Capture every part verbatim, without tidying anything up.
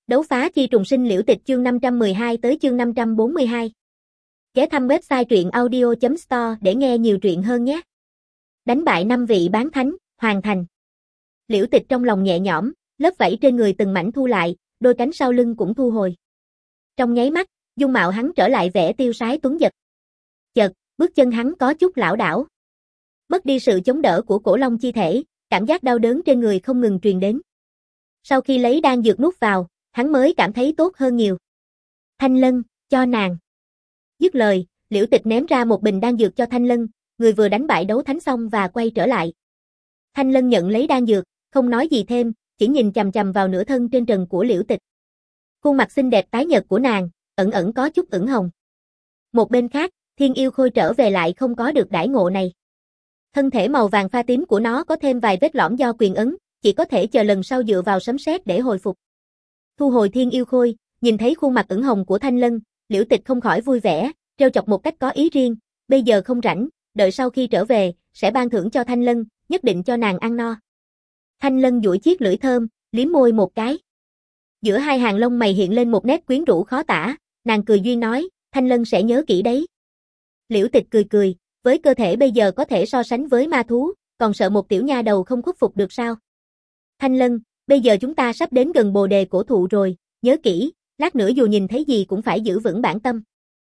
Đấu phá chi trùng sinh Liễu Tịch chương năm trăm mười hai tới chương năm trăm bốn mươi hai. Ghé thăm website truyện audio chấm store để nghe nhiều truyện hơn nhé. Đánh bại năm vị bán thánh, hoàn thành. Liễu Tịch trong lòng nhẹ nhõm, lớp vảy trên người từng mảnh thu lại, đôi cánh sau lưng cũng thu hồi. Trong nháy mắt, dung mạo hắn trở lại vẻ tiêu sái tuấn giật. Chợt, bước chân hắn có chút lảo đảo. Mất đi sự chống đỡ của cổ long chi thể, cảm giác đau đớn trên người không ngừng truyền đến. Sau khi lấy đan dược nuốt vào, hắn mới cảm thấy tốt hơn nhiều. Thanh Lân, cho nàng. Dứt lời, Liễu Tịch ném ra một bình đan dược cho Thanh Lân, người vừa đánh bại đấu thánh xong và quay trở lại. Thanh Lân nhận lấy đan dược, không nói gì thêm, chỉ nhìn chằm chằm vào nửa thân trên trần của Liễu Tịch. Khuôn mặt xinh đẹp tái nhợt của nàng, ẩn ẩn có chút ửng hồng. Một bên khác, Thiên Yêu Khôi trở về lại không có được đãi ngộ này. Thân thể màu vàng pha tím của nó có thêm vài vết lõm do quyền ấn, chỉ có thể chờ lần sau dựa vào sấm sét để hồi phục. Thu hồi Thiên Yêu Khôi, nhìn thấy khuôn mặt ửng hồng của Thanh Lân, Liễu Tịch không khỏi vui vẻ, trêu chọc một cách có ý riêng, bây giờ không rảnh, đợi sau khi trở về, sẽ ban thưởng cho Thanh Lân, nhất định cho nàng ăn no. Thanh Lân duỗi chiếc lưỡi thơm, liếm môi một cái. Giữa hai hàng lông mày hiện lên một nét quyến rũ khó tả, nàng cười duyên nói, Thanh Lân sẽ nhớ kỹ đấy. Liễu Tịch cười cười, với cơ thể bây giờ có thể so sánh với ma thú, còn sợ một tiểu nha đầu không khuất phục được sao? Thanh Lân, bây giờ chúng ta sắp đến gần bồ đề cổ thụ rồi, nhớ kỹ, lát nữa dù nhìn thấy gì cũng phải giữ vững bản tâm.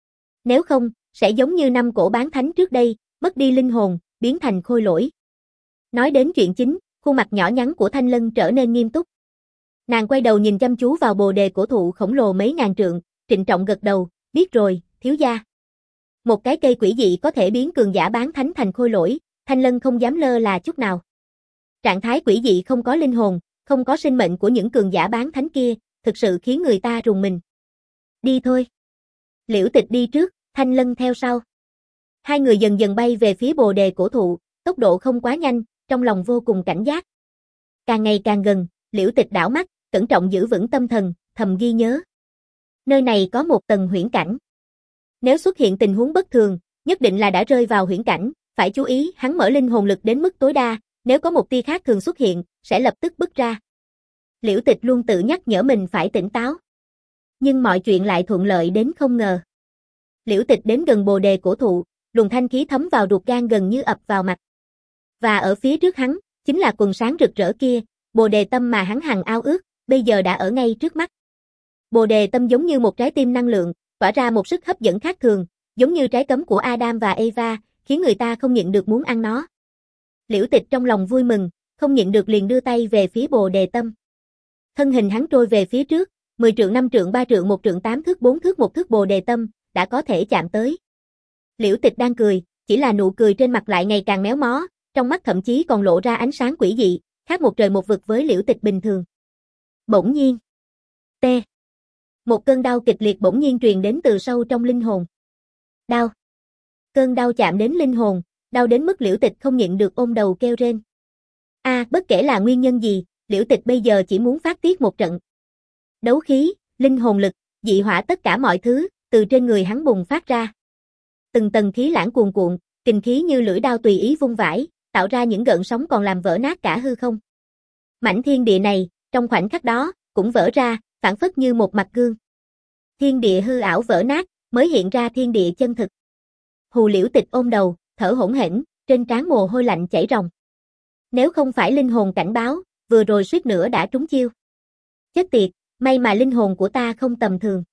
Nếu không, sẽ giống như năm cổ bán thánh trước đây, mất đi linh hồn, biến thành khôi lỗi. Nói đến chuyện chính, khuôn mặt nhỏ nhắn của Thanh Lân trở nên nghiêm túc. Nàng quay đầu nhìn chăm chú vào bồ đề cổ thụ khổng lồ mấy ngàn trượng, trịnh trọng gật đầu, biết rồi, thiếu gia. Một cái cây quỷ dị có thể biến cường giả bán thánh thành khôi lỗi, Thanh Lân không dám lơ là chút nào. Trạng thái quỷ dị không có linh hồn, không có sinh mệnh của những cường giả bán thánh kia, thực sự khiến người ta rùng mình. Đi thôi. Liễu Tịch đi trước, Thanh Lân theo sau. Hai người dần dần bay về phía bồ đề cổ thụ, tốc độ không quá nhanh, trong lòng vô cùng cảnh giác. Càng ngày càng gần, Liễu Tịch đảo mắt, cẩn trọng giữ vững tâm thần, thầm ghi nhớ. Nơi này có một tầng huyễn cảnh. Nếu xuất hiện tình huống bất thường, nhất định là đã rơi vào huyễn cảnh, phải chú ý hắn mở linh hồn lực đến mức tối đa, nếu có một tia khác thường xuất hiện, sẽ lập tức bứt ra. Liễu Tịch luôn tự nhắc nhở mình phải tỉnh táo. Nhưng mọi chuyện lại thuận lợi đến không ngờ. Liễu Tịch đến gần bồ đề cổ thụ, luồng thanh khí thấm vào ruột gan gần như ập vào mặt. Và ở phía trước hắn, chính là quần sáng rực rỡ kia, bồ đề tâm mà hắn hằng ao ước, bây giờ đã ở ngay trước mắt. Bồ đề tâm giống như một trái tim năng lượng, tỏa ra một sức hấp dẫn khác thường, giống như trái cấm của Adam và Eva, khiến người ta không nhịn được muốn ăn nó. Liễu Tịch trong lòng vui mừng, không nhịn được liền đưa tay về phía bồ đề tâm. Thân hình hắn trôi về phía trước, mười trượng năm trượng ba trượng một trượng tám thước bốn thước một thước bồ đề tâm, đã có thể chạm tới. Liễu Tịch đang cười, chỉ là nụ cười trên mặt lại ngày càng méo mó, trong mắt thậm chí còn lộ ra ánh sáng quỷ dị, khác một trời một vực với Liễu Tịch bình thường. Bỗng nhiên, T. Một cơn đau kịch liệt bỗng nhiên truyền đến từ sâu trong linh hồn. Đau. Cơn đau chạm đến linh hồn, đau đến mức Liễu Tịch không nhịn được ôm đầu kêu rên. A, à, bất kể là nguyên nhân gì, Liễu Tịch bây giờ chỉ muốn phát tiết một trận. Đấu khí, linh hồn lực, dị hỏa tất cả mọi thứ, từ trên người hắn bùng phát ra. Từng tầng khí lãng cuồn cuộn, kình khí như lưỡi đao tùy ý vung vãi, tạo ra những gợn sóng còn làm vỡ nát cả hư không. Mảnh thiên địa này, trong khoảnh khắc đó, cũng vỡ ra, phản phất như một mặt gương. Thiên địa hư ảo vỡ nát, mới hiện ra thiên địa chân thực. Hù Liễu Tịch ôm đầu, thở hổn hển, trên trán mồ hôi lạnh chảy ròng. Nếu không phải linh hồn cảnh báo, vừa rồi suýt nữa đã trúng chiêu. Chết tiệt, may mà linh hồn của ta không tầm thường.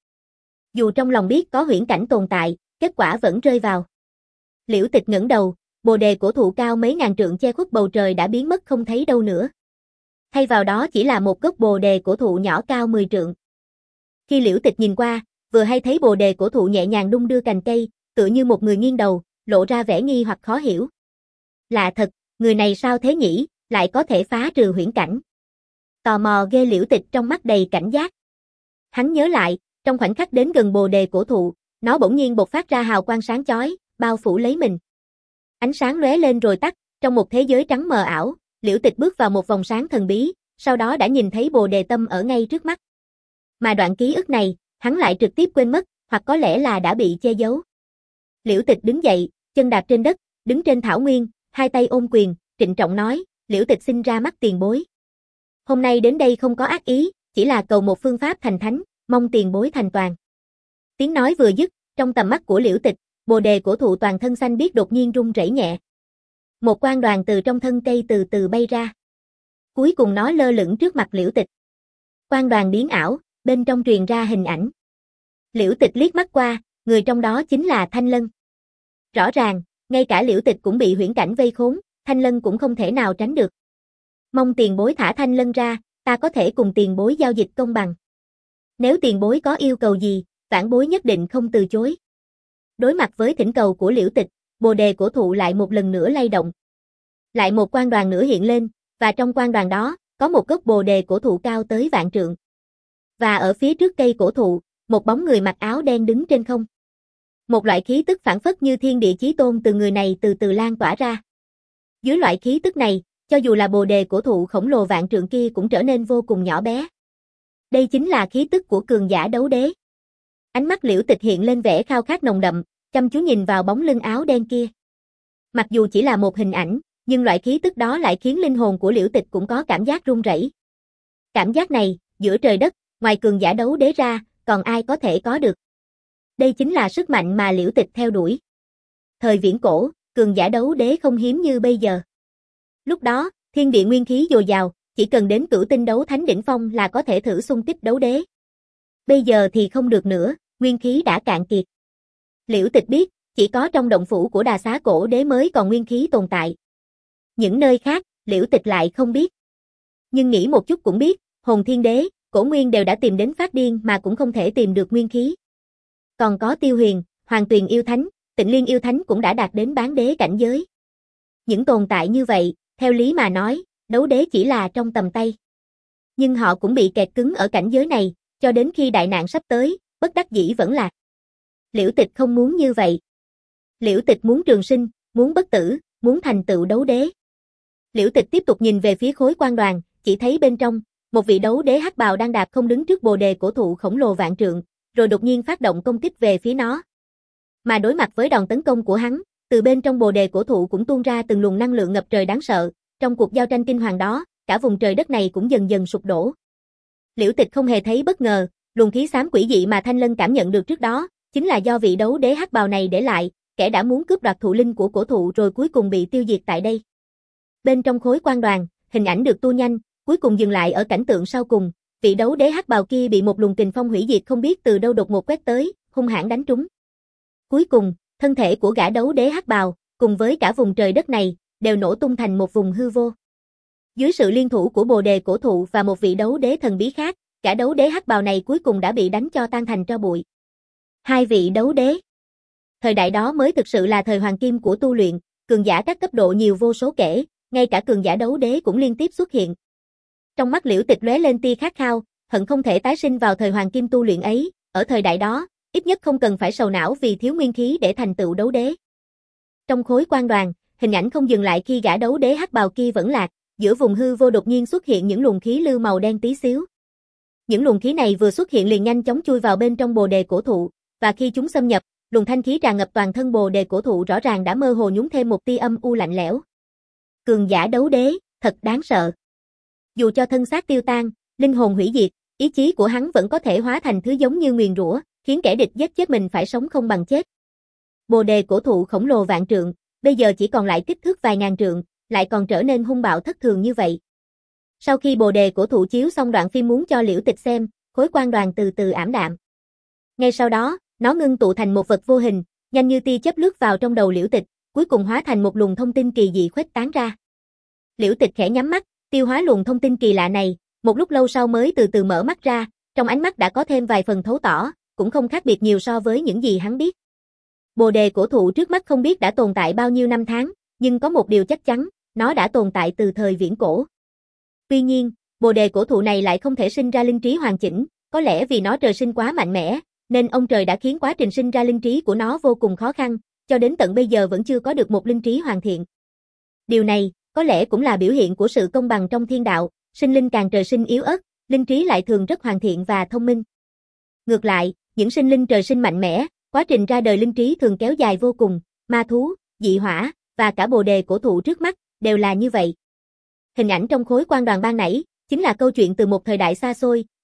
Dù trong lòng biết có huyễn cảnh tồn tại, kết quả vẫn rơi vào. Liễu Tịch ngẩng đầu, bồ đề cổ thụ cao mấy ngàn trượng che khuất bầu trời đã biến mất không thấy đâu nữa. Thay vào đó chỉ là một gốc bồ đề cổ thụ nhỏ cao mười trượng. Khi Liễu Tịch nhìn qua, vừa hay thấy bồ đề cổ thụ nhẹ nhàng đung đưa cành cây, tựa như một người nghiêng đầu, lộ ra vẻ nghi hoặc khó hiểu. Lạ thật, người này sao thế nhỉ, lại có thể phá trừ huyễn cảnh. Tò mò ghê Liễu Tịch trong mắt đầy cảnh giác. Hắn nhớ lại, trong khoảnh khắc đến gần bồ đề cổ thụ, nó bỗng nhiên bộc phát ra hào quang sáng chói, bao phủ lấy mình. Ánh sáng lóe lên rồi tắt, trong một thế giới trắng mờ ảo, Liễu Tịch bước vào một vòng sáng thần bí, sau đó đã nhìn thấy bồ đề tâm ở ngay trước mắt. Mà đoạn ký ức này, hắn lại trực tiếp quên mất, hoặc có lẽ là đã bị che giấu. Liễu Tịch đứng dậy, chân đạp trên đất, đứng trên thảo nguyên, hai tay ôm quyền, trịnh trọng nói, Liễu Tịch xin ra mắt tiền bối. Hôm nay đến đây không có ác ý, chỉ chỉ là cầu một phương pháp thành thánh, mong tiền bối thành toàn. Tiếng nói vừa dứt, trong tầm mắt của Liễu Tịch, bồ đề cổ thụ toàn thân xanh biếc đột nhiên rung rẩy nhẹ. Một quang đoàn từ trong thân cây từ từ bay ra. Cuối cùng nó lơ lửng trước mặt Liễu Tịch. Quang đoàn biến ảo, bên trong truyền ra hình ảnh. Liễu Tịch liếc mắt qua, người trong đó chính là Thanh Lân. Rõ ràng, ngay cả Liễu Tịch cũng bị huyễn cảnh vây khốn, Thanh Lân cũng không thể nào tránh được. Mong tiền bối thả Thanh Lân ra, ta có thể cùng tiền bối giao dịch công bằng. Nếu tiền bối có yêu cầu gì, vãn bối nhất định không từ chối. Đối mặt với thỉnh cầu của Liễu Tịch, bồ đề cổ thụ lại một lần nữa lay động. Lại một quang đoàn nữa hiện lên, và trong quang đoàn đó, có một gốc bồ đề cổ thụ cao tới vạn trượng. Và ở phía trước cây cổ thụ, một bóng người mặc áo đen đứng trên không. Một loại khí tức phảng phất như thiên địa chí tôn từ người này từ từ lan tỏa ra. Dưới loại khí tức này, cho dù là bồ đề cổ thụ khổng lồ vạn trượng kia cũng trở nên vô cùng nhỏ bé. Đây chính là khí tức của cường giả đấu đế. Ánh mắt Liễu Tịch hiện lên vẻ khao khát nồng đậm, chăm chú nhìn vào bóng lưng áo đen kia. Mặc dù chỉ là một hình ảnh, nhưng loại khí tức đó lại khiến linh hồn của Liễu Tịch cũng có cảm giác run rẩy. Cảm giác này, giữa trời đất, ngoài cường giả đấu đế ra, còn ai có thể có được. Đây chính là sức mạnh mà Liễu Tịch theo đuổi. Thời viễn cổ, cường giả đấu đế không hiếm như bây giờ. Lúc đó, thiên địa nguyên khí dồi dào, chỉ cần đến cửu tinh đấu thánh đỉnh phong là có thể thử xung kích đấu đế. Bây giờ thì không được nữa, nguyên khí đã cạn kiệt. Liễu Tịch biết, chỉ có trong động phủ của Đà Xá cổ đế mới còn nguyên khí tồn tại. Những nơi khác, Liễu Tịch lại không biết. Nhưng nghĩ một chút cũng biết, Hồn Thiên Đế, Cổ Nguyên đều đã tìm đến phát điên mà cũng không thể tìm được nguyên khí. Còn có Tiêu Huyền, Hoàng Tuyền yêu thánh, Tịnh Liên yêu thánh cũng đã đạt đến bán đế cảnh giới. Những tồn tại như vậy, theo lý mà nói, đấu đế chỉ là trong tầm tay. Nhưng họ cũng bị kẹt cứng ở cảnh giới này, cho đến khi đại nạn sắp tới, bất đắc dĩ vẫn lạc. Liễu Tịch không muốn như vậy. Liễu Tịch muốn trường sinh, muốn bất tử, muốn thành tựu đấu đế. Liễu Tịch tiếp tục nhìn về phía khối quang đoàn, chỉ thấy bên trong, một vị đấu đế hắc bào đang đạp không đứng trước bồ đề cổ thụ khổng lồ vạn trượng, rồi đột nhiên phát động công kích về phía nó. Mà đối mặt với đòn tấn công của hắn, từ bên trong bồ đề cổ thụ cũng tuôn ra từng luồng năng lượng ngập trời đáng sợ, trong cuộc giao tranh kinh hoàng đó, cả vùng trời đất này cũng dần dần sụp đổ. Liễu Tịch không hề thấy bất ngờ, luồng khí xám quỷ dị mà Thanh Lân cảm nhận được trước đó, chính là do vị đấu đế hắc bào này để lại, kẻ đã muốn cướp đoạt thụ linh của cổ thụ rồi cuối cùng bị tiêu diệt tại đây. Bên trong khối quang đoàn, hình ảnh được tua nhanh, cuối cùng dừng lại ở cảnh tượng sau cùng, vị đấu đế hắc bào kia bị một luồng kình phong hủy diệt không biết từ đâu đột ngột quét tới, hung hãn đánh trúng. Cuối cùng, thân thể của gã đấu đế hắc bào, cùng với cả vùng trời đất này, đều nổ tung thành một vùng hư vô. Dưới sự liên thủ của bồ đề cổ thụ và một vị đấu đế thần bí khác, gã đấu đế hắc bào này cuối cùng đã bị đánh cho tan thành tro bụi. Hai vị đấu đế. Thời đại đó mới thực sự là thời hoàng kim của tu luyện, cường giả các cấp độ nhiều vô số kể, ngay cả cường giả đấu đế cũng liên tiếp xuất hiện. Trong mắt Liễu Tịch lóe lên tia khát khao, hận không thể tái sinh vào thời hoàng kim tu luyện ấy, ở thời đại đó, ít nhất không cần phải sầu não vì thiếu nguyên khí để thành tựu đấu đế. Trong khối quang đoàn, hình ảnh không dừng lại khi gã đấu đế hắc bào kia vẫn lạc, giữa vùng hư vô đột nhiên xuất hiện những luồng khí lưu màu đen tí xíu. Những luồng khí này vừa xuất hiện liền nhanh chóng chui vào bên trong bồ đề cổ thụ, và khi chúng xâm nhập, luồng thanh khí tràn ngập toàn thân bồ đề cổ thụ rõ ràng đã mơ hồ nhúng thêm một tia âm u lạnh lẽo. Cường giả đấu đế, thật đáng sợ. Dù cho thân xác tiêu tan, linh hồn hủy diệt, ý chí của hắn vẫn có thể hóa thành thứ giống như nguyền rủa, khiến kẻ địch giết chết mình phải sống không bằng chết. Bồ đề cổ thụ khổng lồ vạn trượng, bây giờ chỉ còn lại kích thước vài ngàn trượng, lại còn trở nên hung bạo thất thường như vậy. Sau khi bồ đề cổ thụ chiếu xong đoạn phim muốn cho Liễu Tịch xem, khối quang đoàn từ từ ảm đạm. Ngay sau đó, nó ngưng tụ thành một vật vô hình, nhanh như tia chớp lướt vào trong đầu Liễu Tịch, cuối cùng hóa thành một luồng thông tin kỳ dị khuếch tán ra. Liễu Tịch khẽ nhắm mắt, tiêu hóa luồng thông tin kỳ lạ này, một lúc lâu sau mới từ từ mở mắt ra, trong ánh mắt đã có thêm vài phần thấu tỏ, cũng không khác biệt nhiều so với những gì hắn biết. Bồ đề cổ thụ trước mắt không biết đã tồn tại bao nhiêu năm tháng, nhưng có một điều chắc chắn, nó đã tồn tại từ thời viễn cổ. Tuy nhiên, bồ đề cổ thụ này lại không thể sinh ra linh trí hoàn chỉnh, có lẽ vì nó trời sinh quá mạnh mẽ, nên ông trời đã khiến quá trình sinh ra linh trí của nó vô cùng khó khăn, cho đến tận bây giờ vẫn chưa có được một linh trí hoàn thiện. Điều này, có lẽ cũng là biểu hiện của sự công bằng trong thiên đạo, sinh linh càng trời sinh yếu ớt, linh trí lại thường rất hoàn thiện và thông minh. Ngược lại, những sinh linh trời sinh mạnh mẽ, quá trình ra đời linh trí thường kéo dài vô cùng, ma thú, dị hỏa, và cả bồ đề cổ thụ trước mắt, đều là như vậy. Hình ảnh trong khối quang đoàn ban nãy, chính là câu chuyện từ một thời đại xa xôi,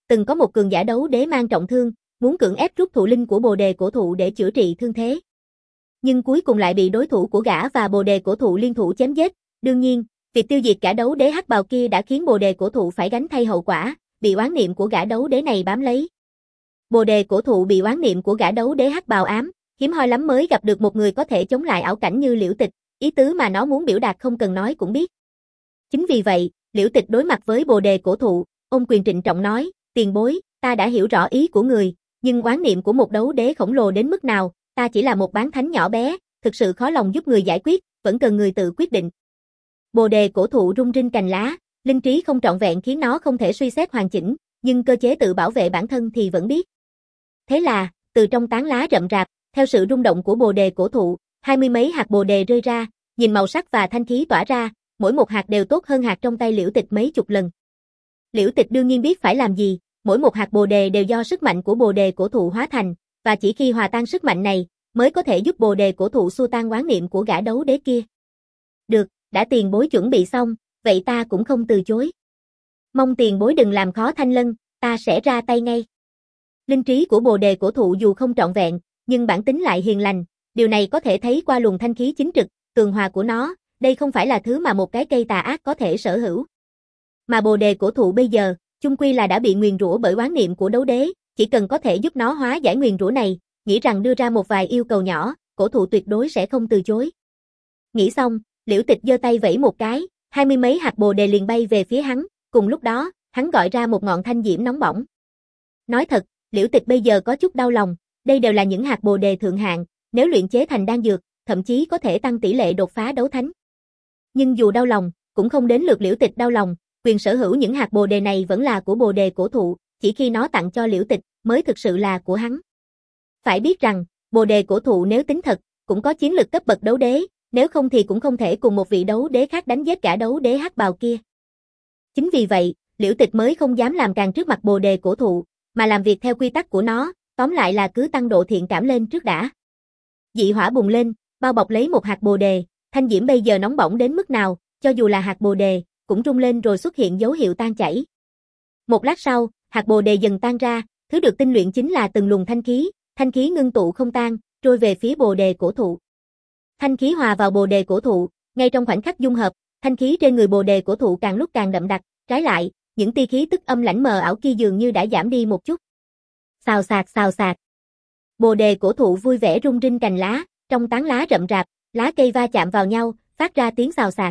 từng có một cường giả đấu đế mang trọng thương, muốn cưỡng ép rút thụ linh của bồ đề cổ thụ để chữa trị thương thế. Nhưng cuối cùng lại bị đối thủ của gã và bồ đề cổ thụ liên thủ chém giết. Đương nhiên, việc tiêu diệt gã đấu đế hắc bào kia đã khiến bồ đề cổ thụ phải gánh thay hậu quả, bị oán niệm của gã đấu đế này bám lấy. Bồ đề cổ thụ bị oán niệm của gã đấu đế hắc bào ám, hiếm hoi lắm mới gặp được một người có thể chống lại ảo cảnh như Liễu Tịch, ý tứ mà nó muốn biểu đạt không cần nói cũng biết. Chính vì vậy, Liễu Tịch đối mặt với bồ đề cổ thụ, ôm quyền trịnh trọng nói, tiền bối, ta đã hiểu rõ ý của người, nhưng oán niệm của một đấu đế khổng lồ đến mức nào, ta chỉ là một bán thánh nhỏ bé, thực sự khó lòng giúp người giải quyết, vẫn cần người tự quyết định. Bồ đề cổ thụ rung rinh cành lá, linh trí không trọn vẹn khiến nó không thể suy xét hoàn chỉnh, nhưng cơ chế tự bảo vệ bản thân thì vẫn biết. Thế là, từ trong tán lá rậm rạp, theo sự rung động của bồ đề cổ thụ, hai mươi mấy hạt bồ đề rơi ra, nhìn màu sắc và thanh khí tỏa ra, mỗi một hạt đều tốt hơn hạt trong tay Liễu Tịch mấy chục lần. Liễu Tịch đương nhiên biết phải làm gì, mỗi một hạt bồ đề đều do sức mạnh của bồ đề cổ thụ hóa thành, và chỉ khi hòa tan sức mạnh này, mới có thể giúp bồ đề cổ thụ xua tan oán niệm của gã đấu đế kia. Được, đã tiền bối chuẩn bị xong, vậy ta cũng không từ chối. Mong tiền bối đừng làm khó Thanh Lân, ta sẽ ra tay ngay. Linh trí của bồ đề cổ thụ dù không trọn vẹn, nhưng bản tính lại hiền lành, điều này có thể thấy qua luồng thanh khí chính trực, tường hòa của nó, đây không phải là thứ mà một cái cây tà ác có thể sở hữu. Mà bồ đề cổ thụ bây giờ, chung quy là đã bị nguyền rủa bởi oán niệm của đấu đế, chỉ cần có thể giúp nó hóa giải nguyền rủa này, nghĩ rằng đưa ra một vài yêu cầu nhỏ, cổ thụ tuyệt đối sẽ không từ chối. Nghĩ xong, Liễu Tịch giơ tay vẫy một cái, hai mươi mấy hạt bồ đề liền bay về phía hắn, cùng lúc đó, hắn gọi ra một ngọn thanh diễm nóng bỏng. Nói thật, Liễu Tịch bây giờ có chút đau lòng, đây đều là những hạt bồ đề thượng hạng, nếu luyện chế thành đan dược, thậm chí có thể tăng tỷ lệ đột phá đấu thánh. Nhưng dù đau lòng, cũng không đến lượt Liễu Tịch đau lòng, quyền sở hữu những hạt bồ đề này vẫn là của bồ đề cổ thụ, chỉ khi nó tặng cho Liễu Tịch mới thực sự là của hắn. Phải biết rằng, bồ đề cổ thụ nếu tính thật, cũng có chiến lực cấp bậc đấu đế, nếu không thì cũng không thể cùng một vị đấu đế khác đánh giết cả đấu đế hắc bào kia. Chính vì vậy, Liễu Tịch mới không dám làm càng trước mặt bồ đề cổ thụ, mà làm việc theo quy tắc của nó, tóm lại là cứ tăng độ thiện cảm lên trước đã. Dị hỏa bùng lên, bao bọc lấy một hạt bồ đề, thanh diễm bây giờ nóng bỏng đến mức nào, cho dù là hạt bồ đề, cũng rung lên rồi xuất hiện dấu hiệu tan chảy. Một lát sau, hạt bồ đề dần tan ra, thứ được tinh luyện chính là từng luồng thanh khí, thanh khí ngưng tụ không tan, trôi về phía bồ đề cổ thụ. Thanh khí hòa vào bồ đề cổ thụ, ngay trong khoảnh khắc dung hợp, thanh khí trên người bồ đề cổ thụ càng lúc càng đậm đặc, trái lại, những tia khí tức âm lãnh mờ ảo kia dường như đã giảm đi một chút. Xào xạc xào xạc. Bồ đề cổ thụ vui vẻ rung rinh cành lá, trong tán lá rậm rạp, lá cây va chạm vào nhau, phát ra tiếng xào xạc.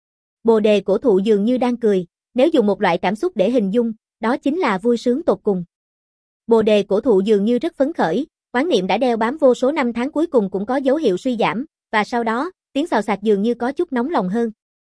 Bồ đề cổ thụ dường như đang cười, nếu dùng một loại cảm xúc để hình dung, đó chính là vui sướng tột cùng. Bồ đề cổ thụ dường như rất phấn khởi, oán niệm đã đeo bám vô số năm tháng cuối cùng cũng có dấu hiệu suy giảm, và sau đó, tiếng xào xạc dường như có chút nóng lòng hơn.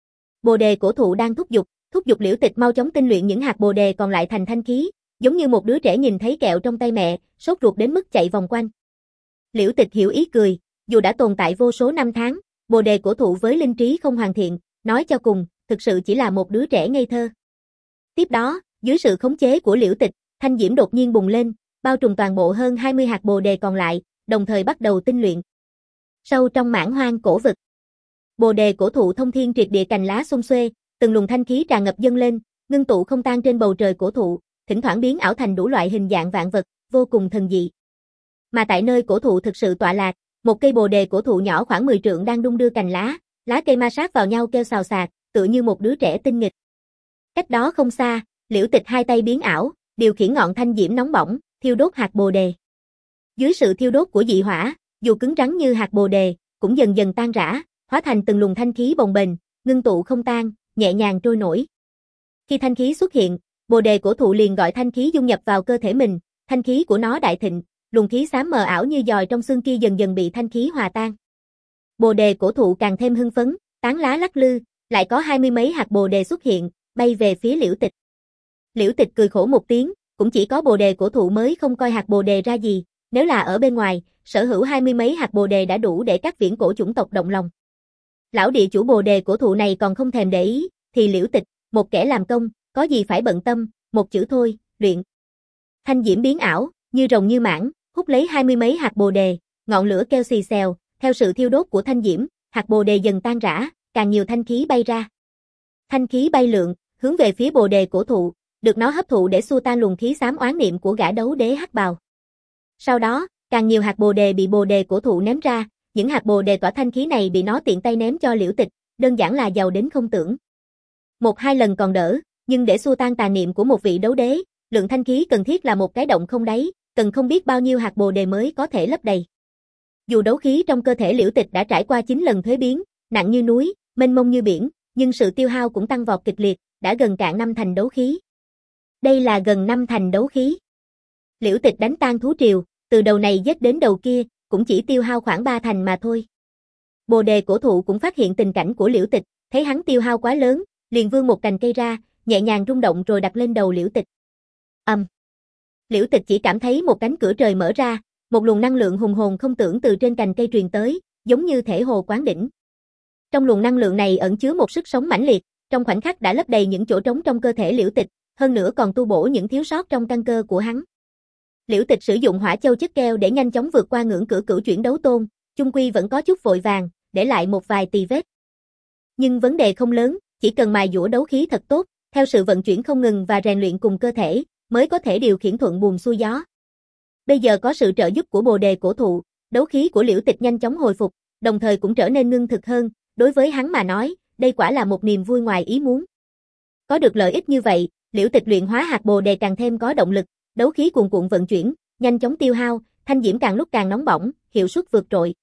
Bồ đề cổ thụ đang thúc giục, thúc giục Liễu Tịch mau chóng tinh luyện những hạt bồ đề còn lại thành thanh khí, giống như một đứa trẻ nhìn thấy kẹo trong tay mẹ, sốt ruột đến mức chạy vòng quanh. Liễu Tịch hiểu ý cười, dù đã tồn tại vô số năm tháng, bồ đề cổ thụ với linh trí không hoàn thiện, nói cho cùng, thực sự chỉ là một đứa trẻ ngây thơ. Tiếp đó, dưới sự khống chế của Liễu Tịch, thanh diễm đột nhiên bùng lên, bao trùm toàn bộ hơn hai mươi hạt bồ đề còn lại, đồng thời bắt đầu tinh luyện. Sâu trong mãn hoang cổ vực, bồ đề cổ thụ thông thiên triệt địa cành lá xum xuê, từng luồng thanh khí tràn ngập dâng lên, ngưng tụ không tan trên bầu trời cổ thụ, thỉnh thoảng biến ảo thành đủ loại hình dạng vạn vật, vô cùng thần dị. Mà tại nơi cổ thụ thực sự tọa lạc, một cây bồ đề cổ thụ nhỏ khoảng mười trượng đang đung đưa cành lá, lá cây ma sát vào nhau kêu xào xạc, tựa như một đứa trẻ tinh nghịch. Cách đó không xa, Liễu Tịch hai tay biến ảo, điều khiển ngọn thanh diễm nóng bỏng, thiêu đốt hạt bồ đề. Dưới sự thiêu đốt của dị hỏa, dù cứng rắn như hạt bồ đề, cũng dần dần tan rã, hóa thành từng luồng thanh khí bồng bềnh, ngưng tụ không tan, nhẹ nhàng trôi nổi. Khi thanh khí xuất hiện, bồ đề cổ thụ liền gọi thanh khí dung nhập vào cơ thể mình, thanh khí của nó đại thịnh, luồng khí xám mờ ảo như giòi trong xương kia dần dần bị thanh khí hòa tan. Bồ đề cổ thụ càng thêm hưng phấn, tán lá lắc lư, lại có hai mươi mấy hạt bồ đề xuất hiện, bay về phía Liễu Tịch. Liễu Tịch cười khổ một tiếng, cũng chỉ có bồ đề cổ thụ mới không coi hạt bồ đề ra gì, nếu là ở bên ngoài, sở hữu hai mươi mấy hạt bồ đề đã đủ để các viễn cổ chủng tộc động lòng. Lão địa chủ bồ đề cổ thụ này còn không thèm để ý, thì Liễu Tịch, một kẻ làm công, có gì phải bận tâm, một chữ thôi, luyện. Thanh diễm biến ảo, như rồng như mãng, hút lấy hai mươi mấy hạt bồ đề, ngọn lửa kêu xì xèo, theo sự thiêu đốt của thanh diễm, hạt bồ đề dần tan rã, càng nhiều thanh khí bay ra. Thanh khí bay lượn, hướng về phía bồ đề cổ thụ, được nó hấp thụ để xua tan luồng khí xám oán niệm của gã đấu đế hắc bào. Sau đó, càng nhiều hạt bồ đề bị bồ đề cổ thụ ném ra, những hạt bồ đề tỏa thanh khí này bị nó tiện tay ném cho Liễu Tịch, đơn giản là giàu đến không tưởng. Một hai lần còn đỡ, nhưng để xua tan tà niệm của một vị đấu đế, lượng thanh khí cần thiết là một cái động không đáy, cần không biết bao nhiêu hạt bồ đề mới có thể lấp đầy. Dù đấu khí trong cơ thể Liễu Tịch đã trải qua chín lần thuế biến, nặng như núi, mênh mông như biển, nhưng sự tiêu hao cũng tăng vọt kịch liệt, đã gần cạn năm thành đấu khí. Đây là gần năm thành đấu khí. Liễu Tịch đánh tan thú triều, từ đầu này giết đến đầu kia, cũng chỉ tiêu hao khoảng ba thành mà thôi. Bồ đề cổ thụ cũng phát hiện tình cảnh của Liễu Tịch, thấy hắn tiêu hao quá lớn, liền vươn một cành cây ra, nhẹ nhàng rung động rồi đặt lên đầu Liễu Tịch. Ầm. Um. Liễu Tịch chỉ cảm thấy một cánh cửa trời mở ra, một luồng năng lượng hùng hồn không tưởng từ trên cành cây truyền tới, giống như thể hồ quán đỉnh. Trong luồng năng lượng này ẩn chứa một sức sống mãnh liệt, trong khoảnh khắc đã lấp đầy những chỗ trống trong cơ thể Liễu Tịch, hơn nữa còn tu bổ những thiếu sót trong căn cơ của hắn. Liễu Tịch sử dụng hỏa châu chất keo để nhanh chóng vượt qua ngưỡng cửa cửu chuyển đấu tôn, chung quy vẫn có chút vội vàng, để lại một vài tì vết. Nhưng vấn đề không lớn, chỉ cần mài dũa đấu khí thật tốt, theo sự vận chuyển không ngừng và rèn luyện cùng cơ thể, mới có thể điều khiển thuận buồm xuôi gió. Bây giờ có sự trợ giúp của bồ đề cổ thụ, đấu khí của Liễu Tịch nhanh chóng hồi phục, đồng thời cũng trở nên ngưng thực hơn, đối với hắn mà nói, đây quả là một niềm vui ngoài ý muốn. Có được lợi ích như vậy, Liễu Tịch luyện hóa hạt bồ đề càng thêm có động lực, đấu khí cuồn cuộn vận chuyển, nhanh chóng tiêu hao, thanh diễm càng lúc càng nóng bỏng, hiệu suất vượt trội.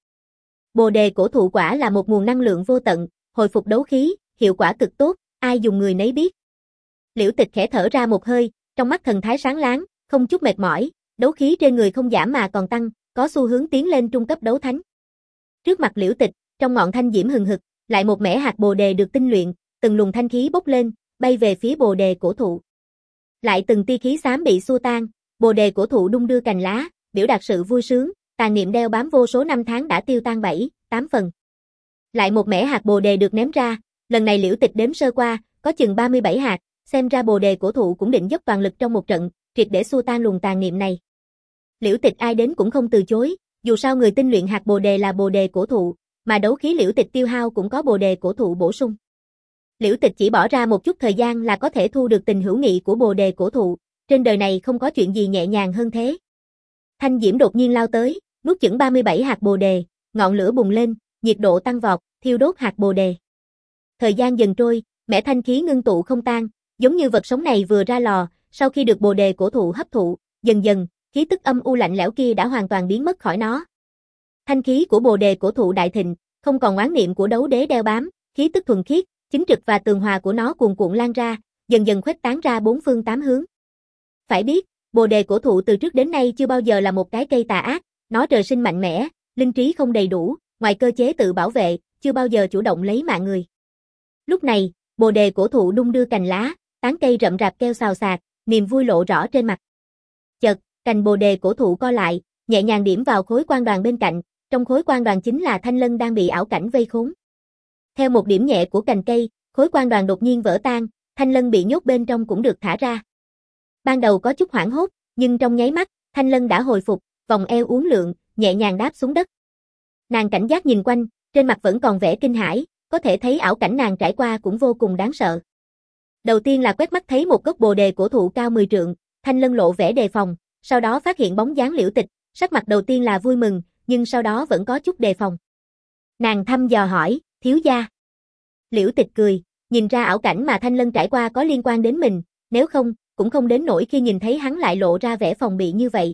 Bồ đề cổ thụ quả là một nguồn năng lượng vô tận, hồi phục đấu khí, hiệu quả cực tốt, ai dùng người nấy biết. Liễu Tịch khẽ thở ra một hơi, trong mắt thần thái sáng láng, không chút mệt mỏi, đấu khí trên người không giảm mà còn tăng, có xu hướng tiến lên trung cấp đấu thánh. Trước mặt Liễu Tịch, trong ngọn thanh diễm hừng hực, lại một mẻ hạt bồ đề được tinh luyện, từng luồng thanh khí bốc lên, bay về phía bồ đề cổ thụ. Lại từng tia khí xám bị xua tan, bồ đề cổ thụ đung đưa cành lá, biểu đạt sự vui sướng, tàn niệm đeo bám vô số năm tháng đã tiêu tan bảy, tám phần. Lại một mẻ hạt bồ đề được ném ra, lần này Liễu Tịch đếm sơ qua, có chừng ba mươi bảy hạt, xem ra bồ đề cổ thụ cũng định dốc toàn lực trong một trận, triệt để xua tan luồng tàn niệm này. Liễu Tịch ai đến cũng không từ chối, dù sao người tinh luyện hạt bồ đề là bồ đề cổ thụ, mà đấu khí Liễu Tịch tiêu hao cũng có bồ đề cổ thụ bổ sung. Liễu Tịch chỉ bỏ ra một chút thời gian là có thể thu được tình hữu nghị của bồ đề cổ thụ, trên đời này không có chuyện gì nhẹ nhàng hơn thế. Thanh diễm đột nhiên lao tới, nuốt chửng ba mươi bảy hạt bồ đề, ngọn lửa bùng lên, nhiệt độ tăng vọt, thiêu đốt hạt bồ đề. Thời gian dần trôi, mẻ thanh khí ngưng tụ không tan, giống như vật sống này vừa ra lò, sau khi được bồ đề cổ thụ hấp thụ, dần dần, khí tức âm u lạnh lẽo kia đã hoàn toàn biến mất khỏi nó. Thanh khí của bồ đề cổ thụ đại thịnh, không còn oán niệm của đấu đế đeo bám, khí tức thuần khiết, chính trực và tường hòa của nó cuồn cuộn lan ra, dần dần khuếch tán ra bốn phương tám hướng. Phải biết, bồ đề cổ thụ từ trước đến nay chưa bao giờ là một cái cây tà ác, nó trời sinh mạnh mẽ, linh trí không đầy đủ, ngoài cơ chế tự bảo vệ, chưa bao giờ chủ động lấy mạng người. Lúc này, bồ đề cổ thụ đung đưa cành lá, tán cây rậm rạp kêu xào xạc, niềm vui lộ rõ trên mặt. Chợt, cành bồ đề cổ thụ co lại, nhẹ nhàng điểm vào khối quan đoàn bên cạnh, trong khối quan đoàn chính là Thanh Lân đang bị ảo cảnh vây khốn. Theo một điểm nhẹ của cành cây, khối quan đoàn đột nhiên vỡ tan, Thanh Lân bị nhốt bên trong cũng được thả ra. Ban đầu có chút hoảng hốt, nhưng trong nháy mắt, Thanh Lân đã hồi phục, vòng eo uốn lượn, nhẹ nhàng đáp xuống đất. Nàng cảnh giác nhìn quanh, trên mặt vẫn còn vẻ kinh hãi, có thể thấy ảo cảnh nàng trải qua cũng vô cùng đáng sợ. Đầu tiên là quét mắt thấy một gốc bồ đề cổ thụ cao mười trượng, Thanh Lân lộ vẻ đề phòng, sau đó phát hiện bóng dáng Liễu Tịch, sắc mặt đầu tiên là vui mừng, nhưng sau đó vẫn có chút đề phòng. Nàng thăm dò hỏi, thiếu gia. Liễu Tịch cười, nhìn ra ảo cảnh mà Thanh Lân trải qua có liên quan đến mình, nếu không, cũng không đến nỗi khi nhìn thấy hắn lại lộ ra vẻ phòng bị như vậy.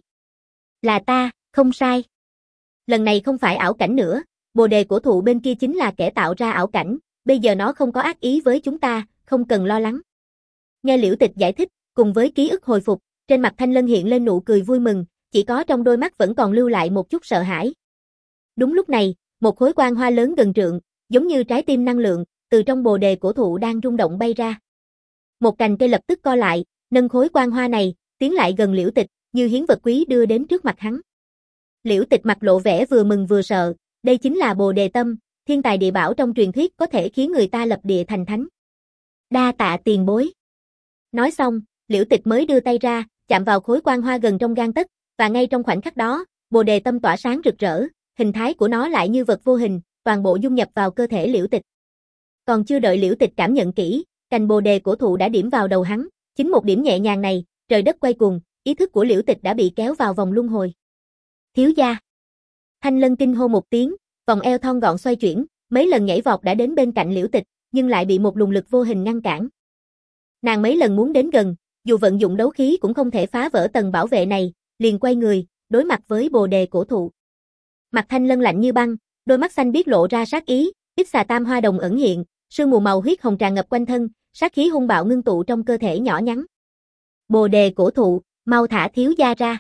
Là ta, không sai. Lần này không phải ảo cảnh nữa, bồ đề cổ thụ bên kia chính là kẻ tạo ra ảo cảnh, bây giờ nó không có ác ý với chúng ta, không cần lo lắng. Nghe Liễu Tịch giải thích, cùng với ký ức hồi phục, trên mặt Thanh Lân hiện lên nụ cười vui mừng, chỉ có trong đôi mắt vẫn còn lưu lại một chút sợ hãi. Đúng lúc này, một khối quang hoa lớn gần trượng, giống như trái tim năng lượng, từ trong bồ đề cổ thụ đang rung động bay ra. Một cành cây lập tức co lại, nâng khối quang hoa này, tiến lại gần Liễu Tịch, như hiến vật quý đưa đến trước mặt hắn. Liễu Tịch mặt lộ vẻ vừa mừng vừa sợ, đây chính là bồ đề tâm, thiên tài địa bảo trong truyền thuyết có thể khiến người ta lập địa thành thánh. Đa tạ tiền bối. Nói xong, Liễu Tịch mới đưa tay ra, chạm vào khối quang hoa gần trong gang tấc, và ngay trong khoảnh khắc đó, bồ đề tâm tỏa sáng rực rỡ, hình thái của nó lại như vật vô hình, toàn bộ dung nhập vào cơ thể Liễu Tịch. Còn chưa đợi Liễu Tịch cảm nhận kỹ, cành bồ đề cổ thụ đã điểm vào đầu hắn, Chính một điểm nhẹ nhàng này, trời đất quay cuồng, ý thức của Liễu Tịch đã bị kéo vào vòng luân hồi. Thiếu gia. Thanh Lân kinh hô một tiếng, vòng eo thon gọn xoay chuyển, mấy lần nhảy vọt đã đến bên cạnh Liễu Tịch, nhưng lại bị một luồng lực vô hình ngăn cản. Nàng mấy lần muốn đến gần, dù vận dụng đấu khí cũng không thể phá vỡ tầng bảo vệ này, liền quay người, đối mặt với Bồ Đề cổ thụ. Mặt Thanh Lân lạnh như băng, đôi mắt xanh biếc lộ ra sát ý, ít xà tam hoa đồng ẩn hiện, sương mù màu huyết hồng tràn ngập quanh thân, sát khí hung bạo ngưng tụ trong cơ thể nhỏ nhắn. Bồ Đề cổ thụ, mau thả thiếu gia ra.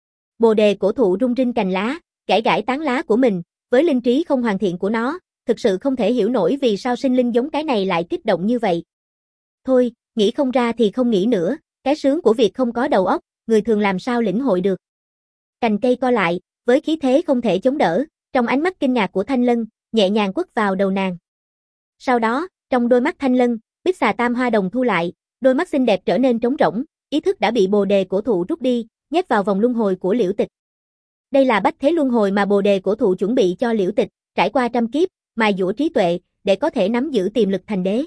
Bồ Đề cổ thụ rung rinh cành lá, gãi gãi tán lá của mình, với linh trí không hoàn thiện của nó, thực sự không thể hiểu nổi vì sao sinh linh giống cái này lại kích động như vậy. Thôi, nghĩ không ra thì không nghĩ nữa, cái sướng của việc không có đầu óc, người thường làm sao lĩnh hội được. Cành cây co lại, với khí thế không thể chống đỡ, trong ánh mắt kinh ngạc của Thanh Lân, nhẹ nhàng quất vào đầu nàng. Sau đó, trong đôi mắt Thanh Lân, bích xà tam hoa đồng thu lại, đôi mắt xinh đẹp trở nên trống rỗng, ý thức đã bị Bồ Đề cổ thụ rút đi, nhét vào vòng luân hồi của Liễu Tịch. Đây là bách thế luân hồi mà Bồ Đề cổ thụ chuẩn bị cho Liễu Tịch, trải qua trăm kiếp, mài dũa trí tuệ, để có thể nắm giữ tiềm lực thành đế.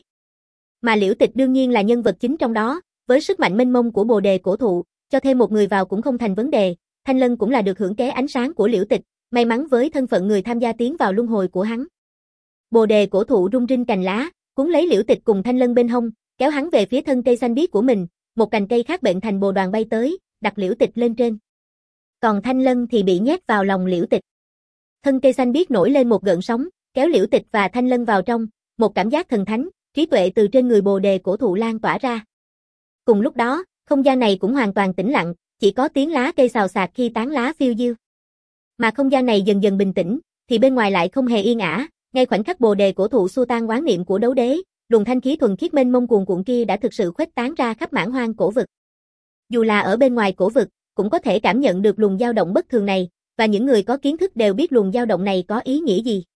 Mà Liễu Tịch đương nhiên là nhân vật chính trong đó, với sức mạnh mênh mông của Bồ Đề cổ thụ, cho thêm một người vào cũng không thành vấn đề. Thanh Lân cũng là được hưởng ké ánh sáng của Liễu Tịch, may mắn với thân phận người tham gia tiến vào luân hồi của hắn. Bồ Đề cổ thụ rung rinh cành lá, cuốn lấy Liễu Tịch cùng Thanh Lân bên hông, kéo hắn về phía thân cây xanh biếc của mình, một cành cây khác bệnh thành bồ đoàn bay tới, đặt Liễu Tịch lên trên. Còn Thanh Lân thì bị nhét vào lòng Liễu Tịch. Thân cây xanh biếc nổi lên một gợn sóng, kéo Liễu Tịch và Thanh Lân vào trong, một cảm giác thần thánh, trí tuệ từ trên người Bồ Đề cổ thụ lan tỏa ra. Cùng lúc đó, không gian này cũng hoàn toàn tĩnh lặng, chỉ có tiếng lá cây xào xạc khi tán lá phiêu diêu. Mà không gian này dần dần bình tĩnh, thì bên ngoài lại không hề yên ả, ngay khoảnh khắc Bồ Đề cổ thụ xua tan oán niệm của đấu đế, luồng thanh khí thuần khiết mênh mông cuồn cuộn kia đã thực sự khuếch tán ra khắp mãn hoang cổ vực. Dù là ở bên ngoài cổ vực, cũng có thể cảm nhận được luồng dao động bất thường này, và những người có kiến thức đều biết luồng dao động này có ý nghĩa gì.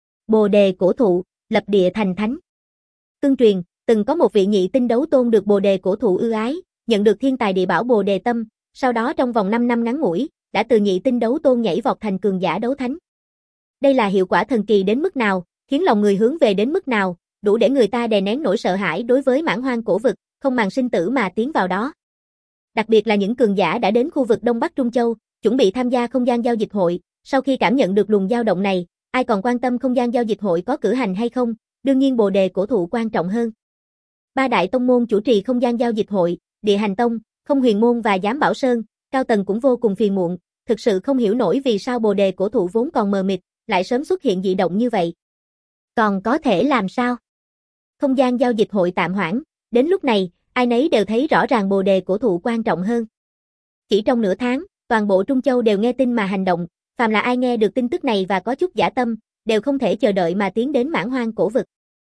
Bồ Đề cổ thụ, lập địa thành thánh. Tương truyền, từng có một vị nhị tinh đấu tôn được Bồ Đề cổ thụ ưu ái, nhận được thiên tài địa bảo Bồ Đề tâm, sau đó trong vòng năm năm ngắn ngủi, đã từ nhị tinh đấu tôn nhảy vọt thành cường giả đấu thánh. Đây là hiệu quả thần kỳ đến mức nào, khiến lòng người hướng về đến mức nào, đủ để người ta đè nén nỗi sợ hãi đối với mãn hoang cổ vực, không màng sinh tử mà tiến vào đó. Đặc biệt là những cường giả đã đến khu vực Đông Bắc Trung Châu, chuẩn bị tham gia không gian giao dịch hội, sau khi cảm nhận được luồng dao động này, ai còn quan tâm không gian giao dịch hội có cử hành hay không, đương nhiên Bồ Đề cổ thụ quan trọng hơn. Ba đại tông môn chủ trì không gian giao dịch hội, Địa Hành Tông, Không Huyền Môn và Giám Bảo Sơn, cao tầng cũng vô cùng phiền muộn, thực sự không hiểu nổi vì sao Bồ Đề cổ thụ vốn còn mờ mịt, lại sớm xuất hiện dị động như vậy. Còn có thể làm sao? Không gian giao dịch hội tạm hoãn, đến lúc này, ai nấy đều thấy rõ ràng Bồ Đề cổ thụ quan trọng hơn. Chỉ trong nửa tháng, toàn bộ Trung Châu đều nghe tin mà hành động, phàm là ai nghe được tin tức này và có chút dã tâm, đều không thể chờ đợi mà tiến đến mãn hoang cổ vực.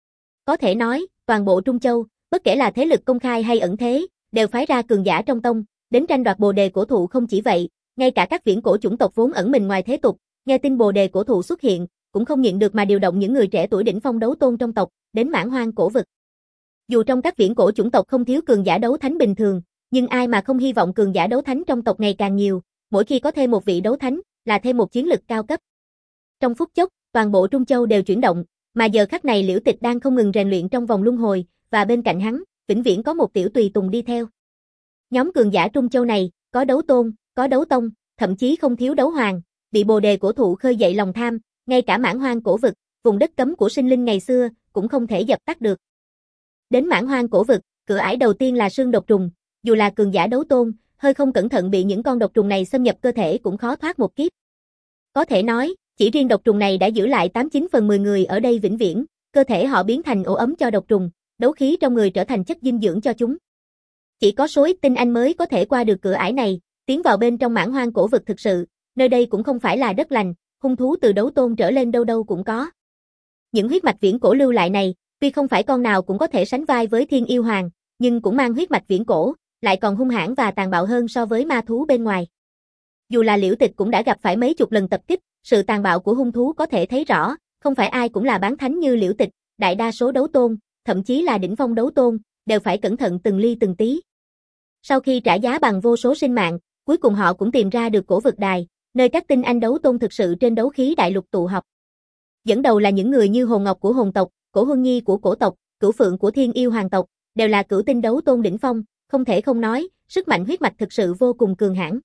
Có thể nói, toàn bộ Trung Châu, bất kể là thế lực công khai hay ẩn thế, đều phái ra cường giả trong tông, đến tranh đoạt Bồ Đề cổ thụ. Không chỉ vậy, ngay cả các viễn cổ chủng tộc vốn ẩn mình ngoài thế tục, nghe tin Bồ Đề cổ thụ xuất hiện, cũng không nhịn được mà điều động những người trẻ tuổi đỉnh phong đấu tôn trong tộc, đến mãn hoang cổ vực. Dù trong các viễn cổ chủng tộc không thiếu cường giả đấu thánh bình thường, nhưng ai mà không hy vọng cường giả đấu thánh trong tộc ngày càng nhiều, mỗi khi có thêm một vị đấu thánh, là thêm một chiến lực cao cấp. Trong phút chốc, toàn bộ Trung Châu đều chuyển động, mà giờ khắc này Liễu Tịch đang không ngừng rèn luyện trong vòng luân hồi, và bên cạnh hắn, vĩnh viễn có một tiểu tùy tùng đi theo. Nhóm cường giả Trung Châu này, có đấu tôn, có đấu tông, thậm chí không thiếu đấu hoàng, bị Bồ Đề cổ thụ khơi dậy lòng tham, ngay cả mãn hoang cổ vực, vùng đất cấm của sinh linh ngày xưa, cũng không thể dập tắt được. Đến mãn hoang cổ vực, cửa ải đầu tiên là xương độc trùng, dù là cường giả đấu tôn, hơi không cẩn thận bị những con độc trùng này xâm nhập cơ thể cũng khó thoát một kiếp. Có thể nói, chỉ riêng độc trùng này đã giữ lại tám chín phần mười người ở đây vĩnh viễn, cơ thể họ biến thành ổ ấm cho độc trùng, đấu khí trong người trở thành chất dinh dưỡng cho chúng. Chỉ có số ít tinh anh mới có thể qua được cửa ải này, tiến vào bên trong mãn hoang cổ vực thực sự, nơi đây cũng không phải là đất lành, hung thú từ đấu tôn trở lên đâu đâu cũng có. Những huyết mạch viễn cổ lưu lại này, tuy không phải con nào cũng có thể sánh vai với thiên yêu hoàng, nhưng cũng mang huyết mạch viễn cổ, lại còn hung hãn và tàn bạo hơn so với ma thú bên ngoài. Dù là Liễu Tịch cũng đã gặp phải mấy chục lần tập kích, sự tàn bạo của hung thú có thể thấy rõ, không phải ai cũng là bán thánh như Liễu Tịch, đại đa số đấu tôn, thậm chí là đỉnh phong đấu tôn, đều phải cẩn thận từng ly từng tí. Sau khi trả giá bằng vô số sinh mạng, cuối cùng họ cũng tìm ra được cổ vực đài, nơi các tinh anh đấu tôn thực sự trên đấu khí đại lục tụ họp. Dẫn đầu là những người như Hồ Ngọc của Hồn tộc, Cổ Huân Nhi của Cổ tộc, Cửu Phượng của Thiên Yêu Hoàng tộc, đều là cửu tinh đấu tôn đỉnh phong, không thể không nói, sức mạnh huyết mạch thực sự vô cùng cường hãn.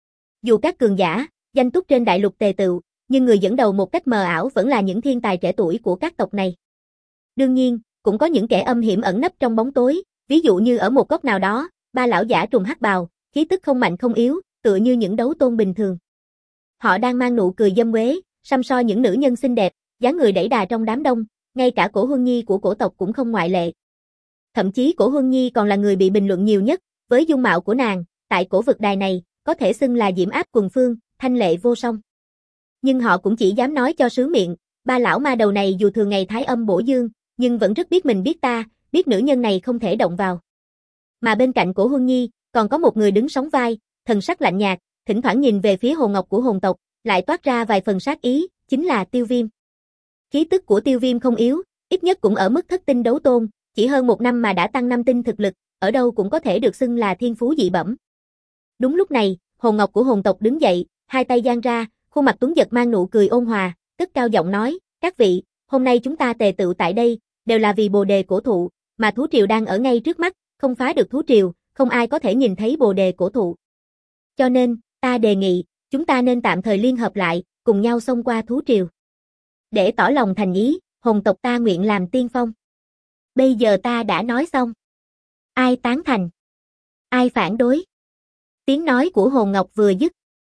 Dù các cường giả, danh túc trên đại lục tề tựu, nhưng người dẫn đầu một cách mờ ảo vẫn là những thiên tài trẻ tuổi của các tộc này. Đương nhiên, cũng có những kẻ âm hiểm ẩn nấp trong bóng tối, ví dụ như ở một góc nào đó, ba lão giả trùng hắc bào, khí tức không mạnh không yếu, tựa như những đấu tôn bình thường. Họ đang mang nụ cười dâm quế, săm soi những nữ nhân xinh đẹp, dáng người đẩy đà trong đám đông, ngay cả Cổ Huân Nhi của cổ tộc cũng không ngoại lệ. Thậm chí Cổ Huân Nhi còn là người bị bình luận nhiều nhất, với dung mạo của nàng, tại cổ vực đài này, có thể xưng là diễm áp quần phương, thanh lệ vô song. Nhưng họ cũng chỉ dám nói cho sướng miệng, ba lão ma đầu này dù thường ngày thái âm bổ dương, nhưng vẫn rất biết mình biết ta, biết nữ nhân này không thể động vào. Mà bên cạnh Cổ Huân Nhi, còn có một người đứng sóng vai, thần sắc lạnh nhạt, thỉnh thoảng nhìn về phía hồn ngọc của hồn tộc, lại toát ra vài phần sát ý, chính là Tiêu Viêm. Khí tức của Tiêu Viêm không yếu, ít nhất cũng ở mức thất tinh đấu tôn, chỉ hơn một năm mà đã tăng năm tinh thực lực, ở đâu cũng có thể được xưng là thiên phú dị bẩm. Đúng lúc này, hồn ngọc của hồn tộc đứng dậy, hai tay giang ra, khuôn mặt tuấn giật mang nụ cười ôn hòa, cất cao giọng nói, các vị, hôm nay chúng ta tề tựu tại đây, đều là vì bồ đề cổ thụ, mà thú triều đang ở ngay trước mắt, không phá được thú triều, không ai có thể nhìn thấy bồ đề cổ thụ. Cho nên, ta đề nghị, chúng ta nên tạm thời liên hợp lại, cùng nhau xông qua thú triều. Để tỏ lòng thành ý, hồn tộc ta nguyện làm tiên phong. Bây giờ ta đã nói xong. Ai tán thành? Ai phản đối? Tiếng nói của hồn ngọc vừa dứt.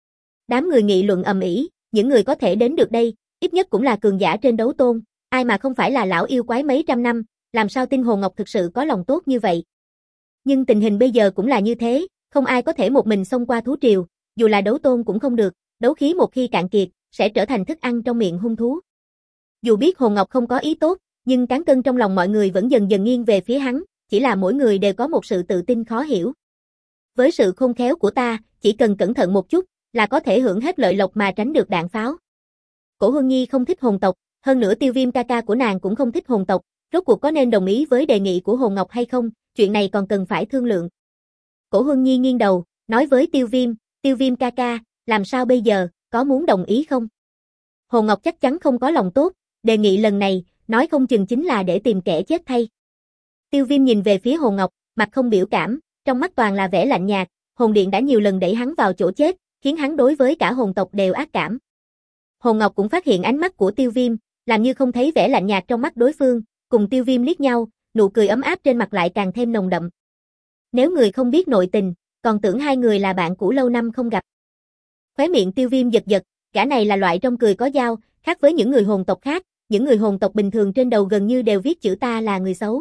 Đám người nghị luận ầm ĩ, những người có thể đến được đây, ít nhất cũng là cường giả trên đấu tôn, ai mà không phải là lão yêu quái mấy trăm năm, làm sao tin hồn ngọc thực sự có lòng tốt như vậy. Nhưng tình hình bây giờ cũng là như thế, không ai có thể một mình xông qua thú triều, dù là đấu tôn cũng không được, đấu khí một khi cạn kiệt, sẽ trở thành thức ăn trong miệng hung thú. Dù biết hồn ngọc không có ý tốt, nhưng cán cân trong lòng mọi người vẫn dần dần nghiêng về phía hắn, chỉ là mỗi người đều có một sự tự tin khó hiểu. Với sự khôn khéo của ta, chỉ cần cẩn thận một chút, là có thể hưởng hết lợi lộc mà tránh được đạn pháo. Cổ Huân Nhi không thích hồn tộc, hơn nữa Tiêu Viêm ca ca của nàng cũng không thích hồn tộc, rốt cuộc có nên đồng ý với đề nghị của hồn ngọc hay không, chuyện này còn cần phải thương lượng. Cổ Huân Nhi nghiêng đầu, nói với Tiêu Viêm, Tiêu Viêm ca ca, làm sao bây giờ, có muốn đồng ý không? Hồn ngọc chắc chắn không có lòng tốt, đề nghị lần này, nói không chừng chính là để tìm kẻ chết thay. Tiêu Viêm nhìn về phía hồn ngọc, mặt không biểu cảm, trong mắt toàn là vẻ lạnh nhạt, hồn điện đã nhiều lần đẩy hắn vào chỗ chết, khiến hắn đối với cả hồn tộc đều ác cảm. Hồn ngọc cũng phát hiện ánh mắt của Tiêu Viêm, làm như không thấy vẻ lạnh nhạt trong mắt đối phương, cùng Tiêu Viêm liếc nhau, nụ cười ấm áp trên mặt lại càng thêm nồng đậm. Nếu người không biết nội tình, còn tưởng hai người là bạn cũ lâu năm không gặp. Khóe miệng Tiêu Viêm giật giật, gã này là loại trong cười có dao, khác với những người hồn tộc khác, những người hồn tộc bình thường trên đầu gần như đều viết chữ ta là người xấu.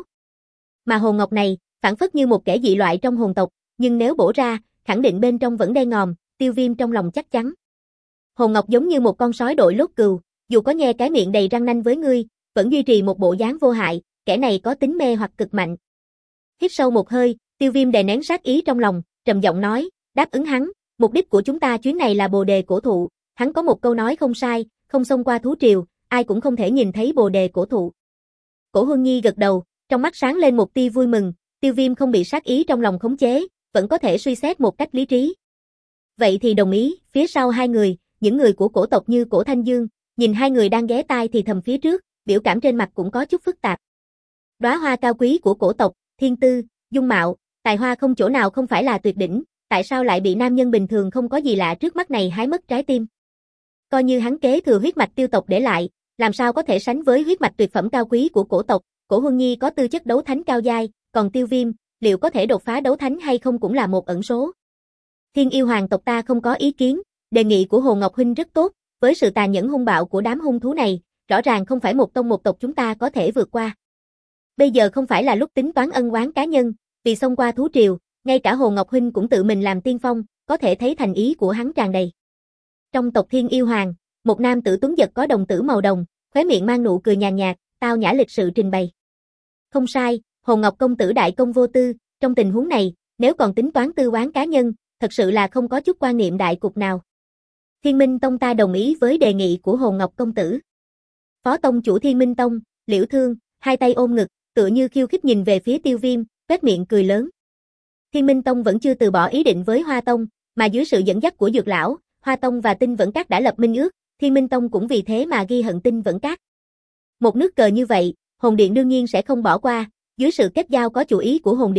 Mà hồn ngọc này, phản phất như một kẻ dị loại trong hồn tộc, nhưng nếu bổ ra, khẳng định bên trong vẫn đen ngòm, Tiêu Viêm trong lòng chắc chắn. Hồn ngọc giống như một con sói đội lốt cừu, dù có nhe cái miệng đầy răng nanh với ngươi, vẫn duy trì một bộ dáng vô hại, kẻ này có tính mê hoặc cực mạnh. Hít sâu một hơi, Tiêu Viêm đè nén sát ý trong lòng, trầm giọng nói, đáp ứng hắn, mục đích của chúng ta chuyến này là bồ đề cổ thụ, hắn có một câu nói không sai, không xông qua thú triều, ai cũng không thể nhìn thấy bồ đề cổ thụ. Cổ Huân Nhi gật đầu, trong mắt sáng lên một tia vui mừng, Tiêu Viêm không bị sát ý trong lòng khống chế, vẫn có thể suy xét một cách lý trí. Vậy thì đồng ý, phía sau hai người, những người của cổ tộc như Cổ Thanh Dương, nhìn hai người đang ghé tai thì thầm phía trước, biểu cảm trên mặt cũng có chút phức tạp. Đóa hoa cao quý của cổ tộc, thiên tư, dung mạo, tài hoa không chỗ nào không phải là tuyệt đỉnh, tại sao lại bị nam nhân bình thường không có gì lạ trước mắt này hái mất trái tim? Coi như hắn kế thừa huyết mạch Tiêu tộc để lại, làm sao có thể sánh với huyết mạch tuyệt phẩm cao quý của cổ tộc? Cổ Huân Nhi có tư chất đấu thánh cao giai, còn Tiêu Viêm, liệu có thể đột phá đấu thánh hay không cũng là một ẩn số. Thiên yêu hoàng tộc ta không có ý kiến, đề nghị của Hồ Ngọc huynh rất tốt, với sự tàn nhẫn hung bạo của đám hung thú này, rõ ràng không phải một tông một tộc chúng ta có thể vượt qua. Bây giờ không phải là lúc tính toán ân oán cá nhân, vì xông qua thú triều, ngay cả Hồ Ngọc huynh cũng tự mình làm tiên phong, có thể thấy thành ý của hắn tràn đầy. Trong tộc Thiên yêu hoàng, một nam tử tuấn giật có đồng tử màu đồng, khóe miệng mang nụ cười nhàn nhạt, tao nhã lịch sự trình bày. Không sai, Hồ Ngọc công tử đại công vô tư, trong tình huống này, nếu còn tính toán tư oán cá nhân, thật sự là không có chút quan niệm đại cục nào. Thiên Minh Tông ta đồng ý với đề nghị của Hồ Ngọc công tử. Phó tông chủ Thiên Minh Tông, Liễu Thương, hai tay ôm ngực, tựa như khiêu khích nhìn về phía Tiêu Viêm, vết miệng cười lớn. Thiên Minh Tông vẫn chưa từ bỏ ý định với Hoa Tông, mà dưới sự dẫn dắt của Dược lão, Hoa Tông và Tinh Vẫn Các đã lập minh ước, Thiên Minh Tông cũng vì thế mà ghi hận Tinh Vẫn Các. Một nước cờ như vậy, Hồn Điện đương nhiên sẽ không bỏ qua, dưới sự kết giao có chủ ý của Hồn Điện,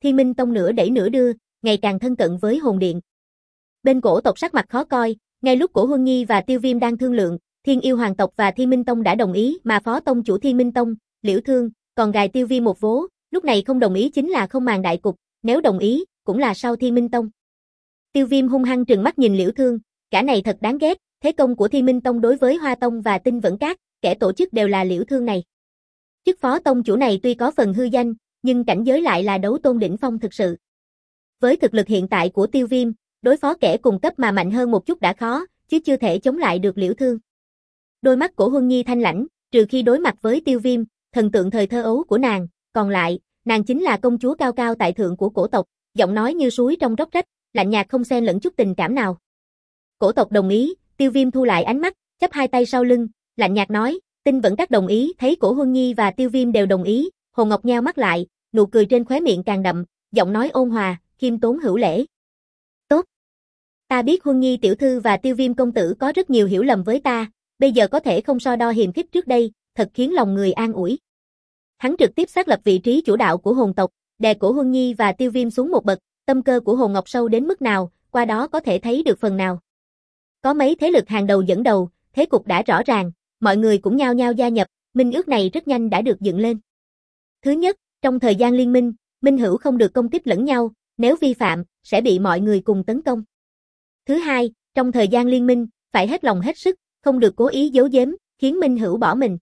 Thiên Minh Tông nửa đẩy nửa đưa, ngày càng thân cận với hồn điện. Bên cổ tộc sắc mặt khó coi, ngay lúc Cổ Huân Nhi và Tiêu Viêm đang thương lượng, Thiên Yêu Hoàng tộc và Thiên Minh Tông đã đồng ý, mà phó tông chủ Thiên Minh Tông, Liễu Thương, còn gài Tiêu Viêm một vố, lúc này không đồng ý chính là không màng đại cục, nếu đồng ý, cũng là sau Thiên Minh Tông. Tiêu Viêm hung hăng trừng mắt nhìn Liễu Thương, cả này thật đáng ghét, thế công của Thiên Minh Tông đối với Hoa Tông và Tinh Vẫn Các, kẻ tổ chức đều là Liễu Thương này. Chức phó tông chủ này tuy có phần hư danh, nhưng cảnh giới lại là đấu tôn đỉnh phong thực sự. Với thực lực hiện tại của Tiêu Viêm, đối phó kẻ cùng cấp mà mạnh hơn một chút đã khó, chứ chưa thể chống lại được Liễu Thương. Đôi mắt Cổ Huân Nhi thanh lãnh, trừ khi đối mặt với Tiêu Viêm, thần tượng thời thơ ấu của nàng, còn lại, nàng chính là công chúa cao cao tại thượng của cổ tộc, giọng nói như suối trong róc rách, lạnh nhạt không xen lẫn chút tình cảm nào. Cổ tộc đồng ý, Tiêu Viêm thu lại ánh mắt, chắp hai tay sau lưng, lạnh nhạt nói, Tinh Vẫn Các đồng ý, thấy Cổ Huân Nhi và Tiêu Viêm đều đồng ý, Hồ Ngọc nheo mắt lại, nụ cười trên khóe miệng càng đậm, giọng nói ôn hòa, khiêm tốn hữu lễ. Tốt. Ta biết Huân Nhi tiểu thư và Tiêu Viêm công tử có rất nhiều hiểu lầm với ta, bây giờ có thể không so đo hiềm khích trước đây, thật khiến lòng người an ủi. Hắn trực tiếp xác lập vị trí chủ đạo của hồn tộc, đè Cổ Huân Nhi và Tiêu Viêm xuống một bậc, tâm cơ của Hồ Ngọc sâu đến mức nào, qua đó có thể thấy được phần nào. Có mấy thế lực hàng đầu dẫn đầu, thế cục đã rõ ràng, mọi người cũng nhao nhao gia nhập, minh ước này rất nhanh đã được dựng lên. Thứ nhất, trong thời gian liên minh, minh hữu không được công kích lẫn nhau, nếu vi phạm, sẽ bị mọi người cùng tấn công. Thứ hai, trong thời gian liên minh, phải hết lòng hết sức, không được cố ý giấu giếm, khiến minh hữu bỏ mình.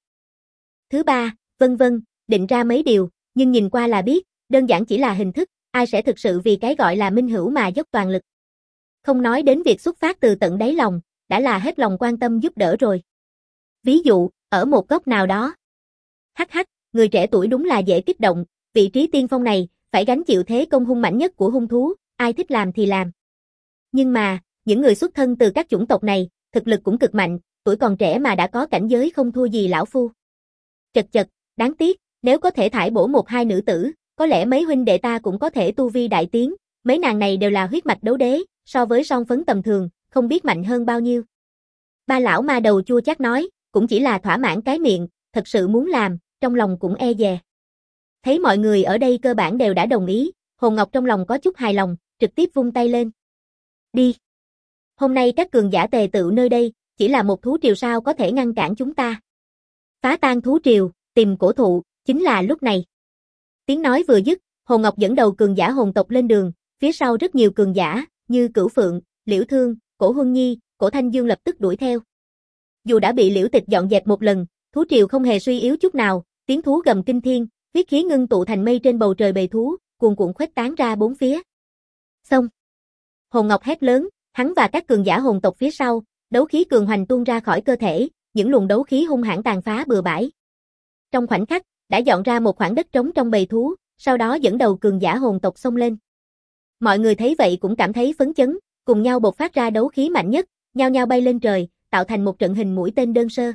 Thứ ba, vân vân, định ra mấy điều, nhưng nhìn qua là biết, đơn giản chỉ là hình thức, ai sẽ thực sự vì cái gọi là minh hữu mà dốc toàn lực. Không nói đến việc xuất phát từ tận đáy lòng, đã là hết lòng quan tâm giúp đỡ rồi. Ví dụ, ở một góc nào đó. Hắc hắc, người trẻ tuổi đúng là dễ kích động, vị trí tiên phong này, phải gánh chịu thế công hung mạnh nhất của hung thú, ai thích làm thì làm. Nhưng mà, những người xuất thân từ các chủng tộc này, thực lực cũng cực mạnh, tuổi còn trẻ mà đã có cảnh giới không thua gì lão phu. Chật chật, đáng tiếc, nếu có thể thải bổ một hai nữ tử, có lẽ mấy huynh đệ ta cũng có thể tu vi đại tiến, mấy nàng này đều là huyết mạch đấu đế, so với son phấn tầm thường, không biết mạnh hơn bao nhiêu. Ba lão ma đầu chua chát nói, cũng chỉ là thỏa mãn cái miệng, thật sự muốn làm, trong lòng cũng e dè. Thấy mọi người ở đây cơ bản đều đã đồng ý, Hồn Ngọc trong lòng có chút hài lòng, trực tiếp vung tay lên. Đi. Hôm nay các cường giả tề tựu nơi đây, chỉ là một thú triều sao có thể ngăn cản chúng ta. Phá tan thú triều, tìm cổ thụ, chính là lúc này. Tiếng nói vừa dứt, Hồn Ngọc dẫn đầu cường giả hồn tộc lên đường, phía sau rất nhiều cường giả, như Cửu Phượng, Liễu Thương, Cổ Huân Nhi, Cổ Thanh Dương lập tức đuổi theo. Dù đã bị Liễu Tịch dọn dẹp một lần, thú triều không hề suy yếu chút nào, tiếng thú gầm kinh thiên, huyết khí ngưng tụ thành mây trên bầu trời bầy thú, cuồn cuộn khuếch tán ra bốn phía. Xong. Hồn Ngọc hét lớn, hắn và các cường giả hồn tộc phía sau, đấu khí cường hoành tuôn ra khỏi cơ thể, những luồng đấu khí hung hãn tàn phá bừa bãi. Trong khoảnh khắc, đã dọn ra một khoảng đất trống trong bầy thú, sau đó dẫn đầu cường giả hồn tộc xông lên. Mọi người thấy vậy cũng cảm thấy phấn chấn, cùng nhau bộc phát ra đấu khí mạnh nhất, nhao nhao bay lên trời, tạo thành một trận hình mũi tên đơn sơ.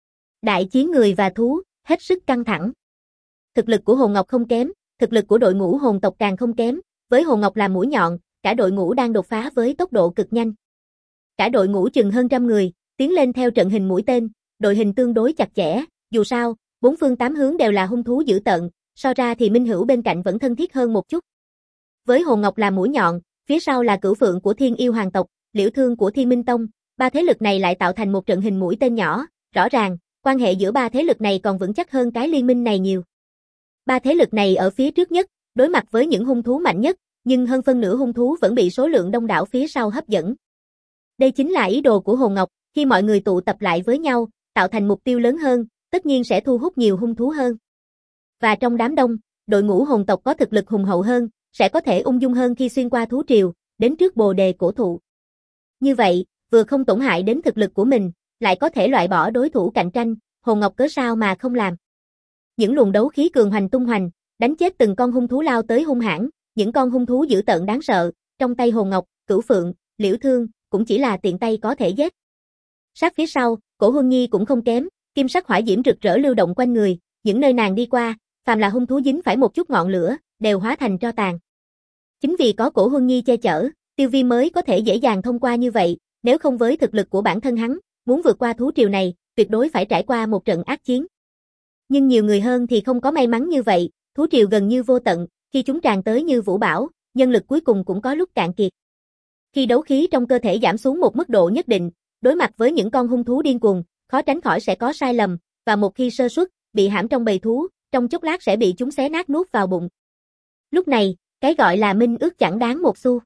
Đại chiến người và thú, hết sức căng thẳng. Thực lực của Hồn Ngọc không kém, thực lực của đội ngũ hồn tộc càng không kém, với Hồn Ngọc làm mũi nhọn, cả đội ngũ đang đột phá với tốc độ cực nhanh. Cả đội ngũ chừng hơn trăm người, tiến lên theo trận hình mũi tên, đội hình tương đối chặt chẽ, dù sao, bốn phương tám hướng đều là hung thú dữ tợn, so ra thì minh hữu bên cạnh vẫn thân thiết hơn một chút. Với Hồn Ngọc làm mũi nhọn, phía sau là Cửu Phượng của Thiên Yêu Hoàng tộc, Liễu Thương của Thiên Minh Tông, ba thế lực này lại tạo thành một trận hình mũi tên nhỏ, rõ ràng, quan hệ giữa ba thế lực này còn vững chắc hơn cái liên minh này nhiều. Ba thế lực này ở phía trước nhất, đối mặt với những hung thú mạnh nhất, nhưng hơn phân nửa hung thú vẫn bị số lượng đông đảo phía sau hấp dẫn. Đây chính là ý đồ của Hồn Ngọc, khi mọi người tụ tập lại với nhau, tạo thành mục tiêu lớn hơn, tất nhiên sẽ thu hút nhiều hung thú hơn. Và trong đám đông, đội ngũ hồn tộc có thực lực hùng hậu hơn, sẽ có thể ung dung hơn khi xuyên qua thú triều, đến trước bồ đề cổ thụ. Như vậy, vừa không tổn hại đến thực lực của mình, lại có thể loại bỏ đối thủ cạnh tranh, Hồn Ngọc cớ sao mà không làm. Những luồng đấu khí cường hoành tung hoành, đánh chết từng con hung thú lao tới hung hãn, những con hung thú dữ tợn đáng sợ, trong tay Hồn Ngọc, Cửu Phượng, Liễu Thương, cũng chỉ là tiện tay có thể giết. Sát phía sau, Cổ Huân Nhi cũng không kém, kim sắc hỏa diễm rực rỡ lưu động quanh người, những nơi nàng đi qua, phàm là hung thú dính phải một chút ngọn lửa, đều hóa thành tro tàn. Chính vì có Cổ Huân Nhi che chở, Tiêu Viêm mới có thể dễ dàng thông qua như vậy, nếu không với thực lực của bản thân hắn, muốn vượt qua thú triều này, tuyệt đối phải trải qua một trận ác chiến. Nhưng nhiều người hơn thì không có may mắn như vậy, thú triều gần như vô tận, Khi chúng tràn tới như vũ bão, nhân lực cuối cùng cũng có lúc cạn kiệt. Khi đấu khí trong cơ thể giảm xuống một mức độ nhất định, đối mặt với những con hung thú điên cuồng, khó tránh khỏi sẽ có sai lầm, và một khi sơ suất, bị hãm trong bầy thú, trong chốc lát sẽ bị chúng xé nát nuốt vào bụng. Lúc này, cái gọi là minh ước chẳng đáng một xu.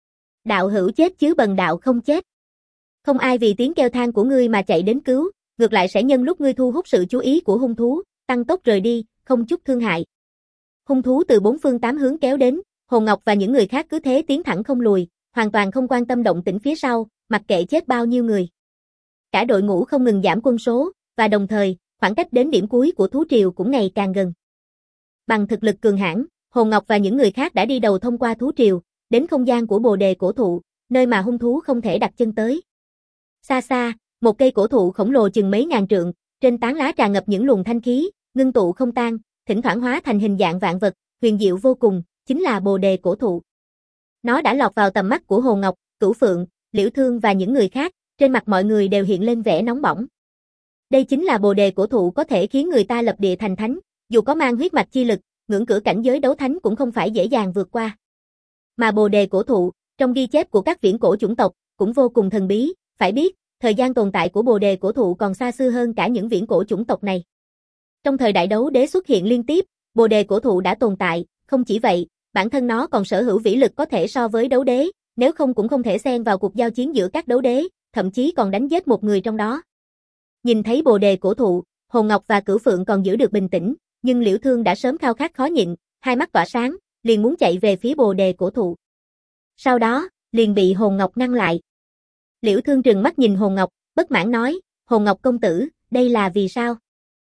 Đạo hữu chết chứ bần đạo không chết. Không ai vì tiếng kêu than của ngươi mà chạy đến cứu, ngược lại sẽ nhân lúc ngươi thu hút sự chú ý của hung thú, tăng tốc rời đi, không chút thương hại. Hung thú từ bốn phương tám hướng kéo đến, Hồ Ngọc và những người khác cứ thế tiến thẳng không lùi, hoàn toàn không quan tâm động tĩnh phía sau, mặc kệ chết bao nhiêu người. Cả đội ngũ không ngừng giảm quân số, và đồng thời, khoảng cách đến điểm cuối của thú triều cũng ngày càng gần. Bằng thực lực cường hãn, Hồ Ngọc và những người khác đã đi đầu thông qua thú triều, đến không gian của Bồ Đề cổ thụ, nơi mà hung thú không thể đặt chân tới. Xa xa, một cây cổ thụ khổng lồ chừng mấy ngàn trượng, trên tán lá tràn ngập những luồng thanh khí, ngưng tụ không tan, thỉnh thoảng hóa thành hình dạng vạn vật, huyền diệu vô cùng, chính là Bồ Đề cổ thụ. Nó đã lọt vào tầm mắt của Hồ Ngọc, Cửu Phượng, Liễu Thương và những người khác, trên mặt mọi người đều hiện lên vẻ nóng bỏng. Đây chính là Bồ Đề cổ thụ có thể khiến người ta lập địa thành thánh, dù có mang huyết mạch chi lực, ngưỡng cửa cảnh giới đấu thánh cũng không phải dễ dàng vượt qua. Mà Bồ Đề cổ thụ, trong ghi chép của các viễn cổ chủng tộc, cũng vô cùng thần bí, phải biết, thời gian tồn tại của Bồ Đề cổ thụ còn xa xưa hơn cả những viễn cổ chủng tộc này. Trong thời đại đấu đế xuất hiện liên tiếp, Bồ Đề cổ thụ đã tồn tại, không chỉ vậy, bản thân nó còn sở hữu vĩ lực có thể so với đấu đế, nếu không cũng không thể xen vào cuộc giao chiến giữa các đấu đế, thậm chí còn đánh giết một người trong đó. Nhìn thấy Bồ Đề cổ thụ, Hồ Ngọc và Cửu Phượng còn giữ được bình tĩnh, nhưng Liễu Thương đã sớm khao khát khó nhịn, hai mắt tỏa sáng, liền muốn chạy về phía Bồ Đề cổ thụ. Sau đó, liền bị Hồ Ngọc ngăn lại. Liễu Thương trừng mắt nhìn Hồ Ngọc, bất mãn nói, Hồ Ngọc công tử, đây là vì sao?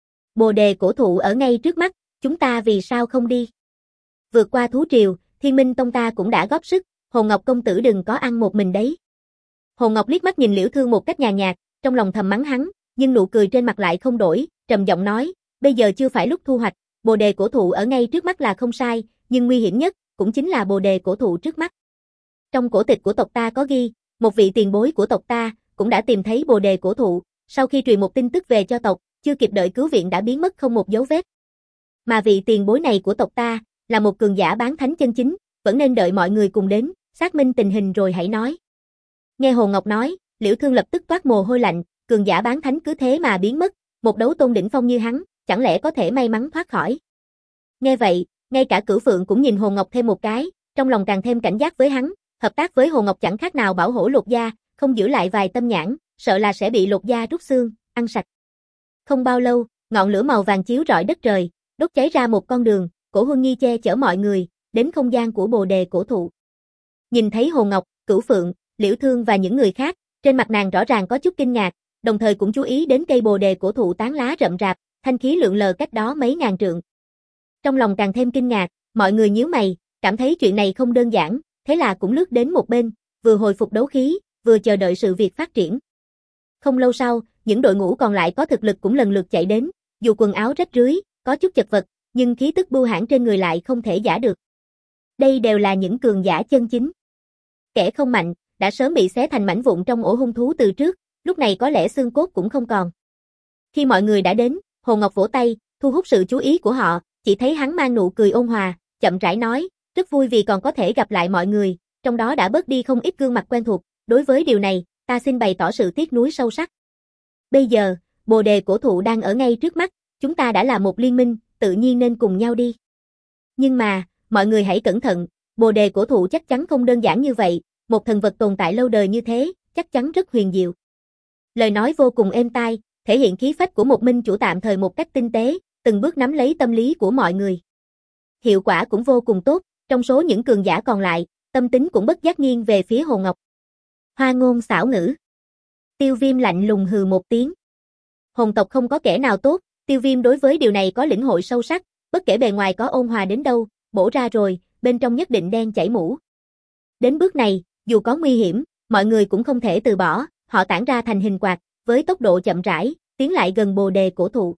Bồ Đề cổ thụ ở ngay trước mắt, chúng ta vì sao không đi? Vượt qua thú triều, Thiên Minh Tông ta cũng đã góp sức, Hồ Ngọc công tử đừng có ăn một mình đấy. Hồ Ngọc liếc mắt nhìn Liễu Thương một cách nhàn nhạt, trong lòng thầm mắng hắn, nhưng nụ cười trên mặt lại không đổi, trầm giọng nói, bây giờ chưa phải lúc thu hoạch, Bồ Đề cổ thụ ở ngay trước mắt là không sai, nhưng nguy hiểm nhất, cũng chính là Bồ Đề cổ thụ trước mắt. Trong cổ tịch của tộc ta có ghi, một vị tiền bối của tộc ta, cũng đã tìm thấy Bồ Đề cổ thụ, sau khi truyền một tin tức về cho tộc, chưa kịp đợi cứu viện đã biến mất không một dấu vết. Mà vị tiền bối này của tộc ta, là một cường giả bán thánh chân chính, vẫn nên đợi mọi người cùng đến, xác minh tình hình rồi hãy nói. Nghe Hồ Ngọc nói, Liễu Thương lập tức toát mồ hôi lạnh, cường giả bán thánh cứ thế mà biến mất, một đấu tôn đỉnh phong như hắn, chẳng lẽ có thể may mắn thoát khỏi. Nghe vậy, ngay cả Cửu Phượng cũng nhìn Hồ Ngọc thêm một cái, trong lòng càng thêm cảnh giác với hắn, hợp tác với Hồ Ngọc chẳng khác nào bảo hổ lột da, không giữ lại vài tâm nhãn, sợ là sẽ bị lột da rút xương, ăn sạch. Không bao lâu, ngọn lửa màu vàng chiếu rọi đất trời, đốt cháy ra một con đường, Cổ Huân Nhi che chở mọi người, đến không gian của Bồ Đề cổ thụ. Nhìn thấy Hồ Ngọc, Cửu Phượng, Liễu Thương và những người khác, trên mặt nàng rõ ràng có chút kinh ngạc, đồng thời cũng chú ý đến cây Bồ Đề cổ thụ tán lá rậm rạp, thanh khí lượn lờ cách đó mấy ngàn trượng. Trong lòng càng thêm kinh ngạc, mọi người nhíu mày, cảm thấy chuyện này không đơn giản, thế là cũng lướt đến một bên, vừa hồi phục đấu khí, vừa chờ đợi sự việc phát triển. Không lâu sau, những đội ngũ còn lại có thực lực cũng lần lượt chạy đến, dù quần áo rách rưới, có chút chật vật, nhưng khí tức bưu hãn trên người lại không thể giả được. Đây đều là những cường giả chân chính. Kẻ không mạnh, đã sớm bị xé thành mảnh vụn trong ổ hung thú từ trước, lúc này có lẽ xương cốt cũng không còn. Khi mọi người đã đến, Hồ Ngọc vỗ tay, thu hút sự chú ý của họ, chỉ thấy hắn mang nụ cười ôn hòa, chậm rãi nói, rất vui vì còn có thể gặp lại mọi người, trong đó đã bớt đi không ít gương mặt quen thuộc, đối với điều này, ta xin bày tỏ sự tiếc nuối sâu sắc. Bây giờ, Bồ Đề cổ thụ đang ở ngay trước mắt, chúng ta đã là một liên minh, tự nhiên nên cùng nhau đi. Nhưng mà, mọi người hãy cẩn thận, Bồ Đề cổ thụ chắc chắn không đơn giản như vậy, một thần vật tồn tại lâu đời như thế, chắc chắn rất huyền diệu. Lời nói vô cùng êm tai, thể hiện khí phách của một minh chủ tạm thời một cách tinh tế, từng bước nắm lấy tâm lý của mọi người. Hiệu quả cũng vô cùng tốt, trong số những cường giả còn lại, tâm tính cũng bất giác nghiêng về phía Hồ Ngọc. Hoa ngôn xảo ngữ. Tiêu Viêm lạnh lùng hừ một tiếng. Hồn tộc không có kẻ nào tốt, Tiêu Viêm đối với điều này có lĩnh hội sâu sắc, bất kể bề ngoài có ôn hòa đến đâu, bổ ra rồi, bên trong nhất định đen chảy mũ. Đến bước này, dù có nguy hiểm, mọi người cũng không thể từ bỏ, họ tản ra thành hình quạt, với tốc độ chậm rãi, tiến lại gần Bồ Đề cổ thụ.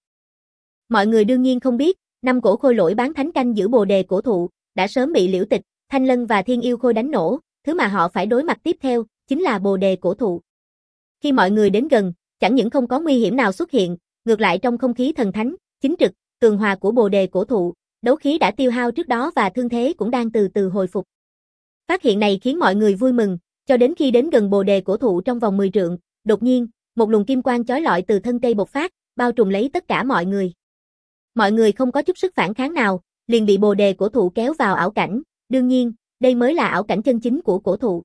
Mọi người đương nhiên không biết, năm cổ khôi lỗi bán thánh canh giữ Bồ Đề cổ thụ, đã sớm bị Liễu Tịch, Thanh Lân và Thiên Yêu Khôi đánh nổ, thứ mà họ phải đối mặt tiếp theo, chính là Bồ Đề cổ thụ. Khi mọi người đến gần, chẳng những không có nguy hiểm nào xuất hiện, ngược lại trong không khí thần thánh, chính trực, tường hòa của Bồ Đề cổ thụ, đấu khí đã tiêu hao trước đó và thương thế cũng đang từ từ hồi phục. Phát hiện này khiến mọi người vui mừng, cho đến khi đến gần bồ đề cổ thụ trong vòng mười trượng, đột nhiên, một luồng kim quang chói lọi từ thân cây bộc phát, bao trùm lấy tất cả mọi người. Mọi người không có chút sức phản kháng nào, liền bị bồ đề cổ thụ kéo vào ảo cảnh, đương nhiên, đây mới là ảo cảnh chân chính của cổ thụ.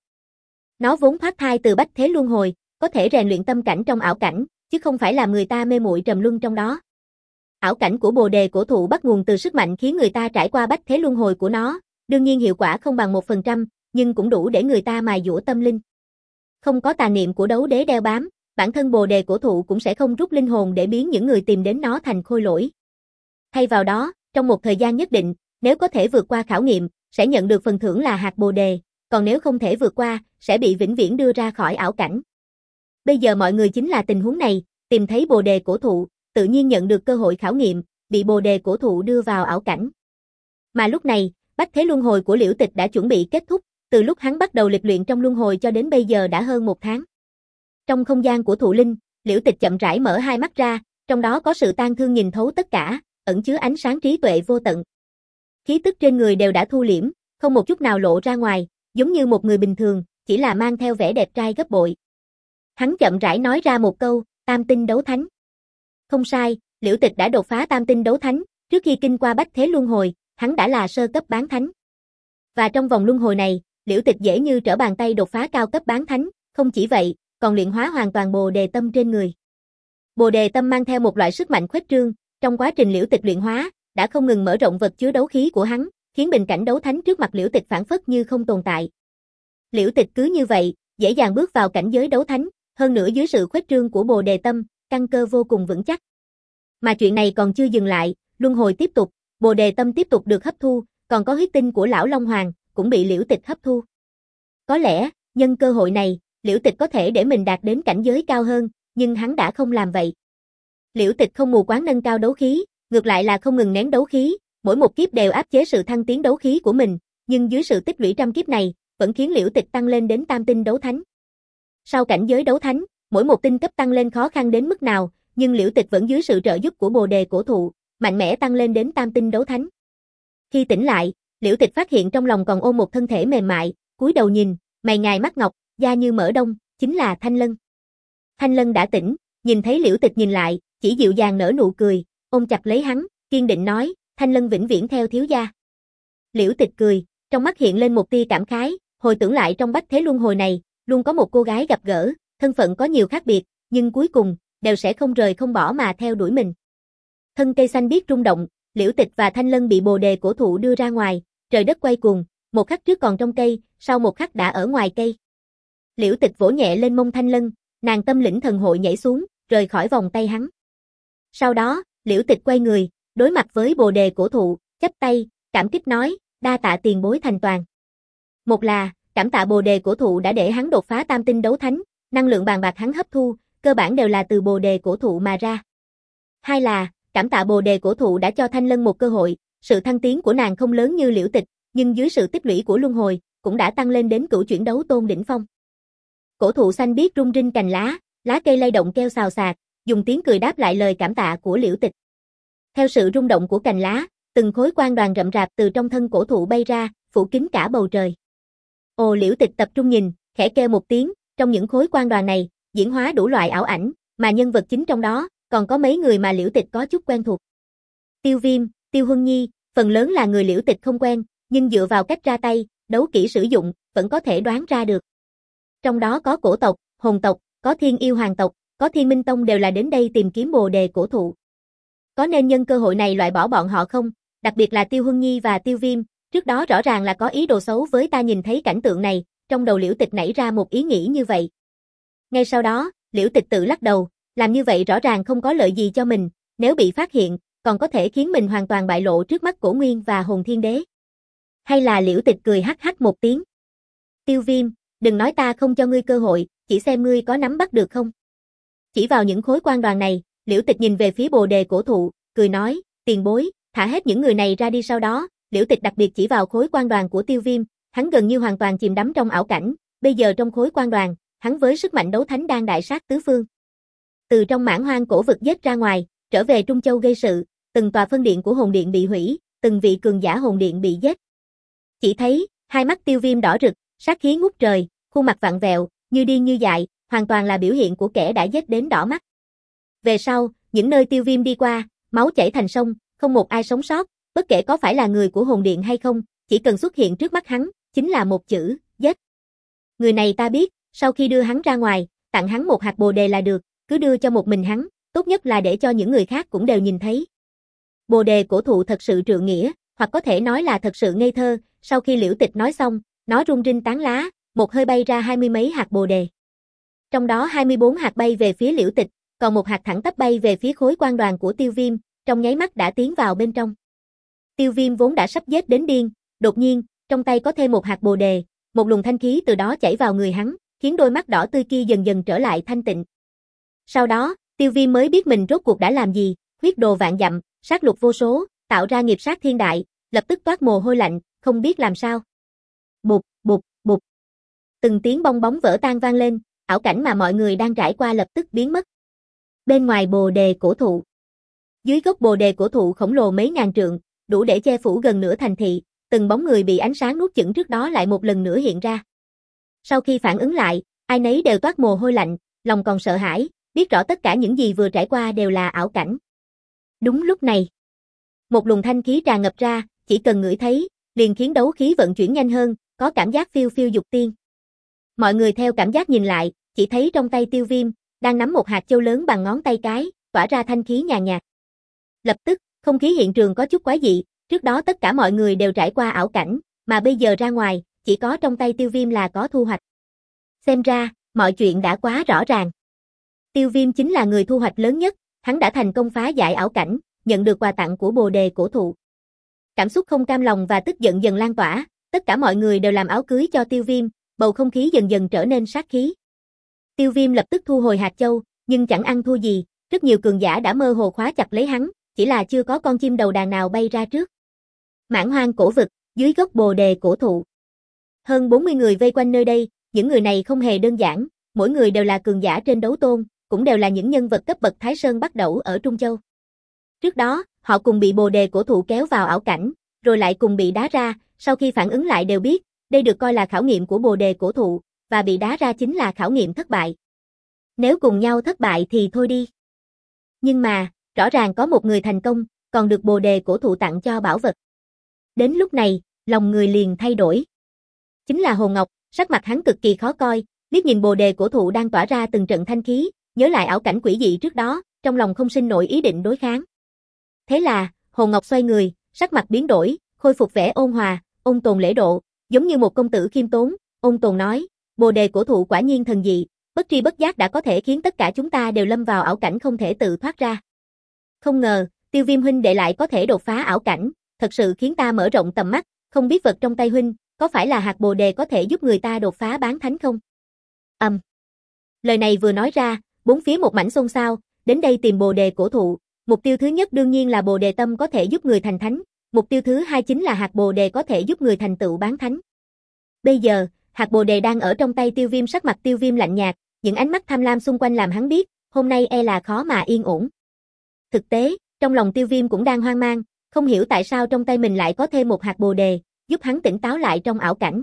Nó vốn thoát thai từ bách thế luân hồi, có thể rèn luyện tâm cảnh trong ảo cảnh, chứ không phải làm người ta mê muội trầm luân trong đó. Ảo cảnh của bồ đề cổ thụ bắt nguồn từ sức mạnh khiến người ta trải qua bách thế luân hồi của nó, đương nhiên hiệu quả không bằng một phần trăm, nhưng cũng đủ để người ta mài dũa tâm linh. Không có tà niệm của đấu đế đeo bám, bản thân bồ đề cổ thụ cũng sẽ không rút linh hồn để biến những người tìm đến nó thành khôi lỗi. Thay vào đó, trong một thời gian nhất định, nếu có thể vượt qua khảo nghiệm, sẽ nhận được phần thưởng là hạt bồ đề, còn nếu không thể vượt qua, sẽ bị vĩnh viễn đưa ra khỏi ảo cảnh. Bây giờ mọi người chính là tình huống này, tìm thấy bồ đề cổ thụ, tự nhiên nhận được cơ hội khảo nghiệm, bị bồ đề cổ thụ đưa vào ảo cảnh. Mà lúc này, bách thế luân hồi của Liễu Tịch đã chuẩn bị kết thúc, từ lúc hắn bắt đầu lịch luyện trong luân hồi cho đến bây giờ đã hơn một tháng. Trong không gian của thụ linh, Liễu Tịch chậm rãi mở hai mắt ra, trong đó có sự tang thương nhìn thấu tất cả, ẩn chứa ánh sáng trí tuệ vô tận. Khí tức trên người đều đã thu liễm, không một chút nào lộ ra ngoài, giống như một người bình thường, chỉ là mang theo vẻ đẹp trai gấp bội. Hắn chậm rãi nói ra một câu, tam tinh đấu thánh. Không sai, Liễu Tịch đã đột phá tam tinh đấu thánh, trước khi kinh qua bách thế luân hồi, hắn đã là sơ cấp bán thánh. Và trong vòng luân hồi này, Liễu Tịch dễ như trở bàn tay đột phá cao cấp bán thánh, không chỉ vậy, còn luyện hóa hoàn toàn bồ đề tâm trên người. Bồ đề tâm mang theo một loại sức mạnh khuếch trương, trong quá trình Liễu Tịch luyện hóa, đã không ngừng mở rộng vật chứa đấu khí của hắn, khiến bình cảnh đấu thánh trước mặt Liễu Tịch phản phất như không tồn tại. Liễu Tịch cứ như vậy, dễ dàng bước vào cảnh giới đấu thánh, hơn nữa dưới sự khuếch trương của bồ đề tâm, căn cơ vô cùng vững chắc. Mà chuyện này còn chưa dừng lại, luân hồi tiếp tục, bồ đề tâm tiếp tục được hấp thu, còn có huyết tinh của lão Long Hoàng cũng bị Liễu Tịch hấp thu. Có lẽ, nhân cơ hội này, Liễu Tịch có thể để mình đạt đến cảnh giới cao hơn, nhưng hắn đã không làm vậy. Liễu Tịch không mù quáng nâng cao đấu khí, ngược lại là không ngừng nén đấu khí, mỗi một kiếp đều áp chế sự thăng tiến đấu khí của mình, nhưng dưới sự tích lũy trăm kiếp này, vẫn khiến Liễu Tịch tăng lên đến tam tinh đấu thánh. Sau cảnh giới đấu thánh, mỗi một tinh cấp tăng lên khó khăn đến mức nào, nhưng Liễu Tịch vẫn dưới sự trợ giúp của bồ đề cổ thụ, mạnh mẽ tăng lên đến tam tinh đấu thánh. Khi tỉnh lại, Liễu Tịch phát hiện trong lòng còn ôm một thân thể mềm mại, cúi đầu nhìn, mày ngài mắt ngọc, da như mỡ đông, chính là Thanh Lân. Thanh Lân đã tỉnh, nhìn thấy Liễu Tịch nhìn lại, chỉ dịu dàng nở nụ cười, ôm chặt lấy hắn, kiên định nói, Thanh Lân vĩnh viễn theo thiếu gia. Liễu Tịch cười, trong mắt hiện lên một tia cảm khái, hồi tưởng lại trong bách thế luân hồi này, luôn có một cô gái gặp gỡ, thân phận có nhiều khác biệt, nhưng cuối cùng, đều sẽ không rời không bỏ mà theo đuổi mình. Thân cây xanh biếc rung động, Liễu Tịch và Thanh Lân bị bồ đề cổ thụ đưa ra ngoài, trời đất quay cuồng, một khắc trước còn trong cây, sau một khắc đã ở ngoài cây. Liễu Tịch vỗ nhẹ lên mông Thanh Lân, nàng tâm lĩnh thần hội nhảy xuống, rời khỏi vòng tay hắn. Sau đó, Liễu Tịch quay người, đối mặt với bồ đề cổ thụ, chắp tay, cảm kích nói, đa tạ tiền bối thành toàn. Một là, cảm tạ bồ đề cổ thụ đã để hắn đột phá tam tinh đấu thánh, năng lượng bàn bạc hắn hấp thu, cơ bản đều là từ bồ đề cổ thụ mà ra. Hai là, cảm tạ bồ đề cổ thụ đã cho Thanh Lân một cơ hội, sự thăng tiến của nàng không lớn như Liễu Tịch, nhưng dưới sự tích lũy của luân hồi, cũng đã tăng lên đến cửu chuyển đấu tôn đỉnh phong. Cổ thụ xanh biếc rung rinh cành lá, lá cây lay động kêu xào xạc, dùng tiếng cười đáp lại lời cảm tạ của Liễu Tịch. Theo sự rung động của cành lá, từng khối quang đoàn rậm rạp từ trong thân cổ thụ bay ra, phủ kín cả bầu trời. Ồ, Liễu Tịch tập trung nhìn, khẽ kêu một tiếng, trong những khối quang đoàn này, diễn hóa đủ loại ảo ảnh, mà nhân vật chính trong đó, còn có mấy người mà Liễu Tịch có chút quen thuộc. Tiêu Viêm, Tiêu Huân Nhi, phần lớn là người Liễu Tịch không quen, nhưng dựa vào cách ra tay, đấu kỹ sử dụng, vẫn có thể đoán ra được. Trong đó có cổ tộc, hồn tộc, có thiên yêu hoàng tộc, có thiên minh tông đều là đến đây tìm kiếm bồ đề cổ thụ. Có nên nhân cơ hội này loại bỏ bọn họ không? Đặc biệt là Tiêu Huân Nhi và Tiêu Viêm, trước đó rõ ràng là có ý đồ xấu với ta. Nhìn thấy cảnh tượng này, trong đầu Liễu Tịch nảy ra một ý nghĩ như vậy. Ngay sau đó, Liễu Tịch tự lắc đầu, làm như vậy rõ ràng không có lợi gì cho mình, nếu bị phát hiện, còn có thể khiến mình hoàn toàn bại lộ trước mắt Cổ Nguyên và Hồn Thiên Đế. Hay là Liễu Tịch cười hắc hắc một tiếng. Tiêu Viêm, đừng nói ta không cho ngươi cơ hội, chỉ xem ngươi có nắm bắt được không. Chỉ vào những khối quang đoàn này, Liễu Tịch nhìn về phía bồ đề cổ thụ, cười nói, tiền bối, thả hết những người này ra đi. Sau đó, Liễu Tịch đặc biệt chỉ vào khối quang đoàn của Tiêu Viêm, hắn gần như hoàn toàn chìm đắm trong ảo cảnh, bây giờ trong khối quang đoàn, hắn với sức mạnh đấu thánh đang đại sát tứ phương. Từ trong mãn hoang cổ vực giết ra ngoài, trở về Trung Châu gây sự, từng tòa phân điện của hồn điện bị hủy, từng vị cường giả hồn điện bị giết. Chỉ thấy, hai mắt Tiêu Viêm đỏ rực, sát khí ngút trời, khuôn mặt vặn vẹo, như điên như dại, hoàn toàn là biểu hiện của kẻ đã giết đến đỏ mắt. Về sau, những nơi Tiêu Viêm đi qua, máu chảy thành sông, không một ai sống sót, bất kể có phải là người của hồn điện hay không, chỉ cần xuất hiện trước mắt hắn, chính là một chữ, giết. Người này ta biết, sau khi đưa hắn ra ngoài, tặng hắn một hạt bồ đề là được, cứ đưa cho một mình hắn, tốt nhất là để cho những người khác cũng đều nhìn thấy. Bồ đề cổ thụ thật sự trượng nghĩa, hoặc có thể nói là thật sự ngây thơ, sau khi Liễu Tịch nói xong, nó rung rinh tán lá, một hơi bay ra hai mươi mấy hạt bồ đề. Trong đó hai mươi bốn hạt bay về phía Liễu Tịch, còn một hạt thẳng tắp bay về phía khối quan đoàn của Tiêu Viêm, trong nháy mắt đã tiến vào bên trong. Tiêu Viêm vốn đã sắp giết đến điên, đột nhiên, trong tay có thêm một hạt bồ đề, một luồng thanh khí từ đó chảy vào người hắn, khiến đôi mắt đỏ tươi kia dần dần trở lại thanh tịnh. Sau đó, Tiêu Viêm mới biết mình rốt cuộc đã làm gì, huyết đồ vạn dặm, sát lục vô số, tạo ra nghiệp sát thiên đại, lập tức toát mồ hôi lạnh, không biết làm sao. Bụp, bụp, bụp. Từng tiếng bong bóng vỡ tan vang lên, ảo cảnh mà mọi người đang trải qua lập tức biến mất. Bên ngoài bồ đề cổ thụ. Dưới gốc bồ đề cổ thụ khổng lồ mấy ngàn trượng, đủ để che phủ gần nửa thành thị, từng bóng người bị ánh sáng nuốt chửng trước đó lại một lần nữa hiện ra. Sau khi phản ứng lại, ai nấy đều toát mồ hôi lạnh, lòng còn sợ hãi, biết rõ tất cả những gì vừa trải qua đều là ảo cảnh. Đúng lúc này, một luồng thanh khí tràn ngập ra, chỉ cần ngửi thấy, liền khiến đấu khí vận chuyển nhanh hơn, có cảm giác phiêu phiêu dục tiên. Mọi người theo cảm giác nhìn lại, chỉ thấy trong tay Tiêu Viêm, đang nắm một hạt châu lớn bằng ngón tay cái, tỏa ra thanh khí nhàn nhạt. Lập tức, không khí hiện trường có chút quái dị, trước đó tất cả mọi người đều trải qua ảo cảnh, mà bây giờ ra ngoài, chỉ có trong tay Tiêu Viêm là có thu hoạch. Xem ra, mọi chuyện đã quá rõ ràng. Tiêu Viêm chính là người thu hoạch lớn nhất, hắn đã thành công phá giải ảo cảnh, nhận được quà tặng của bồ đề cổ thụ. Cảm xúc không cam lòng và tức giận dần lan tỏa, tất cả mọi người đều làm áo cưới cho Tiêu Viêm, bầu không khí dần dần trở nên sát khí. Tiêu Viêm lập tức thu hồi hạt châu, nhưng chẳng ăn thua gì, rất nhiều cường giả đã mơ hồ khóa chặt lấy hắn, chỉ là chưa có con chim đầu đàn nào bay ra trước. Mãn Hoang cổ vực, dưới gốc bồ đề cổ thụ. Hơn bốn mươi người vây quanh nơi đây, những người này không hề đơn giản, mỗi người đều là cường giả trên đấu tôn, cũng đều là những nhân vật cấp bậc Thái Sơn Bắc Đẩu ở Trung Châu. Trước đó, họ cùng bị bồ đề cổ thụ kéo vào ảo cảnh, rồi lại cùng bị đá ra, sau khi phản ứng lại đều biết, đây được coi là khảo nghiệm của bồ đề cổ thụ, và bị đá ra chính là khảo nghiệm thất bại. Nếu cùng nhau thất bại thì thôi đi. Nhưng mà, rõ ràng có một người thành công, còn được bồ đề cổ thụ tặng cho bảo vật. Đến lúc này, lòng người liền thay đổi. Chính là Hồ Ngọc, sắc mặt hắn cực kỳ khó coi, liếc nhìn bồ đề cổ thụ đang tỏa ra từng trận thanh khí, nhớ lại ảo cảnh quỷ dị trước đó, trong lòng không sinh nổi ý định đối kháng. Thế là, Hồ Ngọc xoay người, sắc mặt biến đổi, khôi phục vẻ ôn hòa, ôn tồn lễ độ, giống như một công tử khiêm tốn, ôn tồn nói, bồ đề cổ thụ quả nhiên thần dị, bất tri bất giác đã có thể khiến tất cả chúng ta đều lâm vào ảo cảnh không thể tự thoát ra. Không ngờ, Tiêu Viêm huynh đệ lại có thể đột phá ảo cảnh, thật sự khiến ta mở rộng tầm mắt, không biết vật trong tay huynh, có phải là hạt bồ đề có thể giúp người ta đột phá bán thánh không? Ầm. Um. Lời này vừa nói ra, bốn phía một mảnh xôn xao, đến đây tìm bồ đề cổ thụ, mục tiêu thứ nhất đương nhiên là bồ đề tâm có thể giúp người thành thánh, mục tiêu thứ hai chính là hạt bồ đề có thể giúp người thành tựu bán thánh. Bây giờ, hạt bồ đề đang ở trong tay Tiêu Viêm, sắc mặt Tiêu Viêm lạnh nhạt, những ánh mắt tham lam xung quanh làm hắn biết, hôm nay e là khó mà yên ổn. Thực tế, trong lòng Tiêu Viêm cũng đang hoang mang, không hiểu tại sao trong tay mình lại có thêm một hạt bồ đề, giúp hắn tỉnh táo lại trong ảo cảnh.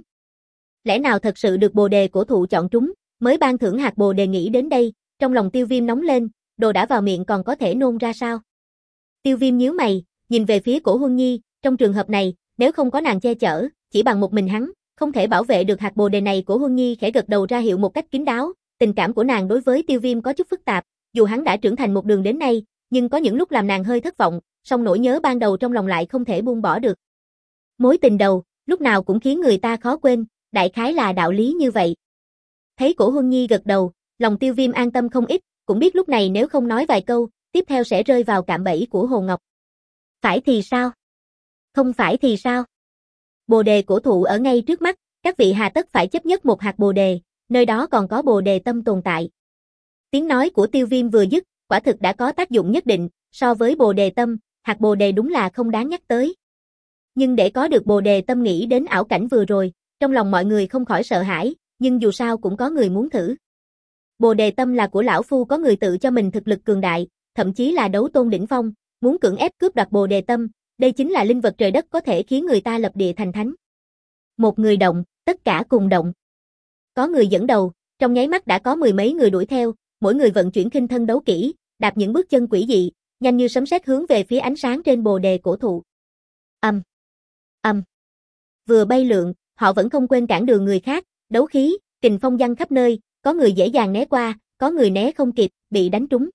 Lẽ nào thật sự được bồ đề cổ thụ chọn trúng, mới ban thưởng hạt bồ đề? Nghĩ đến đây, trong lòng Tiêu Viêm nóng lên, đồ đã vào miệng còn có thể nôn ra sao? Tiêu Viêm nhíu mày, nhìn về phía Cổ Huân Nhi, trong trường hợp này, nếu không có nàng che chở, chỉ bằng một mình hắn, không thể bảo vệ được hạt bồ đề này. Cổ Huân Nhi khẽ gật đầu ra hiệu một cách kín đáo, tình cảm của nàng đối với Tiêu Viêm có chút phức tạp, dù hắn đã trưởng thành một đường đến nay, nhưng có những lúc làm nàng hơi thất vọng, song nỗi nhớ ban đầu trong lòng lại không thể buông bỏ được. Mối tình đầu, lúc nào cũng khiến người ta khó quên, đại khái là đạo lý như vậy. Thấy Cổ Huân Nhi gật đầu, lòng Tiêu Viêm an tâm không ít, cũng biết lúc này nếu không nói vài câu, tiếp theo sẽ rơi vào cạm bẫy của Hồ Ngọc. Phải thì sao? Không phải thì sao? Bồ đề cổ thụ ở ngay trước mắt, các vị hà tất phải chấp nhất một hạt bồ đề, nơi đó còn có bồ đề tâm tồn tại. Tiếng nói của Tiêu Viêm vừa dứt, quả thực đã có tác dụng nhất định, so với bồ đề tâm, hạt bồ đề đúng là không đáng nhắc tới. Nhưng để có được bồ đề tâm, nghĩ đến ảo cảnh vừa rồi, trong lòng mọi người không khỏi sợ hãi, nhưng dù sao cũng có người muốn thử. Bồ đề tâm là của lão phu, có người tự cho mình thực lực cường đại, thậm chí là đấu tôn đỉnh phong, muốn cưỡng ép cướp đoạt bồ đề tâm, Đây chính là linh vật trời đất có thể khiến người ta lập địa thành thánh. Một người động, tất cả cùng động. Có người dẫn đầu, trong nháy mắt đã có mười mấy người đuổi theo, mỗi người vận chuyển khinh thân đấu kỹ, đạp những bước chân quỷ dị, nhanh như sấm sét hướng về phía ánh sáng trên bồ đề cổ thụ. Âm, âm. Vừa bay lượn, họ vẫn không quên cản đường người khác, đấu khí, kình phong giăng khắp nơi, có người dễ dàng né qua, có người né không kịp, bị đánh trúng.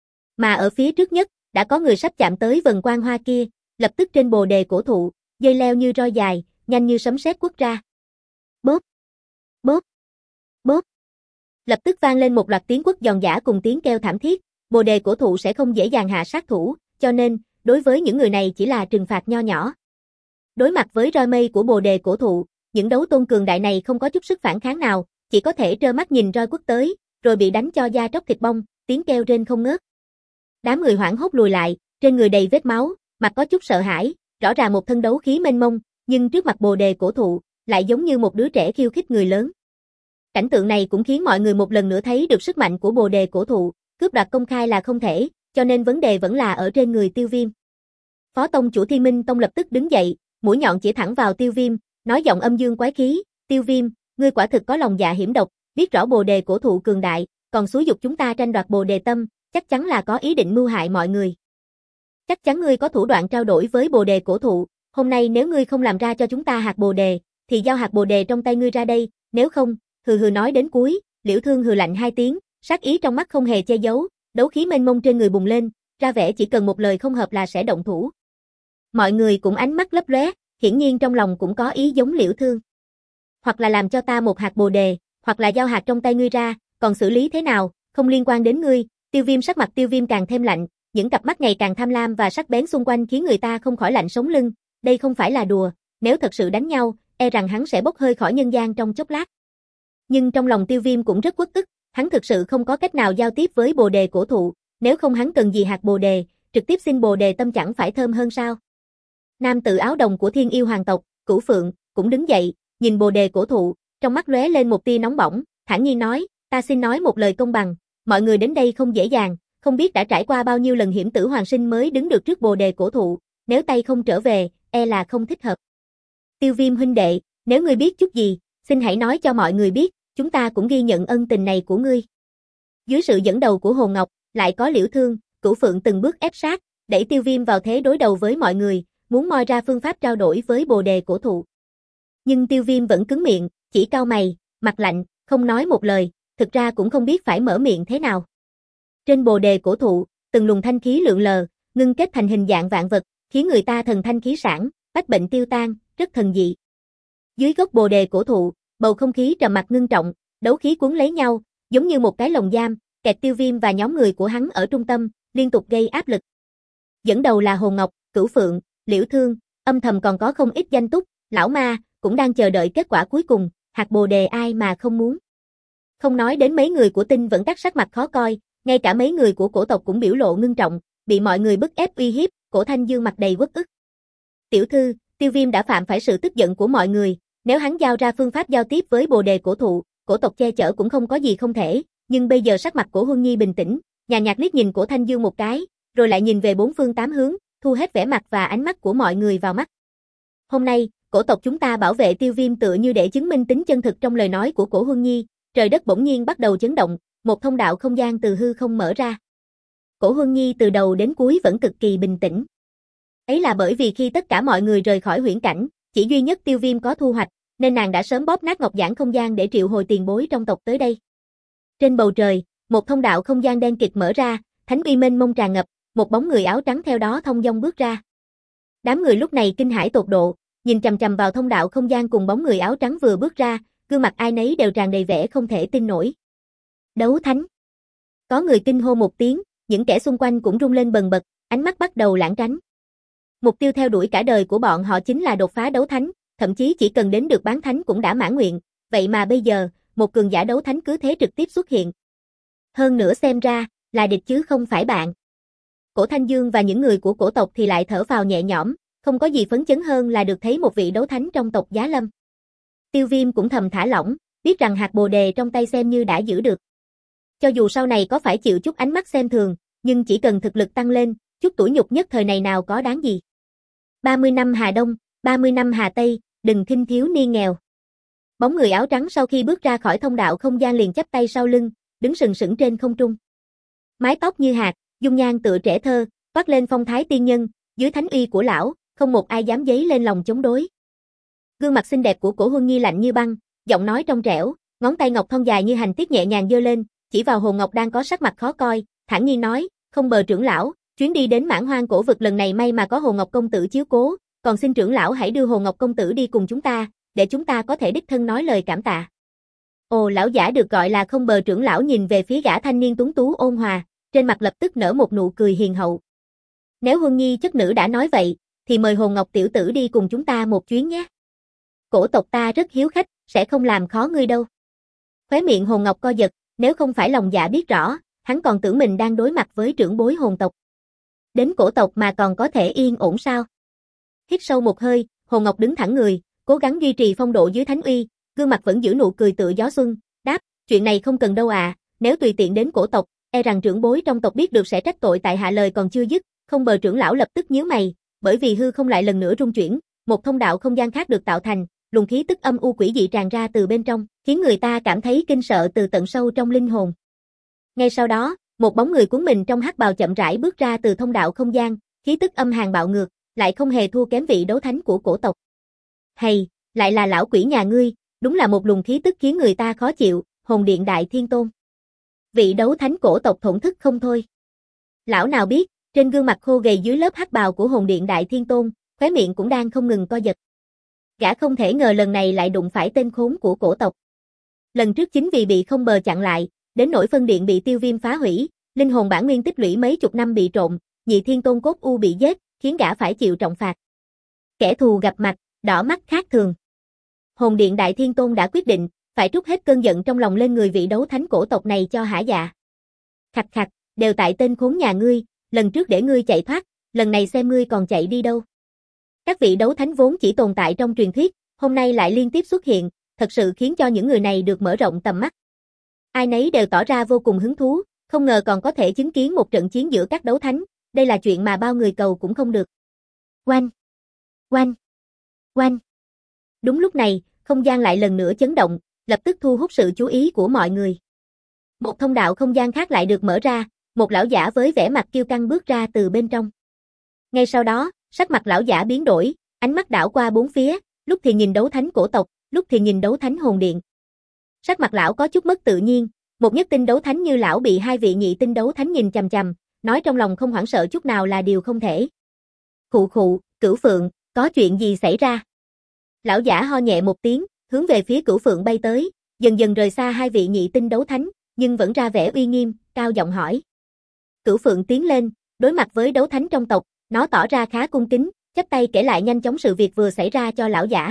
Mà ở phía trước nhất, đã có người sắp chạm tới vần quang hoa kia, lập tức trên bồ đề cổ thụ, dây leo như roi dài, nhanh như sấm sét quất ra. Bóp, bóp, bóp. Lập tức vang lên một loạt tiếng quất giòn giã cùng tiếng kêu thảm thiết, bồ đề cổ thụ sẽ không dễ dàng hạ sát thủ, cho nên, đối với những người này chỉ là trừng phạt nho nhỏ. Đối mặt với roi mây của bồ đề cổ thụ, những đấu tôn cường đại này không có chút sức phản kháng nào, chỉ có thể trơ mắt nhìn roi quất tới, rồi bị đánh cho da tróc thịt bong, tiếng kêu rên không ngớt. Đám người hoảng hốt lùi lại, trên người đầy vết máu, mặt có chút sợ hãi, rõ ràng một thân đấu khí mênh mông, nhưng trước mặt bồ đề cổ thụ, lại giống như một đứa trẻ khiêu khích người lớn. Cảnh tượng này cũng khiến mọi người một lần nữa thấy được sức mạnh của bồ đề cổ thụ, cướp đoạt công khai là không thể, cho nên vấn đề vẫn là ở trên người Tiêu Viêm. Phó tông chủ Thiên Minh Tông lập tức đứng dậy, mũi nhọn chỉ thẳng vào Tiêu Viêm, nói giọng âm dương quái khí, Tiêu Viêm, ngươi quả thực có lòng dạ hiểm độc, biết rõ bồ đề cổ thụ cường đại, còn xúi giục chúng ta tranh đoạt bồ đề tâm, chắc chắn là có ý định mưu hại mọi người. Chắc chắn ngươi có thủ đoạn trao đổi với bồ đề cổ thụ, hôm nay nếu ngươi không làm ra cho chúng ta hạt bồ đề, thì giao hạt bồ đề trong tay ngươi ra đây, nếu không, hừ hừ nói đến cuối, Liễu Thương hừ lạnh hai tiếng, sát ý trong mắt không hề che giấu, đấu khí mênh mông trên người bùng lên, ra vẻ chỉ cần một lời không hợp là sẽ động thủ. Mọi người cũng ánh mắt lấp lóe, hiển nhiên trong lòng cũng có ý giống Liễu Thương. Hoặc là làm cho ta một hạt bồ đề, hoặc là giao hạt trong tay ngươi ra, còn xử lý thế nào, không liên quan đến ngươi. Tiêu Viêm sắc mặt Tiêu Viêm càng thêm lạnh, những cặp mắt ngày càng tham lam và sắc bén xung quanh khiến người ta không khỏi lạnh sống lưng, đây không phải là đùa, nếu thật sự đánh nhau, e rằng hắn sẽ bốc hơi khỏi nhân gian trong chốc lát. Nhưng trong lòng Tiêu Viêm cũng rất uất ức, hắn thực sự không có cách nào giao tiếp với bồ đề cổ thụ, nếu không hắn cần gì hạt bồ đề, trực tiếp xin bồ đề tâm chẳng phải thơm hơn sao. Nam tử áo đồng của Thiên Yêu Hoàng tộc, Cửu Phượng, cũng đứng dậy, nhìn bồ đề cổ thụ, trong mắt lóe lên một tia nóng bỏng, thản nhiên nói, ta xin nói một lời công bằng, mọi người đến đây không dễ dàng, không biết đã trải qua bao nhiêu lần hiểm tử hoàng sinh mới đứng được trước bồ đề cổ thụ, nếu tay không trở về, e là không thích hợp. Tiêu Viêm huynh đệ, nếu ngươi biết chút gì, xin hãy nói cho mọi người biết, chúng ta cũng ghi nhận ân tình này của ngươi. Dưới sự dẫn đầu của Hồ Ngọc, lại có Liễu Thương, Cửu Phượng từng bước ép sát, đẩy Tiêu Viêm vào thế đối đầu với mọi người, muốn moi ra phương pháp trao đổi với bồ đề cổ thụ. Nhưng Tiêu Viêm vẫn cứng miệng, chỉ cau mày, mặt lạnh, không nói một lời, thực ra cũng không biết phải mở miệng thế nào. Trên bồ đề cổ thụ, từng luồng thanh khí lượn lờ, ngưng kết thành hình dạng vạn vật, khiến người ta thần thanh khí sản, bách bệnh tiêu tan, rất thần dị. Dưới gốc bồ đề cổ thụ, bầu không khí trầm mặc ngưng trọng, đấu khí cuốn lấy nhau, giống như một cái lồng giam, kẹt Tiêu Viêm và nhóm người của hắn ở trung tâm, liên tục gây áp lực. Dẫn đầu là Hồ Ngọc, Cửu Phượng, Liễu Thương, âm thầm còn có không ít danh túc, lão ma, cũng đang chờ đợi kết quả cuối cùng, hạt bồ đề ai mà không muốn. Không nói đến mấy người của Tinh vẫn tắt sắc mặt khó coi, ngay cả mấy người của cổ tộc cũng biểu lộ ngưng trọng, bị mọi người bức ép uy hiếp, Cổ Thanh Dương mặt đầy uất ức. Tiểu thư, Tiêu Viêm đã phạm phải sự tức giận của mọi người, nếu hắn giao ra phương pháp giao tiếp với bồ đề cổ thụ, cổ tộc che chở cũng không có gì không thể, nhưng bây giờ sắc mặt của Huân Nhi bình tĩnh, nhàn nhạt liếc nhìn Cổ Thanh Dương một cái, rồi lại nhìn về bốn phương tám hướng, thu hết vẻ mặt và ánh mắt của mọi người vào mắt. Hôm nay, cổ tộc chúng ta bảo vệ Tiêu Viêm tựa như để chứng minh tính chân thực trong lời nói của Cổ Huân Nhi, trời đất bỗng nhiên bắt đầu chấn động, một thông đạo không gian từ hư không mở ra. Cổ Huân Nhi từ đầu đến cuối vẫn cực kỳ bình tĩnh. Ấy là bởi vì khi tất cả mọi người rời khỏi huyễn cảnh, chỉ duy nhất Tiêu Viêm có thu hoạch, nên nàng đã sớm bóp nát ngọc giản không gian để triệu hồi tiền bối trong tộc tới đây. Trên bầu trời, một thông đạo không gian đen kịt mở ra, thánh uy mênh mông tràn ngập, một bóng người áo trắng theo đó thông dong bước ra. Đám người lúc này kinh hãi tột độ, nhìn chằm chằm vào thông đạo không gian cùng bóng người áo trắng vừa bước ra, gương mặt ai nấy đều tràn đầy vẻ không thể tin nổi. Đấu thánh. Có người kinh hô một tiếng, những kẻ xung quanh cũng rung lên bần bật, ánh mắt bắt đầu lãng tránh. Mục tiêu theo đuổi cả đời của bọn họ chính là đột phá đấu thánh, thậm chí chỉ cần đến được bán thánh cũng đã mãn nguyện, vậy mà bây giờ, một cường giả đấu thánh cứ thế trực tiếp xuất hiện. Hơn nữa xem ra, là địch chứ không phải bạn. Cổ Thanh Dương và những người của cổ tộc thì lại thở phào nhẹ nhõm, không có gì phấn chấn hơn là được thấy một vị đấu thánh trong tộc Giá Lâm. Tiêu Viêm cũng thầm thả lỏng, biết rằng hạt bồ đề trong tay xem như đã giữ được. Cho dù sau này có phải chịu chút ánh mắt xem thường, nhưng chỉ cần thực lực tăng lên, chút tủi nhục nhất thời này nào có đáng gì. ba mươi năm Hà Đông, ba mươi năm Hà Tây, đừng khinh thiếu niên nghèo. Bóng người áo trắng sau khi bước ra khỏi thông đạo không gian liền chắp tay sau lưng, đứng sừng sững trên không trung. Mái tóc như hạt, dung nhan tựa trẻ thơ, toát lên phong thái tiên nhân, dưới thánh uy của lão, không một ai dám dấy lên lòng chống đối. Gương mặt xinh đẹp của Cổ Huân Nhi lạnh như băng, giọng nói trong trẻo, ngón tay ngọc thon dài như hành tiết nhẹ nhàng giơ lên, chỉ vào Hồ Ngọc đang có sắc mặt khó coi, thản nhiên nói, "Không bờ trưởng lão, chuyến đi đến Mãn Hoang cổ vực lần này may mà có Hồ Ngọc công tử chiếu cố, còn xin trưởng lão hãy đưa Hồ Ngọc công tử đi cùng chúng ta, để chúng ta có thể đích thân nói lời cảm tạ." Ồ, lão giả được gọi là Không bờ trưởng lão nhìn về phía gã thanh niên tuấn tú ôn hòa, trên mặt lập tức nở một nụ cười hiền hậu. "Nếu Huân Nhi chất nữ đã nói vậy, thì mời Hồ Ngọc tiểu tử đi cùng chúng ta một chuyến nhé. Cổ tộc ta rất hiếu khách, sẽ không làm khó ngươi đâu." Khóe miệng Hồ Ngọc co giật, nếu không phải lòng dạ biết rõ, hắn còn tưởng mình đang đối mặt với trưởng bối hồn tộc. Đến cổ tộc mà còn có thể yên ổn sao? Hít sâu một hơi, Hồ Ngọc đứng thẳng người, cố gắng duy trì phong độ dưới thánh uy, gương mặt vẫn giữ nụ cười tựa gió xuân, đáp, "Chuyện này không cần đâu à, nếu tùy tiện đến cổ tộc, e rằng trưởng bối trong tộc biết được sẽ trách tội tại hạ." Lời còn chưa dứt, Không bờ trưởng lão lập tức nhíu mày, bởi vì hư không lại lần nữa rung chuyển, một thông đạo không gian khác được tạo thành, luồng khí tức âm u quỷ dị tràn ra từ bên trong, khiến người ta cảm thấy kinh sợ từ tận sâu trong linh hồn. Ngay sau đó, một bóng người cuốn mình trong hắc bào chậm rãi bước ra từ thông đạo không gian, khí tức âm hàn bạo ngược, lại không hề thua kém vị đấu thánh của cổ tộc. "Hay, lại là lão quỷ nhà ngươi, đúng là một luồng khí tức khiến người ta khó chịu." Hồn Điện Đại Thiên Tôn, vị đấu thánh cổ tộc thổn thức không thôi. Lão nào biết, trên gương mặt khô gầy dưới lớp hắc bào của Hồn Điện Đại Thiên Tôn, khóe miệng cũng đang không ngừng co giật. Gã không thể ngờ lần này lại đụng phải tên khốn của cổ tộc. Lần trước chính vì bị Không bờ chặn lại, đến nỗi phân điện bị Tiêu Viêm phá hủy, linh hồn bản nguyên tích lũy mấy chục năm bị trộn, nhị thiên tôn cốt u bị giết, khiến gã phải chịu trọng phạt. Kẻ thù gặp mặt, đỏ mắt khác thường. Hồn Điện Đại Thiên Tôn đã quyết định, phải trút hết cơn giận trong lòng lên người vị đấu thánh cổ tộc này cho hả dạ. Khặt khặt, đều tại tên khốn nhà ngươi, lần trước để ngươi chạy thoát, lần này xem ngươi còn chạy đi đâu. Các vị đấu thánh vốn chỉ tồn tại trong truyền thuyết, hôm nay lại liên tiếp xuất hiện, thật sự khiến cho những người này được mở rộng tầm mắt. Ai nấy đều tỏ ra vô cùng hứng thú, không ngờ còn có thể chứng kiến một trận chiến giữa các đấu thánh, đây là chuyện mà bao người cầu cũng không được. Oanh! Oanh! Oanh! Đúng lúc này, không gian lại lần nữa chấn động, lập tức thu hút sự chú ý của mọi người. Một thông đạo không gian khác lại được mở ra, một lão giả với vẻ mặt kiêu căng bước ra từ bên trong. Ngay sau đó, sắc mặt lão giả biến đổi, ánh mắt đảo qua bốn phía, lúc thì nhìn đấu thánh cổ tộc, lúc thì nhìn đấu thánh hồn điện. Sắc mặt lão có chút mất tự nhiên, một nhất tinh đấu thánh như lão bị hai vị nhị tinh đấu thánh nhìn chằm chằm, nói trong lòng không hoảng sợ chút nào là điều không thể. Khụ khụ, Cửu Phượng, có chuyện gì xảy ra? Lão giả ho nhẹ một tiếng, hướng về phía Cửu Phượng bay tới, dần dần rời xa hai vị nhị tinh đấu thánh, nhưng vẫn ra vẻ uy nghiêm, cao giọng hỏi. Cửu Phượng tiến lên, đối mặt với đấu thánh trong tộc, nó tỏ ra khá cung kính, chắp tay kể lại nhanh chóng sự việc vừa xảy ra cho lão giả.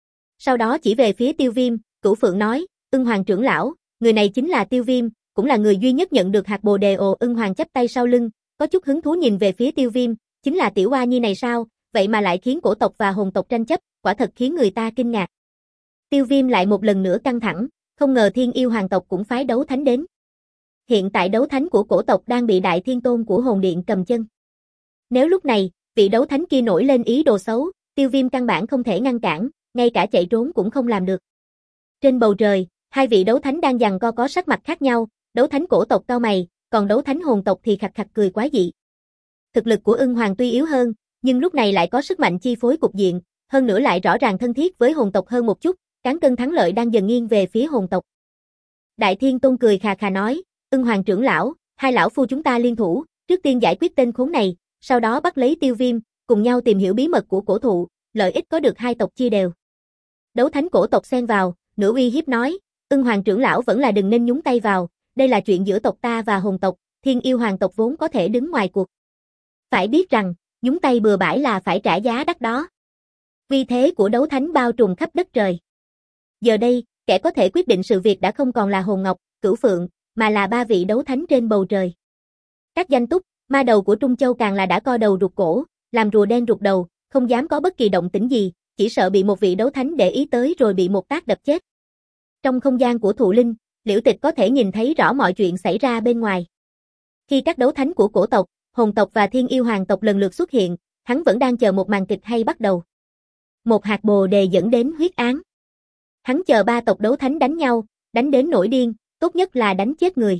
Sau đó chỉ về phía Tiêu Viêm, Cửu Phượng nói, Ưng Hoàng trưởng lão, người này chính là Tiêu Viêm, cũng là người duy nhất nhận được hạt bồ đề. Ồ, Ưng Hoàng chắp tay sau lưng, có chút hứng thú nhìn về phía Tiêu Viêm, chính là tiểu oa nhi này sao, vậy mà lại khiến cổ tộc và hồn tộc tranh chấp, quả thật khiến người ta kinh ngạc. Tiêu Viêm lại một lần nữa căng thẳng, không ngờ Thiên Yêu Hoàng tộc cũng phái đấu thánh đến. Hiện tại đấu thánh của cổ tộc đang bị Đại Thiên Tôn của Hồn Điện cầm chân. Nếu lúc này, vị đấu thánh kia nổi lên ý đồ xấu, Tiêu Viêm căn bản không thể ngăn cản, ngay cả chạy trốn cũng không làm được. Trên bầu trời, hai vị đấu thánh đang giằng co có sắc mặt khác nhau, đấu thánh cổ tộc cao mày, còn đấu thánh hồn tộc thì khặt khặt cười quái dị. Thực lực của Ưng Hoàng tuy yếu hơn, nhưng lúc này lại có sức mạnh chi phối cục diện, hơn nữa lại rõ ràng thân thiết với hồn tộc hơn một chút, cán cân thắng lợi đang dần nghiêng về phía hồn tộc. Đại Thiên Tôn cười khà khà nói, Ưng Hoàng trưởng lão, hai lão phu chúng ta liên thủ, trước tiên giải quyết tên khốn này, sau đó bắt lấy Tiêu Viêm, cùng nhau tìm hiểu bí mật của cổ thụ, lợi ích có được hai tộc chia đều. Đấu thánh cổ tộc xen vào, nửa uy hiếp nói, Ưng Hoàng trưởng lão vẫn là đừng nên nhúng tay vào, đây là chuyện giữa tộc ta và hồn tộc, Thiên Yêu Hoàng tộc vốn có thể đứng ngoài cuộc. Phải biết rằng, nhúng tay bừa bãi là phải trả giá đắt đó. Uy thế của đấu thánh bao trùm khắp đất trời. Giờ đây, kẻ có thể quyết định sự việc đã không còn là Hồn Ngọc, Cửu Phượng, mà là ba vị đấu thánh trên bầu trời. Các danh túc, ma đầu của Trung Châu càng là đã co đầu rụt cổ, làm rùa đen rụt đầu, không dám có bất kỳ động tĩnh gì, chỉ sợ bị một vị đấu thánh để ý tới rồi bị một tác đập chết. Trong không gian của Thụ Linh, Liễu Tịch có thể nhìn thấy rõ mọi chuyện xảy ra bên ngoài. Khi các đấu thánh của cổ tộc, hồn tộc và Thiên Yêu Hoàng tộc lần lượt xuất hiện, hắn vẫn đang chờ một màn kịch hay bắt đầu. Một hạt bồ đề dẫn đến huyết án. Hắn chờ ba tộc đấu thánh đánh nhau, đánh đến nổi điên, tốt nhất là đánh chết người.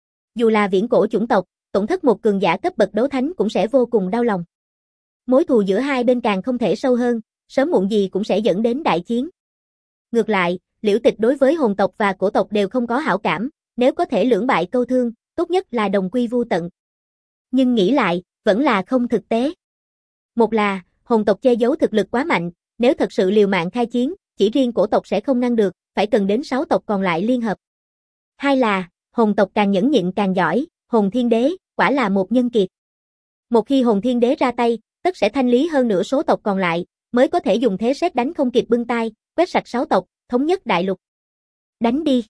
Dù là viễn cổ chủng tộc, tổn thất một cường giả cấp bậc đấu thánh cũng sẽ vô cùng đau lòng. Mối thù giữa hai bên càng không thể sâu hơn, sớm muộn gì cũng sẽ dẫn đến đại chiến. Ngược lại, Liễu Tịch đối với hồn tộc và cổ tộc đều không có hảo cảm, nếu có thể lưỡng bại câu thương, tốt nhất là đồng quy vu tận. Nhưng nghĩ lại, vẫn là không thực tế. Một là, hồn tộc che giấu thực lực quá mạnh, nếu thật sự liều mạng khai chiến, chỉ riêng cổ tộc sẽ không ngăn được, phải cần đến sáu tộc còn lại liên hợp. Hai là, hồn tộc càng nhẫn nhịn càng giỏi, hồn thiên đế, quả là một nhân kiệt. Một khi hồn thiên đế ra tay, tất sẽ thanh lý hơn nửa số tộc còn lại, mới có thể dùng thế sét đánh không kịp bưng tay, quét sạch sáu tộc, thống nhất đại lục. Đánh đi.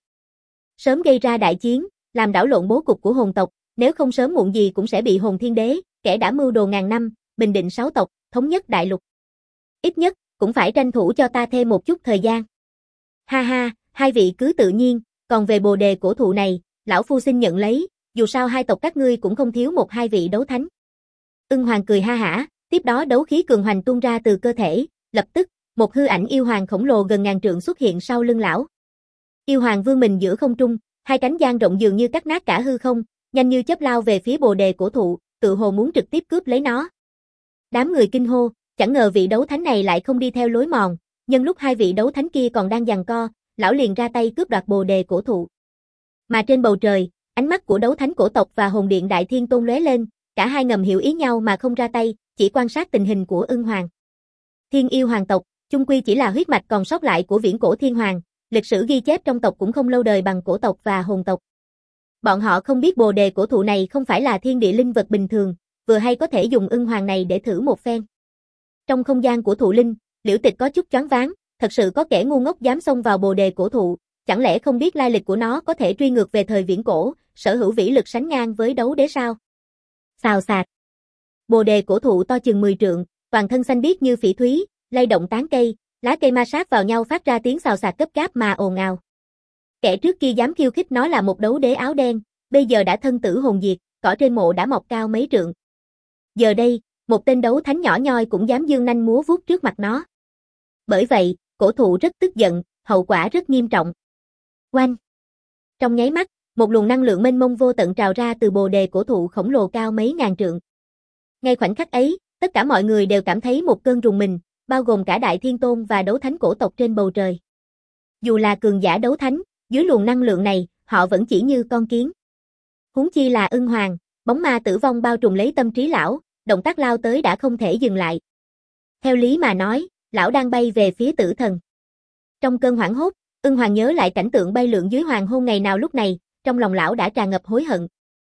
Sớm gây ra đại chiến, làm đảo lộn bố cục của hồn tộc, nếu không sớm muộn gì cũng sẽ bị hồn thiên đế, kẻ đã mưu đồ ngàn năm, bình định sáu tộc, thống nhất đại lục. Ít nhất, cũng phải tranh thủ cho ta thêm một chút thời gian. Ha ha, hai vị cứ tự nhiên, còn về bồ đề cổ thụ này, lão phu xin nhận lấy, dù sao hai tộc các ngươi cũng không thiếu một hai vị đấu thánh. Ưng Hoàng cười ha hả, tiếp đó đấu khí cường hoành tuôn ra từ cơ thể, lập tức, một hư ảnh yêu hoàng khổng lồ gần ngàn trượng xuất hiện sau lưng lão. Yêu hoàng vươn mình giữa không trung, hai cánh dang rộng dường như cắt nát cả hư không, nhanh như chớp lao về phía bồ đề cổ thụ, tự hồ muốn trực tiếp cướp lấy nó. Đám người kinh hô, chẳng ngờ vị đấu thánh này lại không đi theo lối mòn, nhân lúc hai vị đấu thánh kia còn đang giằng co, lão liền ra tay cướp đoạt bồ đề cổ thụ. Mà trên bầu trời, ánh mắt của đấu thánh cổ tộc và hồn điện đại thiên tôn lóe lên, cả hai ngầm hiểu ý nhau mà không ra tay, chỉ quan sát tình hình của Ưng Hoàng. Thiên yêu hoàng tộc, chung quy chỉ là huyết mạch còn sót lại của viễn cổ thiên hoàng, lịch sử ghi chép trong tộc cũng không lâu đời bằng cổ tộc và hồn tộc. Bọn họ không biết bồ đề cổ thụ này không phải là thiên địa linh vật bình thường, vừa hay có thể dùng Ưng Hoàng này để thử một phen. Trong không gian của thụ linh, Liễu Tịch có chút choáng váng, thật sự có kẻ ngu ngốc dám xông vào bồ đề cổ thụ, chẳng lẽ không biết lai lịch của nó có thể truy ngược về thời viễn cổ, sở hữu vĩ lực sánh ngang với đấu đế sao? Xào xạc. Bồ đề cổ thụ to chừng mười trượng, toàn thân xanh biếc như phỉ thúy, lay động tán cây, lá cây ma sát vào nhau phát ra tiếng xào xạc gấp gáp mà ồn ào. Kẻ trước kia dám khiêu khích nó là một đấu đế áo đen, bây giờ đã thân tử hồn diệt, cỏ trên mộ đã mọc cao mấy trượng. Giờ đây, một tên đấu thánh nhỏ nhoi cũng dám dương nanh múa vuốt trước mặt nó. Bởi vậy, cổ thụ rất tức giận, hậu quả rất nghiêm trọng. Oanh! Trong nháy mắt, một luồng năng lượng mênh mông vô tận trào ra từ bồ đề cổ thụ khổng lồ cao mấy ngàn trượng. Ngay khoảnh khắc ấy, tất cả mọi người đều cảm thấy một cơn rùng mình, bao gồm cả đại thiên tôn và đấu thánh cổ tộc trên bầu trời. Dù là cường giả đấu thánh, dưới luồng năng lượng này, họ vẫn chỉ như con kiến. Huống chi là Ưng Hoàng, bóng ma tử vong bao trùm lấy tâm trí lão, động tác lao tới đã không thể dừng lại. Theo lý mà nói, lão đang bay về phía tử thần. Trong cơn hoảng hốt, Ưng Hoàng nhớ lại cảnh tượng bay lượn dưới hoàng hôn ngày nào lúc này, trong lòng lão đã tràn ngập hối hận.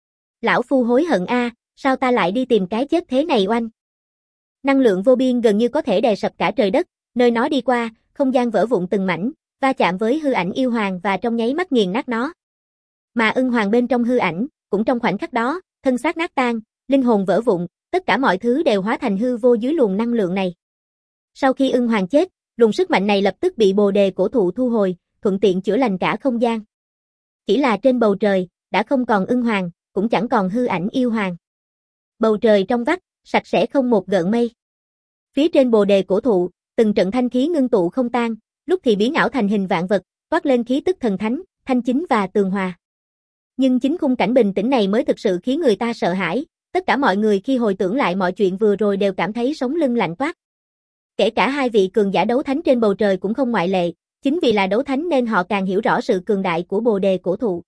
Lão phu hối hận a, à, sao ta lại đi tìm cái chết thế này oanh? Năng lượng vô biên gần như có thể đè sập cả trời đất, nơi nó đi qua, không gian vỡ vụn từng mảnh, va chạm với hư ảnh yêu hoàng và trong nháy mắt nghiền nát nó. Mà Ưng Hoàng bên trong hư ảnh, cũng trong khoảnh khắc đó, thân xác nát tan, linh hồn vỡ vụn, tất cả mọi thứ đều hóa thành hư vô dưới luồng năng lượng này. Sau khi Ưng Hoàng chết, luồng sức mạnh này lập tức bị bồ đề cổ thụ thu hồi, thuận tiện chữa lành cả không gian. Chỉ là trên bầu trời, đã không còn Ưng Hoàng, cũng chẳng còn hư ảnh yêu hoàng. Bầu trời trong vắt, sạch sẽ không một gợn mây. Phía trên bồ đề cổ thụ, từng trận thanh khí ngưng tụ không tan, lúc thì biến ảo thành hình vạn vật, toát lên khí tức thần thánh, thanh chính và tường hòa. Nhưng chính khung cảnh bình tĩnh này mới thực sự khiến người ta sợ hãi, tất cả mọi người khi hồi tưởng lại mọi chuyện vừa rồi đều cảm thấy sống lưng lạnh toát. Kể cả hai vị cường giả đấu thánh trên bầu trời cũng không ngoại lệ, chính vì là đấu thánh nên họ càng hiểu rõ sự cường đại của bồ đề cổ thụ.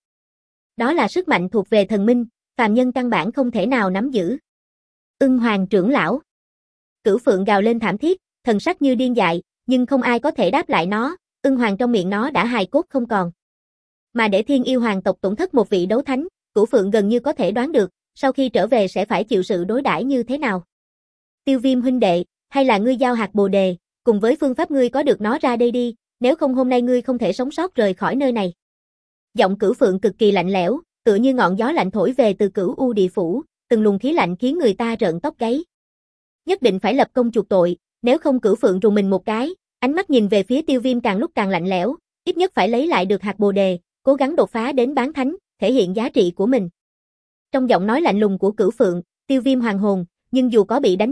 Đó là sức mạnh thuộc về thần minh, phàm nhân căn bản không thể nào nắm giữ. Ưng Hoàng trưởng lão. Cửu Phượng gào lên thảm thiết, thần sắc như điên dại, nhưng không ai có thể đáp lại nó, Ưng Hoàng trong miệng nó đã hài cốt không còn. Mà để Thiên Yêu Hoàng tộc tổn thất một vị đấu thánh, Cửu Phượng gần như có thể đoán được, sau khi trở về sẽ phải chịu sự đối đãi như thế nào. Tiêu Viêm huynh đệ, hay là ngươi giao hạt bồ đề, cùng với phương pháp ngươi có được nó ra đây đi, nếu không hôm nay ngươi không thể sống sót rời khỏi nơi này. Giọng Cửu Phượng cực kỳ lạnh lẽo, tựa như ngọn gió lạnh thổi về từ Cửu U địa phủ, từng luồng khí lạnh khiến người ta rợn tóc gáy. Nhất định phải lập công chuộc tội, nếu không Cửu Phượng rùng mình một cái, ánh mắt nhìn về phía Tiêu Viêm càng lúc càng lạnh lẽo, ít nhất phải lấy lại được hạt bồ đề, cố gắng đột phá đến bán thánh, thể hiện giá trị của mình. Trong giọng nói lạnh lùng của Cửu Phượng, Tiêu Viêm hoàng hồn, nhưng dù có bị đánh chết,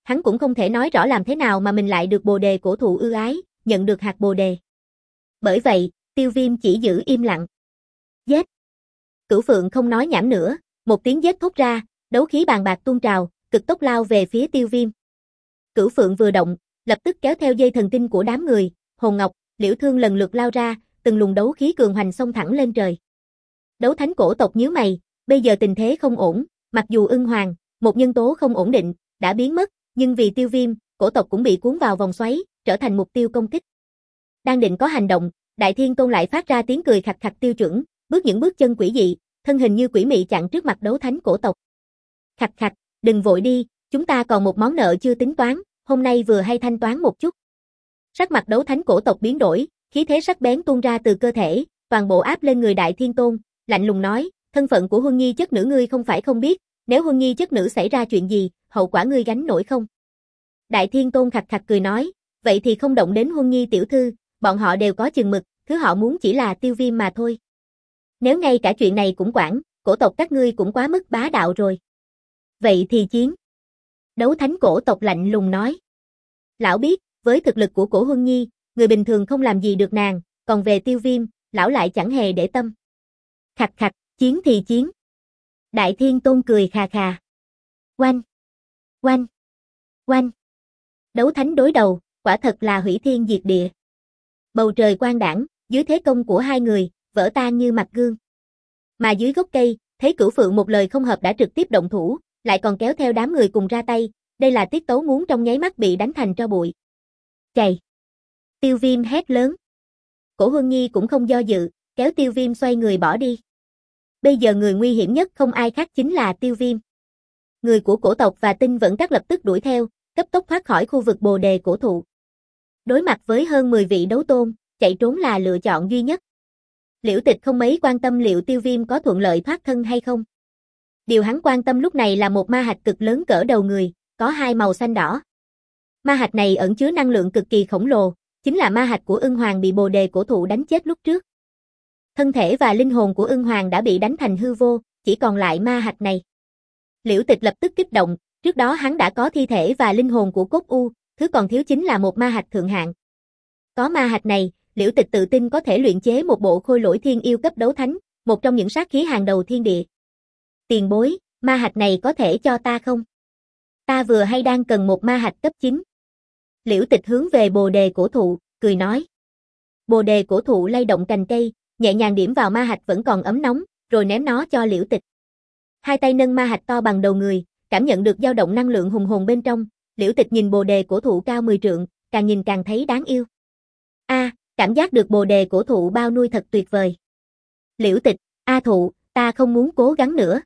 hắn cũng không thể nói rõ làm thế nào mà mình lại được bồ đề cổ thụ ưu ái, nhận được hạt bồ đề. Bởi vậy, Tiêu Viêm chỉ giữ im lặng. Giết! Cửu Phượng không nói nhảm nữa, một tiếng giết thốt ra, đấu khí bàn bạc tuôn trào, cực tốc lao về phía Tiêu Viêm. Cửu Phượng vừa động, lập tức kéo theo dây thần kinh của đám người, Hồn Ngọc, Liễu Thương lần lượt lao ra, từng luồng đấu khí cường hoành xông thẳng lên trời. Đấu thánh cổ tộc nhíu mày, bây giờ tình thế không ổn, mặc dù Ưng Hoàng, một nhân tố không ổn định, đã biến mất, nhưng vì Tiêu Viêm, cổ tộc cũng bị cuốn vào vòng xoáy, trở thành mục tiêu công kích. Đang định có hành động, Đại Thiên Tôn lại phát ra tiếng cười khặt khặt tiêu chuẩn, bước những bước chân quỷ dị, thân hình như quỷ mị chặn trước mặt đấu thánh cổ tộc. Khặt khặt, đừng vội đi, chúng ta còn một món nợ chưa tính toán, hôm nay vừa hay thanh toán một chút. Sắc mặt đấu thánh cổ tộc biến đổi, khí thế sắc bén tuôn ra từ cơ thể, toàn bộ áp lên người Đại Thiên Tôn, lạnh lùng nói, thân phận của Huân Nhi chất nữ ngươi không phải không biết, nếu Huân Nhi chất nữ xảy ra chuyện gì, hậu quả ngươi gánh nổi không? Đại Thiên Tôn khặt khặt cười nói, vậy thì không động đến Huân Nhi tiểu thư, bọn họ đều có chừng mực, thứ họ muốn chỉ là Tiêu Viêm mà thôi. Nếu ngay cả chuyện này cũng quản, cổ tộc các ngươi cũng quá mức bá đạo rồi. Vậy thì chiến. Đấu thánh cổ tộc lạnh lùng nói. Lão biết, với thực lực của cổ Huân Nhi, người bình thường không làm gì được nàng, còn về Tiêu Viêm, lão lại chẳng hề để tâm. Khặt khặt, chiến thì chiến. Đại Thiên Tôn cười khà khà. Oanh, oanh, oanh. Đấu thánh đối đầu, quả thật là hủy thiên diệt địa. Bầu trời quang đãng, dưới thế công của hai người, vỡ tan như mặt gương. Mà dưới gốc cây, thấy Cửu Phượng một lời không hợp đã trực tiếp động thủ, lại còn kéo theo đám người cùng ra tay, đây là tiết tấu muốn trong nháy mắt bị đánh thành tro bụi. Chày! Tiêu Viêm hét lớn. Cổ Huân Nhi cũng không do dự, kéo Tiêu Viêm xoay người bỏ đi. Bây giờ người nguy hiểm nhất không ai khác chính là Tiêu Viêm. Người của cổ tộc và Tinh Vẫn Các lập tức đuổi theo, cấp tốc thoát khỏi khu vực bồ đề cổ thụ. Đối mặt với hơn mười vị đấu tôn, chạy trốn là lựa chọn duy nhất. Liễu Tịch không mấy quan tâm liệu Tiêu Viêm có thuận lợi thoát thân hay không. Điều hắn quan tâm lúc này là một ma hạch cực lớn cỡ đầu người, có hai màu xanh đỏ. Ma hạch này ẩn chứa năng lượng cực kỳ khổng lồ, chính là ma hạch của Ưng Hoàng bị bồ đề cổ thụ đánh chết lúc trước. Thân thể và linh hồn của Ưng Hoàng đã bị đánh thành hư vô, chỉ còn lại ma hạch này. Liễu Tịch lập tức kích động, trước đó hắn đã có thi thể và linh hồn của cốt u, thứ còn thiếu chính là một ma hạch thượng hạng. Có ma hạch này, Liễu Tịch tự tin có thể luyện chế một bộ khôi lỗi thiên yêu cấp đấu thánh, một trong những sát khí hàng đầu thiên địa. Tiền bối, ma hạch này có thể cho ta không? Ta vừa hay đang cần một ma hạch cấp chín. Liễu Tịch hướng về bồ đề cổ thụ, cười nói. Bồ đề cổ thụ lay động cành cây, nhẹ nhàng điểm vào ma hạch vẫn còn ấm nóng, rồi ném nó cho Liễu Tịch. Hai tay nâng ma hạch to bằng đầu người, cảm nhận được dao động năng lượng hùng hồn bên trong, Liễu Tịch nhìn bồ đề cổ thụ cao mười trượng, càng nhìn càng thấy đáng yêu. A, à, cảm giác được bồ đề cổ thụ bao nuôi thật tuyệt vời. Liễu Tịch, A thụ, ta không muốn cố gắng nữa.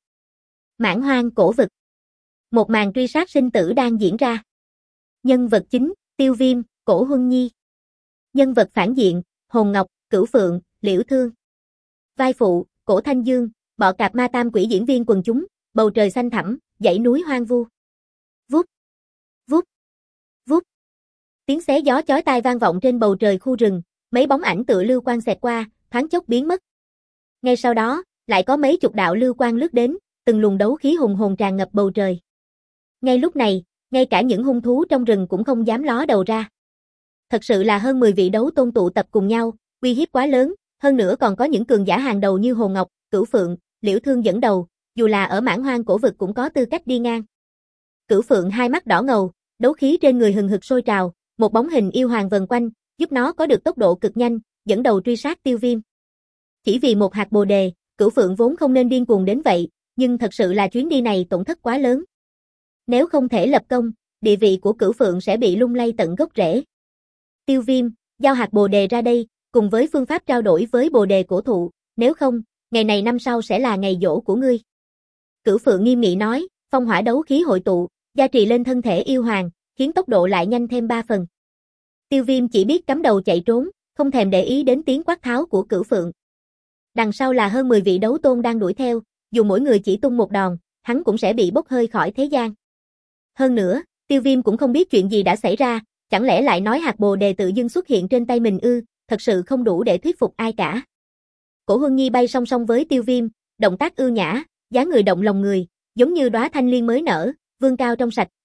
Mãn Hoang cổ vực. Một màn truy sát sinh tử đang diễn ra. Nhân vật chính, Tiêu Viêm, Cổ Huân Nhi. Nhân vật phản diện, Hồn Ngọc, Cửu Phượng, Liễu Thương. Vai phụ, Cổ Thanh Dương, bọ cạp ma tam quỷ diễn viên quần chúng, bầu trời xanh thẳm, dãy núi hoang vu. Vút, vút, vút. Tiếng xé gió chói tai vang vọng trên bầu trời khu rừng, mấy bóng ảnh tựa lưu quang xẹt qua, thoáng chốc biến mất. Ngay sau đó, lại có mấy chục đạo lưu quang lướt đến, từng luồng đấu khí hùng hồn tràn ngập bầu trời. Ngay lúc này, ngay cả những hung thú trong rừng cũng không dám ló đầu ra. Thật sự là hơn mười vị đấu tôn tụ tập cùng nhau, uy hiếp quá lớn, hơn nữa còn có những cường giả hàng đầu như Hồn Ngọc, Cửu Phượng, Liễu Thương dẫn đầu, dù là ở Mãn Hoang cổ vực cũng có tư cách đi ngang. Cửu Phượng hai mắt đỏ ngầu, đấu khí trên người hừng hực sôi trào, một bóng hình yêu hoàng vần quanh, giúp nó có được tốc độ cực nhanh, dẫn đầu truy sát Tiêu Viêm. Chỉ vì một hạt bồ đề, Cửu Phượng vốn không nên điên cuồng đến vậy, nhưng thật sự là chuyến đi này tổn thất quá lớn. Nếu không thể lập công, địa vị của Cửu Phượng sẽ bị lung lay tận gốc rễ. Tiêu Viêm, giao hạt bồ đề ra đây, cùng với phương pháp trao đổi với bồ đề cổ thụ, nếu không, ngày này năm sau sẽ là ngày giỗ của ngươi. Cửu Phượng nghiêm nghị nói, phong hỏa đấu khí hội tụ, gia trì lên thân thể yêu hoàng, khiến tốc độ lại nhanh thêm ba phần. Tiêu Viêm chỉ biết cắm đầu chạy trốn, không thèm để ý đến tiếng quát tháo của Cửu Phượng. Đằng sau là hơn mười vị đấu tôn đang đuổi theo, dù mỗi người chỉ tung một đòn, hắn cũng sẽ bị bốc hơi khỏi thế gian. Hơn nữa, Tiêu Viêm cũng không biết chuyện gì đã xảy ra, chẳng lẽ lại nói hạt bồ đề tự dưng xuất hiện trên tay mình ư, thật sự không đủ để thuyết phục ai cả. Cổ Huân Nhi bay song song với Tiêu Viêm, động tác ưu nhã, dáng người động lòng người, giống như đóa thanh liên mới nở, vương cao trong sạch,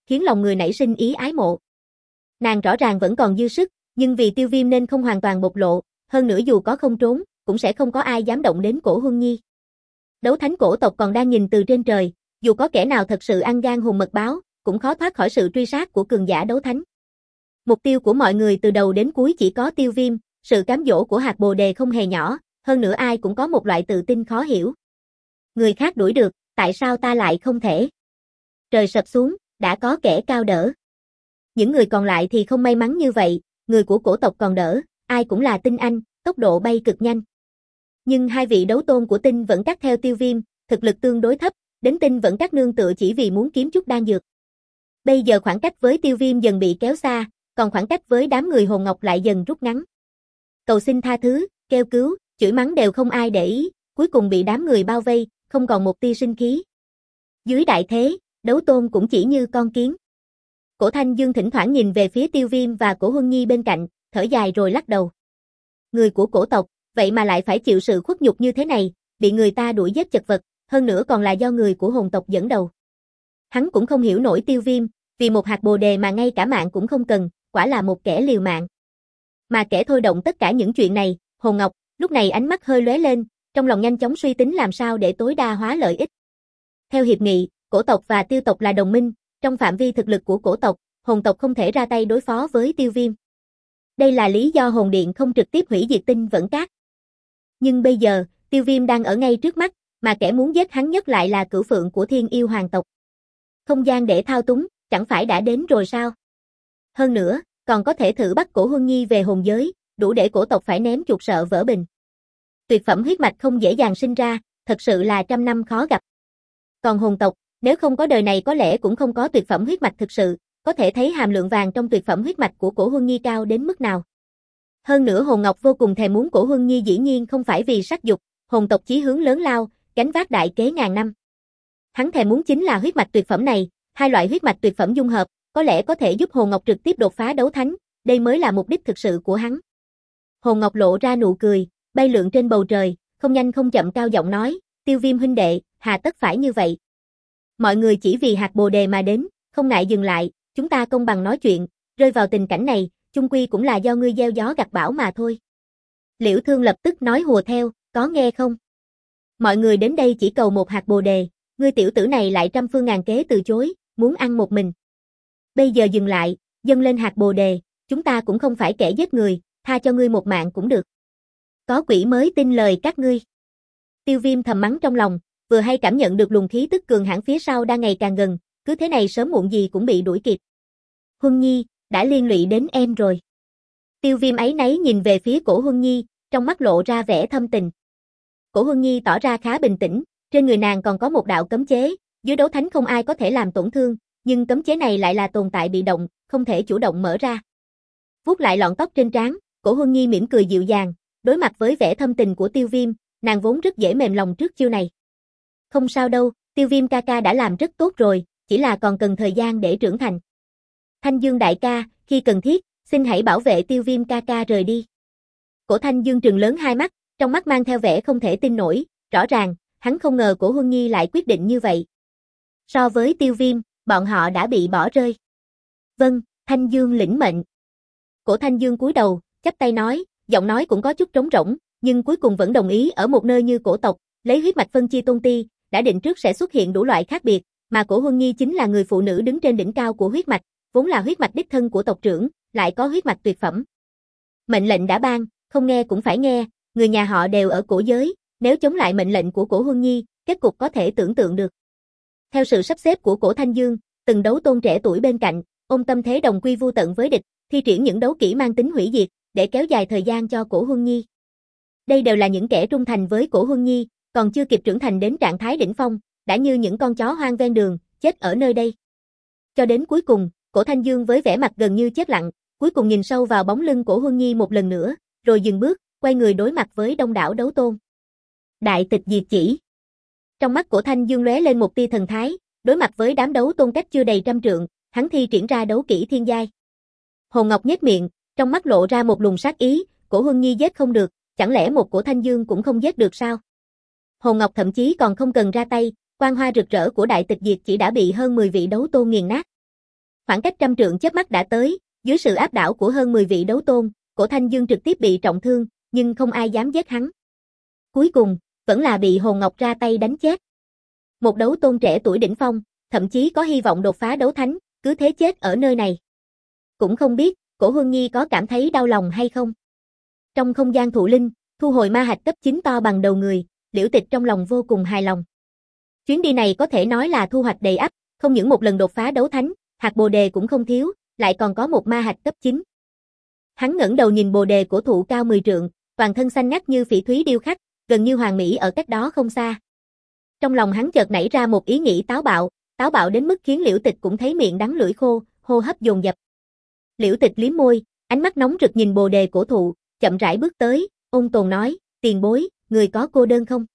khiến lòng người nảy sinh ý ái mộ. Nàng rõ ràng vẫn còn dư sức, nhưng vì Tiêu Viêm nên không hoàn toàn bộc lộ, hơn nữa dù có không trốn, cũng sẽ không có ai dám động đến Cổ Huân Nhi. Đấu thánh cổ tộc còn đang nhìn từ trên trời, dù có kẻ nào thật sự ăn gan hùn mật báo, cũng khó thoát khỏi sự truy sát của cường giả đấu thánh. Mục tiêu của mọi người từ đầu đến cuối chỉ có Tiêu Viêm, sự cám dỗ của hạt bồ đề không hề nhỏ, hơn nữa ai cũng có một loại tự tin khó hiểu. Người khác đuổi được, tại sao ta lại không thể? Trời sập xuống, đã có kẻ cao đỡ. Những người còn lại thì không may mắn như vậy, người của cổ tộc còn đỡ, ai cũng là tinh anh, tốc độ bay cực nhanh. Nhưng hai vị đấu tôn của tinh vẫn cắt theo Tiêu Viêm, thực lực tương đối thấp, đến tinh vẫn cắt nương tựa chỉ vì muốn kiếm chút đan dược. Bây giờ khoảng cách với Tiêu Viêm dần bị kéo xa, còn khoảng cách với đám người hồn ngọc lại dần rút ngắn. Cầu xin tha thứ, kêu cứu, chửi mắng đều không ai để ý, cuối cùng bị đám người bao vây, không còn một tia sinh khí. Dưới đại thế, đấu tôn cũng chỉ như con kiến. Cổ Thanh Dương thỉnh thoảng nhìn về phía Tiêu Viêm và Cổ Huân Nhi bên cạnh, thở dài rồi lắc đầu. Người của cổ tộc, vậy mà lại phải chịu sự khuất nhục như thế này, bị người ta đuổi giết chật vật, hơn nữa còn là do người của hồn tộc dẫn đầu. Hắn cũng không hiểu nổi Tiêu Viêm, vì một hạt bồ đề mà ngay cả mạng cũng không cần, quả là một kẻ liều mạng. Mà kẻ thôi động tất cả những chuyện này, Hồn Ngọc, lúc này ánh mắt hơi lóe lên, trong lòng nhanh chóng suy tính làm sao để tối đa hóa lợi ích. Theo hiệp nghị, cổ tộc và tiêu tộc là đồng minh, trong phạm vi thực lực của cổ tộc, hồn tộc không thể ra tay đối phó với Tiêu Viêm. Đây là lý do hồn điện không trực tiếp hủy diệt tinh vẫn cát. Nhưng bây giờ, Tiêu Viêm đang ở ngay trước mắt, mà kẻ muốn giết hắn nhất lại là cửu phượng của Thiên Yêu Hoàng tộc. Không gian để thao túng, chẳng phải đã đến rồi sao? Hơn nữa, còn có thể thử bắt Cổ Huân Nhi về hồn giới, đủ để cổ tộc phải ném chuột sợ vỡ bình. Tuyệt phẩm huyết mạch không dễ dàng sinh ra, thật sự là trăm năm khó gặp. Còn hồn tộc, nếu không có đời này có lẽ cũng không có tuyệt phẩm huyết mạch thực sự, có thể thấy hàm lượng vàng trong tuyệt phẩm huyết mạch của Cổ Huân Nhi cao đến mức nào. Hơn nữa Hồn Ngọc vô cùng thèm muốn Cổ Huân Nhi dĩ nhiên không phải vì sắc dục, hồn tộc chí hướng lớn lao, gánh vác đại kế ngàn năm. Hắn thèm muốn chính là huyết mạch tuyệt phẩm này, hai loại huyết mạch tuyệt phẩm dung hợp, có lẽ có thể giúp Hồn Ngọc trực tiếp đột phá đấu thánh, đây mới là mục đích thực sự của hắn. Hồn Ngọc lộ ra nụ cười, bay lượn trên bầu trời, không nhanh không chậm cao giọng nói, Tiêu Viêm huynh đệ, hà tất phải như vậy. Mọi người chỉ vì hạt bồ đề mà đến, không ngại dừng lại, chúng ta công bằng nói chuyện, rơi vào tình cảnh này, chung quy cũng là do ngươi gieo gió gặt bão mà thôi. Liễu Thương lập tức nói hùa theo, có nghe không? Mọi người đến đây chỉ cầu một hạt bồ đề, ngươi tiểu tử này lại trăm phương ngàn kế từ chối, muốn ăn một mình. Bây giờ dừng lại, dâng lên hạt bồ đề, chúng ta cũng không phải kẻ giết người, tha cho ngươi một mạng cũng được. Có quỷ mới tin lời các ngươi. Tiêu Viêm thầm mắng trong lòng, vừa hay cảm nhận được luồng khí tức cường hãn phía sau đang ngày càng gần, cứ thế này sớm muộn gì cũng bị đuổi kịp. Huân Nhi, đã liên lụy đến em rồi. Tiêu Viêm áy náy nhìn về phía Cổ Huân Nhi, trong mắt lộ ra vẻ thâm tình. Cổ Huân Nhi tỏ ra khá bình tĩnh, trên người nàng còn có một đạo cấm chế, dưới đấu thánh không ai có thể làm tổn thương, nhưng cấm chế này lại là tồn tại bị động, không thể chủ động mở ra. Vuốt lại lọn tóc trên trán, Cổ Huân Nhi mỉm cười dịu dàng, đối mặt với vẻ thâm tình của Tiêu Viêm, nàng vốn rất dễ mềm lòng trước chiêu này. Không sao đâu, Tiêu Viêm ca ca đã làm rất tốt rồi, chỉ là còn cần thời gian để trưởng thành. Thanh Dương đại ca, khi cần thiết, xin hãy bảo vệ Tiêu Viêm ca ca rời đi. Cổ Thanh Dương trừng lớn hai mắt, trong mắt mang theo vẻ không thể tin nổi, rõ ràng, hắn không ngờ Cổ Huân Nhi lại quyết định như vậy. So với Tiêu Viêm, bọn họ đã bị bỏ rơi. Vâng, Thanh Dương lĩnh mệnh. Cổ Thanh Dương cúi đầu, chắp tay nói, giọng nói cũng có chút trống rỗng, nhưng cuối cùng vẫn đồng ý ở một nơi như cổ tộc, lấy huyết mạch phân chia tôn ti, đã định trước sẽ xuất hiện đủ loại khác biệt, mà Cổ Huân Nhi chính là người phụ nữ đứng trên đỉnh cao của huyết mạch, vốn là huyết mạch đích thân của tộc trưởng, lại có huyết mạch tuyệt phẩm. Mệnh lệnh đã ban, không nghe cũng phải nghe, người nhà họ đều ở cổ giới, nếu chống lại mệnh lệnh của Cổ Huân Nhi, kết cục có thể tưởng tượng được. Theo sự sắp xếp của Cổ Thanh Dương, từng đấu tôn trẻ tuổi bên cạnh, ôm tâm thế đồng quy vu tận với địch, thi triển những đấu kỹ mang tính hủy diệt, để kéo dài thời gian cho Cổ Huân Nhi. Đây đều là những kẻ trung thành với Cổ Huân Nhi, còn chưa kịp trưởng thành đến trạng thái đỉnh phong, đã như những con chó hoang ven đường, chết ở nơi đây. Cho đến cuối cùng, Cổ Thanh Dương với vẻ mặt gần như chết lặng, cuối cùng nhìn sâu vào bóng lưng Cổ Huân Nhi một lần nữa, rồi dừng bước, quay người đối mặt với đông đảo đấu tôn. Đại tịch diệt chỉ. Trong mắt Cổ Thanh Dương lóe lên một tia thần thái, đối mặt với đám đấu tôn cách chưa đầy trăm trượng, hắn thi triển ra đấu kỹ thiên giai. Hồn Ngọc nhếch miệng, trong mắt lộ ra một luồng sát ý, Cổ Huân Nhi giết không được, chẳng lẽ một Cổ Thanh Dương cũng không giết được sao? Hồn Ngọc thậm chí còn không cần ra tay, quang hoa rực rỡ của đại tịch diệt chỉ đã bị hơn mười vị đấu tôn nghiền nát. Khoảng cách trăm trượng chớp mắt đã tới, dưới sự áp đảo của hơn mười vị đấu tôn, Cổ Thanh Dương trực tiếp bị trọng thương, nhưng không ai dám giết hắn. Cuối cùng, vẫn là bị Hồn Ngọc ra tay đánh chết. Một đấu tôn trẻ tuổi đỉnh phong, thậm chí có hy vọng đột phá đấu thánh, cứ thế chết ở nơi này. Cũng không biết, Cổ Huân Nhi có cảm thấy đau lòng hay không? Trong không gian thụ linh, thu hồi ma hạch cấp chín to bằng đầu người, Liễu Tịch trong lòng vô cùng hài lòng. Chuyến đi này có thể nói là thu hoạch đầy ắp, không những một lần đột phá đấu thánh, hạt bồ đề cũng không thiếu, lại còn có một ma hạch cấp chín. Hắn ngẩng đầu nhìn bồ đề cổ thụ cao mười trượng, toàn thân xanh ngắt như phỉ thúy điêu khắc, gần như hoàn mỹ ở cách đó không xa. Trong lòng hắn chợt nảy ra một ý nghĩ táo bạo, táo bạo đến mức khiến Liễu Tịch cũng thấy miệng đắng lưỡi khô, hô hấp dồn dập. Liễu Tịch liếm môi, ánh mắt nóng rực nhìn bồ đề cổ thụ, chậm rãi bước tới, ôn tồn nói, tiền bối, người có cô đơn không?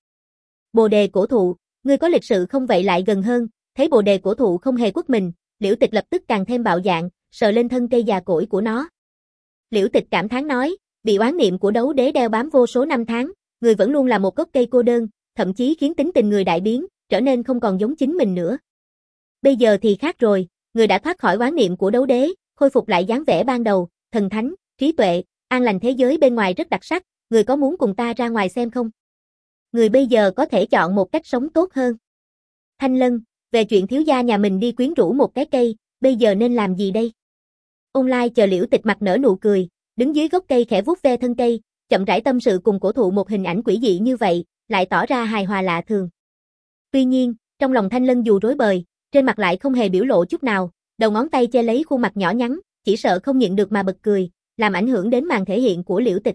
Bồ đề cổ thụ, ngươi có lịch sự không vậy? Lại gần hơn, thấy bồ đề cổ thụ không hề quất mình, Liễu Tịch lập tức càng thêm bạo dạn, sờ lên thân cây già cỗi của nó. Liễu Tịch cảm thán nói, bị oán niệm của đấu đế đeo bám vô số năm tháng, người vẫn luôn là một gốc cây cô đơn, thậm chí khiến tính tình người đại biến, trở nên không còn giống chính mình nữa. Bây giờ thì khác rồi, người đã thoát khỏi oán niệm của đấu đế, khôi phục lại dáng vẻ ban đầu, thần thánh, trí tuệ, an lành. Thế giới bên ngoài rất đặc sắc, người có muốn cùng ta ra ngoài xem không? Người bây giờ có thể chọn một cách sống tốt hơn. Thanh Lân, về chuyện thiếu gia nhà mình đi quyến rũ một cái cây, bây giờ nên làm gì đây? Online chờ Liễu Tịch mặt nở nụ cười, đứng dưới gốc cây khẽ vuốt ve thân cây, chậm rãi tâm sự cùng cổ thụ. Một hình ảnh quỷ dị như vậy, lại tỏ ra hài hòa lạ thường. Tuy nhiên, trong lòng Thanh Lân dù rối bời, trên mặt lại không hề biểu lộ chút nào, đầu ngón tay che lấy khuôn mặt nhỏ nhắn, chỉ sợ không nhịn được mà bật cười, làm ảnh hưởng đến màn thể hiện của Liễu Tịch.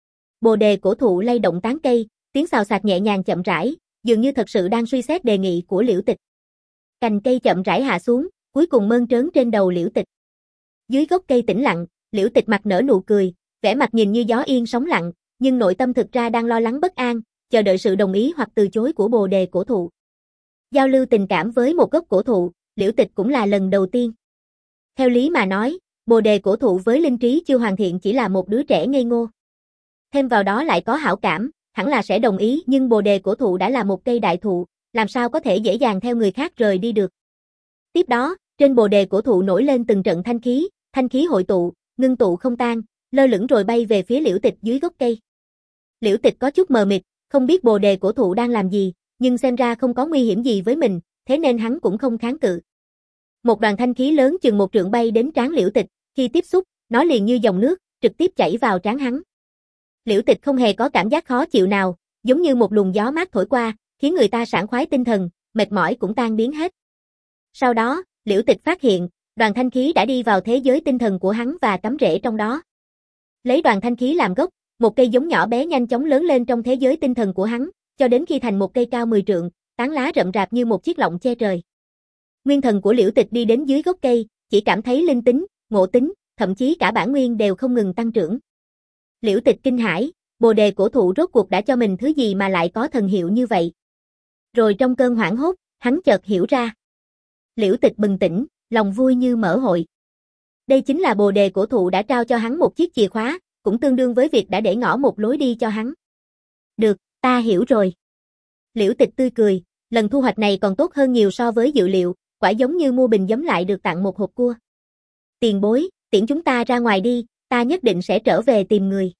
Bồ đề cổ thụ lay động tán cây, tiếng xào xạc nhẹ nhàng chậm rãi, dường như thật sự đang suy xét đề nghị của Liễu Tịch. Cành cây chậm rãi hạ xuống, cuối cùng mơn trớn trên đầu Liễu Tịch. Dưới gốc cây tĩnh lặng, Liễu Tịch mặt nở nụ cười, vẻ mặt nhìn như gió yên sóng lặng, nhưng nội tâm thực ra đang lo lắng bất an, chờ đợi sự đồng ý hoặc từ chối của bồ đề cổ thụ. Giao lưu tình cảm với một gốc cổ thụ, Liễu Tịch cũng là lần đầu tiên. Theo lý mà nói, bồ đề cổ thụ với linh trí chưa hoàn thiện chỉ là một đứa trẻ ngây ngô. Thêm vào đó lại có hảo cảm, hẳn là sẽ đồng ý, nhưng bồ đề cổ thụ đã là một cây đại thụ, làm sao có thể dễ dàng theo người khác rời đi được. Tiếp đó, trên bồ đề cổ thụ nổi lên từng trận thanh khí, thanh khí hội tụ, ngưng tụ không tan, lơ lửng rồi bay về phía Liễu Tịch dưới gốc cây. Liễu Tịch có chút mờ mịt, không biết bồ đề cổ thụ đang làm gì, nhưng xem ra không có nguy hiểm gì với mình, thế nên hắn cũng không kháng cự. Một đoàn thanh khí lớn chừng một trượng bay đến trán Liễu Tịch, khi tiếp xúc, nó liền như dòng nước, trực tiếp chảy vào trán hắn. Liễu Tịch không hề có cảm giác khó chịu nào, giống như một luồng gió mát thổi qua, khiến người ta sảng khoái tinh thần, mệt mỏi cũng tan biến hết. Sau đó, Liễu Tịch phát hiện, đoàn thanh khí đã đi vào thế giới tinh thần của hắn và cắm rễ trong đó. Lấy đoàn thanh khí làm gốc, một cây giống nhỏ bé nhanh chóng lớn lên trong thế giới tinh thần của hắn, cho đến khi thành một cây cao mười trượng, tán lá rậm rạp như một chiếc lọng che trời. Nguyên thần của Liễu Tịch đi đến dưới gốc cây, chỉ cảm thấy linh tính, ngộ tính, thậm chí cả bản nguyên đều không ngừng tăng trưởng. Liễu Tịch kinh hãi, bồ đề cổ thụ rốt cuộc đã cho mình thứ gì mà lại có thần hiệu như vậy. Rồi trong cơn hoảng hốt, hắn chợt hiểu ra. Liễu Tịch bừng tỉnh, lòng vui như mở hội. Đây chính là bồ đề cổ thụ đã trao cho hắn một chiếc chìa khóa, cũng tương đương với việc đã để ngỏ một lối đi cho hắn. Được, ta hiểu rồi. Liễu Tịch tươi cười, lần thu hoạch này còn tốt hơn nhiều so với dự liệu, quả giống như mua bình giấm lại được tặng một hộp cua. Tiền bối, tiễn chúng ta ra ngoài đi, ta nhất định sẽ trở về tìm người.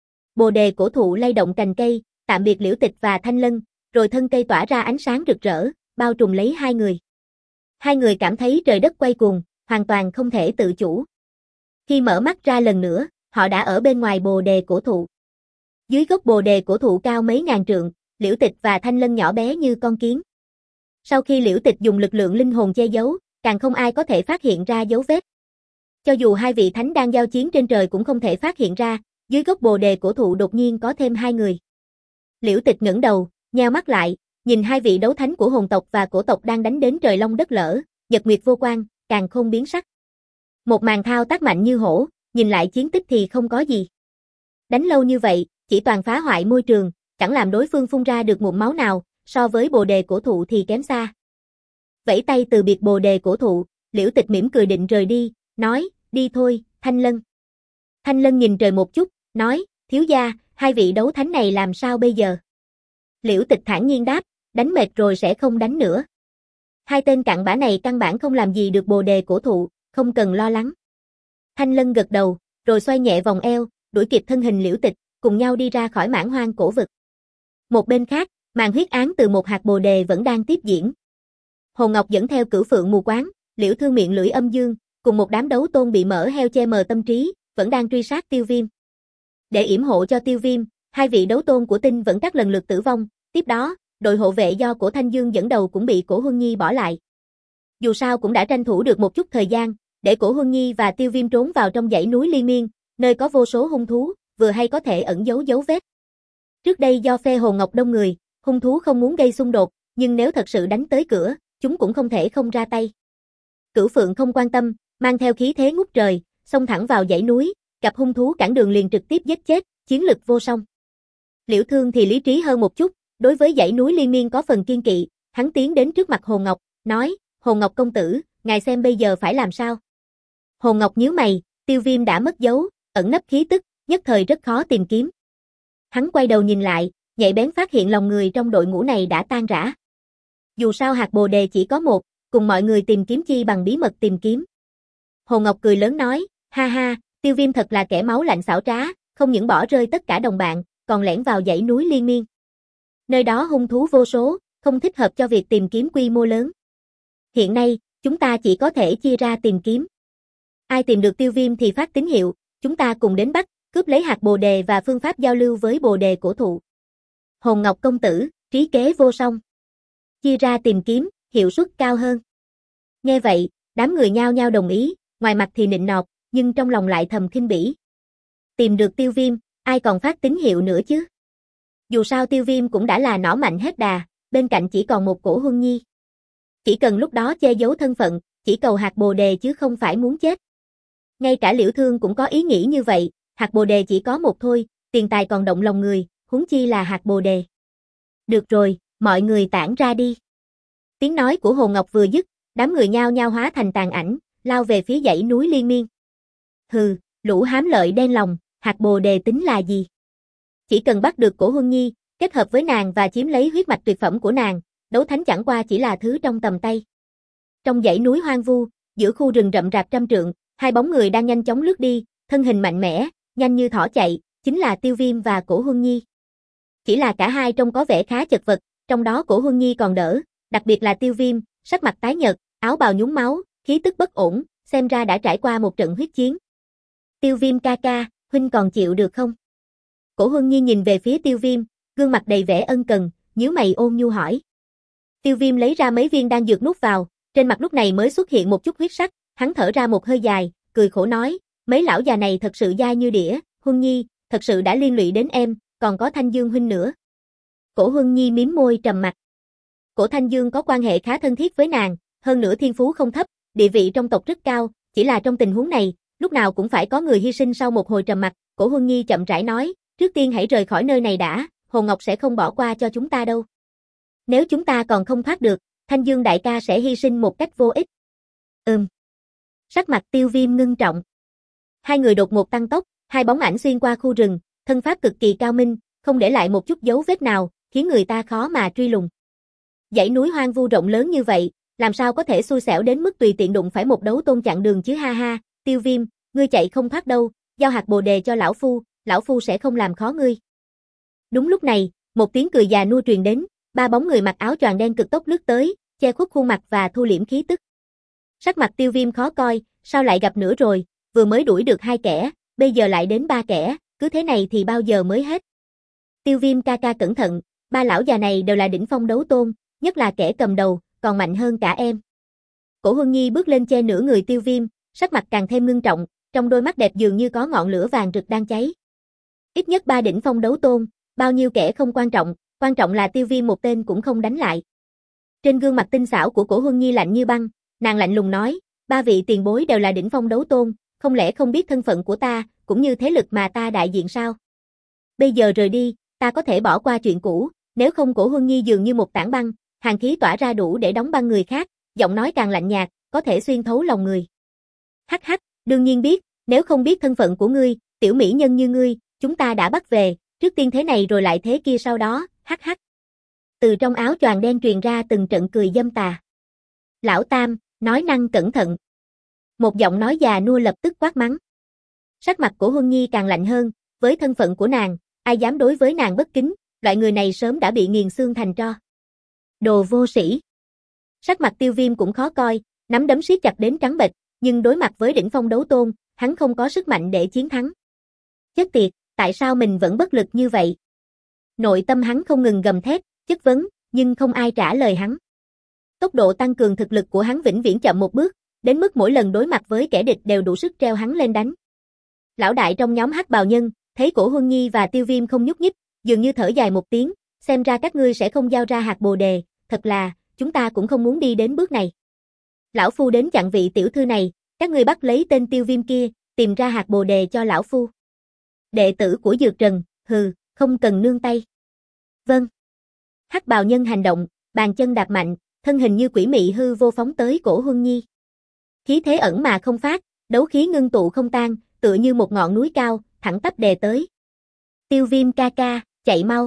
Bồ đề cổ thụ lay động cành cây, tạm biệt Liễu Tịch và Thanh Lân, rồi thân cây tỏa ra ánh sáng rực rỡ, bao trùm lấy hai người. Hai người cảm thấy trời đất quay cuồng, hoàn toàn không thể tự chủ. Khi mở mắt ra lần nữa, họ đã ở bên ngoài bồ đề cổ thụ. Dưới gốc bồ đề cổ thụ cao mấy ngàn trượng, Liễu Tịch và Thanh Lân nhỏ bé như con kiến. Sau khi Liễu Tịch dùng lực lượng linh hồn che giấu, càng không ai có thể phát hiện ra dấu vết. Cho dù hai vị thánh đang giao chiến trên trời cũng không thể phát hiện ra, dưới gốc bồ đề cổ thụ đột nhiên có thêm hai người. Liễu Tịch ngẩng đầu, nheo mắt lại, nhìn hai vị đấu thánh của hồn tộc và cổ tộc đang đánh đến trời long đất lở, nhật nguyệt vô quan, càng không biến sắc. Một màn thao tác mạnh như hổ, nhìn lại chiến tích thì không có gì. Đánh lâu như vậy, chỉ toàn phá hoại môi trường, chẳng làm đối phương phun ra được ngụm máu nào, so với bồ đề cổ thụ thì kém xa. Vẫy tay từ biệt bồ đề cổ thụ, Liễu Tịch mỉm cười định rời đi, nói, đi thôi, Thanh Lân. Thanh Lân nhìn trời một chút, nói, thiếu gia, hai vị đấu thánh này làm sao bây giờ? Liễu Tịch thản nhiên đáp, đánh mệt rồi sẽ không đánh nữa. Hai tên cặn bã này căn bản không làm gì được bồ đề cổ thụ, không cần lo lắng. Thanh Lân gật đầu, rồi xoay nhẹ vòng eo, đuổi kịp thân hình Liễu Tịch, cùng nhau đi ra khỏi mãn hoang cổ vực. Một bên khác, màn huyết án từ một hạt bồ đề vẫn đang tiếp diễn. Hồ Ngọc dẫn theo Cửu Phượng Mù Quáng, Liễu Thương miệng lưỡi âm dương, cùng một đám đấu tôn bị mỡ heo che mờ tâm trí, vẫn đang truy sát Tiêu Viêm. Để yểm hộ cho Tiêu Viêm, hai vị đấu tôn của Tinh vẫn các lần lượt tử vong, tiếp đó, đội hộ vệ do Cổ Thanh Dương dẫn đầu cũng bị Cổ Huân Nhi bỏ lại. Dù sao cũng đã tranh thủ được một chút thời gian, để Cổ Huân Nhi và Tiêu Viêm trốn vào trong dãy núi liên miên, nơi có vô số hung thú, vừa hay có thể ẩn giấu dấu vết. Trước đây do phe Hồ Ngọc đông người, hung thú không muốn gây xung đột, nhưng nếu thật sự đánh tới cửa, chúng cũng không thể không ra tay. Cửu Phượng không quan tâm, mang theo khí thế ngút trời, xông thẳng vào dãy núi, gặp hung thú cản đường liền trực tiếp giết chết, chiến lực vô song. Liễu Thương thì lý trí hơn một chút, đối với dãy núi liên miên có phần kiên kỵ, hắn tiến đến trước mặt Hồ Ngọc, nói, Hồ Ngọc công tử, ngài xem bây giờ phải làm sao? Hồ Ngọc nhíu mày, Tiêu Viêm đã mất dấu, ẩn nấp khí tức, nhất thời rất khó tìm kiếm. Hắn quay đầu nhìn lại, nhạy bén phát hiện lòng người trong đội ngũ này đã tan rã. Dù sao hạt bồ đề chỉ có một, cùng mọi người tìm kiếm chi bằng bí mật tìm kiếm. Hồ Ngọc cười lớn nói, ha ha, Tiêu Viêm thật là kẻ máu lạnh xảo trá, không những bỏ rơi tất cả đồng bạn, còn lẻn vào dãy núi liên miên. Nơi đó hung thú vô số, không thích hợp cho việc tìm kiếm quy mô lớn. Hiện nay, chúng ta chỉ có thể chia ra tìm kiếm. Ai tìm được Tiêu Viêm thì phát tín hiệu, chúng ta cùng đến bắt, cướp lấy hạt bồ đề và phương pháp giao lưu với bồ đề cổ thụ. Hồn Ngọc công tử, trí kế vô song. Chia ra tìm kiếm, hiệu suất cao hơn. Nghe vậy, đám người nhao nhao đồng ý, ngoài mặt thì nịnh nọt, nhưng trong lòng lại thầm khinh bỉ. Tìm được Tiêu Viêm, ai còn phát tín hiệu nữa chứ? Dù sao Tiêu Viêm cũng đã là nỏ mạnh hết đà, bên cạnh chỉ còn một Cổ Huân Nhi. Chỉ cần lúc đó che giấu thân phận, chỉ cầu hạt bồ đề chứ không phải muốn chết. Ngay cả Liễu Thương cũng có ý nghĩ như vậy, hạt bồ đề chỉ có một thôi, tiền tài còn động lòng người, huống chi là hạt bồ đề. Được rồi, mọi người tản ra đi. Tiếng nói của Hồ Ngọc vừa dứt, đám người nhao nhao hóa thành tàn ảnh, lao về phía dãy núi liên miên. Hừ, lũ hám lợi đen lòng, hạt bồ đề tính là gì? Chỉ cần bắt được Cổ Huân Nhi, kết hợp với nàng và chiếm lấy huyết mạch tuyệt phẩm của nàng, đấu thánh chẳng qua chỉ là thứ trong tầm tay. Trong dãy núi hoang vu, giữa khu rừng rậm rạp trăm trượng, hai bóng người đang nhanh chóng lướt đi, thân hình mạnh mẽ, nhanh như thỏ chạy, chính là Tiêu Viêm và Cổ Huân Nhi. Chỉ là cả hai trông có vẻ khá chật vật, trong đó Cổ Huân Nhi còn đỡ, đặc biệt là Tiêu Viêm, sắc mặt tái nhợt, áo bào nhúng máu, khí tức bất ổn, xem ra đã trải qua một trận huyết chiến. Tiêu Viêm ca ca, huynh còn chịu được không? Cổ Huân Nhi nhìn về phía Tiêu Viêm, gương mặt đầy vẻ ân cần, nhíu mày ôn nhu hỏi. Tiêu Viêm lấy ra mấy viên đan dược nuốt vào, trên mặt lúc này mới xuất hiện một chút huyết sắc, hắn thở ra một hơi dài, cười khổ nói, mấy lão già này thật sự dai như đĩa, Huân Nhi, thật sự đã liên lụy đến em, còn có Thanh Dương huynh nữa. Cổ Huân Nhi mím môi trầm mặt. Cổ Thanh Dương có quan hệ khá thân thiết với nàng, hơn nữa thiên phú không thấp, địa vị trong tộc rất cao, chỉ là trong tình huống này, lúc nào cũng phải có người hy sinh. Sau một hồi trầm mặc, Cổ Huân Nhi chậm rãi nói, trước tiên hãy rời khỏi nơi này đã, Hồ Ngọc sẽ không bỏ qua cho chúng ta đâu. Nếu chúng ta còn không thoát được, Thanh Dương đại ca sẽ hy sinh một cách vô ích. Ừm. Sắc mặt Tiêu Viêm ngưng trọng. Hai người đột ngột tăng tốc, hai bóng ảnh xuyên qua khu rừng, thân pháp cực kỳ cao minh, không để lại một chút dấu vết nào, khiến người ta khó mà truy lùng. Dãy núi hoang vu rộng lớn như vậy, làm sao có thể xui xẻo đến mức tùy tiện đụng phải một đấu tôn chặn đường chứ ha ha, Tiêu Viêm, ngươi chạy không thoát đâu, giao hạt bồ đề cho lão phu, lão phu sẽ không làm khó ngươi. Đúng lúc này, một tiếng cười già nua truyền đến, ba bóng người mặc áo choàng đen cực tốc lướt tới, che khuất khuôn mặt và thu liễm khí tức. Sắc mặt Tiêu Viêm khó coi, sao lại gặp nữa rồi, vừa mới đuổi được hai kẻ, bây giờ lại đến ba kẻ, cứ thế này thì bao giờ mới hết. Tiêu Viêm ca ca cẩn thận, ba lão già này đều là đỉnh phong đấu tôn, nhất là kẻ cầm đầu, còn mạnh hơn cả em. Cổ Huân Nhi bước lên che nửa người Tiêu Viêm, sắc mặt càng thêm ngưng trọng, trong đôi mắt đẹp dường như có ngọn lửa vàng rực đang cháy. Ít nhất ba đỉnh phong đấu tôn, bao nhiêu kẻ không quan trọng, quan trọng là Tiêu Viêm một tên cũng không đánh lại. Trên gương mặt tinh xảo của Cổ Huân Nhi lạnh như băng, nàng lạnh lùng nói, ba vị tiền bối đều là đỉnh phong đấu tôn, không lẽ không biết thân phận của ta, cũng như thế lực mà ta đại diện sao? Bây giờ rời đi, ta có thể bỏ qua chuyện cũ, nếu không. Cổ Huân Nhi dường như một tảng băng, hàn khí tỏa ra đủ để đóng băng người khác, giọng nói càng lạnh nhạt, có thể xuyên thấu lòng người. Hắc hắc, đương nhiên biết, nếu không biết thân phận của ngươi, tiểu mỹ nhân như ngươi, chúng ta đã bắt về, trước tiên thế này rồi lại thế kia sau đó, hắc hắc. Từ trong áo choàng đen truyền ra từng trận cười dâm tà. Lão Tam, nói năng cẩn thận. Một giọng nói già nua lập tức quát mắng. Sắc mặt của Huân Nhi càng lạnh hơn, với thân phận của nàng, ai dám đối với nàng bất kính, loại người này sớm đã bị nghiền xương thành tro. Đồ vô sĩ. Sắc mặt Tiêu Viêm cũng khó coi, nắm đấm siết chặt đến trắng bệch, nhưng đối mặt với đỉnh phong đấu tôn, hắn không có sức mạnh để chiến thắng. Chết tiệt, tại sao mình vẫn bất lực như vậy? Nội tâm hắn không ngừng gầm thét, chất vấn, nhưng không ai trả lời hắn. Tốc độ tăng cường thực lực của hắn vĩnh viễn chậm một bước, đến mức mỗi lần đối mặt với kẻ địch đều đủ sức treo hắn lên đánh. Lão đại trong nhóm Hắc Bào Nhân, thấy cổ Huân Nhi và Tiêu Viêm không nhúc nhích, dường như thở dài một tiếng, xem ra các ngươi sẽ không giao ra hạt bồ đề, thật là, chúng ta cũng không muốn đi đến bước này. Lão phu đến chặn vị tiểu thư này, các ngươi bắt lấy tên Tiêu Viêm kia, tìm ra hạt bồ đề cho lão phu. Đệ tử của Dược Trần, hừ, không cần nương tay. Vâng. Hắc Bào Nhân hành động, bàn chân đạp mạnh, thân hình như quỷ mị hư vô phóng tới cổ Huân Nhi. Khí thế ẩn mà không phát, đấu khí ngưng tụ không tan, tựa như một ngọn núi cao, thẳng tắp đè tới. Tiêu Viêm ca ca, chạy mau.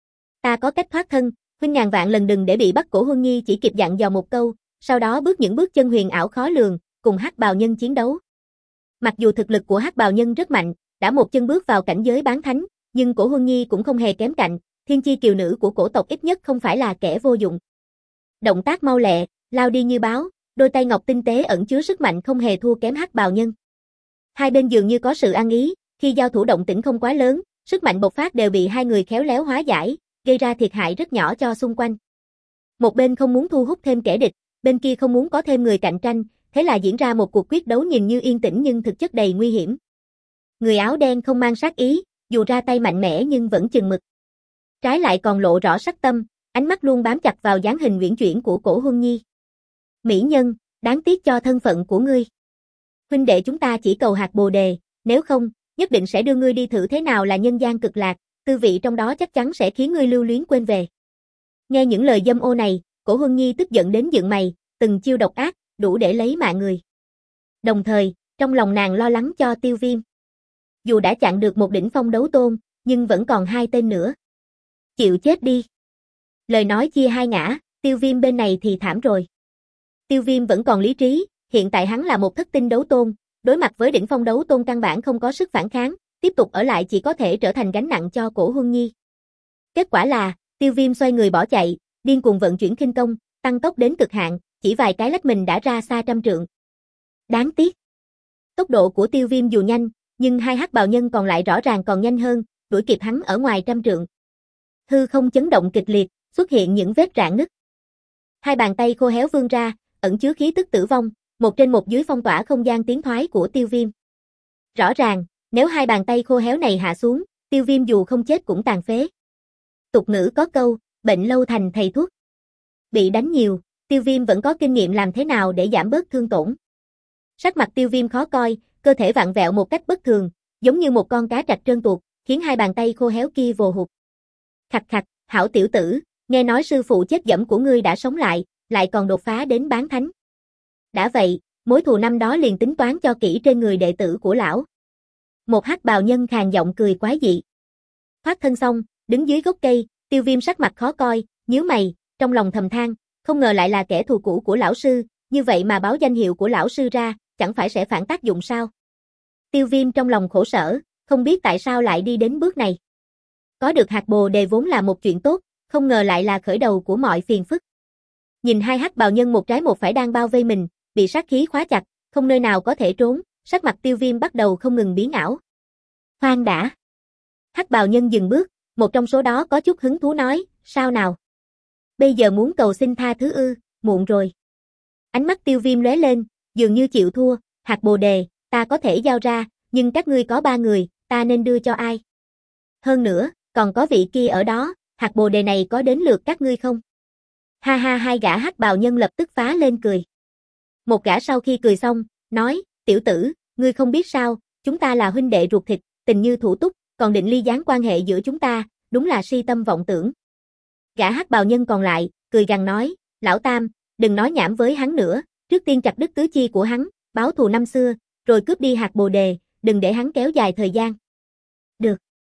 Ta có cách thoát thân, huynh ngàn vạn lần đừng để bị bắt. Cổ Huân Nhi chỉ kịp dặn dò một câu, sau đó bước những bước chân huyền ảo khó lường, cùng Hắc Bào Nhân chiến đấu. Mặc dù thực lực của Hắc Bào Nhân rất mạnh, đã một chân bước vào cảnh giới bán thánh, nhưng cổ Huân Nhi cũng không hề kém cạnh, thiên chi kiều nữ của cổ tộc ít nhất không phải là kẻ vô dụng. Động tác mau lẹ, lao đi như báo, đôi tay ngọc tinh tế ẩn chứa sức mạnh không hề thua kém Hắc Bào Nhân. Hai bên dường như có sự ăn ý, khi giao thủ động tĩnh không quá lớn, sức mạnh bộc phát đều bị hai người khéo léo hóa giải, gây ra thiệt hại rất nhỏ cho xung quanh. Một bên không muốn thu hút thêm kẻ địch, bên kia không muốn có thêm người cạnh tranh, thế là diễn ra một cuộc quyết đấu nhìn như yên tĩnh nhưng thực chất đầy nguy hiểm. Người áo đen không mang sát ý, dù ra tay mạnh mẽ nhưng vẫn chừng mực. Trái lại còn lộ rõ sắc tâm, ánh mắt luôn bám chặt vào dáng hình uyển chuyển của cổ Huân Nhi. Mỹ nhân, đáng tiếc cho thân phận của ngươi. Huynh đệ chúng ta chỉ cầu hạt bồ đề, nếu không, nhất định sẽ đưa ngươi đi thử thế nào là nhân gian cực lạc, tư vị trong đó chắc chắn sẽ khiến ngươi lưu luyến quên về. Nghe những lời dâm ô này, cổ Huân Nhi tức giận đến dựng mày, từng chiêu độc ác, đủ để lấy mạng người. Đồng thời, trong lòng nàng lo lắng cho Tiêu Viêm. Dù đã chặn được một đỉnh phong đấu tôn, nhưng vẫn còn hai tên nữa. Chịu chết đi. Lời nói chia hai ngã, Tiêu Viêm bên này thì thảm rồi. Tiêu Viêm vẫn còn lý trí, hiện tại hắn là một thất tinh đấu tôn, đối mặt với đỉnh phong đấu tôn căn bản không có sức phản kháng, tiếp tục ở lại chỉ có thể trở thành gánh nặng cho cổ Huân Nhi. Kết quả là, Tiêu Viêm xoay người bỏ chạy, điên cuồng vận chuyển khinh công, tăng tốc đến cực hạn, chỉ vài cái lách mình đã ra xa trăm trượng. Đáng tiếc. Tốc độ của Tiêu Viêm dù nhanh, nhưng hai Hắc Bào Nhân còn lại rõ ràng còn nhanh hơn, đuổi kịp hắn ở ngoài trăm trượng. Hư không chấn động kịch liệt, xuất hiện những vết rạn nứt. Hai bàn tay khô héo vươn ra, ẩn chứa khí tức tử vong, một trên một dưới phong tỏa không gian tiến thoái của Tiêu Viêm. Rõ ràng, nếu hai bàn tay khô héo này hạ xuống, Tiêu Viêm dù không chết cũng tàn phế. Tục ngữ có câu, bệnh lâu thành thầy thuốc. Bị đánh nhiều, Tiêu Viêm vẫn có kinh nghiệm làm thế nào để giảm bớt thương tổn. Sắc mặt Tiêu Viêm khó coi, cơ thể vặn vẹo một cách bất thường, giống như một con cá trạch trơn tuột, khiến hai bàn tay khô héo kia vồ hụt. Khạch khạch, hảo tiểu tử, nghe nói sư phụ chết dẫm của ngươi đã sống lại, lại còn đột phá đến bán thánh. Đã vậy, mối thù năm đó liền tính toán cho kỹ trên người đệ tử của lão. Một Hắc Bào Nhân khàn giọng cười quái dị. Thoát thân xong, đứng dưới gốc cây, Tiêu Viêm sắc mặt khó coi, nhíu mày, trong lòng thầm than, không ngờ lại là kẻ thù cũ của lão sư, như vậy mà báo danh hiệu của lão sư ra, chẳng phải sẽ phản tác dụng sao? Tiêu Viêm trong lòng khổ sở, không biết tại sao lại đi đến bước này. Có được hạt bồ đề vốn là một chuyện tốt, không ngờ lại là khởi đầu của mọi phiền phức. Nhìn hai Hắc Bào Nhân một trái một phải đang bao vây mình, bị sát khí khóa chặt, không nơi nào có thể trốn, sắc mặt Tiêu Viêm bắt đầu không ngừng biến ảo. Khoan đã. Hắc Bào Nhân dừng bước, một trong số đó có chút hứng thú nói, sao nào? Bây giờ muốn cầu xin tha thứ ư, muộn rồi. Ánh mắt Tiêu Viêm lóe lên, dường như chịu thua, hạt bồ đề, ta có thể giao ra, nhưng các ngươi có ba người, ta nên đưa cho ai? Hơn nữa, còn có vị kia ở đó, hạt bồ đề này có đến lượt các ngươi không? Ha ha, hai gã Hắc Bào Nhân lập tức phá lên cười. Một gã sau khi cười xong, nói, tiểu tử, ngươi không biết sao, chúng ta là huynh đệ ruột thịt, tình như thủ túc, còn định ly gián quan hệ giữa chúng ta, đúng là si tâm vọng tưởng. Gã Hắc Bào Nhân còn lại, cười gằn nói, lão Tam, đừng nói nhảm với hắn nữa, trước tiên chặt đứt tứ chi của hắn, báo thù năm xưa, rồi cướp đi hạt bồ đề, đừng để hắn kéo dài thời gian. Được.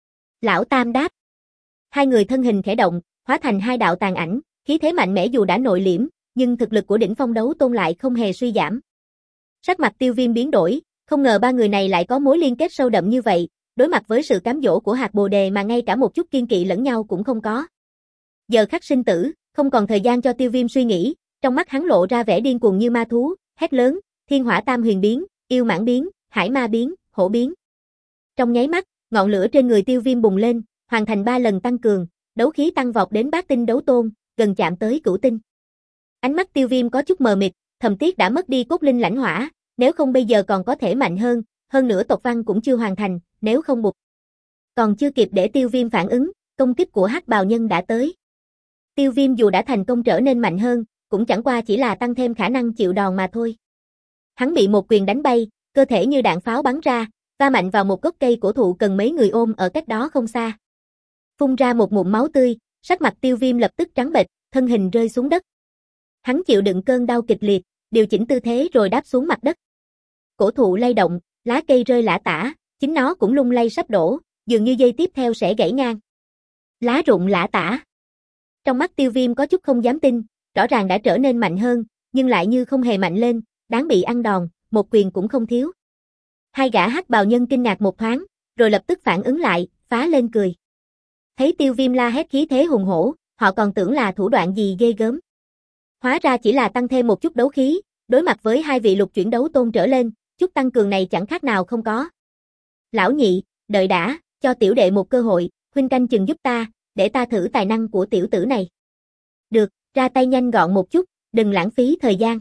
Lão Tam đáp. Hai người thân hình khẽ động, hóa thành hai đạo tàn ảnh, khí thế mạnh mẽ dù đã nội liễm, nhưng thực lực của đỉnh phong đấu tôn lại không hề suy giảm. Sắc mặt Tiêu Viêm biến đổi, không ngờ ba người này lại có mối liên kết sâu đậm như vậy, đối mặt với sự cám dỗ của hạt bồ đề mà ngay cả một chút kiên kỵ lẫn nhau cũng không có. Giờ khắc sinh tử, không còn thời gian cho Tiêu Viêm suy nghĩ, trong mắt hắn lộ ra vẻ điên cuồng như ma thú, hét lớn, Thiên Hỏa Tam Huyền biến, Yêu Mãng biến, Hải Ma biến, Hổ biến. Trong nháy mắt, ngọn lửa trên người Tiêu Viêm bùng lên, hoàn thành ba lần tăng cường, đấu khí tăng vọt đến bát tinh đấu tôn, gần chạm tới cửu tinh. Ánh mắt Tiêu Viêm có chút mờ mịt, thầm tiếc đã mất đi cốt linh lãnh hỏa, nếu không bây giờ còn có thể mạnh hơn, hơn nữa tộc văn cũng chưa hoàn thành, nếu không bục. Còn chưa kịp để Tiêu Viêm phản ứng, công kích của Hắc Bào Nhân đã tới. Tiêu Viêm dù đã thành công trở nên mạnh hơn, cũng chẳng qua chỉ là tăng thêm khả năng chịu đòn mà thôi. Hắn bị một quyền đánh bay, cơ thể như đạn pháo bắn ra, va mạnh vào một gốc cây cổ thụ cần mấy người ôm ở cách đó không xa. Phun ra một ngụm máu tươi, sắc mặt Tiêu Viêm lập tức trắng bệch, thân hình rơi xuống đất. Hắn chịu đựng cơn đau kịch liệt, điều chỉnh tư thế rồi đáp xuống mặt đất. Cổ thụ lay động, lá cây rơi lả tả, chính nó cũng lung lay sắp đổ, dường như dây tiếp theo sẽ gãy ngang. Lá rụng lả tả. Trong mắt Tiêu Viêm có chút không dám tin, rõ ràng đã trở nên mạnh hơn, nhưng lại như không hề mạnh lên, đáng bị ăn đòn, một quyền cũng không thiếu. Hai gã Hắc Bào Nhân kinh ngạc một thoáng, rồi lập tức phản ứng lại, phá lên cười. Thấy Tiêu Viêm la hét khí thế hùng hổ, họ còn tưởng là thủ đoạn gì ghê gớm. Hóa ra chỉ là tăng thêm một chút đấu khí, đối mặt với hai vị lục chuyển đấu tôn trở lên, chút tăng cường này chẳng khác nào không có. Lão nhị, đợi đã, cho tiểu đệ một cơ hội, huynh canh chừng giúp ta, để ta thử tài năng của tiểu tử này. Được, ra tay nhanh gọn một chút, đừng lãng phí thời gian.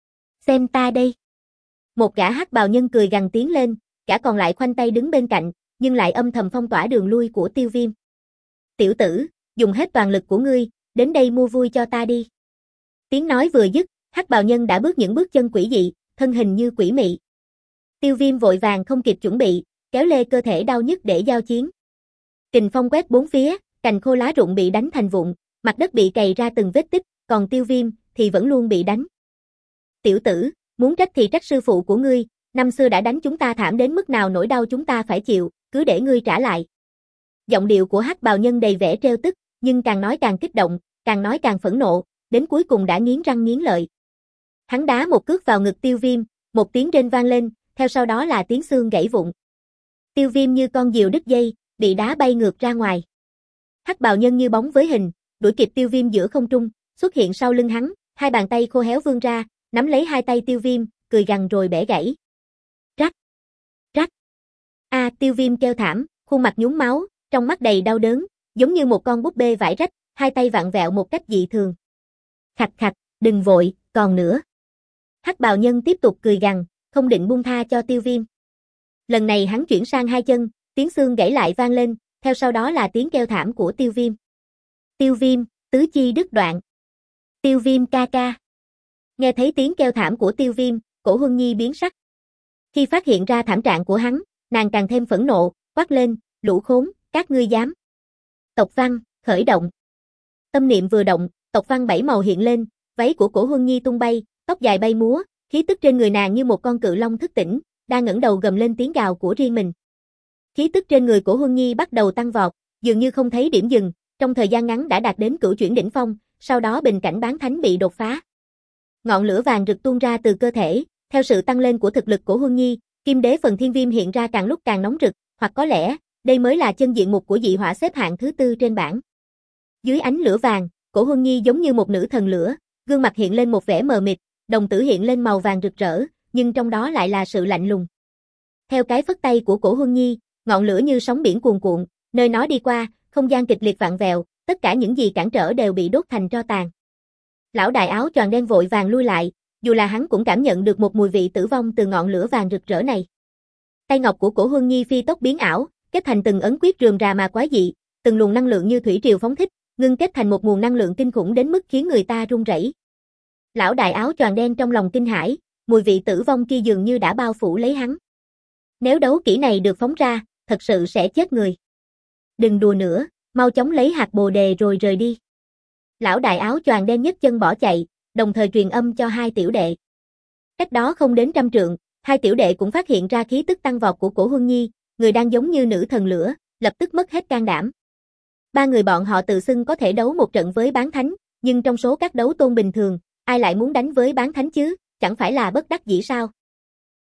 Xem ta đây. Một gã Hắc Bào Nhân cười gằn tiến lên, cả còn lại khoanh tay đứng bên cạnh, nhưng lại âm thầm phong tỏa đường lui của Tiêu Viêm. Tiểu tử, dùng hết toàn lực của ngươi, đến đây mua vui cho ta đi. Tiếng nói vừa dứt, Hắc Bào Nhân đã bước những bước chân quỷ dị, thân hình như quỷ mị. Tiêu Viêm vội vàng không kịp chuẩn bị, kéo lê cơ thể đau nhức để giao chiến. Kình phong quét bốn phía, cành khô lá rụng bị đánh thành vụn, mặt đất bị cày ra từng vết tích, còn Tiêu Viêm thì vẫn luôn bị đánh. Tiểu tử, muốn trách thì trách sư phụ của ngươi, năm xưa đã đánh chúng ta thảm đến mức nào nỗi đau chúng ta phải chịu, cứ để ngươi trả lại. Giọng điệu của Hắc Bào Nhân đầy vẻ trêu tức, nhưng càng nói càng kích động, càng nói càng phẫn nộ, đến cuối cùng đã nghiến răng nghiến lợi. Hắn đá một cước vào ngực Tiêu Viêm, một tiếng rên vang lên, theo sau đó là tiếng xương gãy vụn. Tiêu Viêm như con diều đứt dây, bị đá bay ngược ra ngoài. Hắc Bào Nhân như bóng với hình, đuổi kịp Tiêu Viêm giữa không trung, xuất hiện sau lưng hắn, hai bàn tay khô héo vươn ra, nắm lấy hai tay Tiêu Viêm, cười gằn rồi bẻ gãy. Rắc, rắc. A, à, Tiêu Viêm kêu thảm, khuôn mặt nhúm máu, trong mắt đầy đau đớn, giống như một con búp bê vải rách, hai tay vặn vẹo một cách dị thường. Khạch khạch, đừng vội, còn nữa. Hắc Bào Nhân tiếp tục cười gằn, không định buông tha cho Tiêu Viêm. Lần này hắn chuyển sang hai chân, tiếng xương gãy lại vang lên, theo sau đó là tiếng kêu thảm của Tiêu Viêm. Tiêu Viêm, tứ chi đứt đoạn. Tiêu Viêm ca ca. Nghe thấy tiếng kêu thảm của Tiêu Viêm, Cổ Huân Nhi biến sắc. Khi phát hiện ra thảm trạng của hắn, nàng càng thêm phẫn nộ, quát lên, lũ khốn, các ngươi dám. Tộc văn, khởi động. Tâm niệm vừa động, tộc văn bảy màu hiện lên, váy của Cổ Huân Nhi tung bay, tóc dài bay múa, khí tức trên người nàng như một con cự long thức tỉnh, đang ngẩng đầu gầm lên tiếng gào của riêng mình. Khí tức trên người của Huân Nhi bắt đầu tăng vọt, dường như không thấy điểm dừng, trong thời gian ngắn đã đạt đến cửu chuyển đỉnh phong, sau đó bình cảnh bán thánh bị đột phá. Ngọn lửa vàng rực tuôn ra từ cơ thể, theo sự tăng lên của thực lực của Huân Nhi, Kim Đế phần Thiên Viêm hiện ra càng lúc càng nóng rực, hoặc có lẽ, đây mới là chân diện mục của dị hỏa xếp hạng thứ tư trên bảng. Dưới ánh lửa vàng, Cổ Huân Nhi giống như một nữ thần lửa, gương mặt hiện lên một vẻ mờ mịt, đồng tử hiện lên màu vàng rực rỡ, nhưng trong đó lại là sự lạnh lùng. Theo cái phất tay của Cổ Huân Nhi, ngọn lửa như sóng biển cuồn cuộn, nơi nó đi qua, không gian kịch liệt vặn vẹo, tất cả những gì cản trở đều bị đốt thành tro tàn. Lão đại áo choàng đen vội vàng lui lại, dù là hắn cũng cảm nhận được một mùi vị tử vong từ ngọn lửa vàng rực rỡ này. Tay ngọc của Cổ Huân Nhi phi tốc biến ảo, kết thành từng ấn quyết rườm rà mà quái dị, từng luồng năng lượng như thủy triều phóng thích, ngưng kết thành một nguồn năng lượng kinh khủng đến mức khiến người ta run rẩy. Lão đại áo choàng đen trong lòng kinh hãi, mùi vị tử vong kia dường như đã bao phủ lấy hắn. Nếu đấu kỹ này được phóng ra, thật sự sẽ chết người. Đừng đùa nữa, mau chóng lấy hạt bồ đề rồi rời đi. Lão đại áo choàng đen nhấc chân bỏ chạy, đồng thời truyền âm cho hai tiểu đệ. Cách đó không đến trăm trượng, hai tiểu đệ cũng phát hiện ra khí tức tăng vọt của Cổ Huân Nhi, người đang giống như nữ thần lửa, lập tức mất hết can đảm. Ba người bọn họ tự xưng có thể đấu một trận với bán thánh, nhưng trong số các đấu tôn bình thường, ai lại muốn đánh với bán thánh chứ, chẳng phải là bất đắc dĩ sao?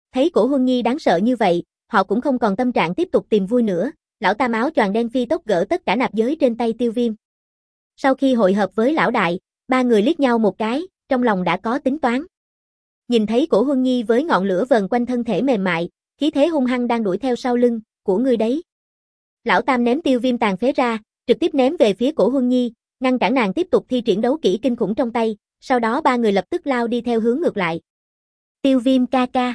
Thấy Cổ Huân Nhi đáng sợ như vậy, họ cũng không còn tâm trạng tiếp tục tìm vui nữa, lão tam áo choàng đen phi tốc gỡ tất cả nạp giới trên tay Tiêu Viêm. Sau khi hội hợp với lão đại, ba người liếc nhau một cái, trong lòng đã có tính toán. Nhìn thấy Cổ Huân Nhi với ngọn lửa vờn quanh thân thể mềm mại, khí thế hung hăng đang đuổi theo sau lưng, của ngươi đấy. Lão tam ném Tiêu Viêm tàn phế ra, trực tiếp ném về phía Cổ Huân Nhi, ngăn cản nàng tiếp tục thi triển đấu kỹ kinh khủng trong tay, sau đó ba người lập tức lao đi theo hướng ngược lại. Tiêu Viêm ca ca.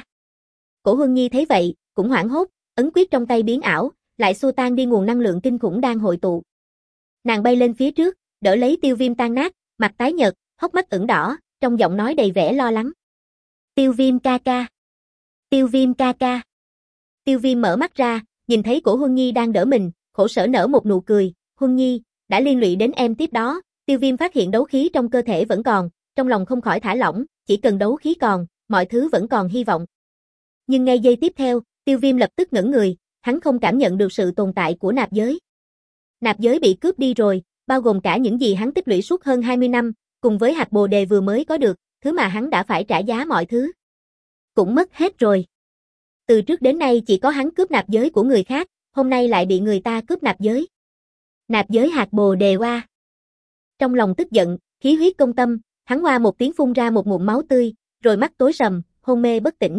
Cổ Huân Nhi thấy vậy, cũng hoảng hốt, ấn quyết trong tay biến ảo, lại xua tan đi nguồn năng lượng kinh khủng đang hội tụ. Nàng bay lên phía trước, đỡ lấy Tiêu Viêm tan nát, mặt tái nhợt, hốc mắt ửng đỏ, trong giọng nói đầy vẻ lo lắng. Tiêu Viêm ca ca. Tiêu Viêm ca ca. Tiêu Viêm mở mắt ra, nhìn thấy Cổ Huân Nhi đang đỡ mình, khổ sở nở một nụ cười. Huân Nhi, đã liên lụy đến em tiếp đó. Tiêu Viêm phát hiện đấu khí trong cơ thể vẫn còn, trong lòng không khỏi thả lỏng, chỉ cần đấu khí còn, mọi thứ vẫn còn hy vọng. Nhưng ngay giây tiếp theo, Tiêu Viêm lập tức ngẩn người, hắn không cảm nhận được sự tồn tại của nạp giới. Nạp giới bị cướp đi rồi, bao gồm cả những gì hắn tích lũy suốt hơn hai mươi năm, cùng với hạt bồ đề vừa mới có được, thứ mà hắn đã phải trả giá mọi thứ. Cũng mất hết rồi. Từ trước đến nay chỉ có hắn cướp nạp giới của người khác, hôm nay lại bị người ta cướp nạp giới. Nạp giới hạt bồ đề oa. Trong lòng tức giận, khí huyết công tâm, hắn oa một tiếng phun ra một ngụm máu tươi, rồi mắt tối sầm, hôn mê bất tỉnh.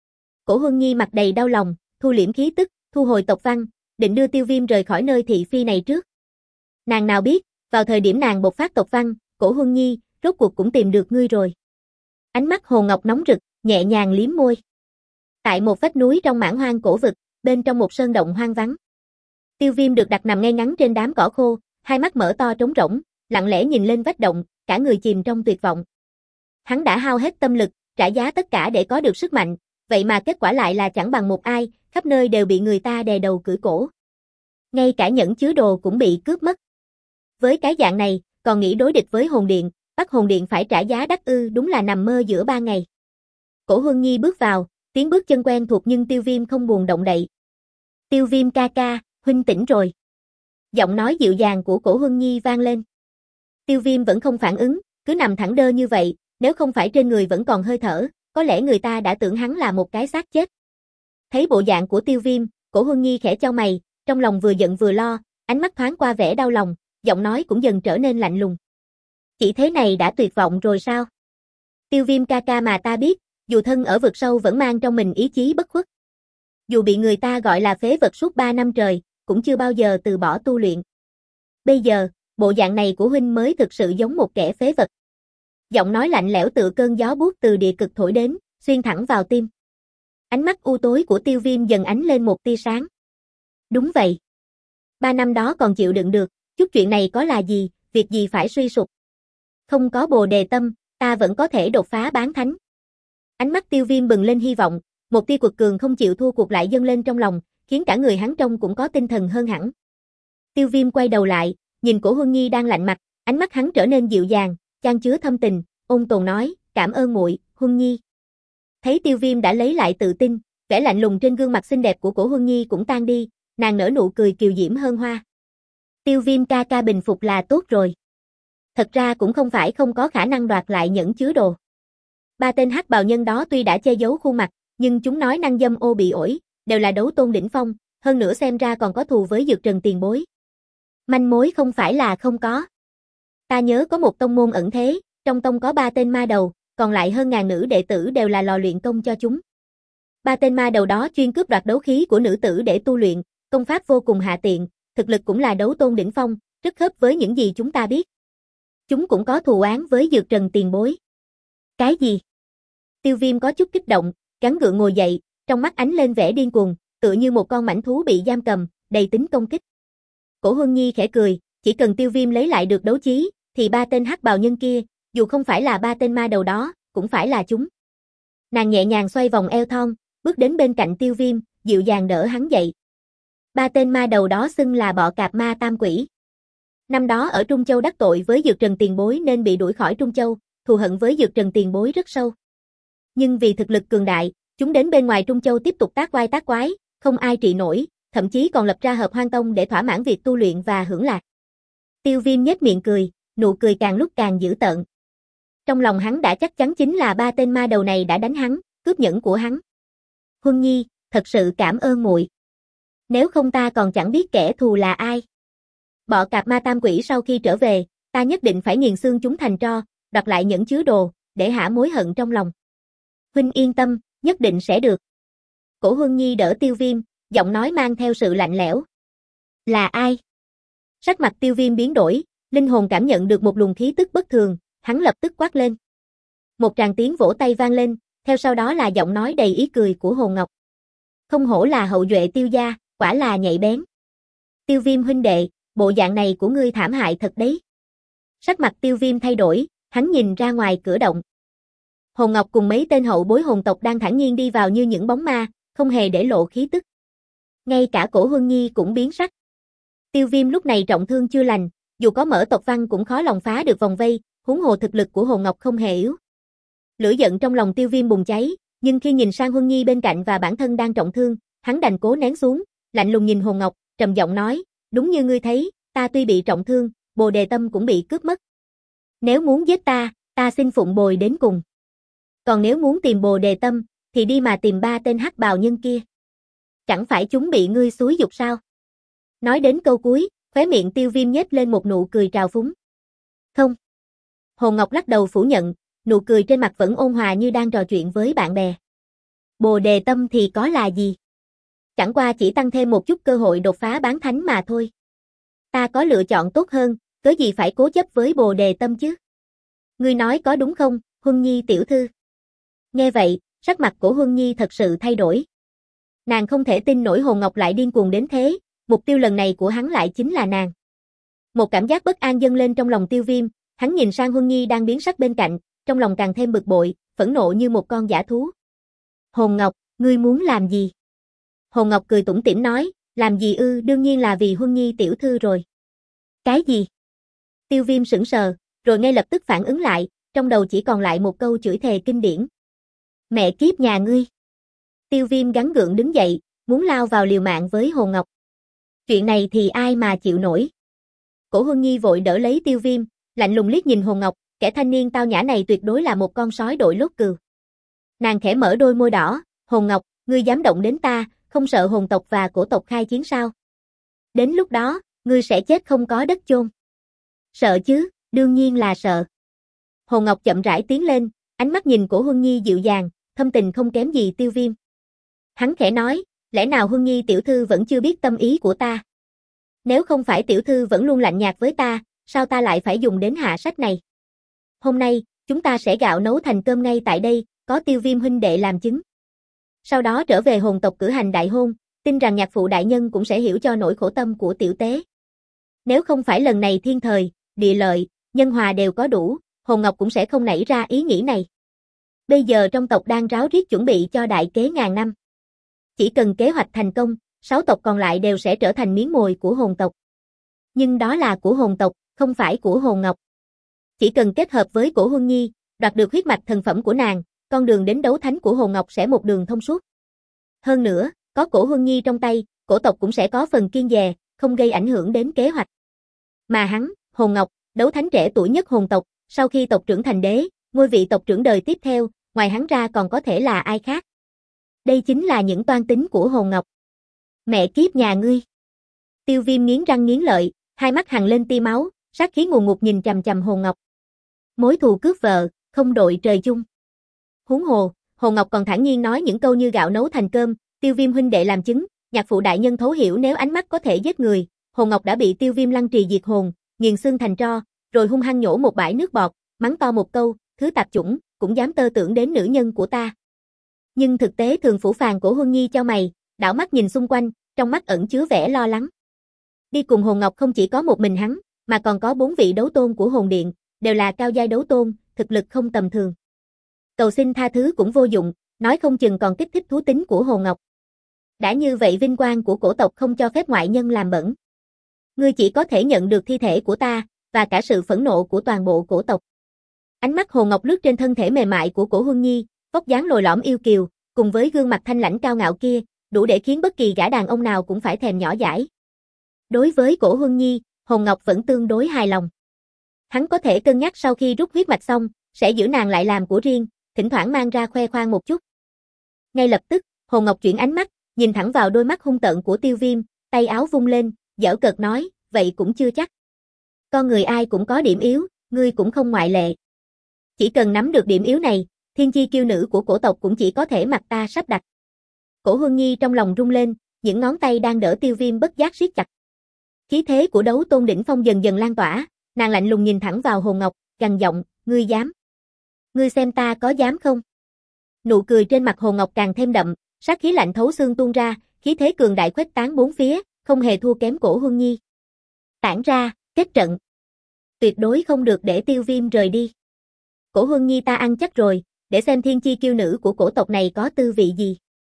Cổ Huân Nhi mặt đầy đau lòng, thu liễm khí tức, thu hồi tộc văn, định đưa Tiêu Viêm rời khỏi nơi thị phi này trước. Nàng nào biết, vào thời điểm nàng bộc phát tộc văn, Cổ Huân Nhi, rốt cuộc cũng tìm được ngươi rồi. Ánh mắt Hồ Ngọc nóng rực, nhẹ nhàng liếm môi. Tại một vách núi trong mảng hoang cổ vực, bên trong một sơn động hoang vắng. Tiêu Viêm được đặt nằm ngay ngắn trên đám cỏ khô, hai mắt mở to trống rỗng, lặng lẽ nhìn lên vách động, cả người chìm trong tuyệt vọng. Hắn đã hao hết tâm lực, trả giá tất cả để có được sức mạnh, vậy mà kết quả lại là chẳng bằng một ai, khắp nơi đều bị người ta đè đầu cưỡi cổ. Ngay cả nhẫn chứa đồ cũng bị cướp mất. Với cái dạng này, còn nghĩ đối địch với hồn điện, bắt hồn điện phải trả giá đắt ư, đúng là nằm mơ giữa ba ngày. Cổ Huân Nhi bước vào, tiếng bước chân quen thuộc nhưng Tiêu Viêm không buồn động đậy. Tiêu Viêm ca ca, huynh tỉnh rồi. Giọng nói dịu dàng của Cổ Huân Nhi vang lên. Tiêu Viêm vẫn không phản ứng, cứ nằm thẳng đơ như vậy, nếu không phải trên người vẫn còn hơi thở, có lẽ người ta đã tưởng hắn là một cái xác chết. Thấy bộ dạng của Tiêu Viêm, Cổ Huân Nhi khẽ chau mày, trong lòng vừa giận vừa lo, ánh mắt thoáng qua vẻ đau lòng, giọng nói cũng dần trở nên lạnh lùng. Chỉ thế này đã tuyệt vọng rồi sao? Tiêu Viêm ca ca mà ta biết, dù thân ở vực sâu vẫn mang trong mình ý chí bất khuất. Dù bị người ta gọi là phế vật suốt ba năm trời, cũng chưa bao giờ từ bỏ tu luyện. Bây giờ, bộ dạng này của huynh mới thực sự giống một kẻ phế vật. Giọng nói lạnh lẽo tựa cơn gió buốt từ địa cực thổi đến, xuyên thẳng vào tim. Ánh mắt u tối của Tiêu Viêm dần ánh lên một tia sáng. Đúng vậy. Ba năm đó còn chịu đựng được, chút chuyện này có là gì, việc gì phải suy sụp. Không có bồ đề tâm, ta vẫn có thể đột phá bán thánh. Ánh mắt Tiêu Viêm bừng lên hy vọng, một tia quật cường không chịu thua cuộc lại dâng lên trong lòng, khiến cả người hắn trông cũng có tinh thần hơn hẳn. Tiêu Viêm quay đầu lại, nhìn Cổ Huân Nhi đang lạnh mặt, ánh mắt hắn trở nên dịu dàng, chan chứa thâm tình, ôn tồn nói, cảm ơn muội, Huân Nhi. Thấy Tiêu Viêm đã lấy lại tự tin, vẻ lạnh lùng trên gương mặt xinh đẹp của Cổ Huân Nhi cũng tan đi, nàng nở nụ cười kiều diễm hơn hoa. Tiêu Viêm ca ca bình phục là tốt rồi. Thật ra cũng không phải không có khả năng đoạt lại nhẫn chứa đồ. Ba tên hắc bào nhân đó tuy đã che giấu khuôn mặt, nhưng chúng nói năng dâm ô bị ổi, đều là đấu tôn đỉnh phong, hơn nữa xem ra còn có thù với Dược Trần tiền bối. Manh mối không phải là không có. Ta nhớ có một tông môn ẩn thế, trong tông có ba tên ma đầu, còn lại hơn ngàn nữ đệ tử đều là lò luyện công cho chúng. Ba tên ma đầu đó chuyên cướp đoạt đấu khí của nữ tử để tu luyện, công pháp vô cùng hạ tiện, thực lực cũng là đấu tôn đỉnh phong, rất khớp với những gì chúng ta biết. Chúng cũng có thù oán với Dược Trần tiền bối. Cái gì? Tiêu Viêm có chút kích động, gắng gượng ngồi dậy, trong mắt ánh lên vẻ điên cuồng, tựa như một con mãnh thú bị giam cầm, đầy tính công kích. Cổ Huân Nhi khẽ cười, chỉ cần Tiêu Viêm lấy lại được đấu chí, thì ba tên hắc bào nhân kia, dù không phải là ba tên ma đầu đó, cũng phải là chúng. Nàng nhẹ nhàng xoay vòng eo thon, bước đến bên cạnh Tiêu Viêm, dịu dàng đỡ hắn dậy. Ba tên ma đầu đó xưng là bọ cạp ma tam quỷ. Năm đó ở Trung Châu đắc tội với Dược Trần tiền bối nên bị đuổi khỏi Trung Châu, thù hận với Dược Trần tiền bối rất sâu. Nhưng vì thực lực cường đại, chúng đến bên ngoài Trung Châu tiếp tục tác oai tác quái, không ai trị nổi, thậm chí còn lập ra hợp hoang tông để thỏa mãn việc tu luyện và hưởng lạc. Tiêu Viêm nhếch miệng cười, nụ cười càng lúc càng dữ tợn. Trong lòng hắn đã chắc chắn chính là ba tên ma đầu này đã đánh hắn, cướp nhẫn của hắn. Huân Nhi, thật sự cảm ơn muội. Nếu không ta còn chẳng biết kẻ thù là ai. Bọ cạp ma tam quỷ sau khi trở về, ta nhất định phải nghiền xương chúng thành tro, đoạt lại những chứa đồ, để hả mối hận trong lòng. Huynh yên tâm, nhất định sẽ được. Cổ Huân Nhi đỡ Tiêu Viêm, giọng nói mang theo sự lạnh lẽo. Là ai? Sắc mặt Tiêu Viêm biến đổi, linh hồn cảm nhận được một luồng khí tức bất thường, hắn lập tức quát lên. Một tràng tiếng vỗ tay vang lên, theo sau đó là giọng nói đầy ý cười của Hồ Ngọc. Không hổ là hậu duệ Tiêu gia, quả là nhạy bén. Tiêu Viêm huynh đệ, bộ dạng này của ngươi thảm hại thật đấy. Sắc mặt Tiêu Viêm thay đổi, hắn nhìn ra ngoài cửa động. Hồ Ngọc cùng mấy tên hậu bối hồn tộc đang thản nhiên đi vào như những bóng ma, không hề để lộ khí tức. Ngay cả Cổ Huân Nhi cũng biến sắc. Tiêu Viêm lúc này trọng thương chưa lành, dù có mở tộc văn cũng khó lòng phá được vòng vây, huống hồ thực lực của Hồ Ngọc không hề yếu. Lửa giận trong lòng Tiêu Viêm bùng cháy, nhưng khi nhìn sang Huân Nhi bên cạnh và bản thân đang trọng thương, hắn đành cố nén xuống, lạnh lùng nhìn Hồ Ngọc, trầm giọng nói, đúng như ngươi thấy, ta tuy bị trọng thương, Bồ Đề Tâm cũng bị cướp mất. Nếu muốn giết ta, ta xin phụng bồi đến cùng. Còn nếu muốn tìm Bồ Đề Tâm, thì đi mà tìm ba tên hắc bào nhân kia. Chẳng phải chúng bị ngươi xúi giục sao? Nói đến câu cuối, khóe miệng Tiêu Viêm nhếch lên một nụ cười trào phúng. Không. Hồ Ngọc lắc đầu phủ nhận, nụ cười trên mặt vẫn ôn hòa như đang trò chuyện với bạn bè. Bồ Đề Tâm thì có là gì? Chẳng qua chỉ tăng thêm một chút cơ hội đột phá bán thánh mà thôi. Ta có lựa chọn tốt hơn, cớ gì phải cố chấp với Bồ Đề Tâm chứ? Ngươi nói có đúng không, Huân Nhi tiểu thư? Nghe vậy, sắc mặt của Huân Nhi thật sự thay đổi. Nàng không thể tin nổi Hồ Ngọc lại điên cuồng đến thế, mục tiêu lần này của hắn lại chính là nàng. Một cảm giác bất an dâng lên trong lòng Tiêu Viêm, hắn nhìn sang Huân Nhi đang biến sắc bên cạnh, trong lòng càng thêm bực bội, phẫn nộ như một con dã thú. Hồn Ngọc, ngươi muốn làm gì? Hồ Ngọc cười tủm tỉm nói, làm gì ư, đương nhiên là vì Huân Nhi tiểu thư rồi. Cái gì? Tiêu Viêm sững sờ, rồi ngay lập tức phản ứng lại, trong đầu chỉ còn lại một câu chửi thề kinh điển. Mẹ kiếp nhà ngươi. Tiêu Viêm gắng gượng đứng dậy, muốn lao vào liều mạng với Hồ Ngọc. Chuyện này thì ai mà chịu nổi. Cổ Huân Nhi vội đỡ lấy Tiêu Viêm, lạnh lùng liếc nhìn Hồ Ngọc, kẻ thanh niên tao nhã này tuyệt đối là một con sói đội lốt cừu. Nàng khẽ mở đôi môi đỏ, Hồ Ngọc, ngươi dám động đến ta, không sợ hồn tộc và cổ tộc khai chiến sao? Đến lúc đó, ngươi sẽ chết không có đất chôn. Sợ chứ, đương nhiên là sợ. Hồ Ngọc chậm rãi tiến lên, ánh mắt nhìn Cổ Huân Nhi dịu dàng, thâm tình không kém gì Tiêu Viêm. Hắn khẽ nói, lẽ nào Huân Nhi tiểu thư vẫn chưa biết tâm ý của ta? Nếu không phải tiểu thư vẫn luôn lạnh nhạt với ta, sao ta lại phải dùng đến hạ sách này? Hôm nay, chúng ta sẽ gạo nấu thành cơm ngay tại đây, có Tiêu Viêm huynh đệ làm chứng. Sau đó trở về hồn tộc cử hành đại hôn, tin rằng nhạc phụ đại nhân cũng sẽ hiểu cho nỗi khổ tâm của tiểu tế. Nếu không phải lần này thiên thời, địa lợi, nhân hòa đều có đủ, Hồn Ngọc cũng sẽ không nảy ra ý nghĩ này. Bây giờ trong tộc đang ráo riết chuẩn bị cho đại kế ngàn năm. Chỉ cần kế hoạch thành công, sáu tộc còn lại đều sẽ trở thành miếng mồi của hồn tộc. Nhưng đó là của hồn tộc, không phải của Hồn Ngọc. Chỉ cần kết hợp với Cổ Huân Nhi, đoạt được huyết mạch thần phẩm của nàng, con đường đến đấu thánh của Hồn Ngọc sẽ một đường thông suốt. Hơn nữa, có Cổ Huân Nhi trong tay, cổ tộc cũng sẽ có phần kiêng dè, không gây ảnh hưởng đến kế hoạch. Mà hắn, Hồn Ngọc, đấu thánh trẻ tuổi nhất hồn tộc, sau khi tộc trưởng thành đế, ngôi vị tộc trưởng đời tiếp theo, ngoài hắn ra còn có thể là ai khác. Đây chính là những toan tính của Hồn Ngọc. Mẹ kiếp nhà ngươi. Tiêu Viêm nghiến răng nghiến lợi, hai mắt hằn lên tia máu, sát khí ngùn ngụt nhìn chằm chằm Hồn Ngọc. Mối thù cướp vợ, không đội trời chung. Huống hồ, Hồn Ngọc còn thản nhiên nói những câu như gạo nấu thành cơm, Tiêu Viêm huynh đệ làm chứng, nhạc phụ đại nhân thấu hiểu nếu ánh mắt có thể giết người, Hồn Ngọc đã bị Tiêu Viêm lăng trì diệt hồn, nghiền xương thành tro, rồi hung hăng nhổ một bãi nước bọt, mắng to một câu, thứ tạp chủng, cũng dám tơ tưởng đến nữ nhân của ta. Nhưng thực tế thường phủ phàng của Huân Nhi cho mày, đảo mắt nhìn xung quanh, trong mắt ẩn chứa vẻ lo lắng. Đi cùng Hồn Ngọc không chỉ có một mình hắn, mà còn có bốn vị đấu tôn của hồn điện, đều là cao giai đấu tôn, thực lực không tầm thường. Cầu xin tha thứ cũng vô dụng, nói không chừng còn kích thích thú tính của Hồn Ngọc. Đã như vậy vinh quang của cổ tộc không cho phép ngoại nhân làm bẩn. Ngươi chỉ có thể nhận được thi thể của ta, và cả sự phẫn nộ của toàn bộ cổ tộc. Ánh mắt Hồn Ngọc lướt trên thân thể mềm mại của Cổ Huân Nhi, vóc dáng lồi lõm yêu kiều, cùng với gương mặt thanh lãnh cao ngạo kia, đủ để khiến bất kỳ gã đàn ông nào cũng phải thèm nhỏ dãi. Đối với Cổ Huân Nhi, Hồn Ngọc vẫn tương đối hài lòng. Hắn có thể cân nhắc sau khi rút huyết mạch xong, sẽ giữ nàng lại làm của riêng, thỉnh thoảng mang ra khoe khoang một chút. Ngay lập tức, Hồ Ngọc chuyển ánh mắt, nhìn thẳng vào đôi mắt hung tợn của Tiêu Viêm, tay áo vung lên, giễu cợt nói, vậy cũng chưa chắc. Con người ai cũng có điểm yếu, ngươi cũng không ngoại lệ. Chỉ cần nắm được điểm yếu này, thiên chi kiêu nữ của cổ tộc cũng chỉ có thể mặc ta sắp đặt. Cổ Huân Nhi trong lòng rung lên, những ngón tay đang đỡ Tiêu Viêm bất giác siết chặt. Khí thế của đấu tôn đỉnh phong dần dần lan tỏa, nàng lạnh lùng nhìn thẳng vào Hồ Ngọc, gằn giọng, ngươi dám? Ngươi xem ta có dám không? Nụ cười trên mặt Hồ Ngọc càng thêm đậm, sát khí lạnh thấu xương tuôn ra, khí thế cường đại khuếch tán bốn phía, không hề thua kém Cổ Huân Nhi. Tản ra, kết trận. Tuyệt đối không được để Tiêu Viêm rời đi. Cổ Huân Nhi ta ăn chắc rồi, để xem thiên chi kiêu nữ của cổ tộc này có tư vị gì.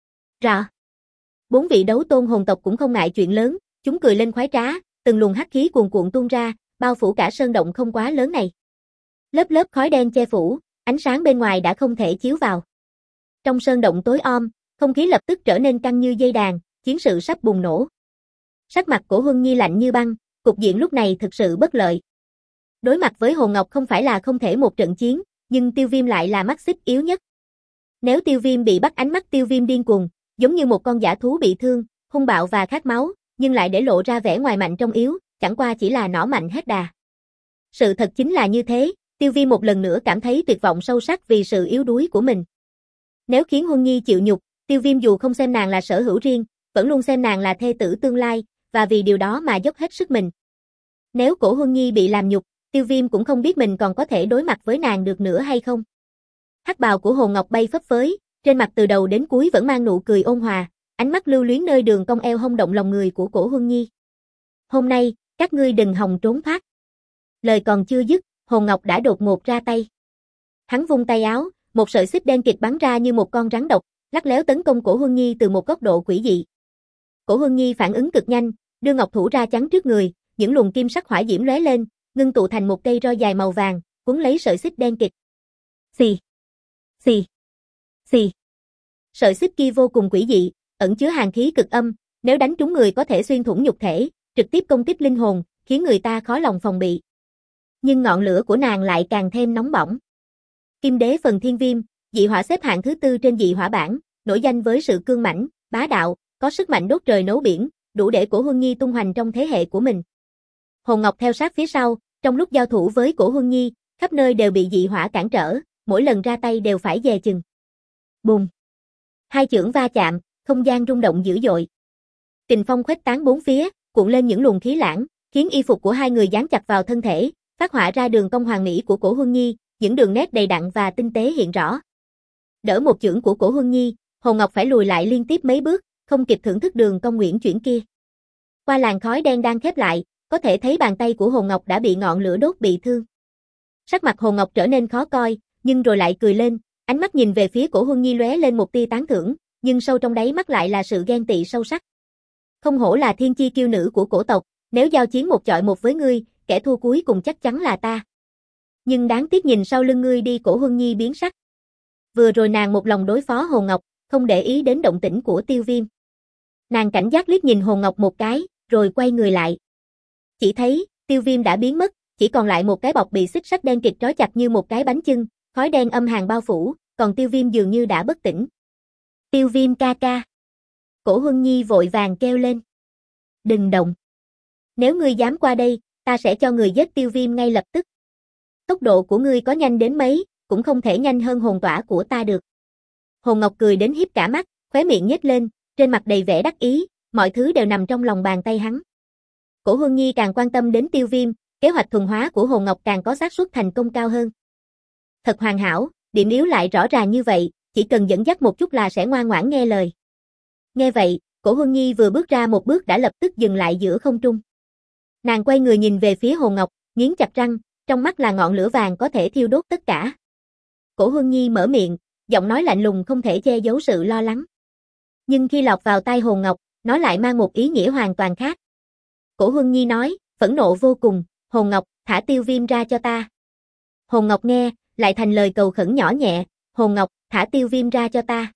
Rõ. Bốn vị đấu tôn hồn tộc cũng không ngại chuyện lớn, chúng cười lên khoái trá, từng luồng hắc khí cuồn cuộn tuôn ra, bao phủ cả sơn động không quá lớn này. Lớp lớp khói đen che phủ, ánh sáng bên ngoài đã không thể chiếu vào. Trong sơn động tối om, không khí lập tức trở nên căng như dây đàn, chiến sự sắp bùng nổ. Sắc mặt Cổ Huân Nhi lạnh như băng, cục diện lúc này thực sự bất lợi. Đối mặt với Hồ Ngọc không phải là không thể một trận chiến, nhưng Tiêu Viêm lại là mắt xích yếu nhất. Nếu Tiêu Viêm bị bắt, ánh mắt Tiêu Viêm điên cuồng, giống như một con dã thú bị thương, hung bạo và khát máu, nhưng lại để lộ ra vẻ ngoài mạnh trong yếu, chẳng qua chỉ là nỏ mạnh hết đà. Sự thật chính là như thế, Tiêu Viêm một lần nữa cảm thấy tuyệt vọng sâu sắc vì sự yếu đuối của mình. Nếu khiến Huân Nhi chịu nhục, Tiêu Viêm dù không xem nàng là sở hữu riêng, vẫn luôn xem nàng là thê tử tương lai, và vì điều đó mà dốc hết sức mình. Nếu Cổ Huân Nhi bị làm nhục, Tiêu Viêm cũng không biết mình còn có thể đối mặt với nàng được nữa hay không. Hắc bào của Hồ Ngọc bay phấp phới, trên mặt từ đầu đến cuối vẫn mang nụ cười ôn hòa, ánh mắt lưu luyến nơi đường cong eo hông động lòng người của Cổ Huân Nhi. Hôm nay, các ngươi đừng hòng trốn thoát. Lời còn chưa dứt, Hồ Ngọc đã đột ngột ra tay. Hắn vung tay áo, một sợi xích đen kịt bắn ra như một con rắn độc, lắc léo tấn công Cổ Huân Nhi từ một góc độ quỷ dị. Cổ Huân Nhi phản ứng cực nhanh, đưa ngọc thủ ra chắn trước người, những luồng kim sắc hỏa diễm lóe lên, ngưng tụ thành một cây roi dài màu vàng, cuốn lấy sợi xích đen kịt. Xì, xì, xì. Sợi xích kia vô cùng quỷ dị, ẩn chứa hàn khí cực âm, nếu đánh trúng người có thể xuyên thủng nhục thể, trực tiếp công kích linh hồn, khiến người ta khó lòng phòng bị. Nhưng ngọn lửa của nàng lại càng thêm nóng bỏng. Kim đế phần thiên viêm, dị hỏa xếp hạng thứ tư trên dị hỏa bảng, nổi danh với sự cương mãnh, bá đạo, có sức mạnh đốt trời nấu biển, đủ để Cổ Huân Nhi tung hoành trong thế hệ của mình. Hồ Ngọc theo sát phía sau, trong lúc giao thủ với Cổ Huân Nhi, khắp nơi đều bị dị hỏa cản trở, mỗi lần ra tay đều phải dè chừng. Bùng! Hai chưởng va chạm, không gian rung động dữ dội. Kình phong khuếch tán bốn phía, cuộn lên những luồng khí lãng, khiến y phục của hai người dán chặt vào thân thể, phát họa ra đường cong hoàn mỹ của Cổ Huân Nhi, những đường nét đầy đặn và tinh tế hiện rõ. Đỡ một chưởng của Cổ Huân Nhi, Hồ Ngọc phải lùi lại liên tiếp mấy bước, không kịp thưởng thức đường cong uyển chuyển kia. Qua làn khói đen đang khép lại, có thể thấy bàn tay của Hồ Ngọc đã bị ngọn lửa đốt bị thương. Sắc mặt Hồ Ngọc trở nên khó coi, nhưng rồi lại cười lên, ánh mắt nhìn về phía Cổ Huân Nhi lóe lên một tia tán thưởng, nhưng sâu trong đáy mắt lại là sự ghen tị sâu sắc. Không hổ là thiên chi kiêu nữ của cổ tộc, nếu giao chiến một chọi một với ngươi, kẻ thua cuối cùng chắc chắn là ta. Nhưng đáng tiếc nhìn sau lưng ngươi đi. Cổ Huân Nhi biến sắc. Vừa rồi nàng một lòng đối phó Hồ Ngọc, không để ý đến động tĩnh của Tiêu Viêm. Nàng cảnh giác liếc nhìn Hồ Ngọc một cái, rồi quay người lại. Chỉ thấy, Tiêu Viêm đã biến mất, chỉ còn lại một cái bọc bị xích sắt đen kịt trói chặt như một cái bánh chưng, khói đen âm hàn bao phủ, còn Tiêu Viêm dường như đã bất tỉnh. Tiêu Viêm ca ca. Cổ Huân Nhi vội vàng kêu lên. Đừng động. Nếu ngươi dám qua đây, ta sẽ cho người giết Tiêu Viêm ngay lập tức. Tốc độ của ngươi có nhanh đến mấy, cũng không thể nhanh hơn hồn tỏa của ta được. Hồ Ngọc cười đến híp cả mắt, khóe miệng nhếch lên, trên mặt đầy vẻ đắc ý, mọi thứ đều nằm trong lòng bàn tay hắn. Cổ Huân Nhi càng quan tâm đến Tiêu Viêm, kế hoạch thuần hóa của Hồ Ngọc càng có xác suất thành công cao hơn. Thật hoàn hảo, điểm yếu lại rõ ràng như vậy, chỉ cần dẫn dắt một chút là sẽ ngoan ngoãn nghe lời. Nghe vậy, Cổ Huân Nhi vừa bước ra một bước đã lập tức dừng lại giữa không trung. Nàng quay người nhìn về phía Hồ Ngọc, nghiến chặt răng, trong mắt là ngọn lửa vàng có thể thiêu đốt tất cả. Cổ Huân Nhi mở miệng, giọng nói lạnh lùng không thể che giấu sự lo lắng. Nhưng khi lọt vào tai Hồ Ngọc, nó lại mang một ý nghĩa hoàn toàn khác. Cổ Huân Nhi nói, phẫn nộ vô cùng, Hồ Ngọc, thả Tiêu Viêm ra cho ta. Hồ Ngọc nghe, lại thành lời cầu khẩn nhỏ nhẹ, Hồ Ngọc, thả Tiêu Viêm ra cho ta.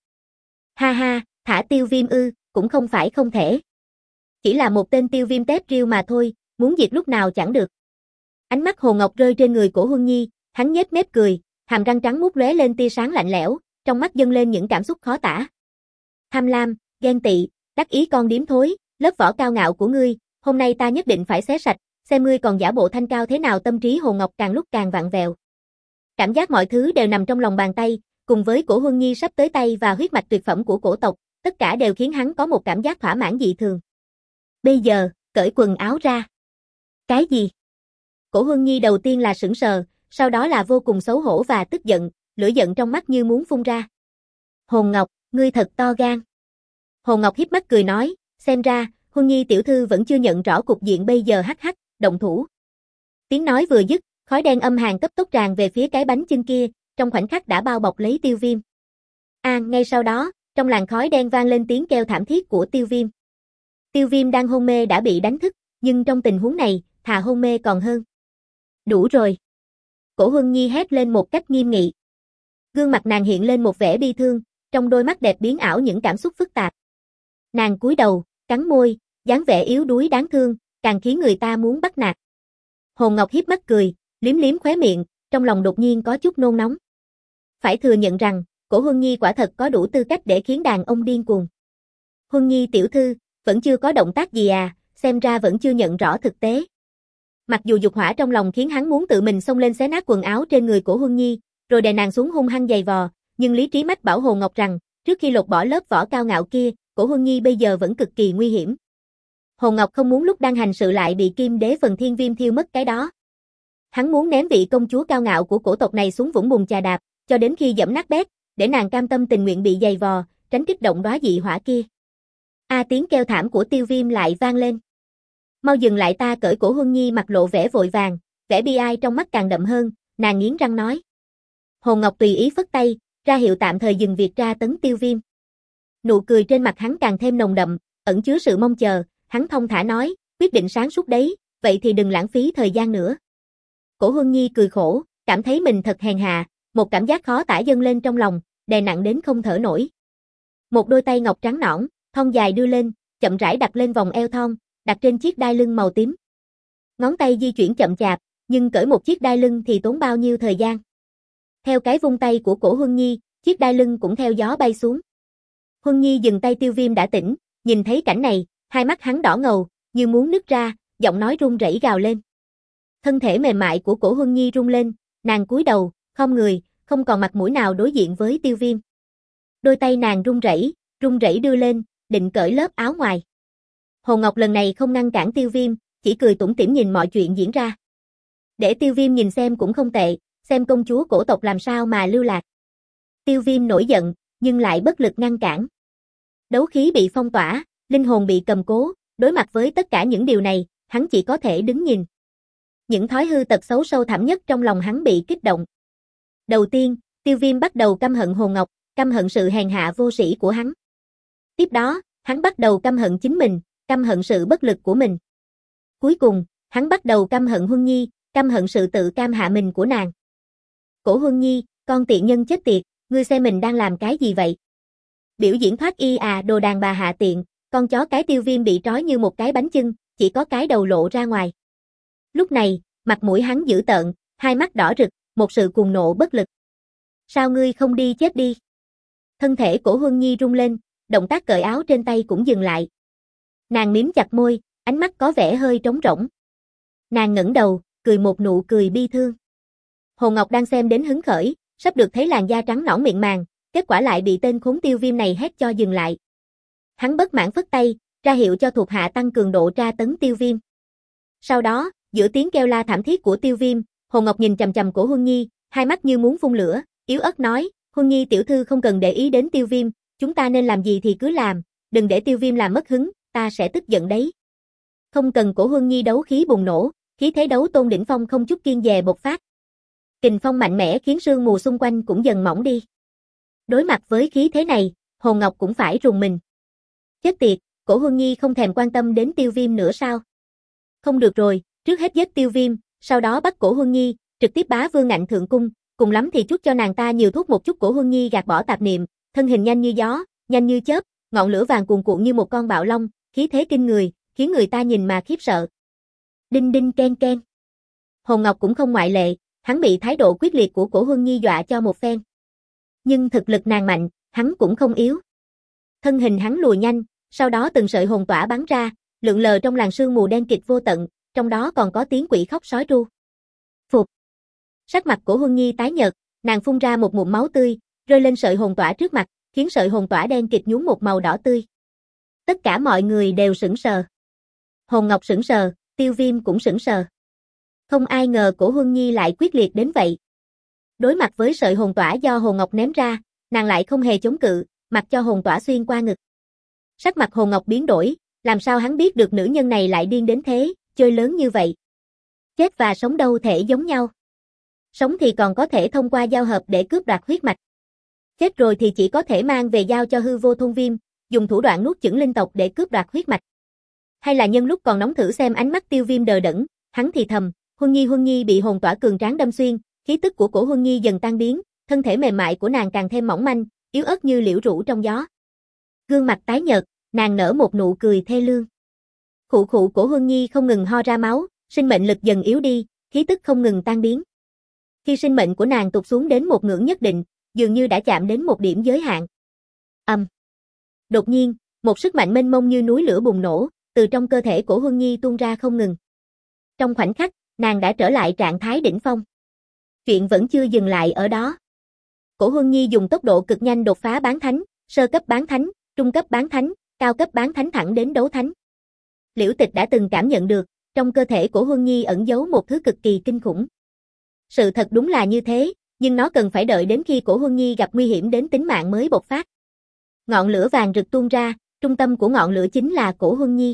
Ha ha, thả Tiêu Viêm ư, cũng không phải không thể. Chỉ là một tên Tiêu Viêm tép riêu mà thôi, muốn diệt lúc nào chẳng được. Ánh mắt Hồ Ngọc rơi trên người Cổ Huân Nhi, hắn nhếch mép cười, hàm răng trắng muốt lóe lên tia sáng lạnh lẽo, trong mắt dâng lên những cảm xúc khó tả. Tham lam, ghen tị, đắc ý con điếm thối, lớp vỏ cao ngạo của ngươi, hôm nay ta nhất định phải xé sạch, xem ngươi còn giả bộ thanh cao thế nào. Tâm trí Hồ Ngọc càng lúc càng vặn vẹo. Cảm giác mọi thứ đều nằm trong lòng bàn tay, cùng với Cổ Huân Nhi sắp tới tay và huyết mạch tuyệt phẩm của cổ tộc, tất cả đều khiến hắn có một cảm giác thỏa mãn dị thường. Bây giờ, cởi quần áo ra. Cái gì? Cổ Huân Nhi đầu tiên là sững sờ, sau đó là vô cùng xấu hổ và tức giận, lửa giận trong mắt như muốn phun ra. Hồn Ngọc, ngươi thật to gan. Hồn Ngọc híp mắt cười nói, xem ra, Huân Nhi tiểu thư vẫn chưa nhận rõ cục diện bây giờ. Hắc hắc, động thủ. Tiếng nói vừa dứt, khói đen âm hàn cấp tốc tràn về phía cái bánh chưng kia, trong khoảnh khắc đã bao bọc lấy Tiêu Viêm. À, ngay sau đó, trong làn khói đen vang lên tiếng kêu thảm thiết của Tiêu Viêm. Tiêu Viêm đang hôn mê đã bị đánh thức, nhưng trong tình huống này, thà hôn mê còn hơn. Đủ rồi. Cổ Huân Nhi hét lên một cách nghiêm nghị. Gương mặt nàng hiện lên một vẻ bi thương, trong đôi mắt đẹp biến ảo những cảm xúc phức tạp. Nàng cúi đầu, cắn môi, dáng vẻ yếu đuối đáng thương, càng khiến người ta muốn bắt nạt. Hồn Ngọc híp mắt cười, liếm liếm khóe miệng, trong lòng đột nhiên có chút nôn nóng. Phải thừa nhận rằng, Cổ Huân Nhi quả thật có đủ tư cách để khiến đàn ông điên cuồng. Huân Nhi tiểu thư, vẫn chưa có động tác gì à, xem ra vẫn chưa nhận rõ thực tế. Mặc dù dục hỏa trong lòng khiến hắn muốn tự mình xông lên xé nát quần áo trên người Cổ Huân Nhi, rồi đè nàng xuống hung hăng giày vò, nhưng lý trí mách bảo Hồ Ngọc rằng, trước khi lột bỏ lớp vỏ cao ngạo kia, Cổ Huân Nhi bây giờ vẫn cực kỳ nguy hiểm. Hồ Ngọc không muốn lúc đang hành sự lại bị Kim Đế phần Thiên Viêm thiêu mất cái đó. Hắn muốn ném vị công chúa cao ngạo của cổ tộc này xuống vũng bùn chà đạp, cho đến khi dẫm nát bét, để nàng cam tâm tình nguyện bị giày vò, tránh kích động đóa dị hỏa kia. A à, tiếng kêu thảm của Tiêu Viêm lại vang lên. Mau dừng lại, ta cởi. Cổ Huân Nhi mặt lộ vẻ vội vàng, vẻ bi ai trong mắt càng đậm hơn, nàng nghiến răng nói. Hồ Ngọc tùy ý phất tay, ra hiệu tạm thời dừng việc tra tấn Tiêu Viêm. Nụ cười trên mặt hắn càng thêm nồng đậm, ẩn chứa sự mong chờ, hắn thong thả nói, quyết định sáng suốt đấy, vậy thì đừng lãng phí thời gian nữa. Cổ Huân Nhi cười khổ, cảm thấy mình thật hèn hạ, một cảm giác khó tả dâng lên trong lòng, đè nặng đến không thở nổi. Một đôi tay ngọc trắng nõn, thon dài đưa lên, chậm rãi đặt lên vòng eo thon, đặt trên chiếc đai lưng màu tím. Ngón tay di chuyển chậm chạp, nhưng cởi một chiếc đai lưng thì tốn bao nhiêu thời gian. Theo cái vung tay của Cổ Huân Nhi, chiếc đai lưng cũng theo gió bay xuống. Huân Nhi dừng tay. Tiêu Viêm đã tỉnh, nhìn thấy cảnh này, hai mắt hắn đỏ ngầu, như muốn nứt ra, giọng nói run rẩy gào lên. Thân thể mềm mại của Cổ Huân Nhi rung lên, nàng cúi đầu, khom người, không còn mặt mũi nào đối diện với Tiêu Viêm. Đôi tay nàng run rẩy, run rẩy đưa lên, định cởi lớp áo ngoài. Hồ Ngọc lần này không ngăn cản Tiêu Viêm, chỉ cười tủm tỉm nhìn mọi chuyện diễn ra. Để Tiêu Viêm nhìn xem cũng không tệ, xem công chúa cổ tộc làm sao mà lưu lạc. Tiêu Viêm nổi giận, nhưng lại bất lực ngăn cản. Đấu khí bị phong tỏa, linh hồn bị cầm cố, đối mặt với tất cả những điều này, hắn chỉ có thể đứng nhìn. Những thói hư tật xấu sâu thẳm nhất trong lòng hắn bị kích động. Đầu tiên, Tiêu Viêm bắt đầu căm hận Hồ Ngọc, căm hận sự hèn hạ vô sĩ của hắn. Tiếp đó, hắn bắt đầu căm hận chính mình, căm hận sự bất lực của mình. Cuối cùng, hắn bắt đầu căm hận Huân Nhi, căm hận sự tự cam hạ mình của nàng. Cổ Huân Nhi, con tiện nhân chết tiệt, ngươi xem mình đang làm cái gì vậy? Biểu diễn thoát y à, đồ đàn bà hạ tiện, con chó cái. Tiêu Viêm bị trói như một cái bánh chưng, chỉ có cái đầu lộ ra ngoài. Lúc này, mặt mũi hắn dữ tợn, hai mắt đỏ rực, một sự cuồng nộ bất lực. Sao ngươi không đi chết đi? Thân thể Cổ Huân Nhi rung lên, động tác cởi áo trên tay cũng dừng lại. Nàng mím chặt môi, ánh mắt có vẻ hơi trống rỗng. Nàng ngẩng đầu, cười một nụ cười bi thương. Hồ Ngọc đang xem đến hứng khởi, sắp được thấy làn da trắng nõn mịn màng, kết quả lại bị tên khốn Tiêu Viêm này hét cho dừng lại. Hắn bất mãn phất tay, ra hiệu cho thuộc hạ tăng cường độ tra tấn Tiêu Viêm. Sau đó, giữa tiếng kêu la thảm thiết của Tiêu Viêm, Hồ Ngọc nhìn chằm chằm Cổ Huân Nhi, hai mắt như muốn phun lửa, yếu ớt nói, Huân Nhi tiểu thư không cần để ý đến Tiêu Viêm, chúng ta nên làm gì thì cứ làm, đừng để Tiêu Viêm làm mất hứng, ta sẽ tức giận đấy. Không cần. Cổ Huân Nhi đấu khí bùng nổ, khí thế đấu tôn đỉnh phong không chút kiêng dè bộc phát. Kình phong mạnh mẽ khiến sương mù xung quanh cũng dần mỏng đi. Đối mặt với khí thế này, Hồ Ngọc cũng phải rùng mình. Chết tiệt, Cổ Huân Nhi không thèm quan tâm đến Tiêu Viêm nữa sao? Không được rồi, trước hết giết Tiêu Viêm, sau đó bắt Cổ Huân Nhi, trực tiếp bá vương ngạnh thượng cung, cùng lắm thì chút cho nàng ta nhiều thuốc một chút. Cổ Huân Nhi gạt bỏ tạp niệm, thân hình nhanh như gió, nhanh như chớp, ngọn lửa vàng cuồn cuộn như một con bạo long, khí thế kinh người, khiến người ta nhìn mà khiếp sợ. Đinh đinh ken ken. Hồ Ngọc cũng không ngoại lệ, hắn bị thái độ quyết liệt của Cổ Huân Nhi dọa cho một phen. Nhưng thực lực nàng mạnh, hắn cũng không yếu. Thân hình hắn lùi nhanh, sau đó từng sợi hồn tỏa bắn ra, lượn lờ trong làn sương mù đen kịt vô tận, trong đó còn có tiếng quỷ khóc sói tru. Phục. Sắc mặt của Huân Nhi tái nhợt, nàng phun ra một ngụm máu tươi, rơi lên sợi hồn tỏa trước mặt, khiến sợi hồn tỏa đen kịt nhuốm một màu đỏ tươi. Tất cả mọi người đều sững sờ. Hồn Ngọc sững sờ, Tiêu Viêm cũng sững sờ. Không ai ngờ Cổ Huân Nhi lại quyết liệt đến vậy. Đối mặt với sợi hồn tỏa do Hồn Ngọc ném ra, nàng lại không hề chống cự, mặc cho hồn tỏa xuyên qua ngực. Sắc mặt Hồn Ngọc biến đổi, làm sao hắn biết được nữ nhân này lại điên đến thế, chơi lớn như vậy. Chết và sống đâu thể giống nhau. Sống thì còn có thể thông qua giao hợp để cướp đoạt huyết mạch. Chết rồi thì chỉ có thể mang về giao cho hư vô thôn viêm, dùng thủ đoạn nuốt chửng linh tộc để cướp đoạt huyết mạch. Hay là nhân lúc còn nóng thử xem ánh mắt Tiêu Viêm đờ đẫn, hắn thì thầm, Huân Nhi Huân Nhi bị hồn tỏa cường tráng đâm xuyên, khí tức của Cổ Huân Nhi dần tan biến, thân thể mềm mại của nàng càng thêm mỏng manh, yếu ớt như liễu rũ trong gió. Gương mặt tái nhợt, nàng nở một nụ cười thê lương. Khụ khụ Cổ Huân Nhi không ngừng ho ra máu, sinh mệnh lực dần yếu đi, khí tức không ngừng tan biến. Khi sinh mệnh của nàng tụt xuống đến một ngưỡng nhất định, dường như đã chạm đến một điểm giới hạn. Âm. Đột nhiên, một sức mạnh mênh mông như núi lửa bùng nổ, từ trong cơ thể của Huân Nhi tuôn ra không ngừng. Trong khoảnh khắc, nàng đã trở lại trạng thái đỉnh phong. Chuyện vẫn chưa dừng lại ở đó. Cổ Huân Nhi dùng tốc độ cực nhanh đột phá bán thánh, sơ cấp bán thánh, trung cấp bán thánh, cao cấp bán thánh thẳng đến đấu thánh. Liễu Tịch đã từng cảm nhận được, trong cơ thể của Huân Nhi ẩn giấu một thứ cực kỳ kinh khủng. Sự thật đúng là như thế, nhưng nó cần phải đợi đến khi Cổ Huân Nhi gặp nguy hiểm đến tính mạng mới bộc phát. Ngọn lửa vàng rực tuôn ra, trung tâm của ngọn lửa chính là Cổ Huân Nhi.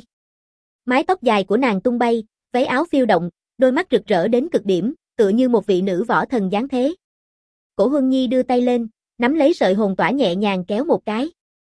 Mái tóc dài của nàng tung bay, váy áo phiêu động, đôi mắt rực rỡ đến cực điểm, tựa như một vị nữ võ thần giáng thế. Cổ Huân Nhi đưa tay lên, nắm lấy sợi hồn tỏa nhẹ nhàng kéo một cái.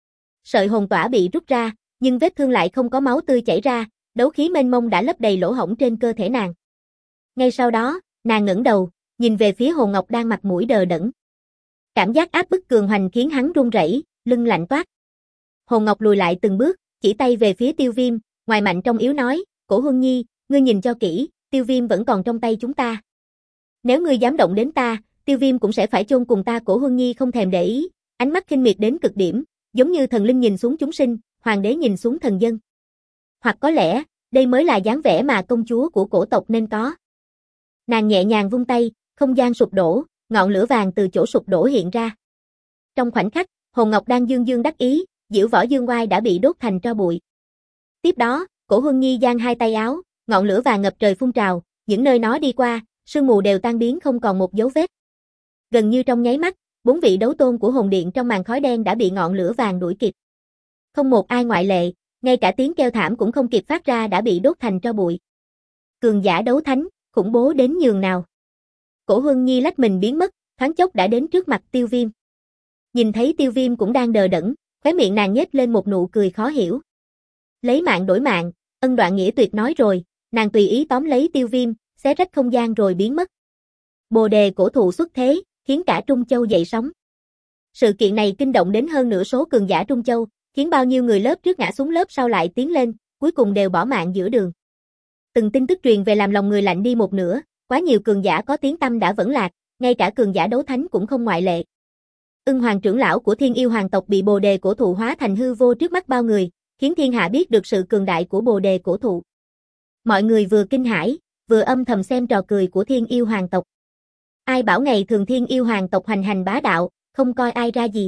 Sợi hồn tỏa bị rút ra, nhưng vết thương lại không có máu tươi chảy ra, đấu khí mênh mông đã lấp đầy lỗ hổng trên cơ thể nàng. Ngay sau đó, nàng ngẩng đầu, nhìn về phía Hồn Ngọc đang mặt mũi đờ đẫn. Cảm giác áp bức cường hoành khiến hắn run rẩy, lưng lạnh toát. Hồn Ngọc lùi lại từng bước, chỉ tay về phía Tiêu Viêm, ngoài mạnh trong yếu nói, Cổ Huân Nhi, ngươi nhìn cho kỹ, Tiêu Viêm vẫn còn trong tay chúng ta. Nếu ngươi dám động đến ta, Tiêu Viêm cũng sẽ phải chôn cùng ta. Cổ Huân Nhi không thèm để ý, ánh mắt khinh miệt đến cực điểm, giống như thần linh nhìn xuống chúng sinh, hoàng đế nhìn xuống thần dân. Hoặc có lẽ, đây mới là dáng vẻ mà công chúa của cổ tộc nên có. Nàng nhẹ nhàng vung tay, không gian sụp đổ, ngọn lửa vàng từ chỗ sụp đổ hiện ra. Trong khoảnh khắc, Hồn Ngọc đang dương dương đắc ý, diễu võ dương oai đã bị đốt thành tro bụi. Tiếp đó, Cổ Huân Nhi giang hai tay áo, ngọn lửa vàng ngập trời phun trào, những nơi nó đi qua, sương mù đều tan biến không còn một dấu vết. Gần như trong nháy mắt, bốn vị đấu tôn của hồn điện trong màn khói đen đã bị ngọn lửa vàng đuổi kịp. Không một ai ngoại lệ, ngay cả tiếng kêu thảm cũng không kịp phát ra đã bị đốt thành tro bụi. Cường giả đấu thánh, khủng bố đến nhường nào. Cổ Huân Nhi lách mình biến mất, thoáng chốc đã đến trước mặt Tiêu Viêm. Nhìn thấy Tiêu Viêm cũng đang đờ đẫn, khóe miệng nàng nhếch lên một nụ cười khó hiểu. Lấy mạng đổi mạng, ân đoạn nghĩa tuyệt nói rồi, nàng tùy ý tóm lấy Tiêu Viêm, xé rách không gian rồi biến mất. Bồ đề cổ thụ xuất thế, khiến cả Trung Châu dậy sóng. Sự kiện này kinh động đến hơn nửa số cường giả Trung Châu, khiến bao nhiêu người lớp trước ngã xuống lớp sau lại tiến lên, cuối cùng đều bỏ mạng giữa đường. Từng tin tức truyền về làm lòng người lạnh đi một nửa, quá nhiều cường giả có tiếng tăm đã vẫn lạc, ngay cả cường giả đấu thánh cũng không ngoại lệ. Ưng Hoàng trưởng lão của Thiên Yêu Hoàng tộc bị bồ đề cổ thụ hóa thành hư vô trước mắt bao người, khiến thiên hạ biết được sự cường đại của bồ đề cổ thụ. Mọi người vừa kinh hãi, vừa âm thầm xem trò cười của Thiên Yêu Hoàng tộc. Ai bảo ngày thường Thiên Yêu Hoàng tộc hoành hành bá đạo, không coi ai ra gì.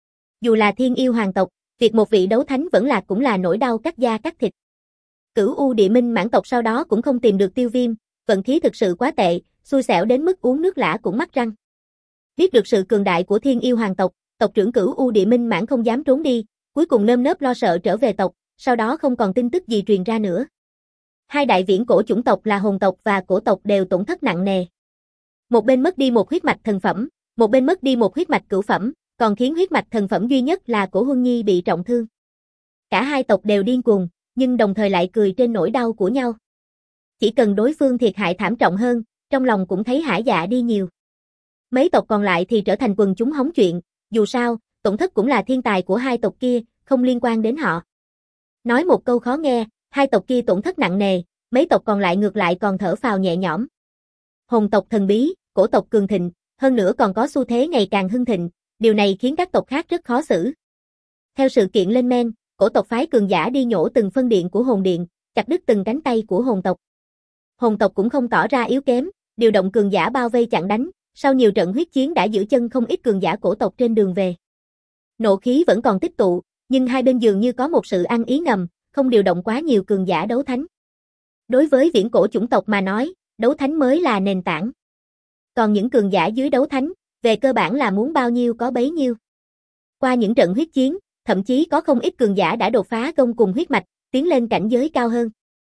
Dù là Thiên Yêu Hoàng tộc, việc một vị đấu thánh vẫn lạc cũng là nỗi đau cắt da cắt thịt. Cửu U Địa Minh mãn tộc sau đó cũng không tìm được Tiêu Viêm, vận khí thực sự quá tệ, xui xẻo đến mức uống nước lã cũng mắc răng. Biết được sự cường đại của Thiên Yêu Hoàng tộc, tộc trưởng Cửu U Địa Minh mãn không dám trốn đi, cuối cùng nơm nớp lo sợ trở về tộc, sau đó không còn tin tức gì truyền ra nữa. Hai đại viễn cổ chủng tộc là hồn tộc và cổ tộc đều tổn thất nặng nề. Một bên mất đi một huyết mạch thần phẩm, một bên mất đi một huyết mạch cửu phẩm, còn khiến huyết mạch thần phẩm duy nhất là Cổ Huân Nhi bị trọng thương. Cả hai tộc đều điên cuồng, nhưng đồng thời lại cười trên nỗi đau của nhau. Chỉ cần đối phương thiệt hại thảm trọng hơn, trong lòng cũng thấy hả dạ đi nhiều. Mấy tộc còn lại thì trở thành quần chúng hóng chuyện, dù sao, tổn thất cũng là thiên tài của hai tộc kia, không liên quan đến họ. Nói một câu khó nghe, hai tộc kia tổn thất nặng nề, mấy tộc còn lại ngược lại còn thở phào nhẹ nhõm. Hồn tộc thần bí, cổ tộc cường thịnh, hơn nữa còn có xu thế ngày càng hưng thịnh, điều này khiến các tộc khác rất khó xử. Theo sự kiện lên men, cổ tộc phái cường giả đi nhổ từng phân điện của hồn điện, chặt đứt từng cánh tay của hồn tộc. Hồn tộc cũng không tỏ ra yếu kém, điều động cường giả bao vây chặn đánh, sau nhiều trận huyết chiến đã giữ chân không ít cường giả cổ tộc trên đường về. Nộ khí vẫn còn tích tụ, nhưng hai bên dường như có một sự ăn ý ngầm, không điều động quá nhiều cường giả đấu thánh. Đối với viễn cổ chủng tộc mà nói, đấu thánh mới là nền tảng. Còn những cường giả dưới đấu thánh, về cơ bản là muốn bao nhiêu có bấy nhiêu. Qua những trận huyết chiến, thậm chí có không ít cường giả đã đột phá gông cùng huyết mạch, tiến lên cảnh giới cao hơn.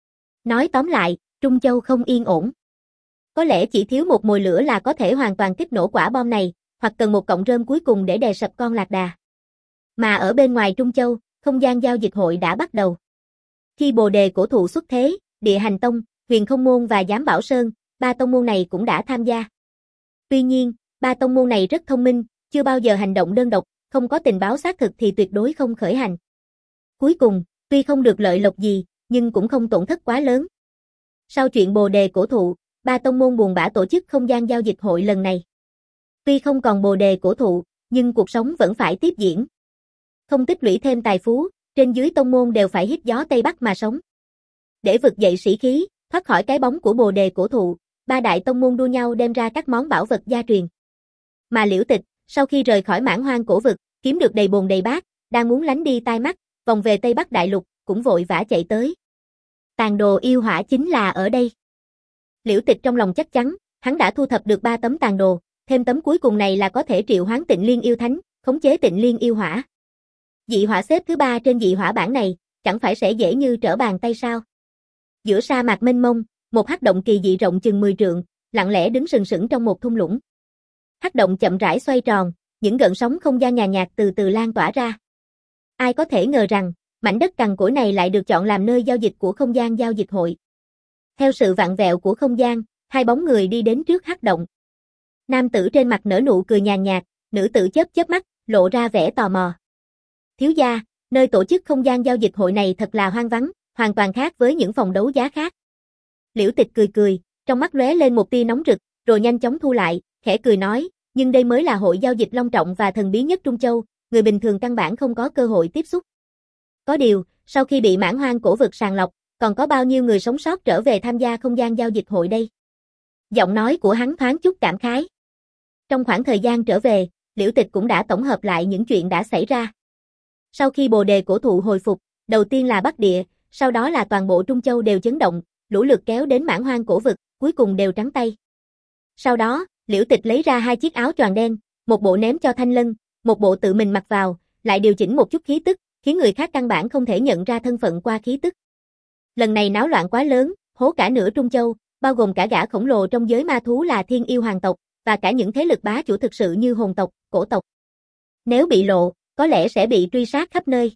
Nói tóm lại, Trung Châu không yên ổn. Có lẽ chỉ thiếu một mồi lửa là có thể hoàn toàn kích nổ quả bom này, hoặc cần một cọng rơm cuối cùng để đè sập con lạc đà. Mà ở bên ngoài Trung Châu, không gian giao dịch hội đã bắt đầu. Khi Bồ Đề Cổ Thụ xuất thế, Địa Hành Tông, Huyền Không Môn và Giám Bảo Sơn, ba tông môn này cũng đã tham gia. Tuy nhiên, ba tông môn này rất thông minh, chưa bao giờ hành động đơn độc, không có tình báo xác thực thì tuyệt đối không khởi hành. Cuối cùng, tuy không được lợi lộc gì, nhưng cũng không tổn thất quá lớn. Sau chuyện Bồ Đề Cổ Thụ, ba tông môn buồn bã tổ chức không gian giao dịch hội lần này. Tuy không còn Bồ Đề Cổ Thụ, nhưng cuộc sống vẫn phải tiếp diễn. Không tích lũy thêm tài phú, trên dưới tông môn đều phải hít gió Tây Bắc mà sống. Để vực dậy sĩ khí, thoát khỏi cái bóng của Bồ Đề Cổ Thụ, ba đại tông môn đua nhau đem ra các món bảo vật gia truyền. Mà Liễu Tịch, sau khi rời khỏi Mãn Hoang cổ vực, kiếm được đầy bồn đầy bát, đang muốn lánh đi tai mắt, vòng về Tây Bắc đại lục, cũng vội vã chạy tới. Tàn đồ yêu hỏa chính là ở đây. Liễu Tịch trong lòng chắc chắn, hắn đã thu thập được ba tấm tàn đồ, thêm tấm cuối cùng này là có thể triệu hoán Tịnh Liên yêu thánh, khống chế Tịnh Liên yêu hỏa. Dị hỏa xếp thứ ba trên dị hỏa bảng này, chẳng phải sẽ dễ như trở bàn tay sao? Giữa sa mạc mênh mông, một hắc động kỳ dị rộng chừng mười trượng, lặng lẽ đứng sừng sững trong một thung lũng. Hắc động chậm rãi xoay tròn, những gợn sóng không gian nhàn nhạt từ từ lan tỏa ra. Ai có thể ngờ rằng, mảnh đất cằn cỗi này lại được chọn làm nơi giao dịch của không gian giao dịch hội. Theo sự vặn vẹo của không gian, hai bóng người đi đến trước hắc động. Nam tử trên mặt nở nụ cười nhàn nhạt, nữ tử chớp chớp mắt, lộ ra vẻ tò mò. Thiếu gia, nơi tổ chức không gian giao dịch hội này thật là hoang vắng, hoàn toàn khác với những phòng đấu giá khác. Liễu Tịch cười cười, trong mắt lóe lên một tia nóng rực, rồi nhanh chóng thu lại, khẽ cười nói, nhưng đây mới là hội giao dịch long trọng và thần bí nhất Trung Châu, người bình thường căn bản không có cơ hội tiếp xúc. Có điều, sau khi bị Mãn Hoang cổ vực sàng lọc, còn có bao nhiêu người sống sót trở về tham gia không gian giao dịch hội đây? Giọng nói của hắn thoáng chút cảm khái. Trong khoảng thời gian trở về, Liễu Tịch cũng đã tổng hợp lại những chuyện đã xảy ra. Sau khi Bồ Đề Cổ Thụ hồi phục, đầu tiên là Bắc Địa, sau đó là toàn bộ Trung Châu đều chấn động, lũ lượt kéo đến Mãn Hoang cổ vực, cuối cùng đều trắng tay. Sau đó, Liễu Tịch lấy ra hai chiếc áo choàng đen, một bộ ném cho Thanh Lân, một bộ tự mình mặc vào, lại điều chỉnh một chút khí tức, khiến người khác căn bản không thể nhận ra thân phận qua khí tức. Lần này náo loạn quá lớn, hố cả nửa Trung Châu, bao gồm cả gã khổng lồ trong giới ma thú là Thiên Yêu Hoàng tộc, và cả những thế lực bá chủ thực sự như hồn tộc, cổ tộc. Nếu bị lộ, có lẽ sẽ bị truy sát khắp nơi.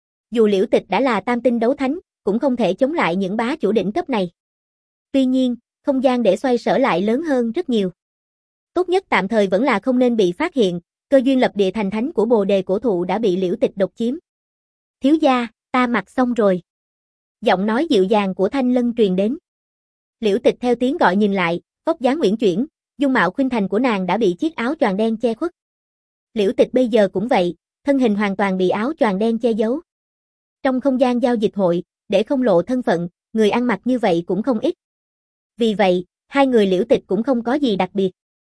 Dù Liễu Tịch đã là tam tinh đấu thánh, cũng không thể chống lại những bá chủ đỉnh cấp này. Tuy nhiên, không gian để xoay sở lại lớn hơn rất nhiều. Tốt nhất tạm thời vẫn là không nên bị phát hiện, cơ duyên lập địa thành thánh của Bồ Đề Cổ Thụ đã bị Liễu Tịch độc chiếm. Thiếu gia, ta mặc xong rồi. Giọng nói dịu dàng của Thanh Lân truyền đến. Liễu Tịch theo tiếng gọi nhìn lại, vóc dáng uyển chuyển, dung mạo khuynh thành của nàng đã bị chiếc áo choàng đen che khuất. Liễu Tịch bây giờ cũng vậy, thân hình hoàn toàn bị áo choàng đen che giấu. Trong không gian giao dịch hội, để không lộ thân phận, người ăn mặc như vậy cũng không ít. Vì vậy, hai người Liễu Tịch cũng không có gì đặc biệt.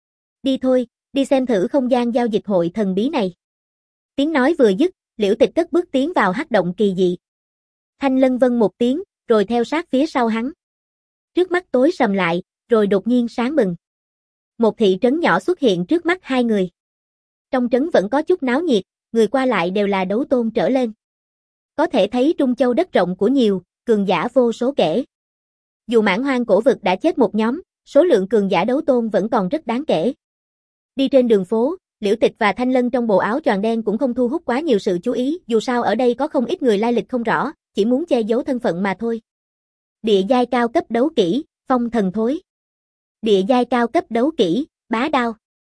Đi thôi, đi xem thử không gian giao dịch hội thần bí này. Tiếng nói vừa dứt, Liễu Tịch cất bước tiến vào hắc động kỳ dị. Thanh Lân vâng một tiếng, rồi theo sát phía sau hắn. Trước mắt tối sầm lại, rồi đột nhiên sáng bừng. Một thị trấn nhỏ xuất hiện trước mắt hai người. Trong trấn vẫn có chút náo nhiệt, người qua lại đều là đấu tôn trở lên. Có thể thấy Trung Châu đất rộng của nhiều, cường giả vô số kể. Dù Mãn Hoang cổ vực đã chết một nhóm, số lượng cường giả đấu tôn vẫn còn rất đáng kể. Đi trên đường phố, Liễu Tịch và Thanh Lân trong bộ áo choàng đen cũng không thu hút quá nhiều sự chú ý, dù sao ở đây có không ít người lai lịch không rõ, chỉ muốn che giấu thân phận mà thôi. Địa giai cao cấp đấu kỹ, phong thần thối. Địa giai cao cấp đấu kỹ, bá đao.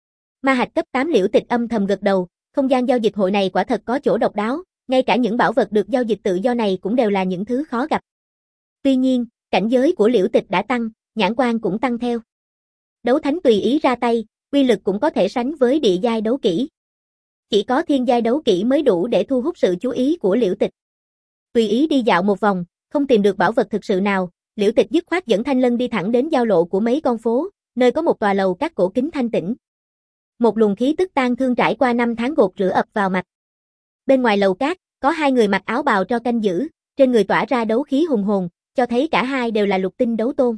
Ma hạch cấp tám Liễu Tịch âm thầm gật đầu, không gian giao dịch hội này quả thật có chỗ độc đáo, ngay cả những bảo vật được giao dịch tự do này cũng đều là những thứ khó gặp. Tuy nhiên, cảnh giới của Liễu Tịch đã tăng, nhãn quan cũng tăng theo. Đấu thánh tùy ý ra tay, uy lực cũng có thể sánh với địa giai đấu kỹ. Chỉ có thiên giai đấu kỹ mới đủ để thu hút sự chú ý của Liễu Tịch. Tùy ý đi dạo một vòng, không tìm được bảo vật thực sự nào, Liễu Tịch dứt khoát dẫn Thanh Lân đi thẳng đến giao lộ của mấy con phố, nơi có một tòa lầu các cổ kính thanh tĩnh. Một luồng khí tức tang thương trải qua năm tháng gột rửa ập vào mặt. Bên ngoài lầu cát, có hai người mặc áo bào tro canh giữ, trên người tỏa ra đấu khí hùng hồn, cho thấy cả hai đều là lục tinh đấu tôn.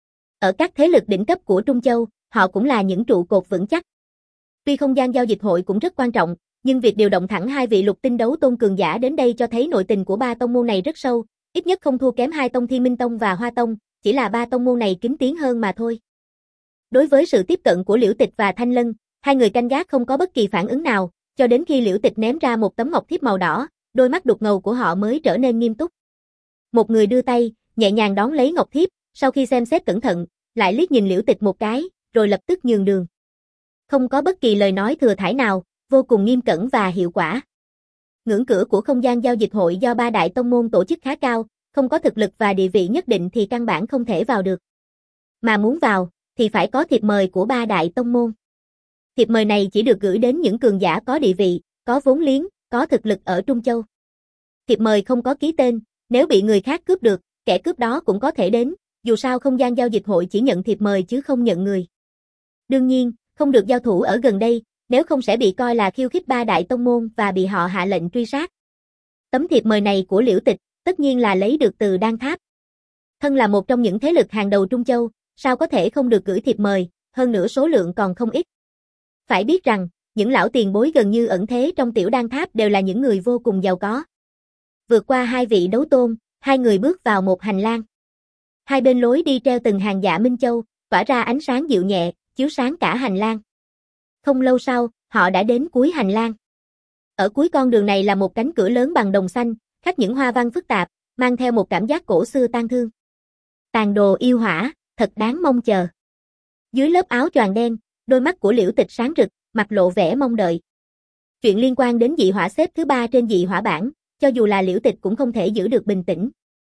Ở các thế lực đỉnh cấp của Trung Châu, họ cũng là những trụ cột vững chắc. Tuy không gian giao dịch hội cũng rất quan trọng, nhưng việc điều động thẳng hai vị lục tinh đấu tôn cường giả đến đây cho thấy nội tình của ba tông môn này rất sâu, ít nhất không thua kém hai tông Thiên Minh Tông và Hoa Tông, chỉ là ba tông môn này kín tiếng hơn mà thôi. Đối với sự tiếp cận của Liễu Tịch và Thanh Lân, hai người canh gác không có bất kỳ phản ứng nào, cho đến khi Liễu Tịch ném ra một tấm ngọc thiếp màu đỏ, đôi mắt đục ngầu của họ mới trở nên nghiêm túc. Một người đưa tay, nhẹ nhàng đón lấy ngọc thiếp, sau khi xem xét cẩn thận, lại liếc nhìn Liễu Tịch một cái, rồi lập tức nhường đường. Không có bất kỳ lời nói thừa thãi nào, vô cùng nghiêm cẩn và hiệu quả. Ngưỡng cửa của không gian giao dịch hội do ba đại tông môn tổ chức khá cao, không có thực lực và địa vị nhất định thì căn bản không thể vào được. Mà muốn vào, thì phải có thiệp mời của ba đại tông môn. Thiệp mời này chỉ được gửi đến những cường giả có địa vị, có vốn liếng, có thực lực ở Trung Châu. Thiệp mời không có ký tên, nếu bị người khác cướp được, kẻ cướp đó cũng có thể đến, dù sao không gian giao dịch hội chỉ nhận thiệp mời chứ không nhận người. Đương nhiên, không được giao thủ ở gần đây, nếu không sẽ bị coi là khiêu khích ba đại tông môn và bị họ hạ lệnh truy sát. Tấm thiệp mời này của Liễu Tịch, tất nhiên là lấy được từ Đan Tháp. Thân là một trong những thế lực hàng đầu Trung Châu, sao có thể không được gửi thiệp mời, hơn nữa số lượng còn không ít. Phải biết rằng, những lão tiền bối gần như ẩn thế trong tiểu Đan Tháp đều là những người vô cùng giàu có. Vượt qua hai vị đấu tôn, hai người bước vào một hành lang. Hai bên lối đi treo từng hàng dạ minh châu, tỏa ra ánh sáng dịu nhẹ, chiếu sáng cả hành lang. Không lâu sau, họ đã đến cuối hành lang. Ở cuối con đường này là một cánh cửa lớn bằng đồng xanh, khắc những hoa văn phức tạp, mang theo một cảm giác cổ xưa tang thương. Tàn đồ yêu hỏa, thật đáng mong chờ. Dưới lớp áo choàng đen, đôi mắt của Liễu Tịch sáng rực, mặt lộ vẻ mong đợi. Chuyện liên quan đến dị hỏa xếp thứ ba trên dị hỏa bảng, cho dù là Liễu Tịch cũng không thể giữ được bình tĩnh.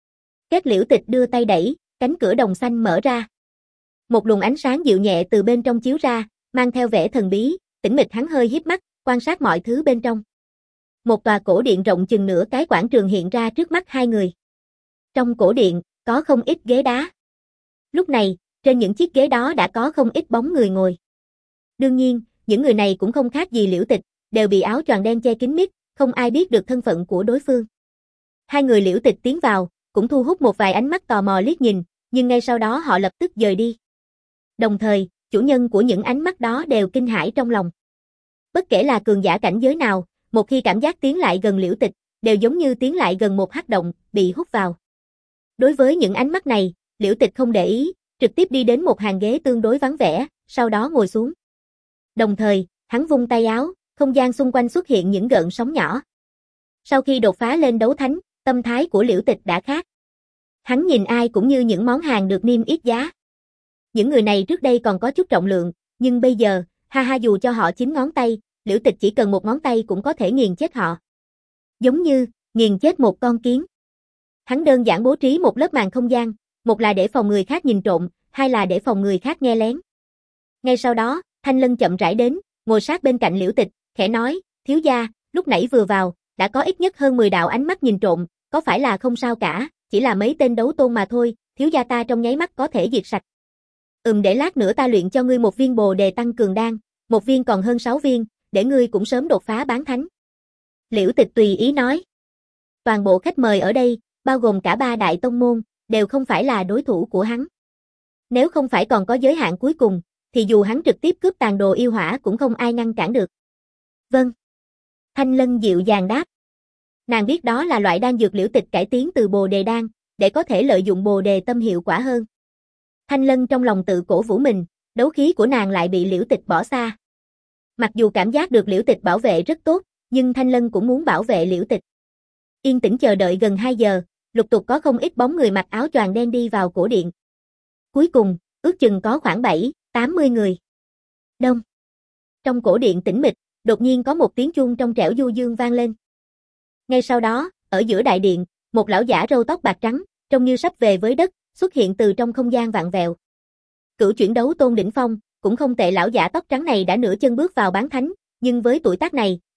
Kết Liễu Tịch đưa tay đẩy, cánh cửa đồng xanh mở ra. Một luồng ánh sáng dịu nhẹ từ bên trong chiếu ra, mang theo vẻ thần bí, tĩnh mịch hắn hơi híp mắt, quan sát mọi thứ bên trong. Một tòa cổ điện rộng chừng nửa cái quảng trường hiện ra trước mắt hai người. Trong cổ điện, có không ít ghế đá. Lúc này, trên những chiếc ghế đó đã có không ít bóng người ngồi. Đương nhiên, những người này cũng không khác gì Liễu Tịch, đều bị áo choàng đen che kín mít, không ai biết được thân phận của đối phương. Hai người Liễu Tịch tiến vào, cũng thu hút một vài ánh mắt tò mò liếc nhìn, nhưng ngay sau đó họ lập tức dời đi. Đồng thời, chủ nhân của những ánh mắt đó đều kinh hãi trong lòng. Bất kể là cường giả cảnh giới nào, một khi cảm giác tiến lại gần Liễu Tịch, đều giống như tiến lại gần một hắc động, bị hút vào. Đối với những ánh mắt này, Liễu Tịch không để ý, trực tiếp đi đến một hàng ghế tương đối vắng vẻ, sau đó ngồi xuống. Đồng thời, hắn vung tay áo, không gian xung quanh xuất hiện những gợn sóng nhỏ. Sau khi đột phá lên đấu thánh, tâm thái của Liễu Tịch đã khác. Hắn nhìn ai cũng như những món hàng được niêm yết giá. Những người này trước đây còn có chút trọng lượng, nhưng bây giờ, ha ha dù cho họ chín ngón tay, Liễu Tịch chỉ cần một ngón tay cũng có thể nghiền chết họ. Giống như, nghiền chết một con kiến. Hắn đơn giản bố trí một lớp màn không gian, một là để phòng người khác nhìn trộm, hai là để phòng người khác nghe lén. Ngay sau đó, Thanh Lân chậm rãi đến, ngồi sát bên cạnh Liễu Tịch, khẽ nói, thiếu gia, lúc nãy vừa vào, đã có ít nhất hơn mười đạo ánh mắt nhìn trộm, có phải là không sao cả, chỉ là mấy tên đấu tôn mà thôi, thiếu gia ta trong nháy mắt có thể diệt sạch. Ừm để lát nữa ta luyện cho ngươi một viên bồ đề tăng cường đan, một viên còn hơn sáu viên, để ngươi cũng sớm đột phá bán thánh. Liễu Tịch tùy ý nói. Toàn bộ khách mời ở đây, bao gồm cả ba đại tông môn, đều không phải là đối thủ của hắn. Nếu không phải còn có giới hạn cuối cùng, thì dù hắn trực tiếp cướp tàn đồ yêu hỏa cũng không ai ngăn cản được. Vâng. Thanh Lân dịu dàng đáp. Nàng biết đó là loại đan dược Liễu Tịch cải tiến từ bồ đề đan, để có thể lợi dụng bồ đề tâm hiệu quả hơn. Thanh Lân trong lòng tự cổ vũ mình, đấu khí của nàng lại bị Liễu Tịch bỏ xa. Mặc dù cảm giác được Liễu Tịch bảo vệ rất tốt, nhưng Thanh Lân cũng muốn bảo vệ Liễu Tịch. Yên tĩnh chờ đợi gần hai giờ, lục tục có không ít bóng người mặc áo choàng đen đi vào cổ điện. Cuối cùng, ước chừng có khoảng bảy, tám mươi người. Đông. Trong cổ điện tĩnh mịch, đột nhiên có một tiếng chuông trong trẻo du dương vang lên. Ngay sau đó, ở giữa đại điện, một lão giả râu tóc bạc trắng, trông như sắp về với đất, xuất hiện từ trong không gian vạn vẹo. Cửu chuyển đấu tôn đỉnh phong, cũng không tệ lão giả tóc trắng này đã nửa chân bước vào bán thánh, nhưng với tuổi tác này,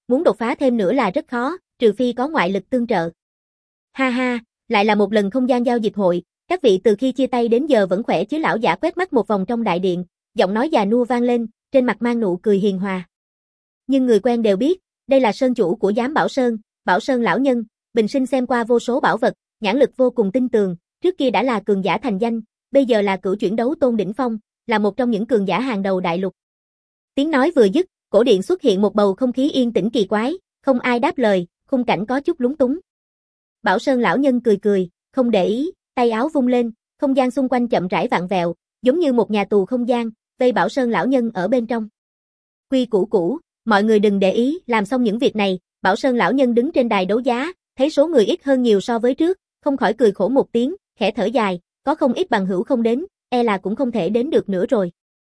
muốn đột phá thêm nữa là rất khó, trừ phi có ngoại lực tương trợ. Ha ha, lại là một lần không gian giao dịch hội, các vị từ khi chia tay đến giờ vẫn khỏe chứ? Lão giả quét mắt một vòng trong đại điện, giọng nói già nua vang lên, trên mặt mang nụ cười hiền hòa. Nhưng người quen đều biết, đây là sơn chủ của Giám Bảo Sơn, Bảo Sơn lão nhân, bình sinh xem qua vô số bảo vật, nhãn lực vô cùng tinh tường, trước kia đã là cường giả thành danh, bây giờ là cửu chuyển đấu tôn đỉnh phong, là một trong những cường giả hàng đầu đại lục. Tiếng nói vừa dứt, cổ điện xuất hiện một bầu không khí yên tĩnh kỳ quái, không ai đáp lời, khung cảnh có chút lúng túng. Bảo Sơn lão nhân cười cười, không để ý, tay áo vung lên, không gian xung quanh chậm rãi vặn vẹo, giống như một nhà tù không gian, vây Bảo Sơn lão nhân ở bên trong. Quy củ cũ, mọi người đừng để ý, làm xong những việc này, Bảo Sơn lão nhân đứng trên đài đấu giá, thấy số người ít hơn nhiều so với trước, không khỏi cười khổ một tiếng, khẽ thở dài, có không ít bằng hữu không đến, e là cũng không thể đến được nữa rồi.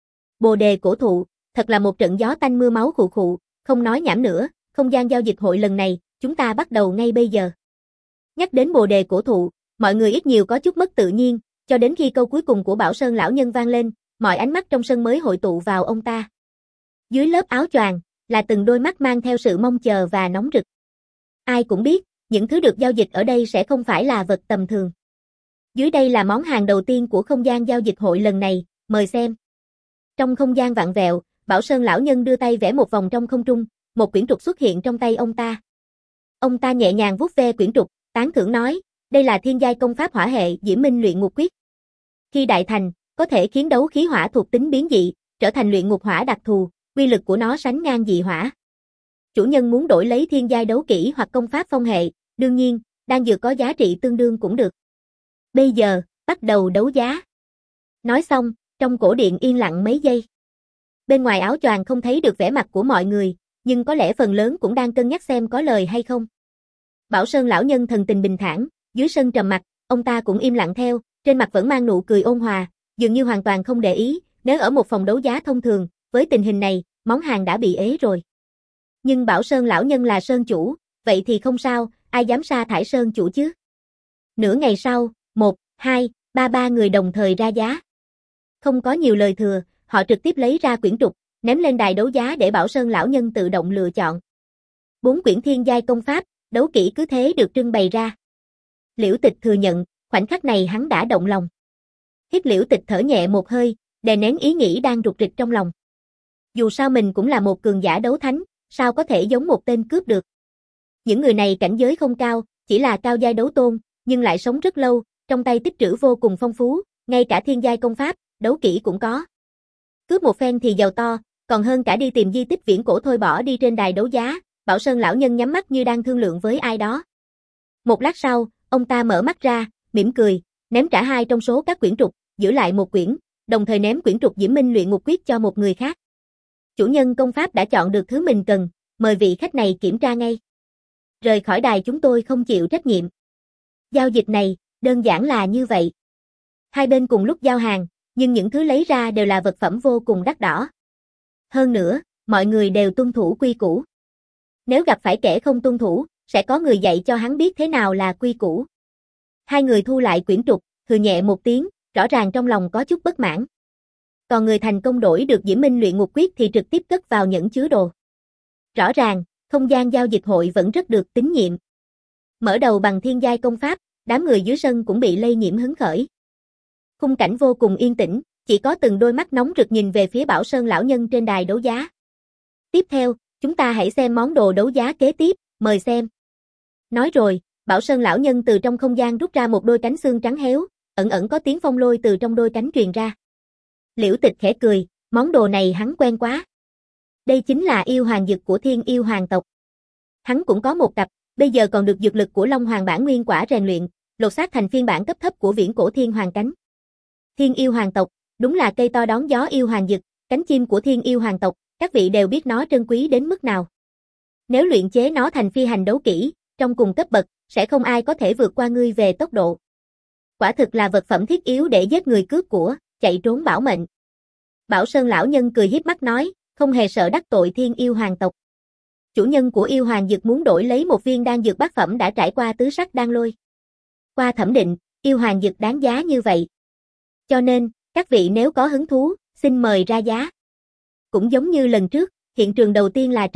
Bồ đề cổ thụ, thật là một trận gió tanh mưa máu khụ khụ, không nói nhảm nữa, không gian giao dịch hội lần này, chúng ta bắt đầu ngay bây giờ. Nhắc đến bồ đề cổ thụ, mọi người ít nhiều có chút mất tự nhiên, cho đến khi câu cuối cùng của Bảo Sơn lão nhân vang lên, mọi ánh mắt trong sân mới hội tụ vào ông ta. Dưới lớp áo choàng, là từng đôi mắt mang theo sự mong chờ và nóng rực. Ai cũng biết, những thứ được giao dịch ở đây sẽ không phải là vật tầm thường. Dưới đây là món hàng đầu tiên của không gian giao dịch hội lần này, mời xem. Trong không gian vặn vẹo, Bảo Sơn lão nhân đưa tay vẽ một vòng trong không trung, một quyển trục xuất hiện trong tay ông ta. Ông ta nhẹ nhàng vuốt ve quyển trục, tán thưởng nói, đây là thiên giai công pháp hỏa hệ Diễm Minh luyện ngục quyết. Khi đại thành, có thể khiến đấu khí hỏa thuộc tính biến dị, trở thành luyện ngục hỏa đặc thù, uy lực của nó sánh ngang dị hỏa. Chủ nhân muốn đổi lấy thiên giai đấu kỹ hoặc công pháp phong hệ, đương nhiên, đan dược có giá trị tương đương cũng được. Bây giờ, bắt đầu đấu giá. Nói xong, trong cổ điện yên lặng mấy giây. Bên ngoài áo choàng không thấy được vẻ mặt của mọi người, nhưng có lẽ phần lớn cũng đang cân nhắc xem có lời hay không. Bảo Sơn lão nhân thần tình bình thản, dưới sân trầm mặc, ông ta cũng im lặng theo, trên mặt vẫn mang nụ cười ôn hòa, dường như hoàn toàn không để ý, nếu ở một phòng đấu giá thông thường, với tình hình này, món hàng đã bị ế rồi. Nhưng Bảo Sơn lão nhân là sơn chủ, vậy thì không sao, ai dám sa thải sơn chủ chứ? Nửa ngày sau, một, hai, ba ba người đồng thời ra giá. Không có nhiều lời thừa, họ trực tiếp lấy ra quyển trục, ném lên đài đấu giá để Bảo Sơn lão nhân tự động lựa chọn. Bốn quyển thiên giai công pháp, đấu kỹ cứ thế được trưng bày ra. Liễu Tịch thừa nhận, khoảnh khắc này hắn đã động lòng. Hít Liễu Tịch thở nhẹ một hơi, đè nén ý nghĩ đang rục rịch trong lòng. Dù sao mình cũng là một cường giả đấu thánh, sao có thể giống một tên cướp được. Những người này cảnh giới không cao, chỉ là cao giai đấu tôn, nhưng lại sống rất lâu, trong tay tích trữ vô cùng phong phú, ngay cả thiên giai công pháp, đấu kỹ cũng có. Cướp một phen thì giàu to, còn hơn cả đi tìm di tích viễn cổ thôi bỏ đi trên đài đấu giá. Bảo Sơn lão nhân nhắm mắt như đang thương lượng với ai đó. Một lát sau, ông ta mở mắt ra, mỉm cười, ném trả hai trong số các quyển trục, giữ lại một quyển, đồng thời ném quyển trục Diễm Minh luyện ngục quyết cho một người khác. Chủ nhân công pháp đã chọn được thứ mình cần, mời vị khách này kiểm tra ngay. Rời khỏi đài chúng tôi không chịu trách nhiệm. Giao dịch này, đơn giản là như vậy. Hai bên cùng lúc giao hàng, nhưng những thứ lấy ra đều là vật phẩm vô cùng đắt đỏ. Hơn nữa, mọi người đều tuân thủ quy củ. Nếu gặp phải kẻ không tuân thủ, sẽ có người dạy cho hắn biết thế nào là quy củ. Hai người thu lại quyển trục, hừ nhẹ một tiếng, rõ ràng trong lòng có chút bất mãn. Còn người thành công đổi được Diễm Minh luyện ngục quyết thì trực tiếp cất vào nhẫn chứa đồ. Rõ ràng, không gian giao dịch hội vẫn rất được tín nhiệm. Mở đầu bằng thiên giai công pháp, đám người dưới sân cũng bị lây nhiễm hứng khởi. Khung cảnh vô cùng yên tĩnh, chỉ có từng đôi mắt nóng rực nhìn về phía Bảo Sơn lão nhân trên đài đấu giá. Tiếp theo, chúng ta hãy xem món đồ đấu giá kế tiếp, mời xem. Nói rồi, Bảo Sơn lão nhân từ trong không gian rút ra một đôi cánh xương trắng héo, ẩn ẩn có tiếng phong lôi từ trong đôi cánh truyền ra. Liễu Tịch khẽ cười, món đồ này hắn quen quá. Đây chính là yêu hoàng dực của Thiên Yêu Hoàng tộc. Hắn cũng có một cặp, bây giờ còn được dược lực của Long Hoàng bản nguyên quả rèn luyện, lột xác thành phiên bản cấp thấp của Viễn Cổ Thiên Hoàng cánh. Thiên Yêu Hoàng tộc, đúng là cây to đón gió yêu hoàng dực, cánh chim của Thiên Yêu Hoàng tộc, các vị đều biết nó trân quý đến mức nào. Nếu luyện chế nó thành phi hành đấu kỹ, trong cùng cấp bậc, sẽ không ai có thể vượt qua ngươi về tốc độ. Quả thực là vật phẩm thiết yếu để giết người cướp của, chạy trốn bảo mệnh. Bảo Sơn lão nhân cười hiếp mắt nói, không hề sợ đắc tội Thiên Yêu Hoàng tộc. Chủ nhân của yêu hoàng dược muốn đổi lấy một viên đan dược bát phẩm đã trải qua tứ sắc đan lôi. Qua thẩm định, yêu hoàng dược đáng giá như vậy. Cho nên, các vị nếu có hứng thú, xin mời ra giá. Cũng giống như lần trước, hiện trường đầu tiên là trầm mặc,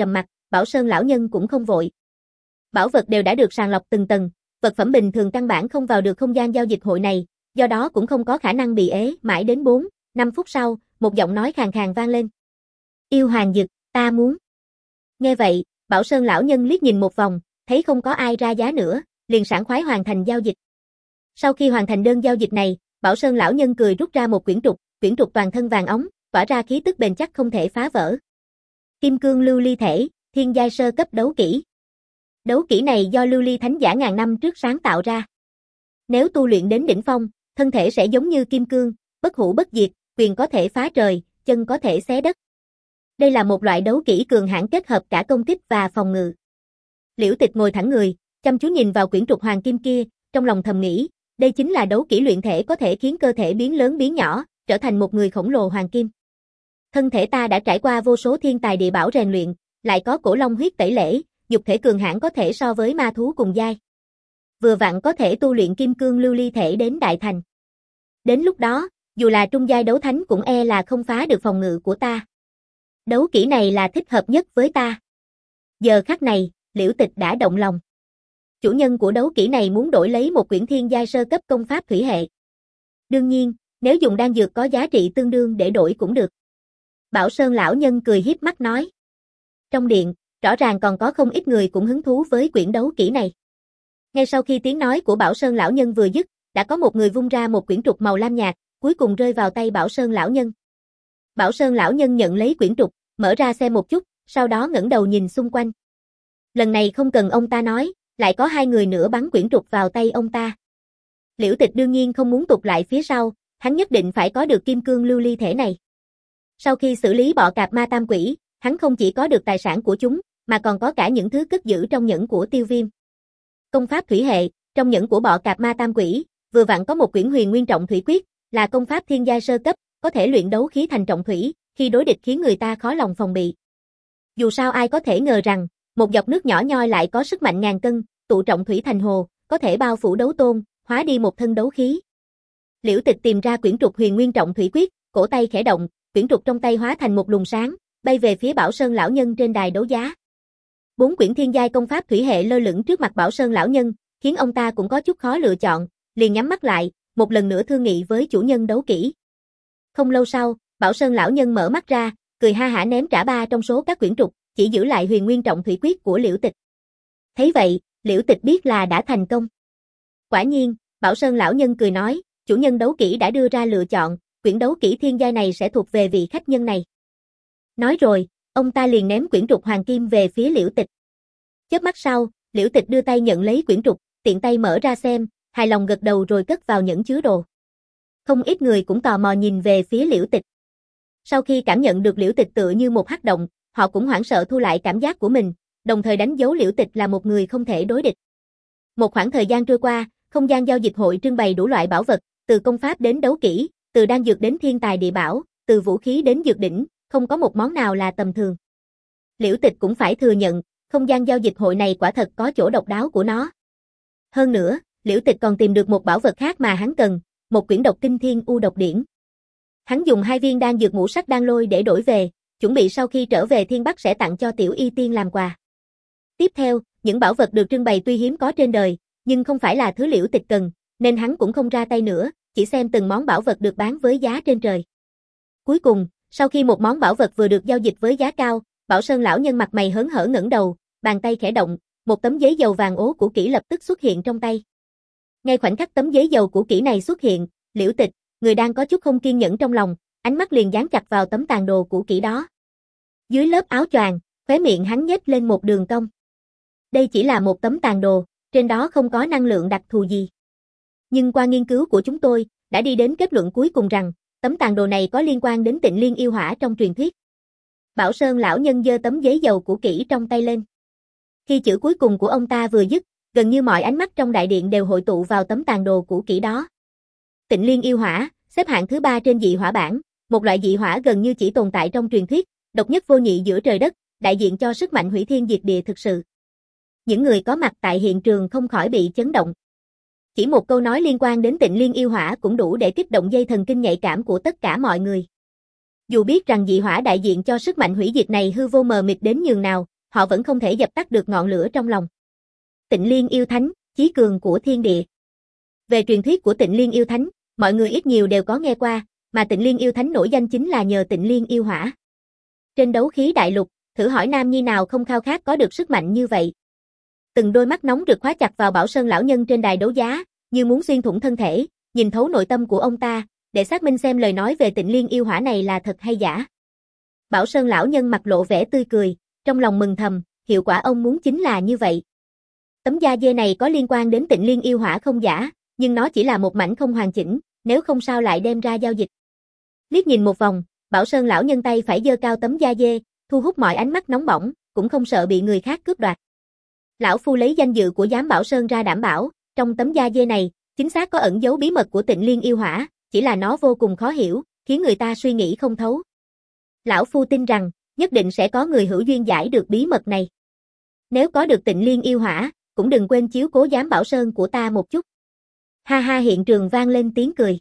Bảo Sơn lão nhân cũng không vội. Bảo vật đều đã được sàng lọc từng tầng, vật phẩm bình thường căn bản không vào được không gian giao dịch hội này, do đó cũng không có khả năng bị ế. Mãi đến bốn, năm phút sau, một giọng nói khàn khàn vang lên. Yêu hoàng dực, ta muốn. Nghe vậy, Bảo Sơn lão nhân liếc nhìn một vòng, thấy không có ai ra giá nữa, liền sảng khoái hoàn thành giao dịch. Sau khi hoàn thành đơn giao dịch này, Bảo Sơn lão nhân cười rút ra một quyển trục, quyển trục toàn thân vàng óng, tỏa ra khí tức bền chắc không thể phá vỡ. Kim cương lưu ly thể, thiên giai sơ cấp đấu kỹ. Đấu kỹ này do lưu ly thánh giả ngàn năm trước sáng tạo ra. Nếu tu luyện đến đỉnh phong, thân thể sẽ giống như kim cương, bất hủ bất diệt, quyền có thể phá trời, chân có thể xé đất. Đây là một loại đấu kỹ cường hãn kết hợp cả công kích và phòng ngự. Liễu Tịch ngồi thẳng người, chăm chú nhìn vào quyển trục hoàng kim kia, trong lòng thầm nghĩ, đây chính là đấu kỹ luyện thể có thể khiến cơ thể biến lớn biến nhỏ, trở thành một người khổng lồ hoàng kim. Thân thể ta đã trải qua vô số thiên tài địa bảo rèn luyện, lại có cổ long huyết tẩy lễ, dục thể cường hãn có thể so với ma thú cùng giai. Vừa vặn có thể tu luyện kim cương lưu ly thể đến đại thành. Đến lúc đó, dù là trung giai đấu thánh cũng e là không phá được phòng ngự của ta. Đấu kỹ này là thích hợp nhất với ta. Giờ khắc này, Liễu Tịch đã động lòng. Chủ nhân của đấu kỹ này muốn đổi lấy một quyển thiên giai sơ cấp công pháp thủy hệ. Đương nhiên, nếu dùng đan dược có giá trị tương đương để đổi cũng được. Bảo Sơn lão nhân cười hiếp mắt nói. Trong điện, rõ ràng còn có không ít người cũng hứng thú với quyển đấu kỹ này. Ngay sau khi tiếng nói của Bảo Sơn lão nhân vừa dứt, đã có một người vung ra một quyển trục màu lam nhạt, cuối cùng rơi vào tay Bảo Sơn lão nhân. Bảo Sơn lão nhân nhận lấy quyển trục, mở ra xem một chút, sau đó ngẩng đầu nhìn xung quanh. Lần này không cần ông ta nói, lại có hai người nữa bắn quyển trục vào tay ông ta. Liễu Tịch đương nhiên không muốn tụt lại phía sau, hắn nhất định phải có được kim cương lưu ly thể này. Sau khi xử lý bọ cạp ma tam quỷ, hắn không chỉ có được tài sản của chúng, mà còn có cả những thứ cất giữ trong nhẫn của Tiêu Viêm. Công pháp thủy hệ, trong nhẫn của bọ cạp ma tam quỷ, vừa vặn có một quyển huyền nguyên trọng thủy quyết, là công pháp thiên giai sơ cấp, có thể luyện đấu khí thành trọng thủy, khi đối địch khiến người ta khó lòng phòng bị. Dù sao ai có thể ngờ rằng, một giọt nước nhỏ nhoi lại có sức mạnh ngàn cân, tụ trọng thủy thành hồ, có thể bao phủ đấu tôn, hóa đi một thân đấu khí. Liễu Tịch tìm ra quyển trục huyền nguyên trọng thủy quyết, cổ tay khẽ động, quyển trục trong tay hóa thành một luồng sáng, bay về phía Bảo Sơn lão nhân trên đài đấu giá. Bốn quyển thiên giai công pháp thủy hệ lơ lửng trước mặt Bảo Sơn lão nhân, khiến ông ta cũng có chút khó lựa chọn, liền nhắm mắt lại, một lần nữa thương nghị với chủ nhân đấu kỹ. Không lâu sau, Bảo Sơn lão nhân mở mắt ra, cười ha hả ném trả ba trong số các quyển trục, chỉ giữ lại huyền nguyên trọng thủy quyết của Liễu Tịch. Thấy vậy, Liễu Tịch biết là đã thành công. Quả nhiên, Bảo Sơn lão nhân cười nói, chủ nhân đấu kỹ đã đưa ra lựa chọn, quyển đấu kỹ thiên giai này sẽ thuộc về vị khách nhân này. Nói rồi, ông ta liền ném quyển trục hoàng kim về phía Liễu Tịch. Chớp mắt sau, Liễu Tịch đưa tay nhận lấy quyển trục, tiện tay mở ra xem, hài lòng gật đầu rồi cất vào nhẫn chứa đồ. Không ít người cũng tò mò nhìn về phía Liễu Tịch. Sau khi cảm nhận được Liễu Tịch tựa như một hắc động, họ cũng hoảng sợ thu lại cảm giác của mình, đồng thời đánh dấu Liễu Tịch là một người không thể đối địch. Một khoảng thời gian trôi qua, không gian giao dịch hội trưng bày đủ loại bảo vật, từ công pháp đến đấu kỹ, từ đan dược đến thiên tài địa bảo, từ vũ khí đến dược đỉnh, không có một món nào là tầm thường. Liễu Tịch cũng phải thừa nhận, không gian giao dịch hội này quả thật có chỗ độc đáo của nó. Hơn nữa, Liễu Tịch còn tìm được một bảo vật khác mà hắn cần, một quyển độc kinh thiên u độc điển. Hắn dùng hai viên đan dược ngũ sắc đan lôi để đổi về, chuẩn bị sau khi trở về Thiên Bắc sẽ tặng cho Tiểu Y Tiên làm quà. Tiếp theo, những bảo vật được trưng bày tuy hiếm có trên đời, nhưng không phải là thứ Liễu Tịch cần, nên hắn cũng không ra tay nữa, chỉ xem từng món bảo vật được bán với giá trên trời. Cuối cùng, sau khi một món bảo vật vừa được giao dịch với giá cao, Bảo Sơn lão nhân mặt mày hớn hở ngẩng đầu, bàn tay khẽ động, một tấm giấy dầu vàng ố cũ kỹ lập tức xuất hiện trong tay. Ngay khoảnh khắc tấm giấy dầu cũ kỹ này xuất hiện, Liễu Tịch, người đang có chút không kiên nhẫn trong lòng, ánh mắt liền dán chặt vào tấm tàn đồ cũ kỹ đó. Dưới lớp áo choàng, khóe miệng hắn nhếch lên một đường cong. Đây chỉ là một tấm tàn đồ, trên đó không có năng lượng đặc thù gì. Nhưng qua nghiên cứu của chúng tôi, đã đi đến kết luận cuối cùng rằng, tấm tàn đồ này có liên quan đến Tịnh Liên yêu hỏa trong truyền thuyết. Bảo Sơn lão nhân giơ tấm giấy dầu cũ kỹ trong tay lên. Khi chữ cuối cùng của ông ta vừa dứt, gần như mọi ánh mắt trong đại điện đều hội tụ vào tấm tàn đồ cũ kỹ đó. Tịnh Liên yêu hỏa, xếp hạng thứ ba trên dị hỏa bảng, một loại dị hỏa gần như chỉ tồn tại trong truyền thuyết, độc nhất vô nhị giữa trời đất, đại diện cho sức mạnh hủy thiên diệt địa thực sự. Những người có mặt tại hiện trường không khỏi bị chấn động. Chỉ một câu nói liên quan đến Tịnh Liên yêu hỏa cũng đủ để kích động dây thần kinh nhạy cảm của tất cả mọi người. Dù biết rằng dị hỏa đại diện cho sức mạnh hủy diệt này hư vô mờ mịt đến nhường nào, họ vẫn không thể dập tắt được ngọn lửa trong lòng. Tịnh Liên yêu thánh, chí cường của thiên địa. Về truyền thuyết của Tịnh Liên yêu thánh, mọi người ít nhiều đều có nghe qua, mà Tịnh Liên yêu thánh nổi danh chính là nhờ Tịnh Liên yêu hỏa. Trên đấu khí đại lục, thử hỏi nam nhi nào không khao khát có được sức mạnh như vậy. Từng đôi mắt nóng rực khóa chặt vào Bảo Sơn lão nhân trên đài đấu giá, như muốn xuyên thủng thân thể, nhìn thấu nội tâm của ông ta, để xác minh xem lời nói về Tịnh Liên yêu hỏa này là thật hay giả. Bảo Sơn lão nhân mặt lộ vẻ tươi cười, trong lòng mừng thầm, hiệu quả ông muốn chính là như vậy. Tấm da dê này có liên quan đến Tịnh Liên yêu hỏa không giả, nhưng nó chỉ là một mảnh không hoàn chỉnh, nếu không sao lại đem ra giao dịch. Liếc nhìn một vòng, Bảo Sơn lão nhân tay phải giơ cao tấm da dê, thu hút mọi ánh mắt nóng bỏng, cũng không sợ bị người khác cướp đoạt. Lão phu lấy danh dự của giám Bảo Sơn ra đảm bảo, trong tấm da dê này, chính xác có ẩn dấu bí mật của Tịnh Liên yêu hỏa, chỉ là nó vô cùng khó hiểu, khiến người ta suy nghĩ không thấu. Lão phu tin rằng, nhất định sẽ có người hữu duyên giải được bí mật này. Nếu có được Tịnh Liên yêu hỏa, cũng đừng quên chiếu cố giám Bảo Sơn của ta một chút. Ha ha, hiện trường vang lên tiếng cười.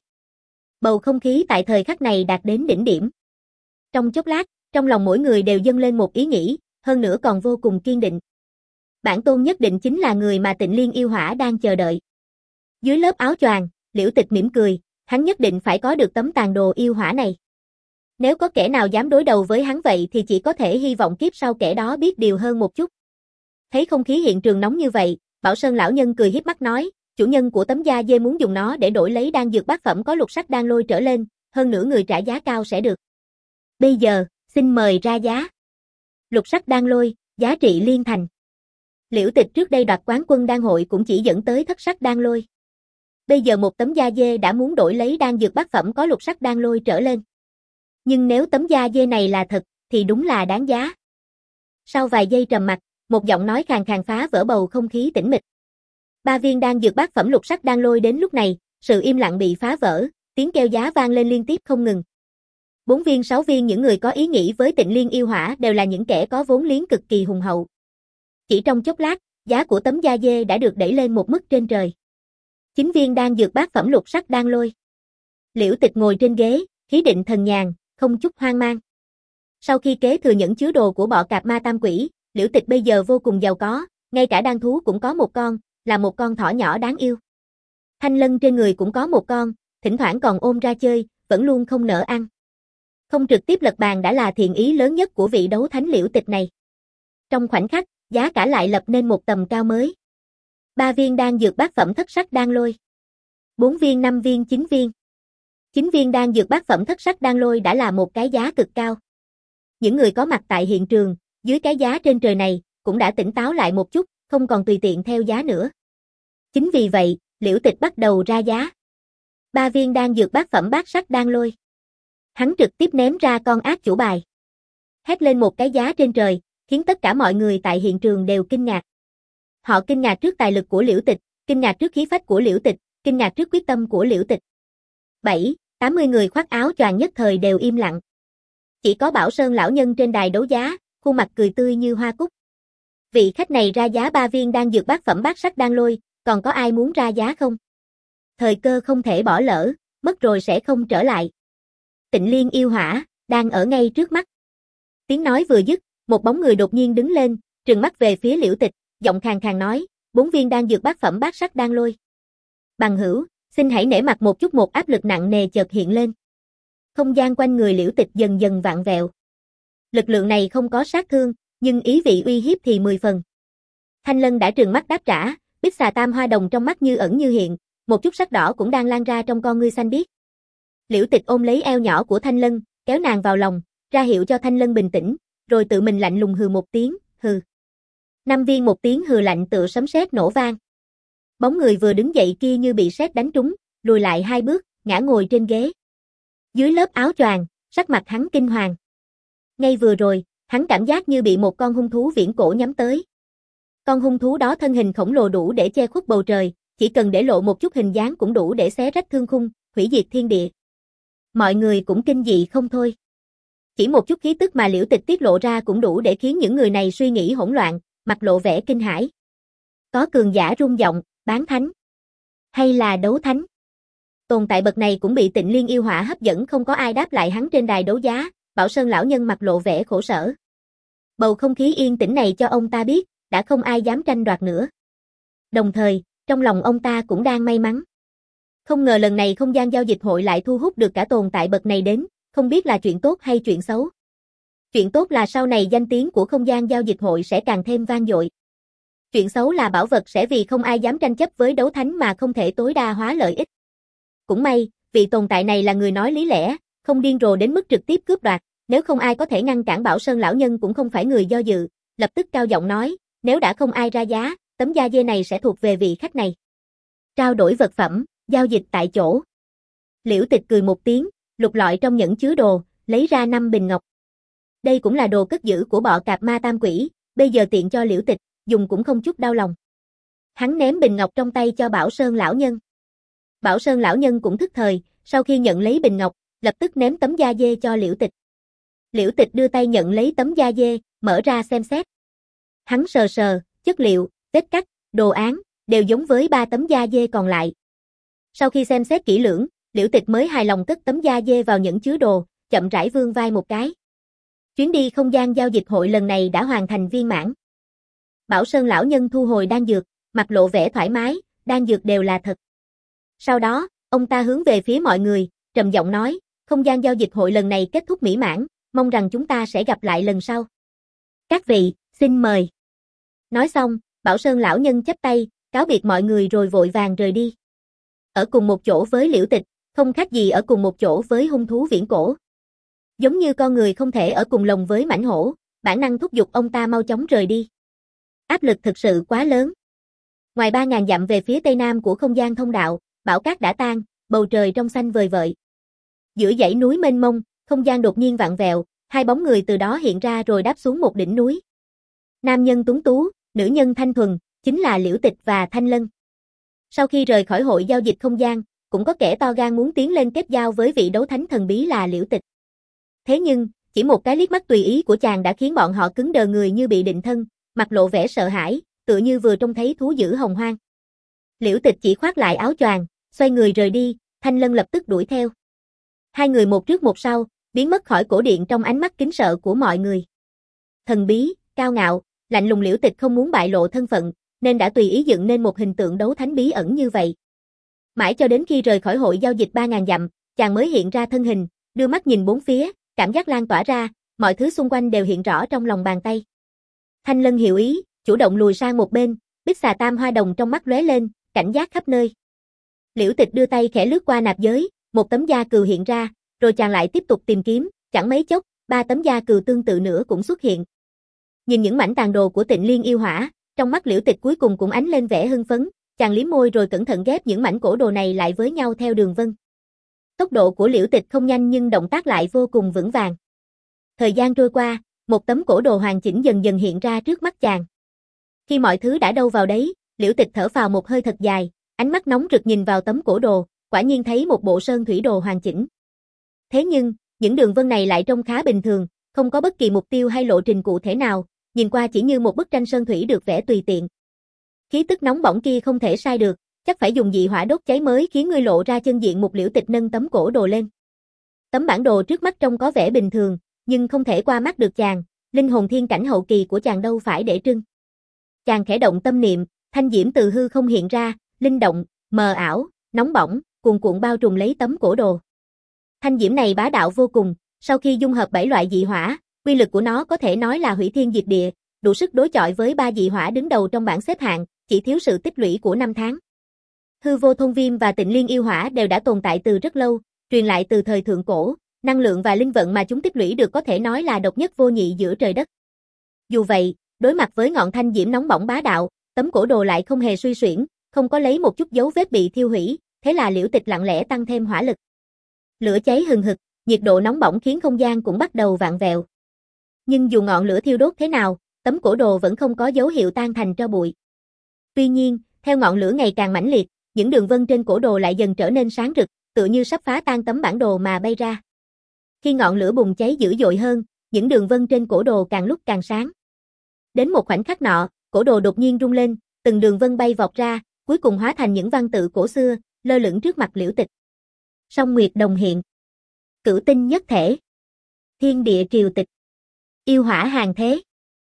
Bầu không khí tại thời khắc này đạt đến đỉnh điểm. Trong chốc lát, trong lòng mỗi người đều dâng lên một ý nghĩ, hơn nữa còn vô cùng kiên định. Bản tôn nhất định chính là người mà Tịnh Liên yêu hỏa đang chờ đợi. Dưới lớp áo choàng, Liễu Tịch mỉm cười, hắn nhất định phải có được tấm tàn đồ yêu hỏa này. Nếu có kẻ nào dám đối đầu với hắn vậy thì chỉ có thể hy vọng kiếp sau kẻ đó biết điều hơn một chút. Thấy không khí hiện trường nóng như vậy, Bảo Sơn lão nhân cười híp mắt nói, chủ nhân của tấm da dê muốn dùng nó để đổi lấy đan dược bát phẩm có lục sắc đan lôi trở lên, hơn nữa người trả giá cao sẽ được. Bây giờ, xin mời ra giá. Lục sắc đan lôi, giá trị liên thành. Liễu Tịch trước đây đoạt quán quân đan hội cũng chỉ dẫn tới thất sắc đan lôi. Bây giờ một tấm da dê đã muốn đổi lấy đan dược bát phẩm có lục sắc đan lôi trở lên. Nhưng nếu tấm da dê này là thật, thì đúng là đáng giá. Sau vài giây trầm mặc, một giọng nói khàn khàn phá vỡ bầu không khí tĩnh mịch. Ba viên đan dược bát phẩm lục sắc đan lôi đến lúc này, sự im lặng bị phá vỡ, tiếng kêu giá vang lên liên tiếp không ngừng. Bốn viên sáu viên những người có ý nghĩ với Tịnh Liên yêu hỏa đều là những kẻ có vốn liếng cực kỳ hùng hậu. Chỉ trong chốc lát, giá của tấm da dê đã được đẩy lên một mức trên trời. Chín viên đan dược bát phẩm lục sắc đan lôi. Liễu Tịch ngồi trên ghế, khí định thần nhàn, không chút hoang mang. Sau khi kế thừa những chứa đồ của bọ cạp ma tam quỷ, Liễu Tịch bây giờ vô cùng giàu có, ngay cả đan thú cũng có một con, là một con thỏ nhỏ đáng yêu. Thanh lân trên người cũng có một con, thỉnh thoảng còn ôm ra chơi, vẫn luôn không nỡ ăn. Không trực tiếp lật bàn đã là thiện ý lớn nhất của vị đấu thánh Liễu Tịch này. Trong khoảnh khắc, giá cả lại lập nên một tầm cao mới. Ba viên đan dược bát phẩm thất sắc đan lôi. Bốn viên, năm viên, chín viên. Chín viên đan dược bát phẩm thất sắc đan lôi đã là một cái giá cực cao. Những người có mặt tại hiện trường, dưới cái giá trên trời này, cũng đã tỉnh táo lại một chút, không còn tùy tiện theo giá nữa. Chính vì vậy, Liễu Tịch bắt đầu ra giá. Ba viên đan dược bát phẩm bát sắc đan lôi. Hắn trực tiếp ném ra con ác chủ bài. Hét lên một cái giá trên trời, khiến tất cả mọi người tại hiện trường đều kinh ngạc. Họ kinh ngạc trước tài lực của Liễu Tịch, kinh ngạc trước khí phách của Liễu Tịch, kinh ngạc trước quyết tâm của Liễu Tịch. Bảy, tám mươi người khoác áo choàng nhất thời đều im lặng. Chỉ có Bảo Sơn lão nhân trên đài đấu giá, khuôn mặt cười tươi như hoa cúc. Vị khách này ra giá ba viên đan dược bát phẩm bát sắc đan lôi, còn có ai muốn ra giá không? Thời cơ không thể bỏ lỡ, mất rồi sẽ không trở lại. Tịnh Liên yêu hỏa, đang ở ngay trước mắt. Tiếng nói vừa dứt, một bóng người đột nhiên đứng lên, trừng mắt về phía Liễu Tịch, giọng khàn khàn nói, bốn viên đan dược bát phẩm bát sắc đan lôi. Bằng hữu, xin hãy nể mặt một chút. Một áp lực nặng nề chợt hiện lên. Không gian quanh người Liễu Tịch dần dần vặn vẹo. Lực lượng này không có sát thương, nhưng ý vị uy hiếp thì mười phần. Thanh Lân đã trừng mắt đáp trả, bích xà tam hoa đồng trong mắt như ẩn như hiện, một chút sắc đỏ cũng đang lan ra trong con ngươi xanh biếc. Liễu Tịch ôm lấy eo nhỏ của Thanh Lân, kéo nàng vào lòng, ra hiệu cho Thanh Lân bình tĩnh, rồi tự mình lạnh lùng hừ một tiếng, hừ. Năm viên một tiếng hừ lạnh tựa sấm sét nổ vang. Bóng người vừa đứng dậy kia như bị sét đánh trúng, lùi lại hai bước, ngã ngồi trên ghế. Dưới lớp áo choàng, sắc mặt hắn kinh hoàng. Ngay vừa rồi, hắn cảm giác như bị một con hung thú viễn cổ nhắm tới. Con hung thú đó thân hình khổng lồ đủ để che khuất bầu trời, chỉ cần để lộ một chút hình dáng cũng đủ để xé rách thương khung, hủy diệt thiên địa. Mọi người cũng kinh dị không thôi. Chỉ một chút khí tức mà Liễu Tịch tiết lộ ra cũng đủ để khiến những người này suy nghĩ hỗn loạn, mặt lộ vẻ kinh hãi. Có cường giả rung giọng, bán thánh, hay là đấu thánh? Tồn tại bậc này cũng bị Tịnh Liên yêu hỏa hấp dẫn, không có ai đáp lại hắn trên đài đấu giá. Bảo Sơn lão nhân mặt lộ vẻ khổ sở. Bầu không khí yên tĩnh này cho ông ta biết, đã không ai dám tranh đoạt nữa. Đồng thời, trong lòng ông ta cũng đang may mắn. Không ngờ lần này không gian giao dịch hội lại thu hút được cả tồn tại bậc này đến, không biết là chuyện tốt hay chuyện xấu. Chuyện tốt là sau này danh tiếng của không gian giao dịch hội sẽ càng thêm vang dội. Chuyện xấu là bảo vật sẽ vì không ai dám tranh chấp với đấu thánh mà không thể tối đa hóa lợi ích. Cũng may, vị tồn tại này là người nói lý lẽ, không điên rồ đến mức trực tiếp cướp đoạt, nếu không ai có thể ngăn cản Bảo Sơn lão nhân cũng không phải người do dự, lập tức cao giọng nói, nếu đã không ai ra giá, tấm da dê này sẽ thuộc về vị khách này. Trao đổi vật phẩm, giao dịch tại chỗ. Liễu Tịch cười một tiếng, lục lọi trong nhẫn chứa đồ, lấy ra năm bình ngọc. Đây cũng là đồ cất giữ của bọ cạp ma tam quỷ, bây giờ tiện cho Liễu Tịch, dùng cũng không chút đau lòng. Hắn ném bình ngọc trong tay cho Bảo Sơn lão nhân. Bảo Sơn lão nhân cũng thức thời, sau khi nhận lấy bình ngọc, lập tức ném tấm da dê cho Liễu Tịch. Liễu Tịch đưa tay nhận lấy tấm da dê, mở ra xem xét. Hắn sờ sờ, chất liệu, vết cắt, đồ án, đều giống với ba tấm da dê còn lại. Sau khi xem xét kỹ lưỡng, Liễu Tịch mới hài lòng cất tấm da dê vào nhẫn chứa đồ, chậm rãi vươn vai một cái. Chuyến đi không gian giao dịch hội lần này đã hoàn thành viên mãn. Bảo Sơn lão nhân thu hồi đan dược, mặt lộ vẻ thoải mái, đan dược đều là thật. Sau đó, ông ta hướng về phía mọi người, trầm giọng nói, không gian giao dịch hội lần này kết thúc mỹ mãn, mong rằng chúng ta sẽ gặp lại lần sau. Các vị, xin mời. Nói xong, Bảo Sơn lão nhân chắp tay, cáo biệt mọi người rồi vội vàng rời đi. Ở cùng một chỗ với Liễu Tịch, không khác gì ở cùng một chỗ với hung thú viễn cổ. Giống như con người không thể ở cùng lồng với mãnh hổ, bản năng thúc giục ông ta mau chóng rời đi. Áp lực thực sự quá lớn. Ngoài ba ngàn dặm về phía tây nam của không gian thông đạo, bão cát đã tan, bầu trời trong xanh vời vợi. Giữa dãy núi mênh mông, không gian đột nhiên vặn vẹo, hai bóng người từ đó hiện ra rồi đáp xuống một đỉnh núi. Nam nhân tuấn tú, nữ nhân thanh thuần, chính là Liễu Tịch và Thanh Lân. Sau khi rời khỏi hội giao dịch không gian, cũng có kẻ to gan muốn tiến lên kết giao với vị đấu thánh thần bí là Liễu Tịch. Thế nhưng, chỉ một cái liếc mắt tùy ý của chàng đã khiến bọn họ cứng đờ người như bị định thân, mặt lộ vẻ sợ hãi, tựa như vừa trông thấy thú dữ hồng hoang. Liễu Tịch chỉ khoác lại áo choàng, xoay người rời đi, Thanh Lân lập tức đuổi theo. Hai người một trước một sau, biến mất khỏi cổ điện trong ánh mắt kính sợ của mọi người. Thần bí, cao ngạo, lạnh lùng Liễu Tịch không muốn bại lộ thân phận, nên đã tùy ý dựng nên một hình tượng đấu thánh bí ẩn như vậy. Mãi cho đến khi rời khỏi hội giao dịch ba ngàn dặm, chàng mới hiện ra thân hình, đưa mắt nhìn bốn phía, cảm giác lan tỏa ra, mọi thứ xung quanh đều hiện rõ trong lòng bàn tay. Thanh Lân hiểu ý, chủ động lùi sang một bên, bích xà tam hoa đồng trong mắt lóe lên, cảnh giác khắp nơi. Liễu Tịch đưa tay khẽ lướt qua nạp giới, một tấm da cừu hiện ra, rồi chàng lại tiếp tục tìm kiếm, chẳng mấy chốc, ba tấm da cừu tương tự nữa cũng xuất hiện. Nhìn những mảnh tàn đồ của Tịnh Liên yêu hỏa, trong mắt Liễu Tịch cuối cùng cũng ánh lên vẻ hưng phấn, chàng liếm môi rồi cẩn thận ghép những mảnh cổ đồ này lại với nhau theo đường vân. Tốc độ của Liễu Tịch không nhanh nhưng động tác lại vô cùng vững vàng. Thời gian trôi qua, một tấm cổ đồ hoàn chỉnh dần dần hiện ra trước mắt chàng. Khi mọi thứ đã đâu vào đấy, Liễu Tịch thở phào một hơi thật dài, ánh mắt nóng rực nhìn vào tấm cổ đồ, quả nhiên thấy một bộ sơn thủy đồ hoàn chỉnh. Thế nhưng, những đường vân này lại trông khá bình thường, không có bất kỳ mục tiêu hay lộ trình cụ thể nào, nhìn qua chỉ như một bức tranh sơn thủy được vẽ tùy tiện. Khí tức nóng bỏng kia không thể sai được, chắc phải dùng dị hỏa đốt cháy mới khiến ngươi lộ ra chân diện mục. Liễu Tịch nâng tấm cổ đồ lên. Tấm bản đồ trước mắt trông có vẻ bình thường, nhưng không thể qua mắt được chàng, linh hồn thiên cảnh hậu kỳ của chàng đâu phải để trưng. Chàng khẽ động tâm niệm, thanh diễm từ hư không hiện ra, linh động, mờ ảo, nóng bỏng, cuồn cuộn bao trùm lấy tấm cổ đồ. Thanh diễm này bá đạo vô cùng, sau khi dung hợp bảy loại dị hỏa, uy lực của nó có thể nói là hủy thiên diệt địa, đủ sức đối chọi với ba dị hỏa đứng đầu trong bảng xếp hạng, chỉ thiếu sự tích lũy của năm tháng. Hư vô thôn viêm và Tịnh Liên yêu hỏa đều đã tồn tại từ rất lâu, truyền lại từ thời thượng cổ, năng lượng và linh vận mà chúng tích lũy được có thể nói là độc nhất vô nhị giữa trời đất. Dù vậy, đối mặt với ngọn thanh diễm nóng bỏng bá đạo, tấm cổ đồ lại không hề suy xuyển, không có lấy một chút dấu vết bị thiêu hủy, thế là Liễu Tịch lặng lẽ tăng thêm hỏa lực. Lửa cháy hừng hực, nhiệt độ nóng bỏng khiến không gian cũng bắt đầu vặn vẹo. Nhưng dù ngọn lửa thiêu đốt thế nào, tấm cổ đồ vẫn không có dấu hiệu tan thành tro bụi. Tuy nhiên, theo ngọn lửa ngày càng mãnh liệt, những đường vân trên cổ đồ lại dần trở nên sáng rực, tựa như sắp phá tan tấm bản đồ mà bay ra. Khi ngọn lửa bùng cháy dữ dội hơn, những đường vân trên cổ đồ càng lúc càng sáng. Đến một khoảnh khắc nọ, cổ đồ đột nhiên rung lên, từng đường vân bay vọt ra, cuối cùng hóa thành những văn tự cổ xưa, lơ lửng trước mặt Liễu Tịch. Song Nguyệt đồng hiện, Cửu tinh nhất thể, Thiên địa triều tịch, Yêu hỏa hàng thế.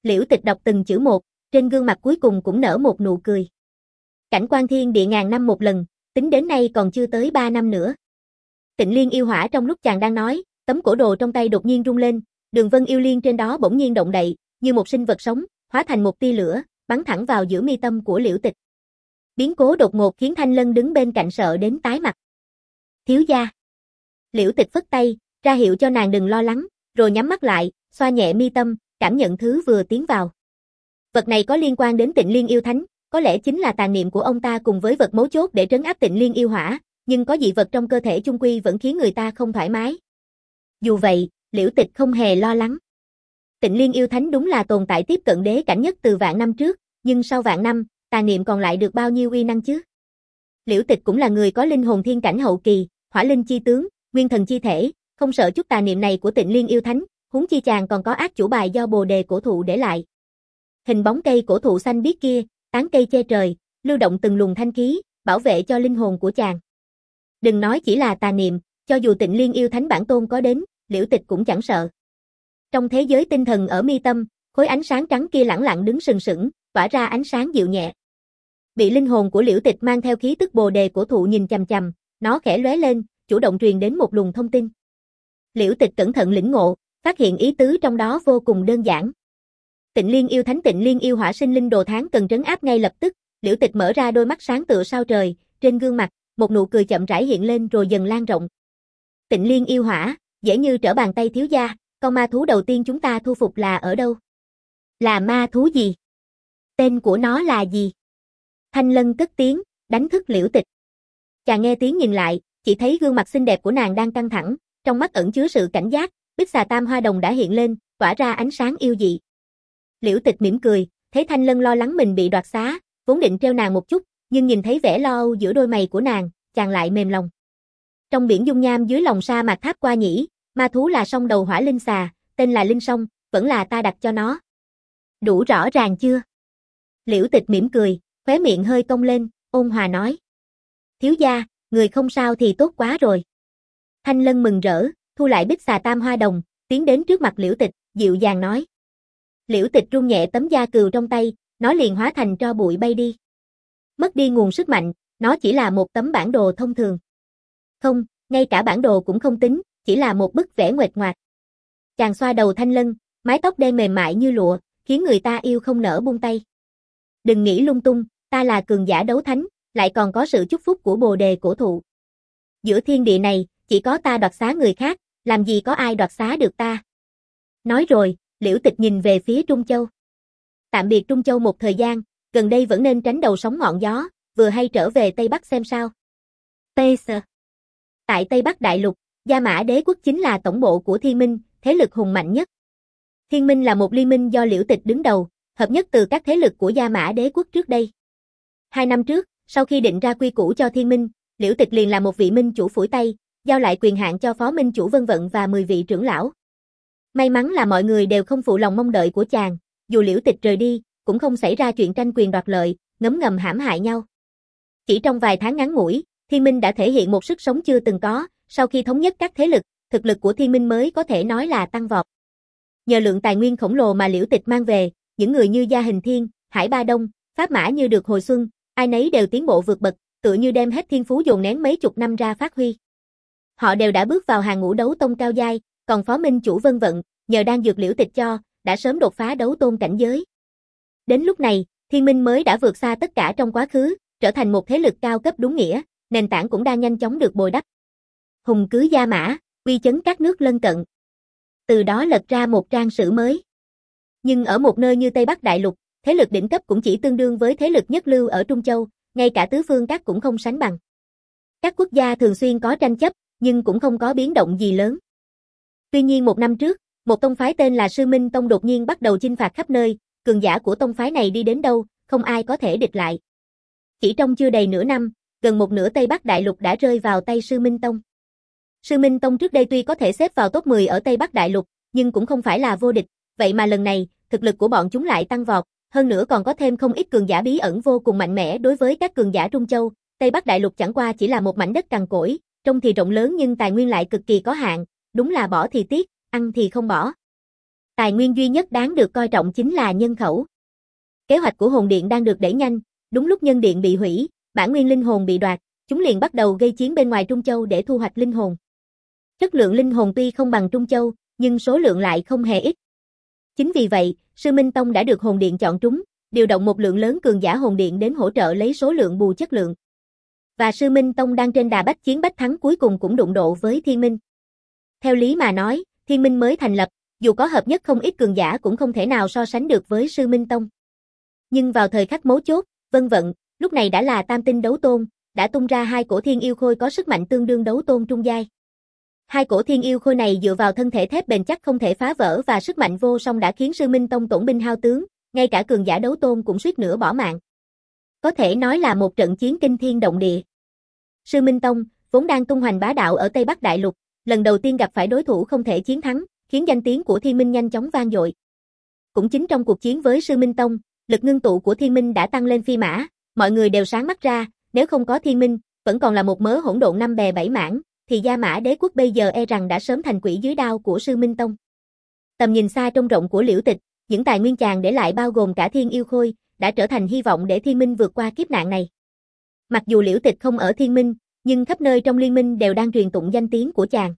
Liễu Tịch đọc từng chữ một, trên gương mặt cuối cùng cũng nở một nụ cười. Cảnh quan thiên địa ngàn năm một lần, tính đến nay còn chưa tới ba năm nữa. Tịnh Liên yêu hỏa trong lúc chàng đang nói, tấm cổ đồ trong tay đột nhiên rung lên, đường vân yêu liên trên đó bỗng nhiên động đậy, như một sinh vật sống, hóa thành một tia lửa, bắn thẳng vào giữa mi tâm của Liễu Tịch. Biến cố đột ngột khiến Thanh Lân đứng bên cạnh sợ đến tái mặt. Thiếu gia. Liễu Tịch phất tay, ra hiệu cho nàng đừng lo lắng, rồi nhắm mắt lại, xoa nhẹ mi tâm, cảm nhận thứ vừa tiến vào. Vật này có liên quan đến Tịnh Liên yêu thánh, có lẽ chính là tàn niệm của ông ta cùng với vật mấu chốt để trấn áp Tịnh Liên yêu hỏa, nhưng có dị vật trong cơ thể chung quy vẫn khiến người ta không thoải mái. Dù vậy, Liễu Tịch không hề lo lắng. Tịnh Liên yêu thánh đúng là tồn tại tiếp cận đế cảnh nhất từ vạn năm trước, nhưng sau vạn năm, tàn niệm còn lại được bao nhiêu uy năng chứ? Liễu Tịch cũng là người có linh hồn thiên cảnh hậu kỳ, hỏa linh chi tướng, nguyên thần chi thể, không sợ chút tà niệm này của Tịnh Liên yêu thánh, huống chi chàng còn có ác chủ bài do Bồ đề cổ thụ để lại. Hình bóng cây cổ thụ xanh biếc kia, tán cây che trời, lưu động từng luồng thanh khí, bảo vệ cho linh hồn của chàng. Đừng nói chỉ là tà niệm, cho dù Tịnh Liên yêu thánh bản tôn có đến, Liễu Tịch cũng chẳng sợ. Trong thế giới tinh thần ở mi tâm, khối ánh sáng trắng kia lẳng lặng đứng sừng sững, tỏa ra ánh sáng dịu nhẹ. Bị linh hồn của Liễu Tịch mang theo khí tức Bồ đề cổ thụ nhìn chằm chằm, nó khẽ lóe lên, chủ động truyền đến một luồng thông tin. Liễu Tịch cẩn thận lĩnh ngộ, phát hiện ý tứ trong đó vô cùng đơn giản. Tịnh Liên yêu thánh Tịnh Liên yêu hỏa sinh linh đồ tháng cần trấn áp ngay lập tức. Liễu Tịch mở ra đôi mắt sáng tựa sao trời, trên gương mặt, một nụ cười chậm rãi hiện lên rồi dần lan rộng. Tịnh Liên yêu hỏa, dễ như trở bàn tay thiếu gia, con ma thú đầu tiên chúng ta thu phục là ở đâu? Là ma thú gì? Tên của nó là gì? Thanh Lân cất tiếng, đánh thức Liễu Tịch. Chàng nghe tiếng nhìn lại, chỉ thấy gương mặt xinh đẹp của nàng đang căng thẳng, trong mắt ẩn chứa sự cảnh giác, bích xà tam hoa đồng đã hiện lên, tỏa ra ánh sáng yêu dị. Liễu Tịch mỉm cười, thấy Thanh Lân lo lắng mình bị đoạt xá, vốn định treo nàng một chút, nhưng nhìn thấy vẻ lo âu giữa đôi mày của nàng, chàng lại mềm lòng. Trong biển dung nham dưới lòng sa mạc tháp qua nhĩ, ma thú là song đầu hỏa linh xà, tên là Linh Song, vẫn là ta đặt cho nó. Đủ rõ ràng chưa? Liễu Tịch mỉm cười, khóe miệng hơi cong lên, ôn hòa nói. Thiếu gia, người không sao thì tốt quá rồi. Thanh Lân mừng rỡ, thu lại bích xà tam hoa đồng, tiến đến trước mặt Liễu Tịch, dịu dàng nói. Liễu Tịch rung nhẹ tấm da cừu trong tay, nó liền hóa thành tro bụi bay đi. Mất đi nguồn sức mạnh, nó chỉ là một tấm bản đồ thông thường. Không, ngay cả bản đồ cũng không tính, chỉ là một bức vẽ nguệch ngoạc. Chàng xoa đầu Thanh Lân, mái tóc đen mềm mại như lụa, khiến người ta yêu không nỡ buông tay. Đừng nghĩ lung tung, ta là cường giả đấu thánh, lại còn có sự chúc phúc của Bồ đề cổ thụ. Giữa thiên địa này, chỉ có ta đoạt xá người khác, làm gì có ai đoạt xá được ta. Nói rồi, Liễu Tịch nhìn về phía Trung Châu. Tạm biệt Trung Châu một thời gian, gần đây vẫn nên tránh đầu sóng ngọn gió, vừa hay trở về Tây Bắc xem sao. Tây Sơ. Tại Tây Bắc Đại Lục, Gia Mã Đế quốc chính là tổng bộ của Thiên Minh, thế lực hùng mạnh nhất. Thiên Minh là một liên minh do Liễu Tịch đứng đầu, hợp nhất từ các thế lực của Gia Mã Đế quốc trước đây. Hai năm trước, sau khi định ra quy củ cho Thiên Minh, Liễu Tịch liền là một vị minh chủ phủi tay, giao lại quyền hạn cho phó minh chủ Vân Vận và mười vị trưởng lão. May mắn là mọi người đều không phụ lòng mong đợi của chàng, dù Liễu Tịch rời đi, cũng không xảy ra chuyện tranh quyền đoạt lợi, ngấm ngầm hãm hại nhau. Chỉ trong vài tháng ngắn ngủi, Thiên Minh đã thể hiện một sức sống chưa từng có, sau khi thống nhất các thế lực, thực lực của Thiên Minh mới có thể nói là tăng vọt. Nhờ lượng tài nguyên khổng lồ mà Liễu Tịch mang về, những người như Gia Hình Thiên, Hải Ba Đông, Pháp Mã như được hồi xuân, ai nấy đều tiến bộ vượt bậc, tựa như đem hết thiên phú dồn nén mấy chục năm ra phát huy. Họ đều đã bước vào hàng ngũ đấu tông cao giai, còn phó minh chủ Vân Vận, nhờ đang dược Liễu Tịch cho, đã sớm đột phá đấu tôn cảnh giới. Đến lúc này, Thiên Minh mới đã vượt xa tất cả trong quá khứ, trở thành một thế lực cao cấp đúng nghĩa, nền tảng cũng đang nhanh chóng được bồi đắp. Hùng cứ Gia Mã, uy chấn các nước lân cận. Từ đó lật ra một trang sử mới. Nhưng ở một nơi như Tây Bắc Đại Lục, thế lực đỉnh cấp cũng chỉ tương đương với thế lực nhất lưu ở Trung Châu, ngay cả tứ phương các cũng không sánh bằng. Các quốc gia thường xuyên có tranh chấp, nhưng cũng không có biến động gì lớn. Tuy nhiên một năm trước, một tông phái tên là Sư Minh Tông đột nhiên bắt đầu chinh phạt khắp nơi, cường giả của tông phái này đi đến đâu, không ai có thể địch lại. Chỉ trong chưa đầy nửa năm, gần một nửa Tây Bắc Đại Lục đã rơi vào tay Sư Minh Tông. Sư Minh Tông trước đây tuy có thể xếp vào top mười ở Tây Bắc Đại Lục, nhưng cũng không phải là vô địch, vậy mà lần này, thực lực của bọn chúng lại tăng vọt, hơn nữa còn có thêm không ít cường giả bí ẩn vô cùng mạnh mẽ đối với các cường giả Trung Châu. Tây Bắc Đại Lục chẳng qua chỉ là một mảnh đất cằn cỗi, trông thì rộng lớn nhưng tài nguyên lại cực kỳ có hạn, đúng là bỏ thì tiếc, ăn thì không bỏ. Tài nguyên duy nhất đáng được coi trọng chính là nhân khẩu. Kế hoạch của hồn điện đang được đẩy nhanh, đúng lúc nhân điện bị hủy, bản nguyên linh hồn bị đoạt, chúng liền bắt đầu gây chiến bên ngoài Trung Châu để thu hoạch linh hồn. Chất lượng linh hồn tuy không bằng Trung Châu, nhưng số lượng lại không hề ít. Chính vì vậy, Sư Minh Tông đã được hồn điện chọn trúng, điều động một lượng lớn cường giả hồn điện đến hỗ trợ lấy số lượng bù chất lượng. Và Sư Minh Tông đang trên đà bách chiến bách thắng cuối cùng cũng đụng độ với Thiên Minh. Theo lý mà nói, Thiên Minh mới thành lập, dù có hợp nhất không ít cường giả cũng không thể nào so sánh được với Sư Minh Tông. Nhưng vào thời khắc mấu chốt, Vân Vận, lúc này đã là tam tinh đấu tôn, đã tung ra hai cổ thiên yêu khôi có sức mạnh tương đương đấu tôn trung giai. Hai cổ thiên yêu khôi này dựa vào thân thể thép bền chắc không thể phá vỡ và sức mạnh vô song đã khiến Sư Minh Tông tổn binh hao tướng, ngay cả cường giả đấu tôn cũng suýt nữa bỏ mạng. Có thể nói là một trận chiến kinh thiên động địa. Sư Minh Tông, vốn đang tung hoành bá đạo ở Tây Bắc Đại Lục, lần đầu tiên gặp phải đối thủ không thể chiến thắng, khiến danh tiếng của Thiên Minh nhanh chóng vang dội. Cũng chính trong cuộc chiến với Sư Minh Tông, lực ngưng tụ của Thiên Minh đã tăng lên phi mã, mọi người đều sáng mắt ra, nếu không có Thiên Minh, vẫn còn là một mớ hỗn độn năm bè bảy mảng, thì Gia Mã Đế quốc bây giờ e rằng đã sớm thành quỷ dưới đao của Sư Minh Tông. Tầm nhìn xa trông rộng của Liễu Tịch, những tài nguyên chàng để lại bao gồm cả Thiên Yêu Khôi, đã trở thành hy vọng để Thiên Minh vượt qua kiếp nạn này. Mặc dù Liễu Tịch không ở Thiên Minh, nhưng khắp nơi trong liên minh đều đang truyền tụng danh tiếng của chàng.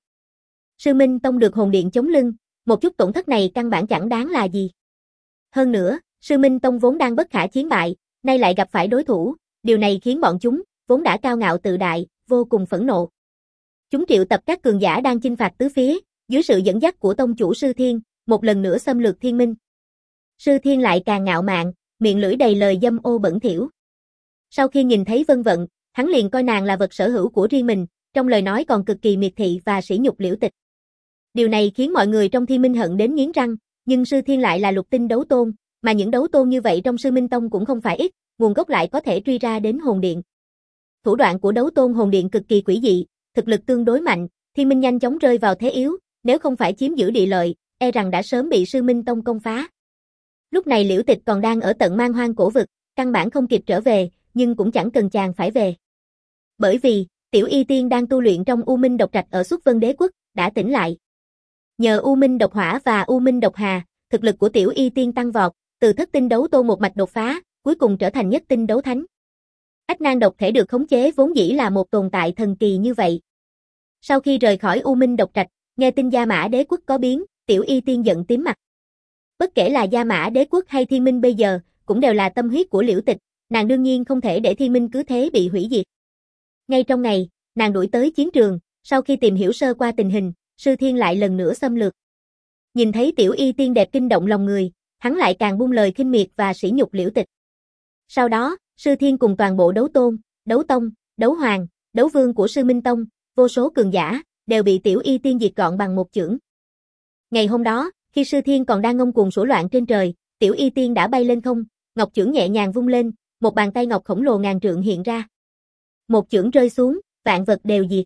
Sư Minh Tông được hồn điện chống lưng, một chút tổn thất này căn bản chẳng đáng là gì. Hơn nữa, Sư Minh Tông vốn đang bất khả chiến bại, nay lại gặp phải đối thủ, điều này khiến bọn chúng, vốn đã cao ngạo tự đại, vô cùng phẫn nộ. Chúng triệu tập các cường giả đang chinh phạt tứ phía, dưới sự dẫn dắt của tông chủ Sư Thiên, một lần nữa xâm lược Thiên Minh. Sư Thiên lại càng ngạo mạn, miệng lưỡi đầy lời dâm ô bẩn thỉu. Sau khi nhìn thấy Vân Vận, hắn liền coi nàng là vật sở hữu của riêng mình, trong lời nói còn cực kỳ miệt thị và sỉ nhục Liễu Tịch. Điều này khiến mọi người trong Thiên Minh hận đến nghiến răng, nhưng Sư Thiên lại là lục tinh đấu tôn, mà những đấu tôn như vậy trong Sư Minh Tông cũng không phải ít, nguồn gốc lại có thể truy ra đến hồn điện. Thủ đoạn của đấu tôn hồn điện cực kỳ quỷ dị, thực lực tương đối mạnh, Thiên Minh nhanh chóng rơi vào thế yếu, nếu không phải chiếm giữ địa lợi, e rằng đã sớm bị Sư Minh Tông công phá. Lúc này Liễu Tịch còn đang ở tận Man Hoang cổ vực, căn bản không kịp trở về, nhưng cũng chẳng cần chàng phải về. Bởi vì, Tiểu Y Tiên đang tu luyện trong U Minh Độc Trạch ở Xuất Vân Đế quốc, đã tỉnh lại. Nhờ U Minh Độc Hỏa và U Minh Độc Hà, thực lực của Tiểu Y Tiên tăng vọt, từ thất tinh đấu tôn một mạch đột phá, cuối cùng trở thành nhất tinh đấu thánh. Ách nan độc thể được khống chế vốn dĩ là một tồn tại thần kỳ như vậy. Sau khi rời khỏi U Minh Độc Trạch, nghe tin Gia Mã Đế quốc có biến, Tiểu Y Tiên giận tím mặt. Bất kể là Gia Mã Đế quốc hay Thiên Minh bây giờ, cũng đều là tâm huyết của Liễu Tịch, nàng đương nhiên không thể để Thiên Minh cứ thế bị hủy diệt. Ngay trong ngày, nàng đuổi tới chiến trường, sau khi tìm hiểu sơ qua tình hình, Sư Thiên lại lần nữa xâm lược. Nhìn thấy Tiểu Y Tiên đẹp kinh động lòng người, hắn lại càng buông lời khinh miệt và sỉ nhục Liễu Tịch. Sau đó, Sư Thiên cùng toàn bộ đấu tôn, đấu tông, đấu hoàng, đấu vương của Sư Minh Tông, vô số cường giả, đều bị Tiểu Y Tiên diệt gọn bằng một chưởng. Ngày hôm đó, khi Sư Thiên còn đang ngông cuồng sủa loạn trên trời, Tiểu Y Tiên đã bay lên không, ngọc chưởng nhẹ nhàng vung lên, một bàn tay ngọc khổng lồ ngàn trượng hiện ra. Một chưởng rơi xuống, vạn vật đều diệt.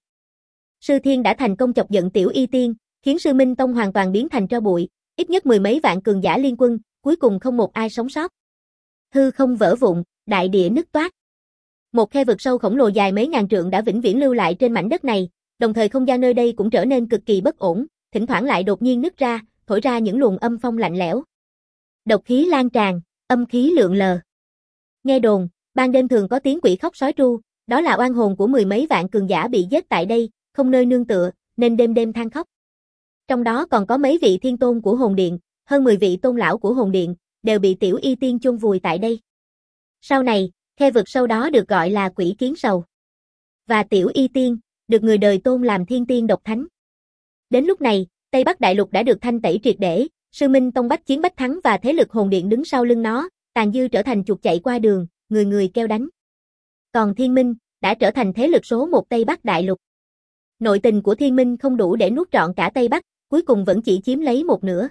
Sư Thiên đã thành công chọc giận Tiểu Y Tiên, khiến Sư Minh Tông hoàn toàn biến thành tro bụi, ít nhất mười mấy vạn cường giả liên quân, cuối cùng không một ai sống sót. Hư không vỡ vụn, đại địa nứt toác. Một khe vực sâu khổng lồ dài mấy ngàn trượng đã vĩnh viễn lưu lại trên mảnh đất này, đồng thời không gian nơi đây cũng trở nên cực kỳ bất ổn, thỉnh thoảng lại đột nhiên nứt ra, thổi ra những luồng âm phong lạnh lẽo. Độc khí lan tràn, âm khí lượn lờ. Nghe đồn, ban đêm thường có tiếng quỷ khóc sói tru, đó là oan hồn của mười mấy vạn cường giả bị giết tại đây, không nơi nương tựa, nên đêm đêm than khóc. Trong đó còn có mấy vị thiên tôn của hồn điện, hơn mười vị tôn lão của hồn điện, đều bị Tiểu Y Tiên chôn vùi tại đây. Sau này, khe vực sâu đó được gọi là Quỷ Kiến Sầu. Và Tiểu Y Tiên, được người đời tôn làm thiên tiên độc thánh. Đến lúc này, Tây Bắc Đại Lục đã được thanh tẩy triệt để, Sư Minh Tông bách chiến bách thắng và thế lực hồn điện đứng sau lưng nó, tàn dư trở thành chuột chạy qua đường, người người kêu đánh. Còn Thiên Minh, đã trở thành thế lực số một Tây Bắc Đại Lục. Nội tình của Thiên Minh không đủ để nuốt trọn cả Tây Bắc, cuối cùng vẫn chỉ chiếm lấy một nửa.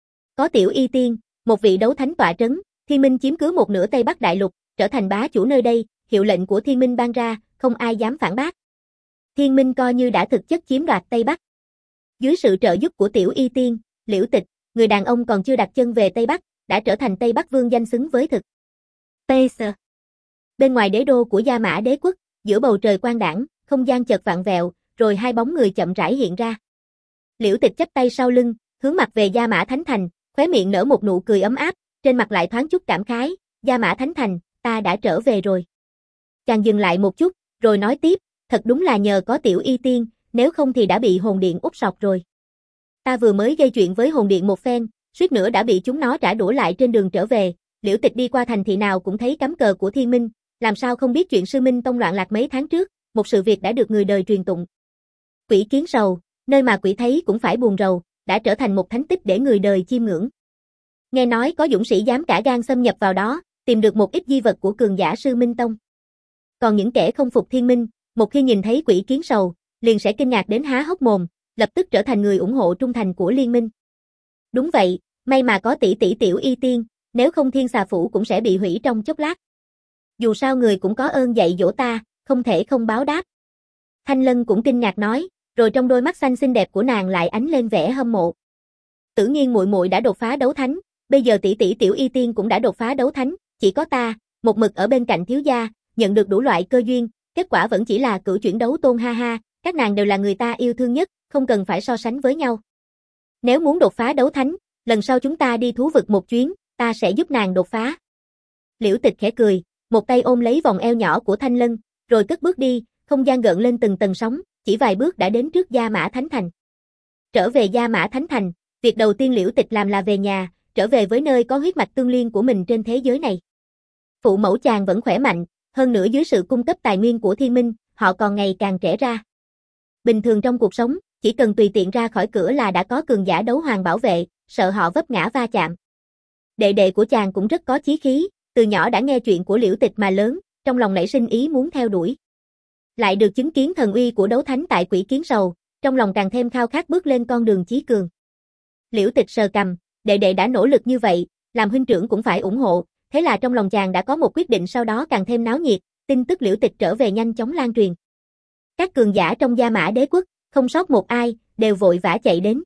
Có Tiểu Y Tiên, một vị đấu thánh tọa trấn, Thiên Minh chiếm cứ một nửa Tây Bắc Đại Lục, trở thành bá chủ nơi đây, hiệu lệnh của Thiên Minh ban ra, không ai dám phản bác. Thiên Minh coi như đã thực chất chiếm đoạt Tây Bắc. Dưới sự trợ giúp của Tiểu Y Tiên, Liễu Tịch, người đàn ông còn chưa đặt chân về Tây Bắc, đã trở thành Tây Bắc Vương danh xứng với thực. Tây Sở. Bên ngoài đế đô của Gia Mã Đế quốc, giữa bầu trời quang đãng, không gian chợt vặn vẹo, rồi hai bóng người chậm rãi hiện ra. Liễu Tịch chắp tay sau lưng, hướng mặt về Gia Mã Thánh Thành, Khóe miệng nở một nụ cười ấm áp, trên mặt lại thoáng chút cảm khái, Gia Mã Thánh Thành, ta đã trở về rồi. Chàng dừng lại một chút, rồi nói tiếp, thật đúng là nhờ có Tiểu Y Tiên, nếu không thì đã bị hồn điện úp sọt rồi. Ta vừa mới gây chuyện với hồn điện một phen, suýt nữa đã bị chúng nó trả đũa lại trên đường trở về, Liễu Tịch đi qua thành thị nào cũng thấy cắm cờ của Thiên Minh, làm sao không biết chuyện Sư Minh Tông loạn lạc mấy tháng trước, một sự việc đã được người đời truyền tụng. Quỷ kiến sầu, nơi mà quỷ thấy cũng phải buồn rầu, đã trở thành một thánh tích để người đời chiêm ngưỡng. Nghe nói có dũng sĩ dám cả gan xâm nhập vào đó, tìm được một ít di vật của cường giả Sư Minh Tông. Còn những kẻ không phục Thiên Minh, một khi nhìn thấy quỷ kiến sầu, liền sẽ kinh ngạc đến há hốc mồm, lập tức trở thành người ủng hộ trung thành của liên minh. Đúng vậy, may mà có tỷ tỷ Tiểu Y Tiên, nếu không Thiên Xà Phủ cũng sẽ bị hủy trong chốc lát. Dù sao người cũng có ơn dạy dỗ ta, không thể không báo đáp. Thanh Lân cũng kinh ngạc nói, rồi trong đôi mắt xanh xinh đẹp của nàng lại ánh lên vẻ hâm mộ. Tự nhiên muội muội đã đột phá đấu thánh, bây giờ tỷ tỷ Tiểu Y Tiên cũng đã đột phá đấu thánh, chỉ có ta, một mực ở bên cạnh thiếu gia, nhận được đủ loại cơ duyên, kết quả vẫn chỉ là cửu chuyển đấu tôn ha ha, các nàng đều là người ta yêu thương nhất, không cần phải so sánh với nhau. Nếu muốn đột phá đấu thánh, lần sau chúng ta đi thú vực một chuyến, ta sẽ giúp nàng đột phá. Liễu Tịch khẽ cười, một tay ôm lấy vòng eo nhỏ của Thanh Lân, rồi cất bước đi, không gian gợn lên từng tầng sóng, chỉ vài bước đã đến trước Gia Mã Thánh Thành. Trở về Gia Mã Thánh Thành, việc đầu tiên Liễu Tịch làm là về nhà, trở về với nơi có huyết mạch tương liên của mình trên thế giới này. Phụ mẫu chàng vẫn khỏe mạnh, hơn nữa dưới sự cung cấp tài nguyên của Thiên Minh, họ còn ngày càng trẻ ra. Bình thường trong cuộc sống, chỉ cần tùy tiện ra khỏi cửa là đã có cường giả đấu hoàng bảo vệ, sợ họ vấp ngã va chạm. Đệ đệ của chàng cũng rất có chí khí, từ nhỏ đã nghe chuyện của Liễu Tịch mà lớn, trong lòng nảy sinh ý muốn theo đuổi. Lại được chứng kiến thần uy của đấu thánh tại Quỷ Kiến Sầu, trong lòng càng thêm khao khát bước lên con đường chí cường. Liễu Tịch sờ cằm, đệ đệ đã nỗ lực như vậy, làm huynh trưởng cũng phải ủng hộ, thế là trong lòng chàng đã có một quyết định, sau đó càng thêm náo nhiệt, tin tức Liễu Tịch trở về nhanh chóng lan truyền. Các cường giả trong Gia Mã Đế quốc, không sót một ai, đều vội vã chạy đến.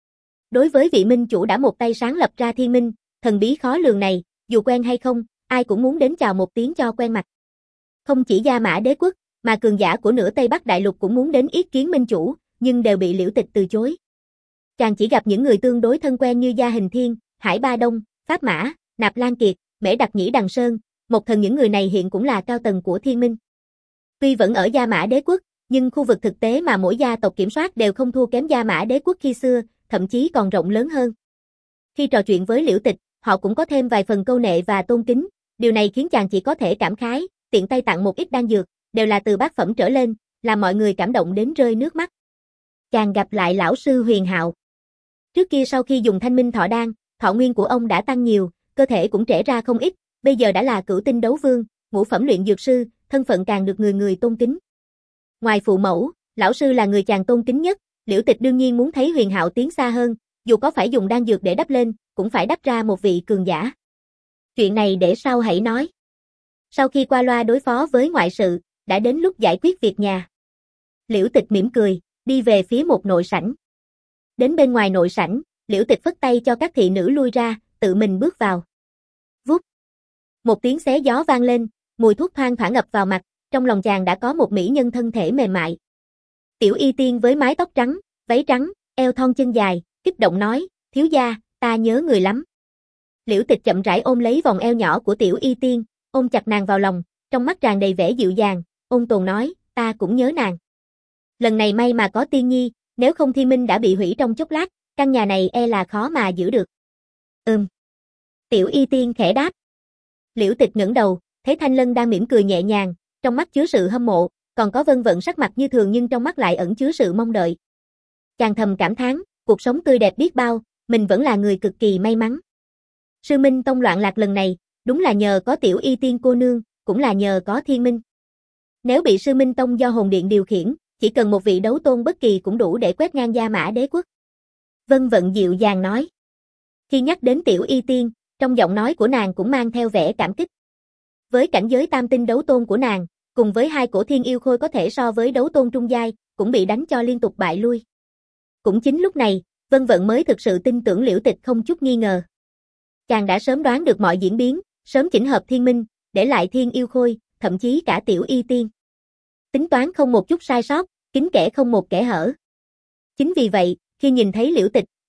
Đối với vị minh chủ đã một tay sáng lập ra Thiên Minh, thần bí khó lường này, dù quen hay không, ai cũng muốn đến chào một tiếng cho quen mặt. Không chỉ Gia Mã Đế quốc, mà cường giả của nửa Tây Bắc Đại Lục cũng muốn đến yết kiến minh chủ, nhưng đều bị Liễu Tịch từ chối. Chàng chỉ gặp những người tương đối thân quen như Gia Hình Thiên, Hải Ba Đông, Pháp Mã, Nạp Lan Kiệt, Mễ Đặc Nhĩ Đằng Sơn, một thần những người này hiện cũng là cao tầng của Thiên Minh. Tuy vẫn ở Gia Mã Đế quốc, nhưng khu vực thực tế mà mỗi gia tộc kiểm soát đều không thua kém Gia Mã Đế quốc khi xưa, thậm chí còn rộng lớn hơn. Khi trò chuyện với Liễu Tịch, họ cũng có thêm vài phần câu nệ và tôn kính, điều này khiến chàng chỉ có thể cảm khái, tiện tay tặng một ít đan dược, đều là từ bát phẩm trở lên, làm mọi người cảm động đến rơi nước mắt. Chàng gặp lại lão sư Huyền Hạo. Trước kia sau khi dùng Thanh Minh Thọ Đan, thọ nguyên của ông đã tăng nhiều, cơ thể cũng trễ ra không ít, bây giờ đã là cửu tinh đấu vương, ngũ phẩm luyện dược sư, thân phận càng được người người tôn kính. Ngoài phụ mẫu, lão sư là người chàng tôn kính nhất, Liễu Tịch đương nhiên muốn thấy Huyền Hạo tiến xa hơn, dù có phải dùng đan dược để đắp lên, cũng phải đắp ra một vị cường giả. Chuyện này để sau hãy nói. Sau khi qua loa đối phó với ngoại sự, đã đến lúc giải quyết việc nhà. Liễu Tịch mỉm cười, đi về phía một nội sảnh. Đến bên ngoài nội sảnh, Liễu Tịch phất tay cho các thị nữ lui ra, tự mình bước vào. Vút. Một tiếng xé gió vang lên, mùi thuốc thoang thoảng ập vào mặt, trong lòng chàng đã có một mỹ nhân thân thể mềm mại. Tiểu Y Tiên với mái tóc trắng, váy trắng, eo thon chân dài, kích động nói, thiếu gia, ta nhớ người lắm. Liễu Tịch chậm rãi ôm lấy vòng eo nhỏ của Tiểu Y Tiên, ôm chặt nàng vào lòng, trong mắt tràn đầy vẻ dịu dàng, ôn tồn nói, ta cũng nhớ nàng. Lần này may mà có Tiên Nhi, nếu không Thiên Minh đã bị hủy trong chốc lát, căn nhà này e là khó mà giữ được. Ừm. Tiểu Y Tiên khẽ đáp. Liễu Tịch ngẩng đầu, thấy Thanh Lân đang mỉm cười nhẹ nhàng, trong mắt chứa sự hâm mộ, còn có Vân Vận sắc mặt như thường nhưng trong mắt lại ẩn chứa sự mong đợi. Chàng thầm cảm thán, cuộc sống tươi đẹp biết bao, mình vẫn là người cực kỳ may mắn. Sư Minh Tông loạn lạc lần này, đúng là nhờ có Tiểu Y Tiên cô nương, cũng là nhờ có Thiên Minh. Nếu bị Sư Minh Tông do hồn điện điều khiển, chỉ cần một vị đấu tôn bất kỳ cũng đủ để quét ngang Gia Mã Đế quốc. Vân Vận dịu dàng nói. Khi nhắc đến Tiểu Y Tiên, trong giọng nói của nàng cũng mang theo vẻ cảm kích. Với cảnh giới tam tinh đấu tôn của nàng, cùng với hai cổ thiên yêu khôi có thể so với đấu tôn trung giai, cũng bị đánh cho liên tục bại lui. Cũng chính lúc này, Vân Vận mới thực sự tin tưởng Liễu Tịch không chút nghi ngờ. Chàng đã sớm đoán được mọi diễn biến, sớm chỉnh hợp Thiên Minh, để lại thiên yêu khôi, thậm chí cả Tiểu Y Tiên. Tính toán không một chút sai sót, kín kẽ không một kẽ hở. Chính vì vậy, khi nhìn thấy Liễu Tịch,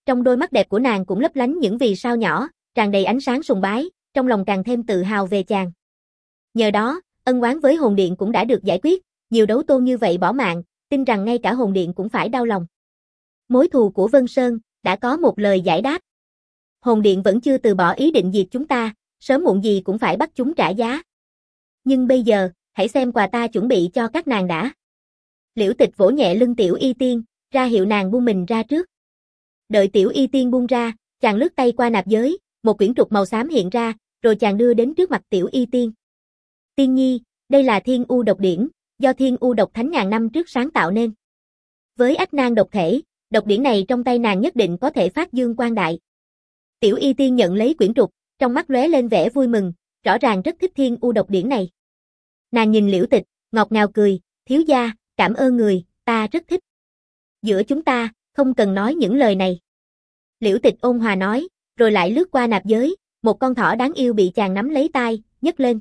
Trong đôi mắt đẹp của nàng cũng lấp lánh những vì sao nhỏ, tràn đầy ánh sáng sùng bái, trong lòng càng thêm tự hào về chàng. Nhờ đó, ân oán với hồn điện cũng đã được giải quyết, nhiều đấu tôn như vậy bỏ mạng, tin rằng ngay cả hồn điện cũng phải đau lòng. Mối thù của Vân Sơn đã có một lời giải đáp. Hồn điện vẫn chưa từ bỏ ý định diệt chúng ta, sớm muộn gì cũng phải bắt chúng trả giá. Nhưng bây giờ, hãy xem quà ta chuẩn bị cho các nàng đã. Liễu Tịch vỗ nhẹ lưng Tiểu Y Tiên, ra hiệu nàng buông mình ra trước. Đợi Tiểu Y Tiên buông ra, chàng lướt tay qua nạp giới, một quyển trục màu xám hiện ra, rồi chàng đưa đến trước mặt Tiểu Y Tiên. Tiên nhi, đây là Thiên U độc điển, do Thiên U độc thánh ngàn năm trước sáng tạo nên. Với ách nan độc thể, độc điển này trong tay nàng nhất định có thể phát dương quang đại. Tiểu Y Tiên nhận lấy quyển trục, trong mắt lóe lên vẻ vui mừng, rõ ràng rất thích Thiên U độc điển này. Nàng nhìn Liễu Tịch, ngọt ngào cười, thiếu gia, cảm ơn người, ta rất thích. Giữa chúng ta, không cần nói những lời này. Liễu Tịch ôn hòa nói, rồi lại lướt qua nạp giới, một con thỏ đáng yêu bị chàng nắm lấy tai, nhấc lên.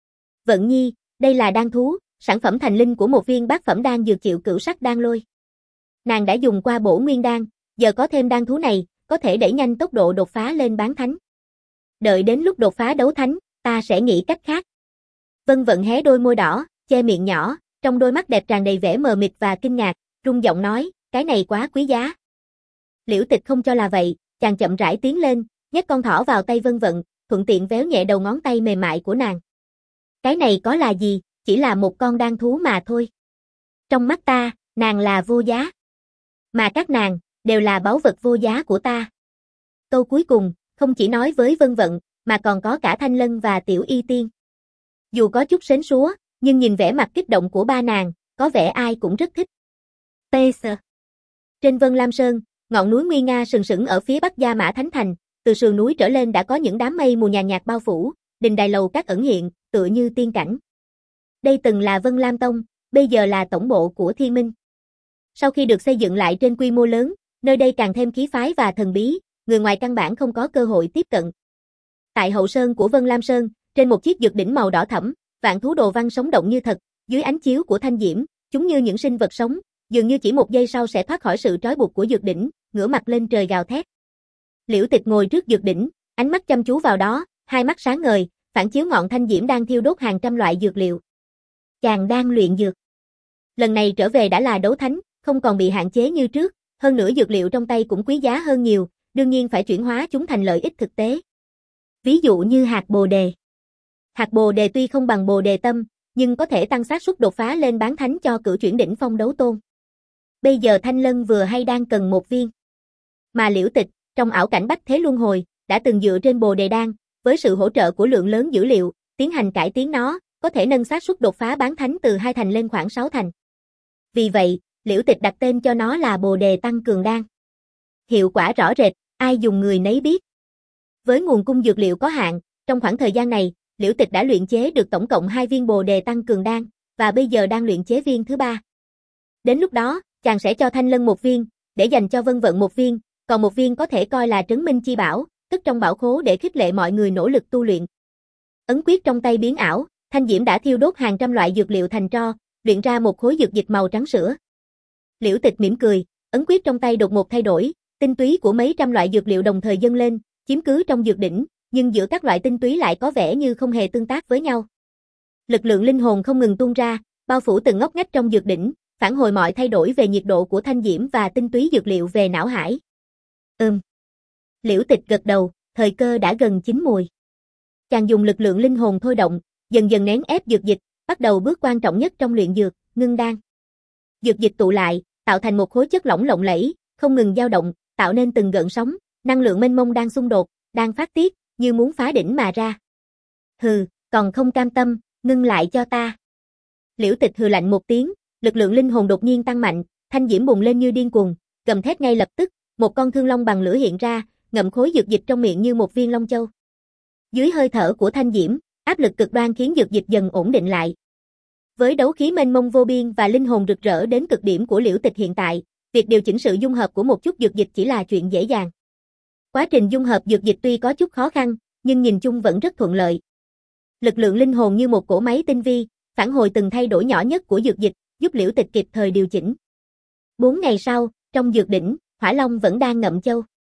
Vận nhi, đây là đan thú, sản phẩm thành linh của một viên bát phẩm đan dược chịu cửu sắc đan lôi. Nàng đã dùng qua bổ nguyên đan, giờ có thêm đan thú này, có thể đẩy nhanh tốc độ đột phá lên bán thánh. Đợi đến lúc đột phá đấu thánh, ta sẽ nghĩ cách khác. Vân Vận hé đôi môi đỏ, che miệng nhỏ, trong đôi mắt đẹp tràn đầy vẻ mờ mịt và kinh ngạc, rung giọng nói, cái này quá quý giá. Liễu Tịch không cho là vậy, chàng chậm rãi tiến lên, nhét con thỏ vào tay Vân Vận, thuận tiện véo nhẹ đầu ngón tay mềm mại của nàng. Cái này có là gì, chỉ là một con đan thú mà thôi. Trong mắt ta, nàng là vô giá. Mà các nàng, đều là báu vật vô giá của ta. Câu cuối cùng, không chỉ nói với Vân Vận, mà còn có cả Thanh Lân và Tiểu Y Tiên. Dù có chút sến súa, nhưng nhìn vẻ mặt kích động của ba nàng, có vẻ ai cũng rất thích. pê ét. Trên Vân Lam Sơn, ngọn núi nguy nga sừng sững ở phía bắc Gia Mã Thánh Thành, từ sườn núi trở lên đã có những đám mây mù nhàn nhạt bao phủ, đình đài lầu các ẩn hiện, tựa như tiên cảnh. Đây từng là Vân Lam Tông, bây giờ là tổng bộ của Thiên Minh. Sau khi được xây dựng lại trên quy mô lớn, nơi đây càng thêm khí phái và thần bí, người ngoài căn bản không có cơ hội tiếp cận. Tại hậu sơn của Vân Lam Sơn, trên một chiếc dược đỉnh màu đỏ thẫm, vạn thú đồ văn sống động như thật, dưới ánh chiếu của thanh diễm, chúng như những sinh vật sống, dường như chỉ một giây sau sẽ thoát khỏi sự trói buộc của dược đỉnh, ngửa mặt lên trời gào thét. Liễu Tịch ngồi trước dược đỉnh, ánh mắt chăm chú vào đó, hai mắt sáng ngời, phản chiếu ngọn thanh diễm đang thiêu đốt hàng trăm loại dược liệu. Chàng đang luyện dược. Lần này trở về đã là đấu thánh, không còn bị hạn chế như trước, hơn nữa dược liệu trong tay cũng quý giá hơn nhiều, đương nhiên phải chuyển hóa chúng thành lợi ích thực tế. Ví dụ như hạt bồ đề. Hạt bồ đề tuy không bằng bồ đề tâm, nhưng có thể tăng xác suất đột phá lên bán thánh cho cửu chuyển đỉnh phong đấu tôn. Bây giờ Thanh Lân vừa hay đang cần một viên. Mà Liễu Tịch, trong ảo cảnh bách thế luân hồi, đã từng dựa trên bồ đề đan, với sự hỗ trợ của lượng lớn dữ liệu, tiến hành cải tiến nó, có thể nâng xác suất đột phá bán thánh từ hai thành lên khoảng sáu thành. Vì vậy, Liễu Tịch đặt tên cho nó là bồ đề tăng cường đan. Hiệu quả rõ rệt, ai dùng người nấy biết. Với nguồn cung dược liệu có hạn, trong khoảng thời gian này, Liễu Tịch đã luyện chế được tổng cộng hai viên bồ đề tăng cường đan, và bây giờ đang luyện chế viên thứ ba. Đến lúc đó, chàng sẽ cho Thanh Lân một viên, để dành cho Vân Vận một viên, còn một viên có thể coi là trấn minh chi bảo, tức trong bảo khố để khích lệ mọi người nỗ lực tu luyện. Ấn quyết trong tay biến ảo, thanh diễm đã thiêu đốt hàng trăm loại dược liệu thành tro, luyện ra một khối dược dịch màu trắng sữa. Liễu Tịch mỉm cười, ấn quyết trong tay đột ngột thay đổi, tinh túy của mấy trăm loại dược liệu đồng thời dâng lên, chiếm cứ trong dược đỉnh, nhưng giữa các loại tinh túy lại có vẻ như không hề tương tác với nhau. Lực lượng linh hồn không ngừng tuôn ra, bao phủ từng ngóc ngách trong dược đỉnh, phản hồi mọi thay đổi về nhiệt độ của thanh diễm và tinh túy dược liệu về não hải. Ừm. Liễu Tịch gật đầu, thời cơ đã gần chín mùi. Chàng dùng lực lượng linh hồn thôi động, dần dần nén ép dược dịch, bắt đầu bước quan trọng nhất trong luyện dược, ngưng đan. Dược dịch tụ lại, tạo thành một khối chất lỏng lộng lẫy, không ngừng dao động, tạo nên từng gợn sóng, năng lượng mênh mông đang xung đột, đang phát tiết, như muốn phá đỉnh mà ra. Hừ, còn không cam tâm, ngưng lại cho ta. Liễu Tịch hừ lạnh một tiếng, lực lượng linh hồn đột nhiên tăng mạnh, thanh diễm bùng lên như điên cuồng, gầm thét ngay lập tức, một con thương long bằng lửa hiện ra, ngậm khối dược dịch trong miệng như một viên long châu. Dưới hơi thở của thanh diễm, áp lực cực đoan khiến dược dịch dần ổn định lại. Với đấu khí mênh mông vô biên và linh hồn rực rỡ đến cực điểm của Liễu Tịch hiện tại, việc điều chỉnh sự dung hợp của một chút dược dịch chỉ là chuyện dễ dàng. Quá trình dung hợp dược dịch tuy có chút khó khăn, nhưng nhìn chung vẫn rất thuận lợi. Lực lượng linh hồn như một cỗ máy tinh vi, phản hồi từng thay đổi nhỏ nhất của dược dịch, giúp Liễu Tịch kịp thời điều chỉnh. Bốn ngày sau, trong dược đỉnh, Hỏa Long vẫn đang ngậm châu.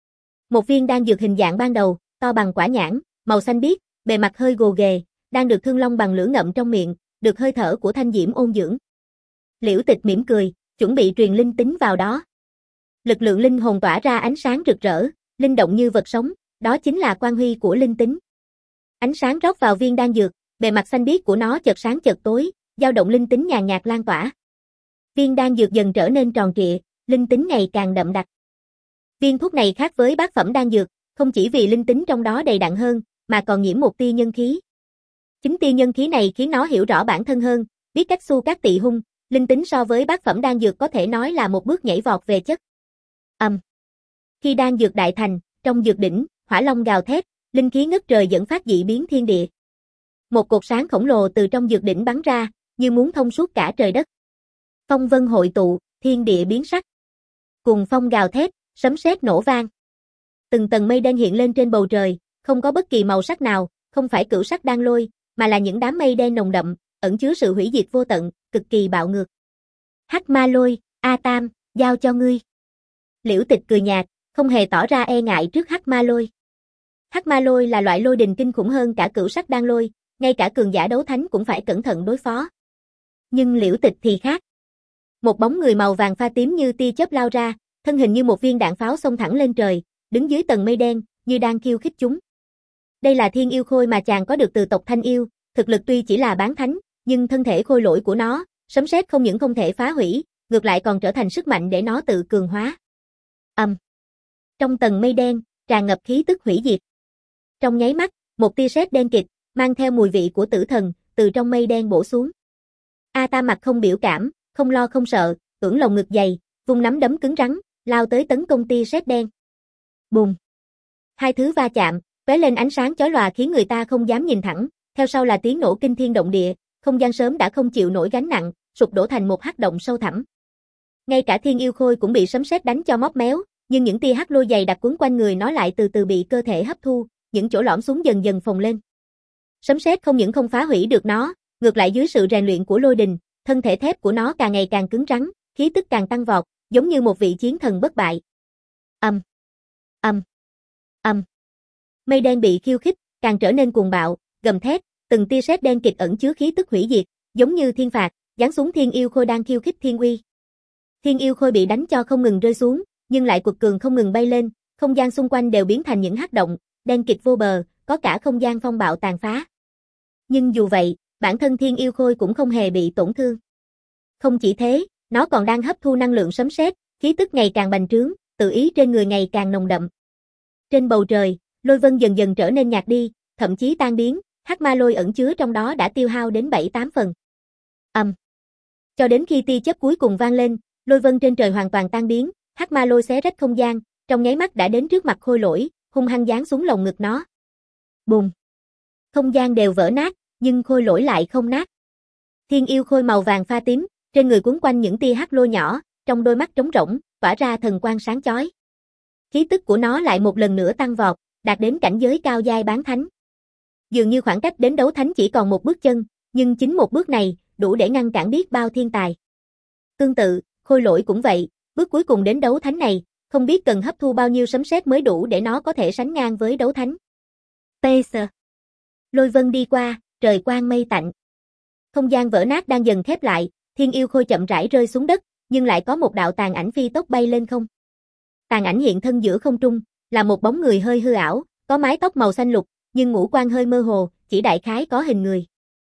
Một viên đan dược hình dạng ban đầu, to bằng quả nhãn, màu xanh biếc, bề mặt hơi gồ ghề, đang được Thương Long bằng lửa ngậm trong miệng, được hơi thở của thanh diễm ôn dưỡng. Liễu Tịch mỉm cười, chuẩn bị truyền linh tính vào đó. Lực lượng linh hồn tỏa ra ánh sáng rực rỡ, linh động như vật sống, đó chính là quang huy của linh tính. Ánh sáng rót vào viên đan dược, bề mặt xanh biếc của nó chợt sáng chợt tối, dao động linh tính nhàn nhạt lan tỏa. Viên đan dược dần trở nên tròn trịa, linh tính ngày càng đậm đặc. Viên thuốc này khác với bát phẩm đan dược, không chỉ vì linh tính trong đó đầy đặn hơn, mà còn nhiễm một tia nhân khí. Chính tia nhân khí này khiến nó hiểu rõ bản thân hơn, biết cách xu các tị hung, linh tính so với bát phẩm đan dược có thể nói là một bước nhảy vọt về chất. Ầm. Um. Khi đan dược đại thành, trong dược đỉnh, hỏa long gào thét, linh khí ngất trời dẫn phát dị biến thiên địa. Một cột sáng khổng lồ từ trong dược đỉnh bắn ra, như muốn thông suốt cả trời đất. Phong vân hội tụ, thiên địa biến sắc. Cùng phong gào thét, sấm sét nổ vang. Từng tầng mây đen hiện lên trên bầu trời, không có bất kỳ màu sắc nào, không phải cửu sắc đan lôi, mà là những đám mây đen nồng đậm, ẩn chứa sự hủy diệt vô tận, cực kỳ bạo ngược. Hắc ma lôi, A Tam, giao cho ngươi. Liễu Tịch cười nhạt, không hề tỏ ra e ngại trước hắc ma lôi. Hắc ma lôi là loại lôi đình kinh khủng hơn cả cửu sắc đan lôi, ngay cả cường giả đấu thánh cũng phải cẩn thận đối phó. Nhưng Liễu Tịch thì khác. Một bóng người màu vàng pha tím như tia chớp lao ra, thân hình như một viên đạn pháo xông thẳng lên trời, đứng dưới tầng mây đen, như đang khiêu khích chúng. Đây là Thiên Yêu Khôi mà chàng có được từ tộc Thanh Yêu, thực lực tuy chỉ là bán thánh, nhưng thân thể khôi lỗi của nó, sấm sét không những không thể phá hủy, ngược lại còn trở thành sức mạnh để nó tự cường hóa. Ầm. Um. Trong tầng mây đen, tràn ngập khí tức hủy diệt. Trong nháy mắt, một tia sét đen kịt, mang theo mùi vị của tử thần, từ trong mây đen bổ xuống. A Tam mặt không biểu cảm, không lo không sợ, ưỡn lồng ngực dày, vung nắm đấm cứng rắn, lao tới tấn công tia sét đen. Bùm. Hai thứ va chạm, tóe lên ánh sáng chói lòa khiến người ta không dám nhìn thẳng, theo sau là tiếng nổ kinh thiên động địa, không gian sớm đã không chịu nổi gánh nặng, sụp đổ thành một hắc động sâu thẳm. Ngay cả Thiên Yêu Khôi cũng bị sấm sét đánh cho móp méo, nhưng những tia hắc lôi dày đặc quấn quanh người nó lại từ từ bị cơ thể hấp thu, những chỗ lõm xuống dần dần phồng lên. Sấm sét không những không phá hủy được nó, ngược lại dưới sự rèn luyện của lôi đình, thân thể thép của nó càng ngày càng cứng rắn, khí tức càng tăng vọt, giống như một vị chiến thần bất bại. Ầm. Ầm. Ầm. Mây đen bị khiêu khích, càng trở nên cuồng bạo, gầm thét, từng tia sét đen kịt ẩn chứa khí tức hủy diệt, giống như thiên phạt, giáng xuống Thiên Yêu Khôi đang khiêu khích thiên uy. Thiên Yêu Khôi bị đánh cho không ngừng rơi xuống, nhưng lại quật cường không ngừng bay lên, không gian xung quanh đều biến thành những hắc động, đen kịt vô bờ, có cả không gian phong bạo tàn phá. Nhưng dù vậy, bản thân Thiên Yêu Khôi cũng không hề bị tổn thương. Không chỉ thế, nó còn đang hấp thu năng lượng sấm sét, khí tức ngày càng bành trướng, tự ý trên người ngày càng nồng đậm. Trên bầu trời, lôi vân dần dần trở nên nhạt đi, thậm chí tan biến, hắc ma lôi ẩn chứa trong đó đã tiêu hao đến bảy tám phần. Ầm. Um. Cho đến khi tia chớp cuối cùng vang lên, lôi vân trên trời hoàn toàn tan biến, hắc ma lôi xé rách không gian, trong nháy mắt đã đến trước mặt khôi lỗi, hung hăng giáng xuống lồng ngực nó. Bùm. Không gian đều vỡ nát, nhưng khôi lỗi lại không nát. Thiên Yêu Khôi màu vàng pha tím, trên người cuốn quanh những tia hắc lôi nhỏ, trong đôi mắt trống rỗng, tỏa ra thần quang sáng chói. Khí tức của nó lại một lần nữa tăng vọt, đạt đến cảnh giới cao giai bán thánh. Dường như khoảng cách đến đấu thánh chỉ còn một bước chân, nhưng chính một bước này, đủ để ngăn cản biết bao thiên tài. Tương tự, khôi lỗi cũng vậy, bước cuối cùng đến đấu thánh này, không biết cần hấp thu bao nhiêu sấm sét mới đủ để nó có thể sánh ngang với đấu thánh. Tê sờ. Lôi vân đi qua, trời quang mây tạnh. Không gian vỡ nát đang dần khép lại, Thiên Yêu Khôi chậm rãi rơi xuống đất, nhưng lại có một đạo tàn ảnh phi tốc bay lên không. Tàn ảnh hiện thân giữa không trung, là một bóng người hơi hư ảo, có mái tóc màu xanh lục, nhưng ngũ quan hơi mơ hồ, chỉ đại khái có hình người.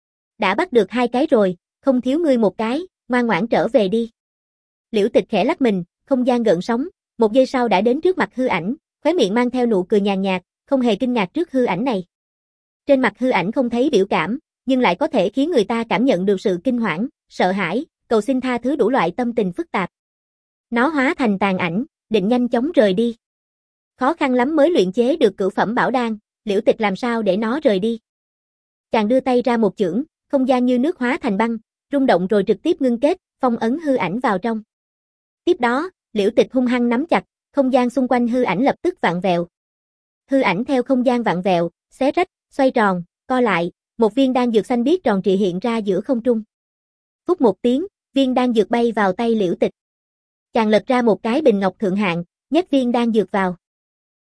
Đã bắt được hai cái rồi, không thiếu ngươi một cái, ngoan ngoãn trở về đi. Liễu Tịch khẽ lắc mình, không gian gợn sóng, một giây sau đã đến trước mặt hư ảnh, khóe miệng mang theo nụ cười nhàn nhạt, không hề kinh ngạc trước hư ảnh này. Trên mặt hư ảnh không thấy biểu cảm, nhưng lại có thể khiến người ta cảm nhận được sự kinh hoảng, sợ hãi, cầu xin tha thứ đủ loại tâm tình phức tạp. Nó hóa thành tàn ảnh, định nhanh chóng rời đi. Khó khăn lắm mới luyện chế được cửu phẩm bảo đan, Liễu Tịch làm sao để nó rời đi. Chàng đưa tay ra một chưởng, không gian như nước hóa thành băng, rung động rồi trực tiếp ngưng kết, phong ấn hư ảnh vào trong. Tiếp đó, Liễu Tịch hung hăng nắm chặt, không gian xung quanh hư ảnh lập tức vặn vẹo. Hư ảnh theo không gian vặn vẹo, xé rách, xoay tròn, co lại, một viên đan dược xanh biếc tròn trịa hiện ra giữa không trung. Phút một tiếng, viên đan dược bay vào tay Liễu Tịch. Chàng lật ra một cái bình ngọc thượng hạng, nhét viên đan dược vào.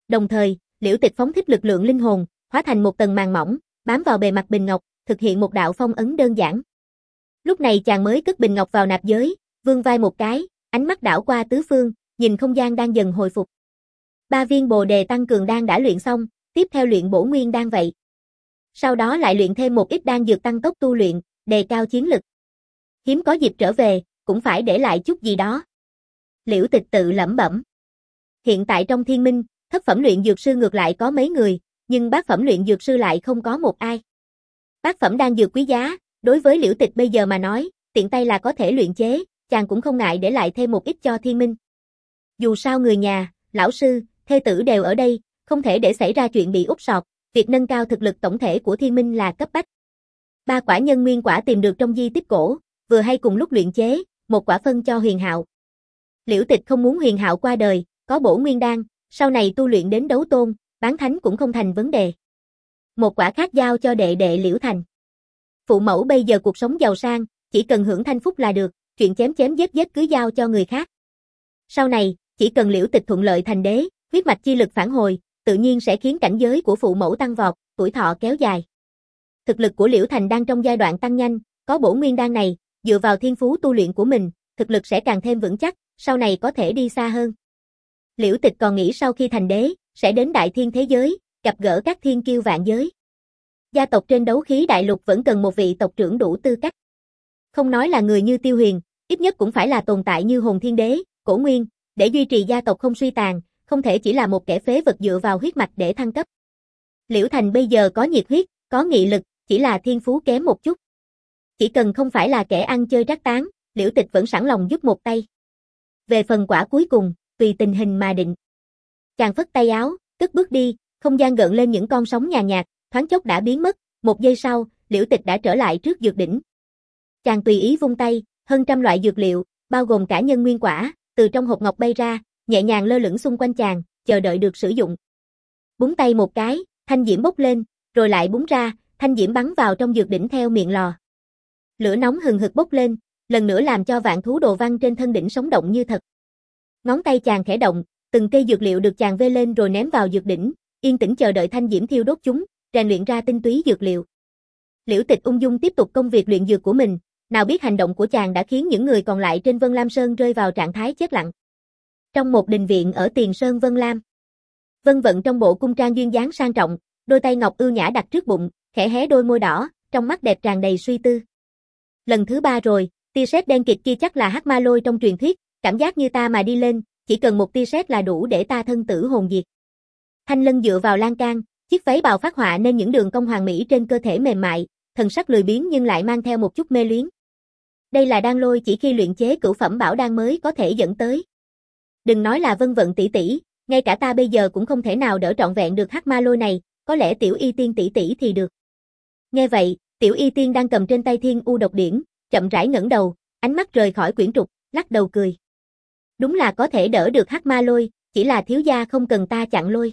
Đồng thời, Liễu Tịch phóng thích lực lượng linh hồn, hóa thành một tầng màng mỏng, bám vào bề mặt bình ngọc, thực hiện một đạo phong ấn đơn giản. Lúc này chàng mới cất bình ngọc vào nạp giới, vươn vai một cái, ánh mắt đảo qua tứ phương, nhìn không gian đang dần hồi phục. Ba viên Bồ đề tăng cường đan đã luyện xong, tiếp theo luyện bổ nguyên đan vậy. Sau đó lại luyện thêm một ít đan dược tăng tốc tu luyện, đề cao chiến lực. Hiếm có dịp trở về, cũng phải để lại chút gì đó. Liễu Tịch tự lẩm bẩm. Hiện tại trong thiên minh, thất phẩm luyện dược sư ngược lại có mấy người, nhưng bát phẩm luyện dược sư lại không có một ai. Bát phẩm đan dược quý giá, đối với Liễu Tịch bây giờ mà nói, tiện tay là có thể luyện chế, chàng cũng không ngại để lại thêm một ít cho thiên minh. Dù sao người nhà, lão sư, thê tử đều ở đây, không thể để xảy ra chuyện bị úp sọt, việc nâng cao thực lực tổng thể của thiên minh là cấp bách. Ba quả nhân nguyên quả tìm được trong di tích cổ, vừa hay cùng lúc luyện chế, một quả phân cho Huyền Hạo. Liễu Tịch không muốn Huyền Hạo qua đời, có bổ nguyên đan, sau này tu luyện đến đấu tôn, bán thánh cũng không thành vấn đề. Một quả khác giao cho đệ đệ Liễu Thành. Phụ mẫu bây giờ cuộc sống giàu sang, chỉ cần hưởng thanh phúc là được, chuyện chém chém giết giết cứ giao cho người khác. Sau này, chỉ cần Liễu Tịch thuận lợi thành đế, huyết mạch chi lực phản hồi, tự nhiên sẽ khiến cảnh giới của phụ mẫu tăng vọt, tuổi thọ kéo dài. Thực lực của Liễu Thành đang trong giai đoạn tăng nhanh, có bổ nguyên đan này, dựa vào thiên phú tu luyện của mình, thực lực sẽ càng thêm vững chắc, sau này có thể đi xa hơn. Liễu Tịch còn nghĩ sau khi thành đế, sẽ đến đại thiên thế giới, gặp gỡ các thiên kiêu vạn giới. Gia tộc trên đấu khí đại lục vẫn cần một vị tộc trưởng đủ tư cách. Không nói là người như Tiêu Huyền, ít nhất cũng phải là tồn tại như Hồn Thiên Đế, Cổ Nguyên, để duy trì gia tộc không suy tàn, không thể chỉ là một kẻ phế vật dựa vào huyết mạch để thăng cấp. Liễu Thành bây giờ có nhiệt huyết, có nghị lực, chỉ là thiên phú kém một chút. Chỉ cần không phải là kẻ ăn chơi trác tán, Liễu Tịch vẫn sẵn lòng giúp một tay. Về phần quả cuối cùng, tùy tình hình mà định. Chàng phất tay áo, cất bước đi, không gian gợn lên những con sóng nhàn nhạt, thoáng chốc đã biến mất, một giây sau, Liễu Tịch đã trở lại trước dược đỉnh. Chàng tùy ý vung tay, hơn trăm loại dược liệu, bao gồm cả nhân nguyên quả, từ trong hộp ngọc bay ra, nhẹ nhàng lơ lửng xung quanh chàng, chờ đợi được sử dụng. Búng tay một cái, thanh diễm bốc lên, rồi lại búng ra, thanh diễm bắn vào trong dược đỉnh theo miệng lò. Lửa nóng hừng hực bốc lên, lần nữa làm cho vạn thú đồ văn trên thân đỉnh sống động như thật. Ngón tay chàng khẽ động, từng cây dược liệu được chàng vê lên rồi ném vào dược đỉnh, yên tĩnh chờ đợi thanh diễm thiêu đốt chúng, rèn luyện ra tinh túy dược liệu. Liễu Tịch ung dung tiếp tục công việc luyện dược của mình, nào biết hành động của chàng đã khiến những người còn lại trên Vân Lam Sơn rơi vào trạng thái chết lặng. Trong một đình viện ở Tiền Sơn Vân Lam, Vân Vận trong bộ cung trang duyên dáng sang trọng, đôi tay ngọc ưu nhã đặt trước bụng, khẽ hé đôi môi đỏ, trong mắt đẹp tràn đầy suy tư. Lần thứ ba rồi, tia sét đen kịt kia chắc là hắc ma lôi trong truyền thuyết, cảm giác như ta mà đi lên, chỉ cần một tia sét là đủ để ta thân tử hồn diệt. Thanh Lân dựa vào lan can, chiếc váy bào phát họa nên những đường cong hoàn mỹ trên cơ thể mềm mại, thần sắc lười biếng nhưng lại mang theo một chút mê luyến. Đây là đan lôi chỉ khi luyện chế cửu phẩm bảo đan mới có thể dẫn tới. Đừng nói là Vân Vận tỷ tỷ, ngay cả ta bây giờ cũng không thể nào đỡ trọn vẹn được hắc ma lôi này, có lẽ Tiểu Y Tiên tỷ tỷ thì được. Nghe vậy, Tiểu Y Tiên đang cầm trên tay Thiên U độc điển, chậm rãi ngẩng đầu, ánh mắt rời khỏi quyển trục, lắc đầu cười. Đúng là có thể đỡ được hắc ma lôi, chỉ là thiếu gia không cần ta chặn lôi.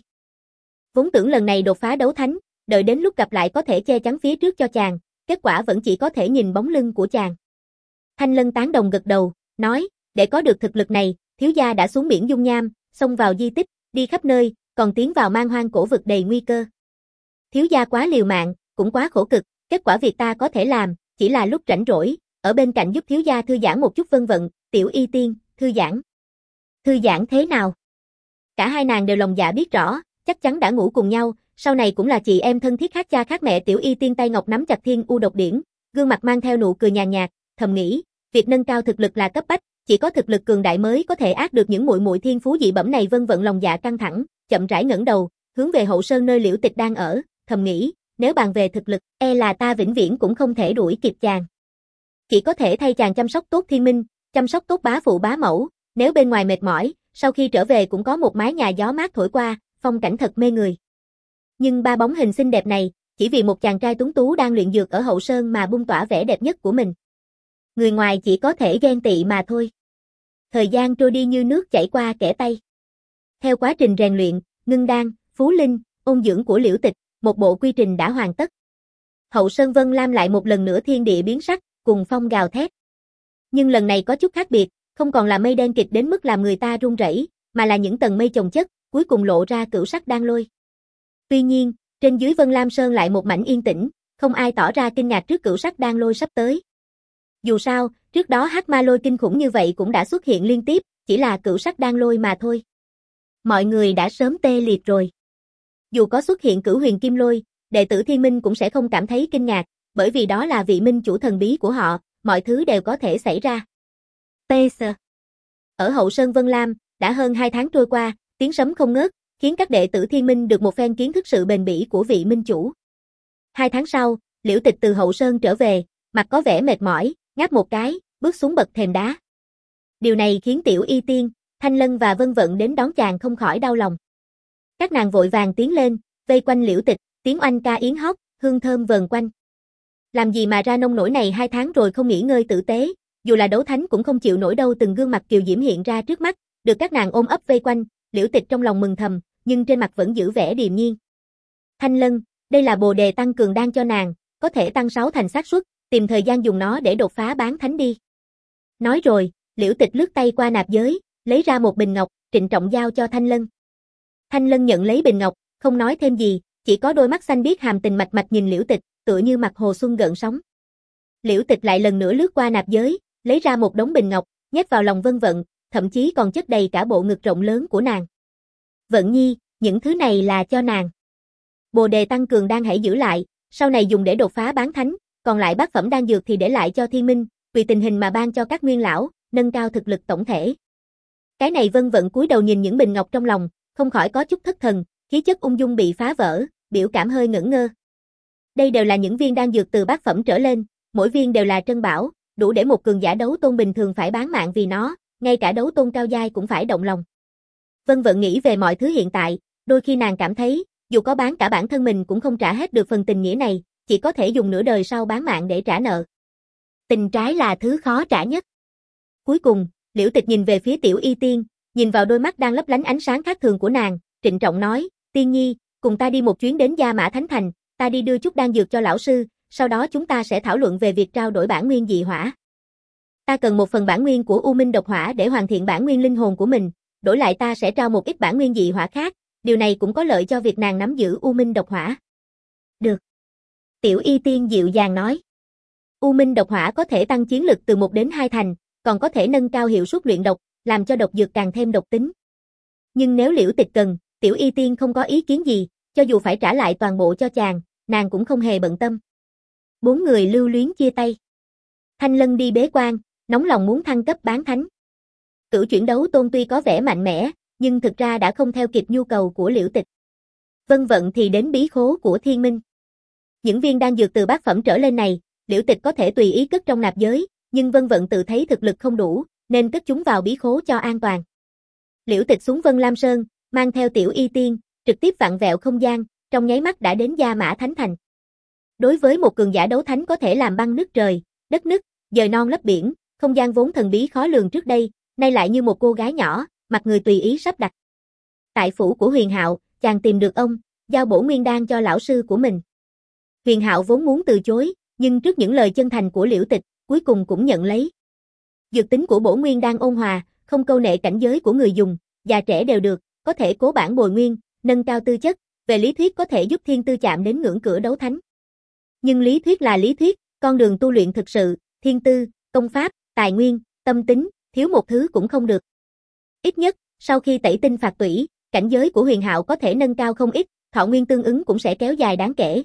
Vốn tưởng lần này đột phá đấu thánh, đợi đến lúc gặp lại có thể che chắn phía trước cho chàng, kết quả vẫn chỉ có thể nhìn bóng lưng của chàng. Thanh Lân tán đồng gật đầu, nói, để có được thực lực này, thiếu gia đã xuống biển dung nham, xông vào di tích, đi khắp nơi, còn tiến vào man hoang cổ vực đầy nguy cơ. Thiếu gia quá liều mạng, cũng quá khổ cực, kết quả việc ta có thể làm, chỉ là lúc rảnh rỗi, ở bên cạnh giúp thiếu gia thư giãn một chút. Vân Vận, Tiểu Y Tiên, thư giãn. Thư giãn thế nào? Cả hai nàng đều lòng dạ biết rõ, chắc chắn đã ngủ cùng nhau, sau này cũng là chị em thân thiết khác cha khác mẹ. Tiểu Y Tiên tay ngọc nắm chặt Thiên U độc điển, gương mặt mang theo nụ cười nhàn nhạt, thầm nghĩ, việc nâng cao thực lực là cấp bách, chỉ có thực lực cường đại mới có thể át được những muội muội thiên phú dị bẩm này. Vân Vận lòng dạ căng thẳng, chậm rãi ngẩng đầu, hướng về hậu sơn nơi Liễu Tịch đang ở, thầm nghĩ, nếu bàn về thực lực, e là ta vĩnh viễn cũng không thể đuổi kịp chàng. Chỉ có thể thay chàng chăm sóc tốt thiên minh, chăm sóc tốt bá phụ bá mẫu, nếu bên ngoài mệt mỏi, sau khi trở về cũng có một mái nhà gió mát thổi qua, phong cảnh thật mê người. Nhưng ba bóng hình xinh đẹp này, chỉ vì một chàng trai tuấn tú đang luyện dược ở hậu sơn mà bung tỏa vẻ đẹp nhất của mình. Người ngoài chỉ có thể ghen tị mà thôi. Thời gian trôi đi như nước chảy qua kẽ tay. Theo quá trình rèn luyện, ngưng đan, phú linh, ôn dưỡng của Liễu Tịch, một bộ quy trình đã hoàn tất. Hậu sơn Vân Lam lại một lần nữa thiên địa biến sắc, cùng phong gào thét. Nhưng lần này có chút khác biệt, không còn là mây đen kịt đến mức làm người ta run rẩy, mà là những tầng mây chồng chất, cuối cùng lộ ra cửu sắc đan lôi. Tuy nhiên, trên dưới Vân Lam Sơn lại một mảnh yên tĩnh, không ai tỏ ra kinh ngạc trước cửu sắc đan lôi sắp tới. Dù sao, trước đó hắc ma lôi kinh khủng như vậy cũng đã xuất hiện liên tiếp, chỉ là cửu sắc đan lôi mà thôi. Mọi người đã sớm tê liệt rồi. Dù có xuất hiện cửu huyền kim lôi, đệ tử Thiên Minh cũng sẽ không cảm thấy kinh ngạc, bởi vì đó là vị minh chủ thần bí của họ, mọi thứ đều có thể xảy ra. Tê sơ. Ở hậu sơn Vân Lam, đã hơn hai tháng trôi qua, tiếng sấm không ngớt, khiến các đệ tử Thiên Minh được một phen kiến thức sự bền bỉ của vị minh chủ. Hai tháng sau, Liễu Tịch từ hậu sơn trở về, mặt có vẻ mệt mỏi, ngáp một cái, bước xuống bậc thềm đá. Điều này khiến Tiểu Y Tiên, Thanh Lân và Vân Vận đến đón chàng không khỏi đau lòng. Các nàng vội vàng tiến lên, vây quanh Liễu Tịch, tiếng oanh ca yến hót, hương thơm vờn quanh. Làm gì mà ra nông nổi này hai tháng rồi không nghỉ ngơi tử tế, dù là đấu thánh cũng không chịu nổi đâu. Từng gương mặt kiều diễm hiện ra trước mắt, được các nàng ôm ấp vây quanh, Liễu Tịch trong lòng mừng thầm, nhưng trên mặt vẫn giữ vẻ điềm nhiên. Thanh Lân, đây là bồ đề tăng cường đan cho nàng, có thể tăng sáu thành xác suất, tìm thời gian dùng nó để đột phá bán thánh đi. Nói rồi, Liễu Tịch lướt tay qua nạp giới, lấy ra một bình ngọc, trịnh trọng giao cho Thanh Lân. Thanh Lân nhận lấy bình ngọc, không nói thêm gì, chỉ có đôi mắt xanh biếc hàm tình mạch mạch nhìn Liễu Tịch, tựa như mặt hồ xuân gợn sóng. Liễu Tịch lại lần nữa lướt qua nạp giới, lấy ra một đống bình ngọc, nhét vào lòng Vân Vận, thậm chí còn chất đầy cả bộ ngực rộng lớn của nàng. Vận Nhi, những thứ này là cho nàng. Bồ đề tăng cường đan hãy giữ lại, sau này dùng để đột phá bán thánh, còn lại bát phẩm đan dược thì để lại cho Thiên Minh, tùy tình hình mà ban cho các nguyên lão, nâng cao thực lực tổng thể. Cái này Vân Vận cúi đầu nhìn những bình ngọc trong lòng, không khỏi có chút thất thần, khí chất ung dung bị phá vỡ, biểu cảm hơi ngẩn ngơ. Đây đều là những viên đan dược từ bát phẩm trở lên, mỗi viên đều là trân bảo, đủ để một cường giả đấu tôn bình thường phải bán mạng vì nó, ngay cả đấu tôn cao giai cũng phải động lòng. Vân Vận nghĩ về mọi thứ hiện tại, đôi khi nàng cảm thấy, dù có bán cả bản thân mình cũng không trả hết được phần tình nghĩa này, chỉ có thể dùng nửa đời sau bán mạng để trả nợ. Tình trái là thứ khó trả nhất. Cuối cùng, Liễu Tịch nhìn về phía Tiểu Y Tiên, nhìn vào đôi mắt đang lấp lánh ánh sáng khác thường của nàng, trịnh trọng nói, Tiên Nhi, cùng ta đi một chuyến đến Gia Mã Thánh Thành, ta đi đưa chút đan dược cho lão sư, sau đó chúng ta sẽ thảo luận về việc trao đổi bản nguyên dị hỏa. Ta cần một phần bản nguyên của U Minh độc hỏa để hoàn thiện bản nguyên linh hồn của mình, đổi lại ta sẽ trao một ít bản nguyên dị hỏa khác, điều này cũng có lợi cho việc nàng nắm giữ U Minh độc hỏa. Được. Tiểu Y Tiên dịu dàng nói. U Minh độc hỏa có thể tăng chiến lực từ một đến hai thành, còn có thể nâng cao hiệu suất luyện độc, làm cho độc dược càng thêm độc tính. Nhưng nếu Liễu Tịch cần, Tiểu Y Tiên không có ý kiến gì, cho dù phải trả lại toàn bộ cho chàng, nàng cũng không hề bận tâm. Bốn người lưu luyến chia tay. Thanh Lân đi bế quan, nóng lòng muốn thăng cấp bán thánh. Cửu chuyển đấu tôn tuy có vẻ mạnh mẽ, nhưng thực ra đã không theo kịp nhu cầu của Liễu Tịch. Vân Vận thì đến bí khố của Thiên Minh. Những viên đan dược từ bát phẩm trở lên này, Liễu Tịch có thể tùy ý cất trong nạp giới, nhưng Vân Vận tự thấy thực lực không đủ, nên cất chúng vào bí khố cho an toàn. Liễu Tịch xuống Vân Lam Sơn, mang theo Tiểu Y Tiên, trực tiếp vặn vẹo không gian, trong nháy mắt đã đến Gia Mã Thánh Thành. Đối với một cường giả đấu thánh có thể làm băng nứt trời, đất nứt, dời non lấp biển, không gian vốn thần bí khó lường trước đây, nay lại như một cô gái nhỏ, mặt người tùy ý sắp đặt. Tại phủ của Huyền Hạo, chàng tìm được ông, giao bổ nguyên đan cho lão sư của mình. Huyền Hạo vốn muốn từ chối, nhưng trước những lời chân thành của Liễu Tịch, cuối cùng cũng nhận lấy. Dược tính của bổ nguyên đan ôn hòa, không câu nệ cảnh giới của người dùng, già trẻ đều được, có thể cố bản bồi nguyên, nâng cao tư chất, về lý thuyết có thể giúp thiên tư chạm đến ngưỡng cửa đấu thánh. Nhưng lý thuyết là lý thuyết, con đường tu luyện thực sự, thiên tư, công pháp, tài nguyên, tâm tính, thiếu một thứ cũng không được. Ít nhất, sau khi tẩy tinh phạt tủy, cảnh giới của Huyền Hạo có thể nâng cao không ít, thọ nguyên tương ứng cũng sẽ kéo dài đáng kể.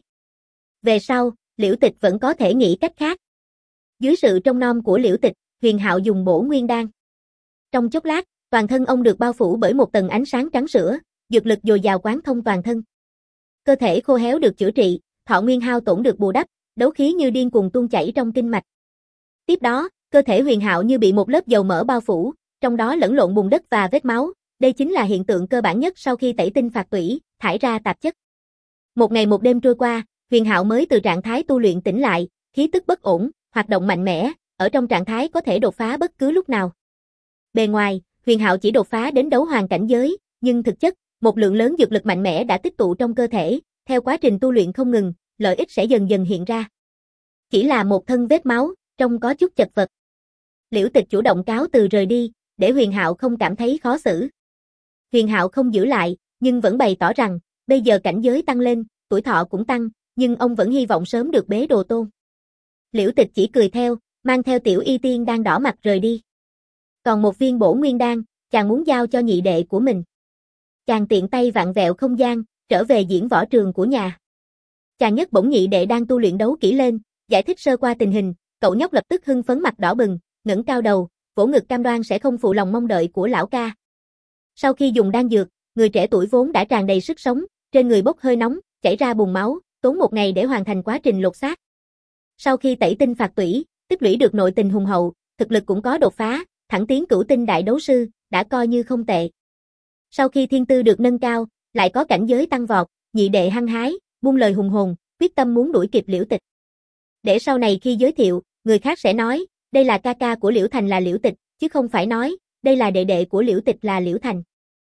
Về sau, Liễu Tịch vẫn có thể nghĩ cách khác. Dưới sự trông nom của Liễu Tịch, Huyền Hạo dùng bổ nguyên đan. Trong chốc lát, toàn thân ông được bao phủ bởi một tầng ánh sáng trắng sữa, dược lực dồi dào quán thông toàn thân. Cơ thể khô héo được chữa trị, thọ nguyên hao tổn được bù đắp, đấu khí như điên cuồng tuôn chảy trong kinh mạch. Tiếp đó, cơ thể Huyền Hạo như bị một lớp dầu mỡ bao phủ, trong đó lẫn lộn bùn đất và vết máu, đây chính là hiện tượng cơ bản nhất sau khi tẩy tinh phạt tủy, thải ra tạp chất. Một ngày một đêm trôi qua, Huyền Hạo mới từ trạng thái tu luyện tỉnh lại, khí tức bất ổn, hoạt động mạnh mẽ, ở trong trạng thái có thể đột phá bất cứ lúc nào. Bề ngoài, Huyền Hạo chỉ đột phá đến đấu hoàng cảnh giới, nhưng thực chất, một lượng lớn dược lực mạnh mẽ đã tích tụ trong cơ thể, theo quá trình tu luyện không ngừng, lợi ích sẽ dần dần hiện ra. Chỉ là một thân vết máu, trông có chút chật vật. Liễu Tịch chủ động cáo từ rời đi, để Huyền Hạo không cảm thấy khó xử. Huyền Hạo không giữ lại, nhưng vẫn bày tỏ rằng, bây giờ cảnh giới tăng lên, tuổi thọ cũng tăng, nhưng ông vẫn hy vọng sớm được bế đồ tôn. Liễu Tịch chỉ cười theo, mang theo Tiểu Y Tiên đang đỏ mặt rời đi. Còn một viên bổ nguyên đan, chàng muốn giao cho nhị đệ của mình. Chàng tiện tay vặn vẹo không gian, trở về diễn võ trường của nhà. Chàng nhấc bổng nhị đệ đang tu luyện đấu kỹ lên, giải thích sơ qua tình hình, cậu nhóc lập tức hưng phấn mặt đỏ bừng, ngẩng cao đầu, vỗ ngực cam đoan sẽ không phụ lòng mong đợi của lão ca. Sau khi dùng đan dược, người trẻ tuổi vốn đã tràn đầy sức sống, trên người bốc hơi nóng, chảy ra bùn máu, tốn một ngày để hoàn thành quá trình lột xác. Sau khi tẩy tinh phạt tủy, tích lũy được nội tình hùng hậu, thực lực cũng có đột phá, thẳng tiến cửu tinh đại đấu sư, đã coi như không tệ. Sau khi thiên tư được nâng cao, lại có cảnh giới tăng vọt, nhị đệ hăng hái, buông lời hùng hồn, quyết tâm muốn đuổi kịp Liễu Tịch. Để sau này khi giới thiệu, người khác sẽ nói, đây là ca ca của Liễu Thành là Liễu Tịch, chứ không phải nói, đây là đệ đệ của Liễu Tịch là Liễu Thành.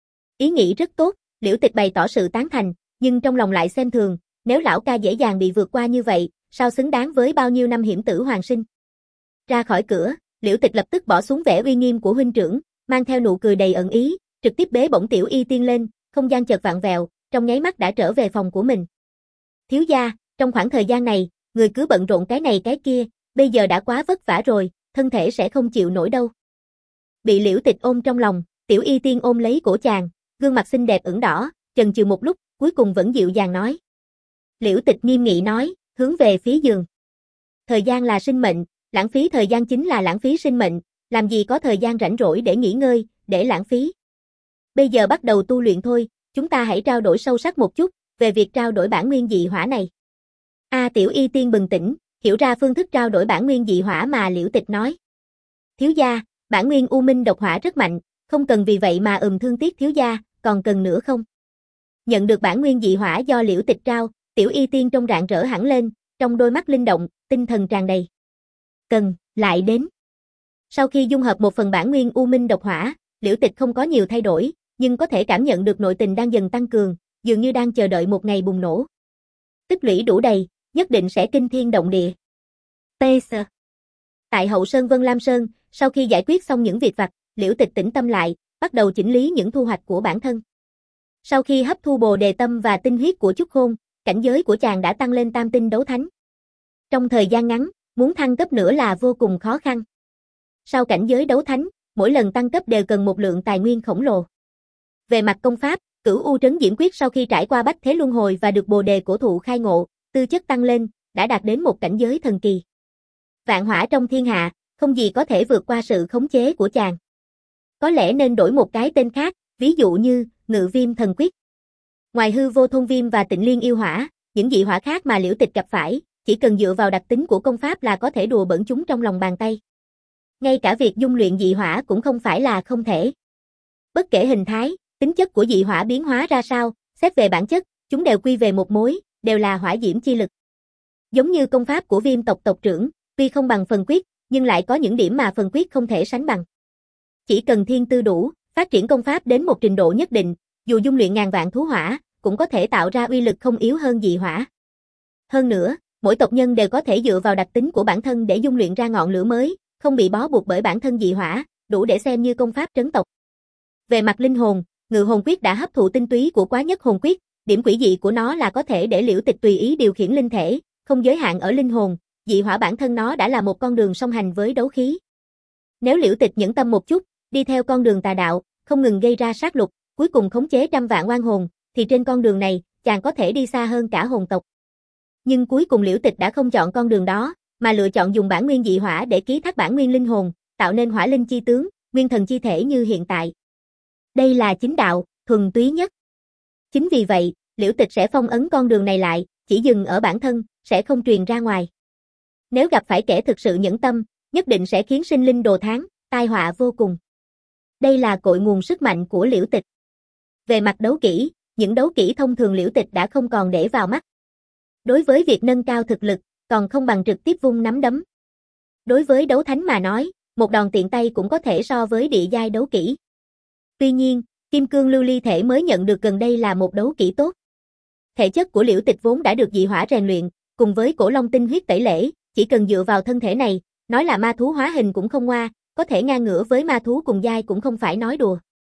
Ý nghĩ rất tốt, Liễu Tịch bày tỏ sự tán thành, nhưng trong lòng lại xem thường, nếu lão ca dễ dàng bị vượt qua như vậy, sao xứng đáng với bao nhiêu năm hiểm tử hoàng sinh. Ra khỏi cửa, Liễu Tịch lập tức bỏ xuống vẻ uy nghiêm của huynh trưởng, mang theo nụ cười đầy ẩn ý, trực tiếp bế bổng Tiểu Y Tiên lên, không gian chợt vặn vẹo, trong nháy mắt đã trở về phòng của mình. Thiếu gia, trong khoảng thời gian này, người cứ bận rộn cái này cái kia, bây giờ đã quá vất vả rồi, thân thể sẽ không chịu nổi đâu. Bị Liễu Tịch ôm trong lòng, Tiểu Y Tiên ôm lấy cổ chàng, gương mặt xinh đẹp ửng đỏ, chần chừ một lúc, cuối cùng vẫn dịu dàng nói. Liễu Tịch nghiêm nghị nói, hướng về phía giường. Thời gian là sinh mệnh, lãng phí thời gian chính là lãng phí sinh mệnh, làm gì có thời gian rảnh rỗi để nghỉ ngơi, để lãng phí. Bây giờ bắt đầu tu luyện thôi, chúng ta hãy trao đổi sâu sắc một chút, về việc trao đổi bản nguyên dị hỏa này. A Tiểu Y Tiên bừng tỉnh, hiểu ra phương thức trao đổi bản nguyên dị hỏa mà Liễu Tịch nói. Thiếu gia, bản nguyên u minh độc hỏa rất mạnh, không cần vì vậy mà ừm thương tiếc thiếu gia, còn cần nữa không? Nhận được bản nguyên dị hỏa do Liễu Tịch trao, Tiểu Y Tiên trông rạng rỡ hẳn lên, trong đôi mắt linh động, tinh thần tràn đầy. Cần, lại đến. Sau khi dung hợp một phần bản nguyên u minh độc hỏa, Liễu Tịch không có nhiều thay đổi, nhưng có thể cảm nhận được nội tình đang dần tăng cường, dường như đang chờ đợi một ngày bùng nổ. Tích lũy đủ đầy, nhất định sẽ kinh thiên động địa. pê ét. Tại Hậu Sơn Vân Lam Sơn, sau khi giải quyết xong những việc vặt, Liễu Tịch tĩnh tâm lại, bắt đầu chỉnh lý những thu hoạch của bản thân. Sau khi hấp thu bồ đề tâm và tinh huyết của Chúc Khôn, cảnh giới của chàng đã tăng lên tam tinh đấu thánh. Trong thời gian ngắn, muốn thăng cấp nữa là vô cùng khó khăn. Sau cảnh giới đấu thánh, mỗi lần tăng cấp đều cần một lượng tài nguyên khổng lồ. Về mặt công pháp, Cửu U Trấn Diễm Quyết sau khi trải qua bách thế luân hồi và được bồ đề cổ thụ khai ngộ, tư chất tăng lên, đã đạt đến một cảnh giới thần kỳ. Vạn hỏa trong thiên hạ, không gì có thể vượt qua sự khống chế của chàng. Có lẽ nên đổi một cái tên khác, ví dụ như Ngự Viêm Thần Quyết. Ngoài hư vô thôn viêm và tịnh liên yêu hỏa, những dị hỏa khác mà Liễu Tịch gặp phải, chỉ cần dựa vào đặc tính của công pháp là có thể đùa bỡn chúng trong lòng bàn tay. Ngay cả việc dung luyện dị hỏa cũng không phải là không thể. Bất kể hình thái, tính chất của dị hỏa biến hóa ra sao, xét về bản chất, chúng đều quy về một mối, đều là hỏa diễm chi lực. Giống như công pháp của Viêm tộc tộc trưởng, tuy không bằng phần quyết, nhưng lại có những điểm mà phần quyết không thể sánh bằng. Chỉ cần thiên tư đủ, phát triển công pháp đến một trình độ nhất định, dù dung luyện ngàn vạn thú hỏa, cũng có thể tạo ra uy lực không yếu hơn dị hỏa. Hơn nữa, mỗi tộc nhân đều có thể dựa vào đặc tính của bản thân để dung luyện ra ngọn lửa mới, không bị bó buộc bởi bản thân dị hỏa, đủ để xem như công pháp trấn tộc. Về mặt linh hồn, Ngự Hồn Quyết đã hấp thụ tinh túy của Quá Nhất Hồn Quyết, điểm quỷ dị của nó là có thể để Liễu Tịch tùy ý điều khiển linh thể, không giới hạn ở linh hồn, dị hỏa bản thân nó đã là một con đường song hành với đấu khí. Nếu Liễu Tịch nhẫn tâm một chút, đi theo con đường tà đạo, không ngừng gây ra sát lục, cuối cùng khống chế trăm vạn oan hồn, thì trên con đường này, chàng có thể đi xa hơn cả hồn tộc. Nhưng cuối cùng Liễu Tịch đã không chọn con đường đó, mà lựa chọn dùng bản nguyên dị hỏa để ký thác bản nguyên linh hồn, tạo nên hỏa linh chi tướng, nguyên thần chi thể như hiện tại. Đây là chính đạo, thuần túy nhất. Chính vì vậy, Liễu Tịch sẽ phong ấn con đường này lại, chỉ dừng ở bản thân, sẽ không truyền ra ngoài. Nếu gặp phải kẻ thực sự nhẫn tâm, nhất định sẽ khiến sinh linh đồ thán, tai họa vô cùng. Đây là cội nguồn sức mạnh của Liễu Tịch. Về mặt đấu kỹ, những đấu kỹ thông thường Liễu Tịch đã không còn để vào mắt. Đối với việc nâng cao thực lực, còn không bằng trực tiếp vung nắm đấm. Đối với đấu thánh mà nói, một đòn tiện tay cũng có thể so với địa giai đấu kỹ. Tuy nhiên, Kim Cương Lưu Ly thể mới nhận được gần đây là một đấu kỹ tốt. Thể chất của Liễu Tịch vốn đã được dị hỏa rèn luyện, cùng với cổ long tinh huyết tẩy lễ, chỉ cần dựa vào thân thể này, nói là ma thú hóa hình cũng không ngoa, có thể ngang ngửa với ma thú cùng giai cũng không phải nói đùa.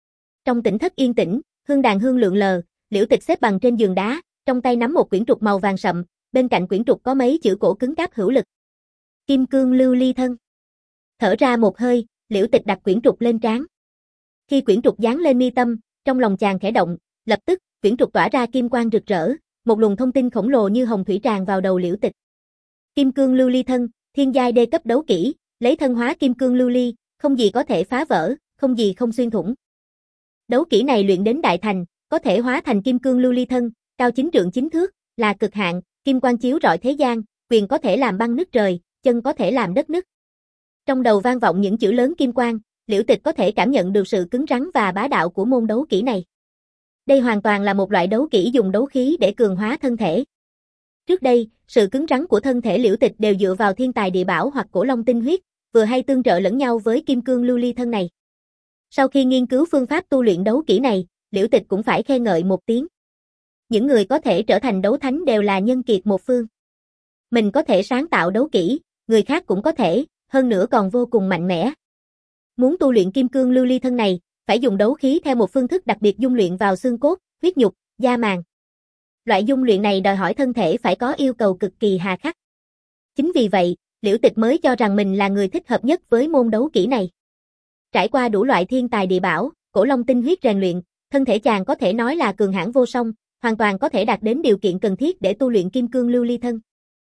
Trong tỉnh thất yên tĩnh, hương đàn hương lượn lờ, Liễu Tịch xếp bằng trên giường đá, trong tay nắm một quyển trục màu vàng sậm, bên cạnh quyển trục có mấy chữ cổ cứng cáp hữu lực. Kim cương lưu ly thân. Thở ra một hơi, Liễu Tịch đặt quyển trục lên trán. Khi quyển trục dán lên mi tâm, trong lòng chàng khẽ động, lập tức, quyển trục tỏa ra kim quang rực rỡ, một luồng thông tin khổng lồ như hồng thủy tràn vào đầu Liễu Tịch. Kim cương lưu ly thân, thiên giai đê cấp đấu kỹ, lấy thân hóa kim cương lưu ly, không gì có thể phá vỡ, không gì không xuyên thủng. Đấu kỹ này luyện đến đại thành, có thể hóa thành kim cương lưu ly thân, cao chín trượng chín thước, là cực hạn, kim quang chiếu rọi thế gian, quyền có thể làm băng nứt trời, chân có thể làm đất nứt. Trong đầu vang vọng những chữ lớn kim quang, Liễu Tịch có thể cảm nhận được sự cứng rắn và bá đạo của môn đấu kỹ này. Đây hoàn toàn là một loại đấu kỹ dùng đấu khí để cường hóa thân thể. Trước đây, sự cứng rắn của thân thể Liễu Tịch đều dựa vào thiên tài địa bảo hoặc cổ long tinh huyết, vừa hay tương trợ lẫn nhau với kim cương lưu ly thân này. Sau khi nghiên cứu phương pháp tu luyện đấu kỹ này, Liễu Tịch cũng phải khen ngợi một tiếng. Những người có thể trở thành đấu thánh đều là nhân kiệt một phương. Mình có thể sáng tạo đấu kỹ, người khác cũng có thể, hơn nữa còn vô cùng mạnh mẽ. Muốn tu luyện kim cương lưu ly thân này, phải dùng đấu khí theo một phương thức đặc biệt dung luyện vào xương cốt, huyết nhục, da màng. Loại dung luyện này đòi hỏi thân thể phải có yêu cầu cực kỳ hà khắc. Chính vì vậy, Liễu Tịch mới cho rằng mình là người thích hợp nhất với môn đấu kỹ này. Trải qua đủ loại thiên tài địa bảo, cổ long tinh huyết rèn luyện, thân thể chàng có thể nói là cường hãn vô song, hoàn toàn có thể đạt đến điều kiện cần thiết để tu luyện kim cương lưu ly thân.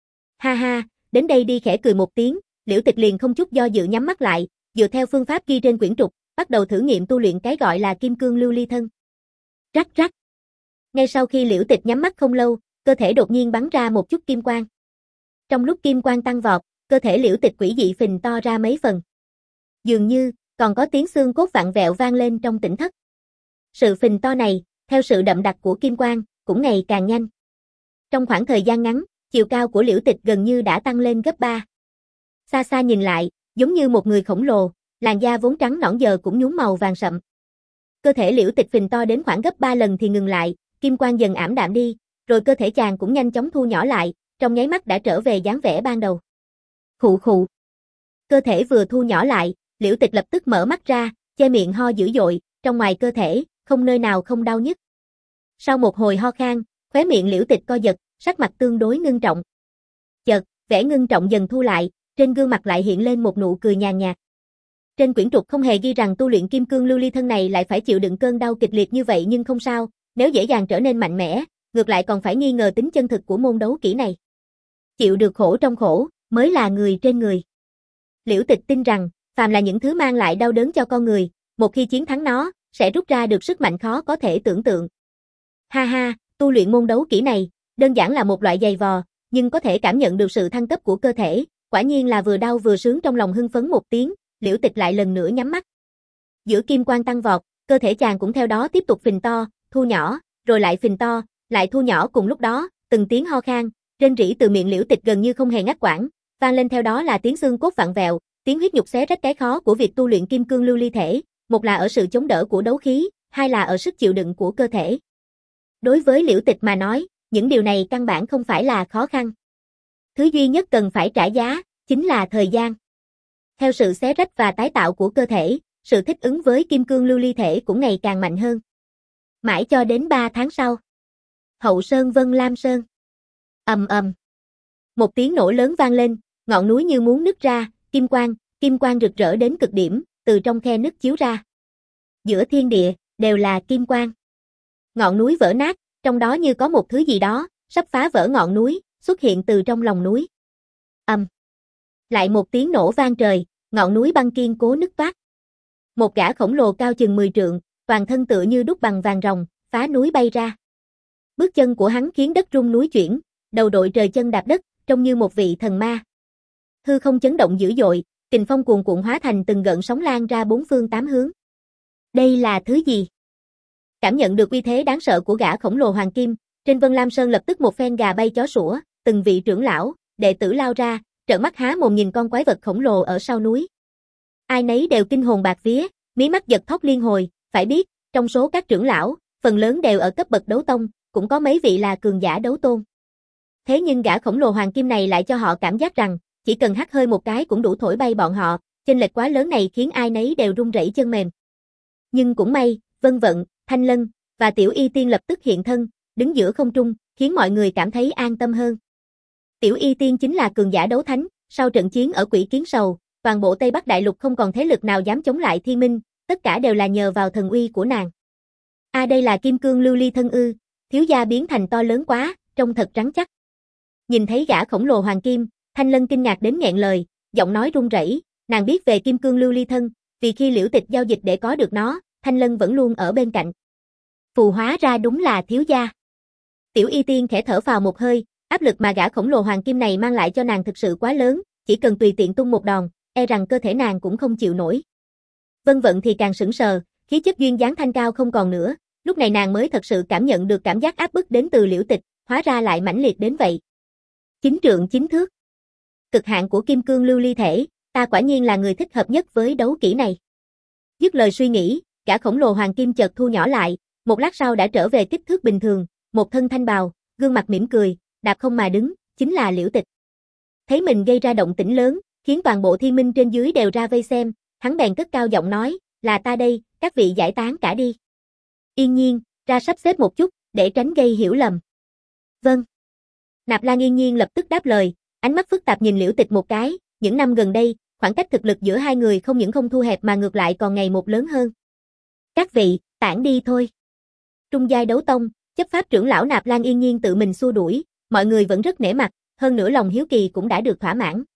Ha ha, đến đây đi, khẽ cười một tiếng, Liễu Tịch liền không chút do dự nhắm mắt lại, dựa theo phương pháp ghi trên quyển trục, bắt đầu thử nghiệm tu luyện cái gọi là kim cương lưu ly thân. Rắc rắc. Ngay sau khi Liễu Tịch nhắm mắt không lâu, cơ thể đột nhiên bắn ra một chút kim quang. Trong lúc kim quang tăng vọt, cơ thể Liễu Tịch quỷ dị phình to ra mấy phần. Dường như, còn có tiếng xương cốt vặn vẹo vang lên trong tỉnh thất. Sự phình to này, theo sự đậm đặc của kim quang, cũng ngày càng nhanh. Trong khoảng thời gian ngắn, chiều cao của Liễu Tịch gần như đã tăng lên gấp ba. Xa xa nhìn lại, giống như một người khổng lồ, làn da vốn trắng nõn giờ cũng nhuốm màu vàng sậm. Cơ thể Liễu Tịch phình to đến khoảng gấp ba lần thì ngừng lại, kim quang dần ảm đạm đi, rồi cơ thể chàng cũng nhanh chóng thu nhỏ lại, trong nháy mắt đã trở về dáng vẻ ban đầu. Khụ khụ. Cơ thể vừa thu nhỏ lại, Liễu Tịch lập tức mở mắt ra, che miệng ho dữ dội, trong ngoài cơ thể, không nơi nào không đau nhức. Sau một hồi ho khan, khóe miệng Liễu Tịch co giật, sắc mặt tương đối ngưng trọng. Chợt, vẻ ngưng trọng dần thu lại, trên gương mặt lại hiện lên một nụ cười nhàn nhạt. Trên quyển trục không hề ghi rằng tu luyện kim cương lưu ly thân này lại phải chịu đựng cơn đau kịch liệt như vậy, nhưng không sao, nếu dễ dàng trở nên mạnh mẽ, ngược lại còn phải nghi ngờ tính chân thực của môn đấu kỹ này. Chịu được khổ trong khổ, mới là người trên người. Liễu Tịch tin rằng, phàm là những thứ mang lại đau đớn cho con người, một khi chiến thắng nó, sẽ rút ra được sức mạnh khó có thể tưởng tượng. Ha ha, tu luyện môn đấu kỹ này, đơn giản là một loại giày vò, nhưng có thể cảm nhận được sự thăng cấp của cơ thể, quả nhiên là vừa đau vừa sướng. Trong lòng hưng phấn một tiếng, Liễu Tịch lại lần nữa nhắm mắt. Giữa kim quang tăng vọt, cơ thể chàng cũng theo đó tiếp tục phình to, thu nhỏ, rồi lại phình to, lại thu nhỏ. Cùng lúc đó, từng tiếng ho khan, rên rỉ từ miệng Liễu Tịch gần như không hề ngắt quãng, vang lên theo đó là tiếng xương cốt vặn vẹo, tiếng huyết nhục xé rách. Cái khó của việc tu luyện kim cương lưu ly thể, một là ở sự chống đỡ của đấu khí, hai là ở sức chịu đựng của cơ thể. Đối với Liễu Tịch mà nói, những điều này căn bản không phải là khó khăn. Thứ duy nhất cần phải trả giá, chính là thời gian. Theo sự xé rách và tái tạo của cơ thể, sự thích ứng với kim cương lưu ly thể cũng ngày càng mạnh hơn. Mãi cho đến ba tháng sau. Hậu Sơn Vân Lam Sơn. Ầm ầm. Một tiếng nổ lớn vang lên, ngọn núi như muốn nứt ra, kim quang, kim quang rực rỡ đến cực điểm, từ trong khe nứt chiếu ra. Giữa thiên địa, đều là kim quang. Ngọn núi vỡ nát, trong đó như có một thứ gì đó, sắp phá vỡ ngọn núi, xuất hiện từ trong lòng núi. Ầm. Lại một tiếng nổ vang trời, ngọn núi băng kiên cố nứt toác. Một gã khổng lồ cao chừng mười trượng, toàn thân tựa như đúc bằng vàng ròng, phá núi bay ra. Bước chân của hắn khiến đất rung núi chuyển, đầu đội trời chân đạp đất, trông như một vị thần ma. Hư không chấn động dữ dội, kình phong cuồn cuộn hóa thành từng gợn sóng lan ra bốn phương tám hướng. Đây là thứ gì? Cảm nhận được uy thế đáng sợ của gã khổng lồ hoàng kim, trên Vân Lam Sơn lập tức một phen gà bay chó sủa, từng vị trưởng lão, đệ tử lao ra, trợn mắt há mồm nhìn con quái vật khổng lồ ở sau núi. Ai nấy đều kinh hồn bạt vía, mí mắt giật thót liên hồi, phải biết, trong số các trưởng lão, phần lớn đều ở cấp bậc đấu tông, cũng có mấy vị là cường giả đấu tôn. Thế nhưng gã khổng lồ hoàng kim này lại cho họ cảm giác rằng, chỉ cần hắt hơi một cái cũng đủ thổi bay bọn họ, chênh lệch quá lớn này khiến ai nấy đều run rẩy chân mềm. Nhưng cũng may, Vân Vận, Thanh Lân và Tiểu Y Tiên lập tức hiện thân, đứng giữa không trung, khiến mọi người cảm thấy an tâm hơn. Tiểu Y Tiên chính là cường giả đấu thánh, sau trận chiến ở Quỷ Kiến Sầu, toàn bộ Tây Bắc Đại Lục không còn thế lực nào dám chống lại Thiên Minh, tất cả đều là nhờ vào thần uy của nàng. A à, đây là kim cương lưu ly thân ư, thiếu gia biến thành to lớn quá, trông thật rắn chắc. Nhìn thấy gã khổng lồ hoàng kim, Thanh Lân kinh ngạc đến nghẹn lời, giọng nói run rẩy, nàng biết về kim cương lưu ly thân, vì khi Liễu Tịch giao dịch để có được nó, Thanh Lân vẫn luôn ở bên cạnh. Phù hóa ra đúng là thiếu gia. Tiểu Y Tiên khẽ thở phào một hơi, áp lực mà gã khổng lồ hoàng kim này mang lại cho nàng thực sự quá lớn, chỉ cần tùy tiện tung một đòn, e rằng cơ thể nàng cũng không chịu nổi. Vân Vận thì càng sững sờ, khí chất duyên dáng thanh cao không còn nữa, lúc này nàng mới thật sự cảm nhận được cảm giác áp bức đến từ Liễu Tịch, hóa ra lại mãnh liệt đến vậy. Chín trượng chín thước. Cực hạn của kim cương lưu ly thể, ta quả nhiên là người thích hợp nhất với đấu kỹ này. Dứt lời suy nghĩ, gã khổng lồ hoàng kim chợt thu nhỏ lại, một lát sau đã trở về kích thước bình thường, một thân thanh bào, gương mặt mỉm cười, đạp không mà đứng, chính là Liễu Tịch. Thấy mình gây ra động tĩnh lớn, khiến toàn bộ Thiên Minh trên dưới đều ra vây xem, hắn bèn cất cao giọng nói, là ta đây, các vị giải tán cả đi. Yên Nhiên, ra sắp xếp một chút, để tránh gây hiểu lầm. Vâng. Nạp Lan Yên Nhiên lập tức đáp lời, ánh mắt phức tạp nhìn Liễu Tịch một cái, những năm gần đây, khoảng cách thực lực giữa hai người không những không thu hẹp mà ngược lại còn ngày một lớn hơn. Các vị, tản đi thôi. Trung giai đấu tông, chấp pháp trưởng lão Nạp Lan Yên Nhiên tự mình xua đuổi, mọi người vẫn rất nể mặt, hơn nữa lòng hiếu kỳ cũng đã được thỏa mãn.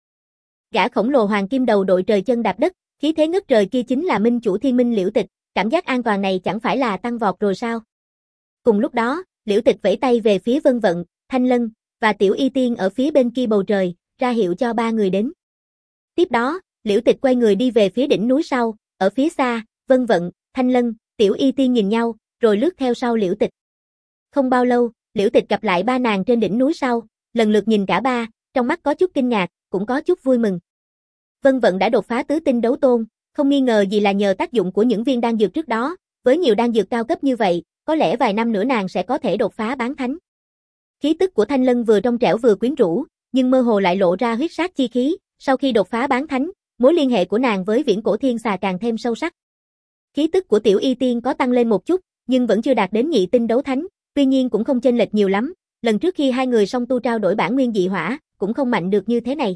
Gã khổng lồ hoàng kim đầu đội trời chân đạp đất, khí thế ngất trời kia chính là minh chủ Thiên Minh Liễu Tịch, cảm giác an toàn này chẳng phải là tăng vọt rồi sao? Cùng lúc đó, Liễu Tịch vẫy tay về phía Vân Vận, Thanh Lân và Tiểu Y Tiên ở phía bên kia bầu trời, ra hiệu cho ba người đến. Tiếp đó, Liễu Tịch quay người đi về phía đỉnh núi sau, ở phía xa, Vân Vận, Thanh Lân, Tiểu Y Tiên nhìn nhau, rồi lướt theo sau Liễu Tịch. Không bao lâu, Liễu Tịch gặp lại ba nàng trên đỉnh núi sau, lần lượt nhìn cả ba, trong mắt có chút kinh ngạc, cũng có chút vui mừng. Vân Vận đã đột phá tứ tinh đấu tôn, không nghi ngờ gì là nhờ tác dụng của những viên đan dược trước đó, với nhiều đan dược cao cấp như vậy, có lẽ vài năm nữa nàng sẽ có thể đột phá bán thánh. Khí tức của Thanh Lân vừa trong trẻo vừa quyến rũ, nhưng mơ hồ lại lộ ra huyết sát chi khí, sau khi đột phá bán thánh, mối liên hệ của nàng với Viễn Cổ Thiên Xà càng thêm sâu sắc. Khí tức của Tiểu Y Tiên có tăng lên một chút, nhưng vẫn chưa đạt đến nhị tinh đấu thánh, tuy nhiên cũng không chênh lệch nhiều lắm, lần trước khi hai người song tu trao đổi bản nguyên dị hỏa, cũng không mạnh được như thế này.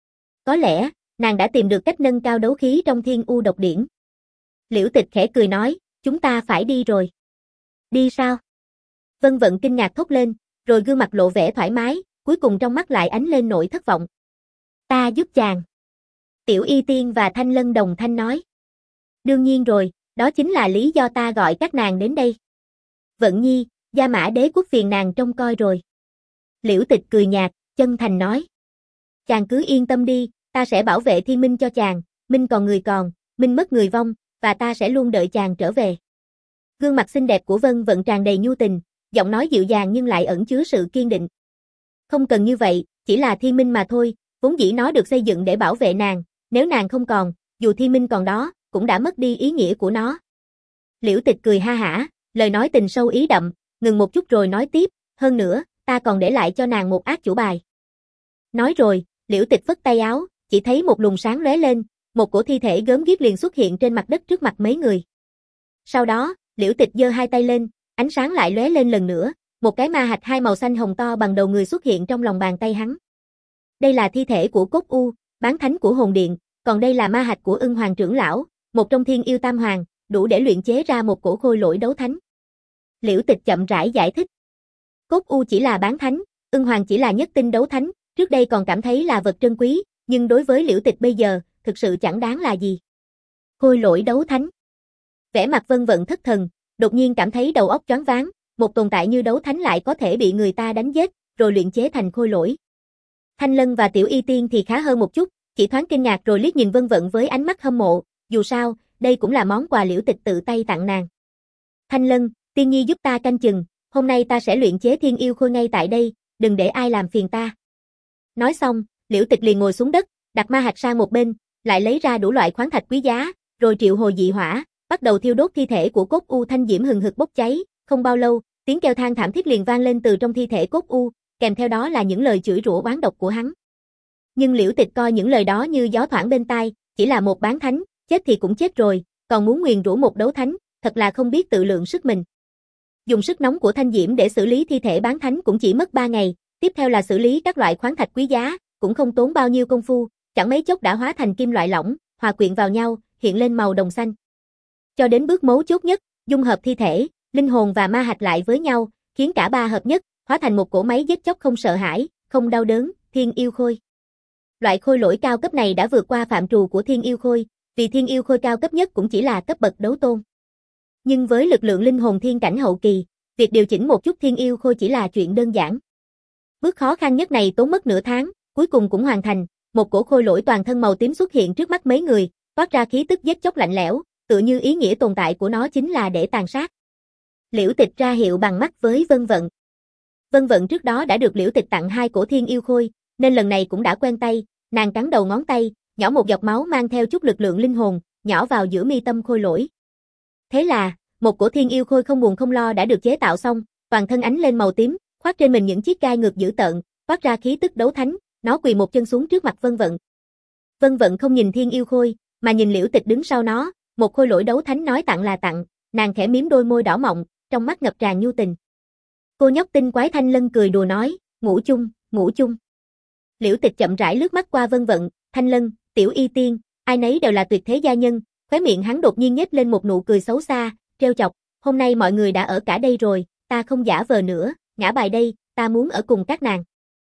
Có lẽ, nàng đã tìm được cách nâng cao đấu khí trong Thiên U độc điển. Liễu Tịch khẽ cười nói, chúng ta phải đi rồi. Đi sao? Vân Vận kinh ngạc thốt lên, rồi gương mặt lộ vẻ thoải mái, cuối cùng trong mắt lại ánh lên nỗi thất vọng. Ta giúp chàng. Tiểu Y Tiên và Thanh Lân đồng thanh nói. Đương nhiên rồi, đó chính là lý do ta gọi các nàng đến đây. Vận Nhi, Gia Mã Đế quốc phiền nàng trông coi rồi. Liễu Tịch cười nhạt, chân thành nói. Chàng cứ yên tâm đi, ta sẽ bảo vệ Thiên Minh cho chàng, Minh còn người còn, Minh mất người vong, và ta sẽ luôn đợi chàng trở về. Gương mặt xinh đẹp của Vân Vận tràn đầy nhu tình, giọng nói dịu dàng nhưng lại ẩn chứa sự kiên định. Không cần như vậy, chỉ là Thiên Minh mà thôi, vốn dĩ nó được xây dựng để bảo vệ nàng, nếu nàng không còn, dù Thiên Minh còn đó, cũng đã mất đi ý nghĩa của nó. Liễu Tịch cười ha hả, lời nói tình sâu ý đậm, ngừng một chút rồi nói tiếp, hơn nữa, ta còn để lại cho nàng một át chủ bài. Nói rồi, Liễu Tịch phất tay áo, chỉ thấy một luồng sáng lóe lên, một cổ thi thể gớm ghiếc liền xuất hiện trên mặt đất trước mặt mấy người. Sau đó, Liễu Tịch giơ hai tay lên, ánh sáng lại lóe lên lần nữa, một cái ma hạch hai màu xanh hồng to bằng đầu người xuất hiện trong lòng bàn tay hắn. Đây là thi thể của Cốt U, bán thánh của hồn điện, còn đây là ma hạch của Ưng Hoàng trưởng lão, một trong Thiên Yêu Tam Hoàng, đủ để luyện chế ra một cổ khôi lỗi đấu thánh. Liễu Tịch chậm rãi giải thích. Cốt U chỉ là bán thánh, Ưng Hoàng chỉ là nhất tinh đấu thánh, trước đây còn cảm thấy là vật trân quý, nhưng đối với Liễu Tịch bây giờ, thực sự chẳng đáng là gì. Khôi lỗi đấu thánh. Vẻ mặt Vân Vận thất thần, đột nhiên cảm thấy đầu óc choáng váng, một tồn tại như đấu thánh lại có thể bị người ta đánh giết, rồi luyện chế thành khôi lỗi. Thanh Lân và Tiểu Y Tiên thì khá hơn một chút, chỉ thoáng kinh ngạc rồi liếc nhìn Vân Vận với ánh mắt hâm mộ, dù sao, đây cũng là món quà Liễu Tịch tự tay tặng nàng. Thanh Lân, Tiên Nhi giúp ta canh chừng, hôm nay ta sẽ luyện chế Thiên Yêu Khôi ngay tại đây, đừng để ai làm phiền ta. Nói xong, Liễu Tịch liền ngồi xuống đất, đặt ma hạch sang một bên, lại lấy ra đủ loại khoáng thạch quý giá, rồi triệu hồi dị hỏa, bắt đầu thiêu đốt thi thể của Cốt U thanh diễm hừng hực bốc cháy, không bao lâu, tiếng kêu than thảm thiết liền vang lên từ trong thi thể Cốt U, kèm theo đó là những lời chửi rủa oán độc của hắn. Nhưng Liễu Tịch coi những lời đó như gió thoảng bên tai, chỉ là một bán thánh, chết thì cũng chết rồi, còn muốn nguyền rủa một đấu thánh, thật là không biết tự lượng sức mình. Dùng sức nóng của thanh diễm để xử lý thi thể bán thánh cũng chỉ mất ba ngày, tiếp theo là xử lý các loại khoáng thạch quý giá, cũng không tốn bao nhiêu công phu, chẳng mấy chốc đã hóa thành kim loại lỏng, hòa quyện vào nhau, hiện lên màu đồng xanh. Cho đến bước mấu chốt nhất, dung hợp thi thể, linh hồn và ma hạch lại với nhau, khiến cả ba hợp nhất, hóa thành một cỗ máy giết chóc không sợ hãi, không đau đớn, thiên yêu khôi. Loại khôi lỗi cao cấp này đã vượt qua phạm trù của thiên yêu khôi, vì thiên yêu khôi cao cấp nhất cũng chỉ là cấp bậc đấu tôn. Nhưng với lực lượng linh hồn thiên cảnh hậu kỳ, việc điều chỉnh một chút thiên yêu khôi chỉ là chuyện đơn giản. Bước khó khăn nhất này tốn mất nửa tháng, cuối cùng cũng hoàn thành, một cổ khôi lỗi toàn thân màu tím xuất hiện trước mắt mấy người, toát ra khí tức giết chóc lạnh lẽo, tựa như ý nghĩa tồn tại của nó chính là để tàn sát. Liễu Tịch ra hiệu bằng mắt với Vân Vận. Vân Vận trước đó đã được Liễu Tịch tặng hai cổ thiên yêu khôi, nên lần này cũng đã quen tay, nàng cắn đầu ngón tay, nhỏ một giọt máu mang theo chút lực lượng linh hồn, nhỏ vào giữa mi tâm khôi lỗi. Thế là, một cổ thiên yêu khôi không buồn không lo đã được chế tạo xong, toàn thân ánh lên màu tím, khoác trên mình những chiếc gai ngược dữ tợn, toát ra khí tức đấu thánh, nó quỳ một chân xuống trước mặt Vân Vận. Vân Vận không nhìn thiên yêu khôi, mà nhìn Liễu Tịch đứng sau nó, một khôi lỗi đấu thánh nói tặng là tặng, nàng khẽ mím đôi môi đỏ mọng, trong mắt ngập tràn nhu tình. Cô nhóc tinh quái Thanh Lân cười đùa nói, ngủ chung, ngủ chung. Liễu Tịch chậm rãi lướt mắt qua Vân Vận, Thanh Lân, Tiểu Y Tiên, ai nấy đều là tuyệt thế gia nhân, khóe miệng hắn đột nhiên nhếch lên một nụ cười xấu xa, trêu chọc, hôm nay mọi người đã ở cả đây rồi, ta không giả vờ nữa, ngã bài đây, ta muốn ở cùng các nàng.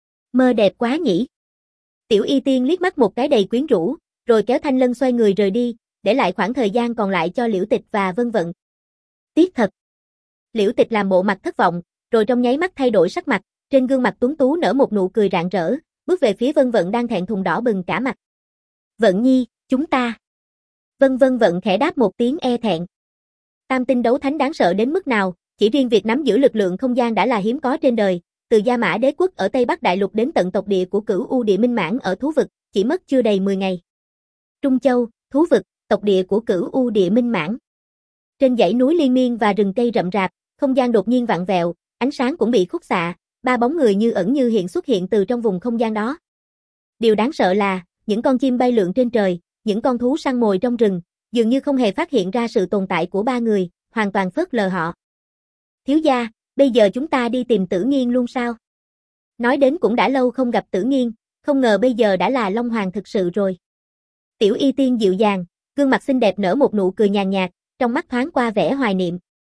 Mơ đẹp quá nhỉ. Tiểu Y Tiên liếc mắt một cái đầy quyến rũ, rồi kéo Thanh Lân xoay người rời đi, để lại khoảng thời gian còn lại cho Liễu Tịch và Vân Vận. Tiếc thật. Liễu Tịch làm bộ mặt thất vọng, rồi trong nháy mắt thay đổi sắc mặt, trên gương mặt tuấn tú nở một nụ cười rạng rỡ, bước về phía Vân Vận đang thẹn thùng đỏ bừng cả mặt. Vận nhi, chúng ta. Vân Vân Vận khẽ đáp một tiếng e thẹn. Tam tinh đấu thánh đáng sợ đến mức nào, chỉ riêng việc nắm giữ lực lượng không gian đã là hiếm có trên đời, từ Gia Mã Đế quốc ở Tây Bắc Đại Lục đến tận tộc địa của Cửu U Địa Minh Mãn ở thú vực, chỉ mất chưa đầy mười ngày. Trung Châu, thú vực, tộc địa của Cửu U Địa Minh Mãn. Trên dãy núi liên miên và rừng cây rậm rạp, không gian đột nhiên vặn vẹo, ánh sáng cũng bị khúc xạ, ba bóng người như ẩn như hiện xuất hiện từ trong vùng không gian đó. Điều đáng sợ là, những con chim bay lượn trên trời, những con thú săn mồi trong rừng, dường như không hề phát hiện ra sự tồn tại của ba người, hoàn toàn phớt lờ họ. Thiếu gia, bây giờ chúng ta đi tìm Tử Nghiên luôn sao? Nói đến cũng đã lâu không gặp Tử Nghiên, không ngờ bây giờ đã là Long Hoàng thực sự rồi. Tiểu Y Tiên dịu dàng, gương mặt xinh đẹp nở một nụ cười nhàn nhạt, trong mắt thoáng qua vẻ hoài niệm.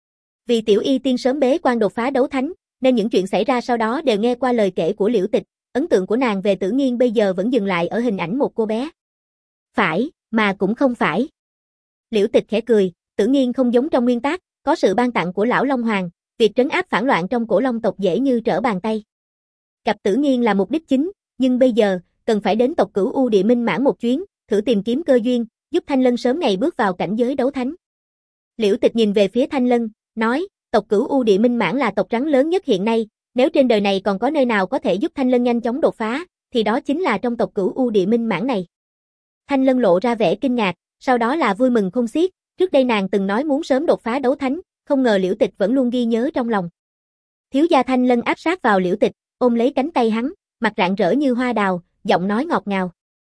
Vì Tiểu Y Tiên sớm bế quan đột phá đấu thánh, nên những chuyện xảy ra sau đó đều nghe qua lời kể của Liễu Tịch, ấn tượng của nàng về Tử Nghiên bây giờ vẫn dừng lại ở hình ảnh một cô bé. Phải, mà cũng không phải. Liễu Tịch khẽ cười, Tử Nghiên không giống trong nguyên tác, có sự ban tặng của lão Long Hoàng, việc trấn áp phản loạn trong cổ Long tộc dễ như trở bàn tay. Gặp Tử Nghiên là mục đích chính, nhưng bây giờ, cần phải đến tộc Cửu U Địa Minh Mãn một chuyến, thử tìm kiếm cơ duyên, giúp Thanh Lân sớm ngày bước vào cảnh giới đấu thánh. Liễu Tịch nhìn về phía Thanh Lân, nói, tộc Cửu U Địa Minh Mãn là tộc rắn lớn nhất hiện nay, nếu trên đời này còn có nơi nào có thể giúp Thanh Lân nhanh chóng đột phá, thì đó chính là trong tộc Cửu U Địa Minh Mãn này. Thanh Lân lộ ra vẻ kinh ngạc, sau đó là vui mừng khôn xiết, trước đây nàng từng nói muốn sớm đột phá đấu thánh, không ngờ Liễu Tịch vẫn luôn ghi nhớ trong lòng. Thiếu gia Thanh Lân áp sát vào Liễu Tịch, ôm lấy cánh tay hắn, mặt rạng rỡ như hoa đào, giọng nói ngọt ngào.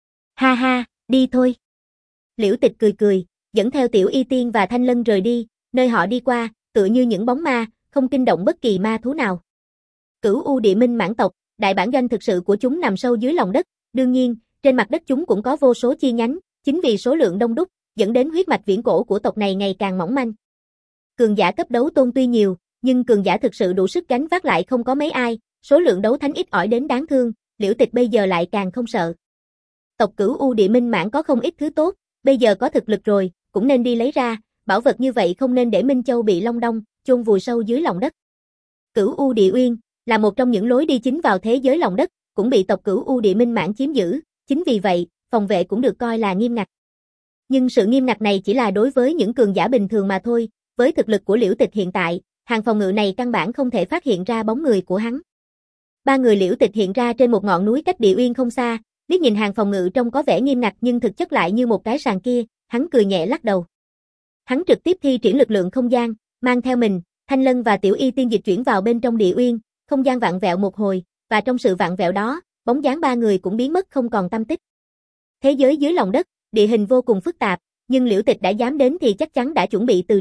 Ha ha, đi thôi. Liễu Tịch cười cười, dẫn theo Tiểu Y Tiên và Thanh Lân rời đi, nơi họ đi qua, tựa như những bóng ma, không kinh động bất kỳ ma thú nào. Cửu U Địa Minh Mãn tộc, đại bản doanh thực sự của chúng nằm sâu dưới lòng đất, đương nhiên, trên mặt đất chúng cũng có vô số chi nhánh, chính vì số lượng đông đúc, dẫn đến huyết mạch viễn cổ của tộc này ngày càng mỏng manh. Cường giả cấp đấu tôn tuy nhiều, nhưng cường giả thực sự đủ sức gánh vác lại không có mấy ai, số lượng đấu thánh ít ỏi đến đáng thương, Liễu Tịch bây giờ lại càng không sợ. Tộc Cửu U Địa Minh Mãn có không ít thứ tốt, bây giờ có thực lực rồi, cũng nên đi lấy ra, bảo vật như vậy không nên để Minh Châu bị long đong, chôn vùi sâu dưới lòng đất. Cửu U Địa Uyên là một trong những lối đi chính vào thế giới lòng đất, cũng bị tộc Cửu U Địa Minh Mãn chiếm giữ, chính vì vậy, phòng vệ cũng được coi là nghiêm ngặt. Nhưng sự nghiêm ngặt này chỉ là đối với những cường giả bình thường mà thôi, với thực lực của Liễu Tịch hiện tại, hàng phòng ngự này căn bản không thể phát hiện ra bóng người của hắn. Ba người Liễu Tịch hiện ra trên một ngọn núi cách Địa Uyên không xa, liếc nhìn hàng phòng ngự trông có vẻ nghiêm ngặt nhưng thực chất lại như một cái sàn kia, hắn cười nhẹ lắc đầu. Hắn trực tiếp thi triển lực lượng không gian, mang theo mình, Thanh Lân và Tiểu Y Tiên dịch chuyển vào bên trong Địa Uyên, không gian vặn vẹo một hồi, và trong sự vặn vẹo đó, bóng dáng ba người cũng biến mất không còn tăm tích. Thế giới dưới lòng đất, địa hình vô cùng phức tạp, nhưng Liễu Tịch đã dám đến thì chắc chắn đã chuẩn bị từ trước,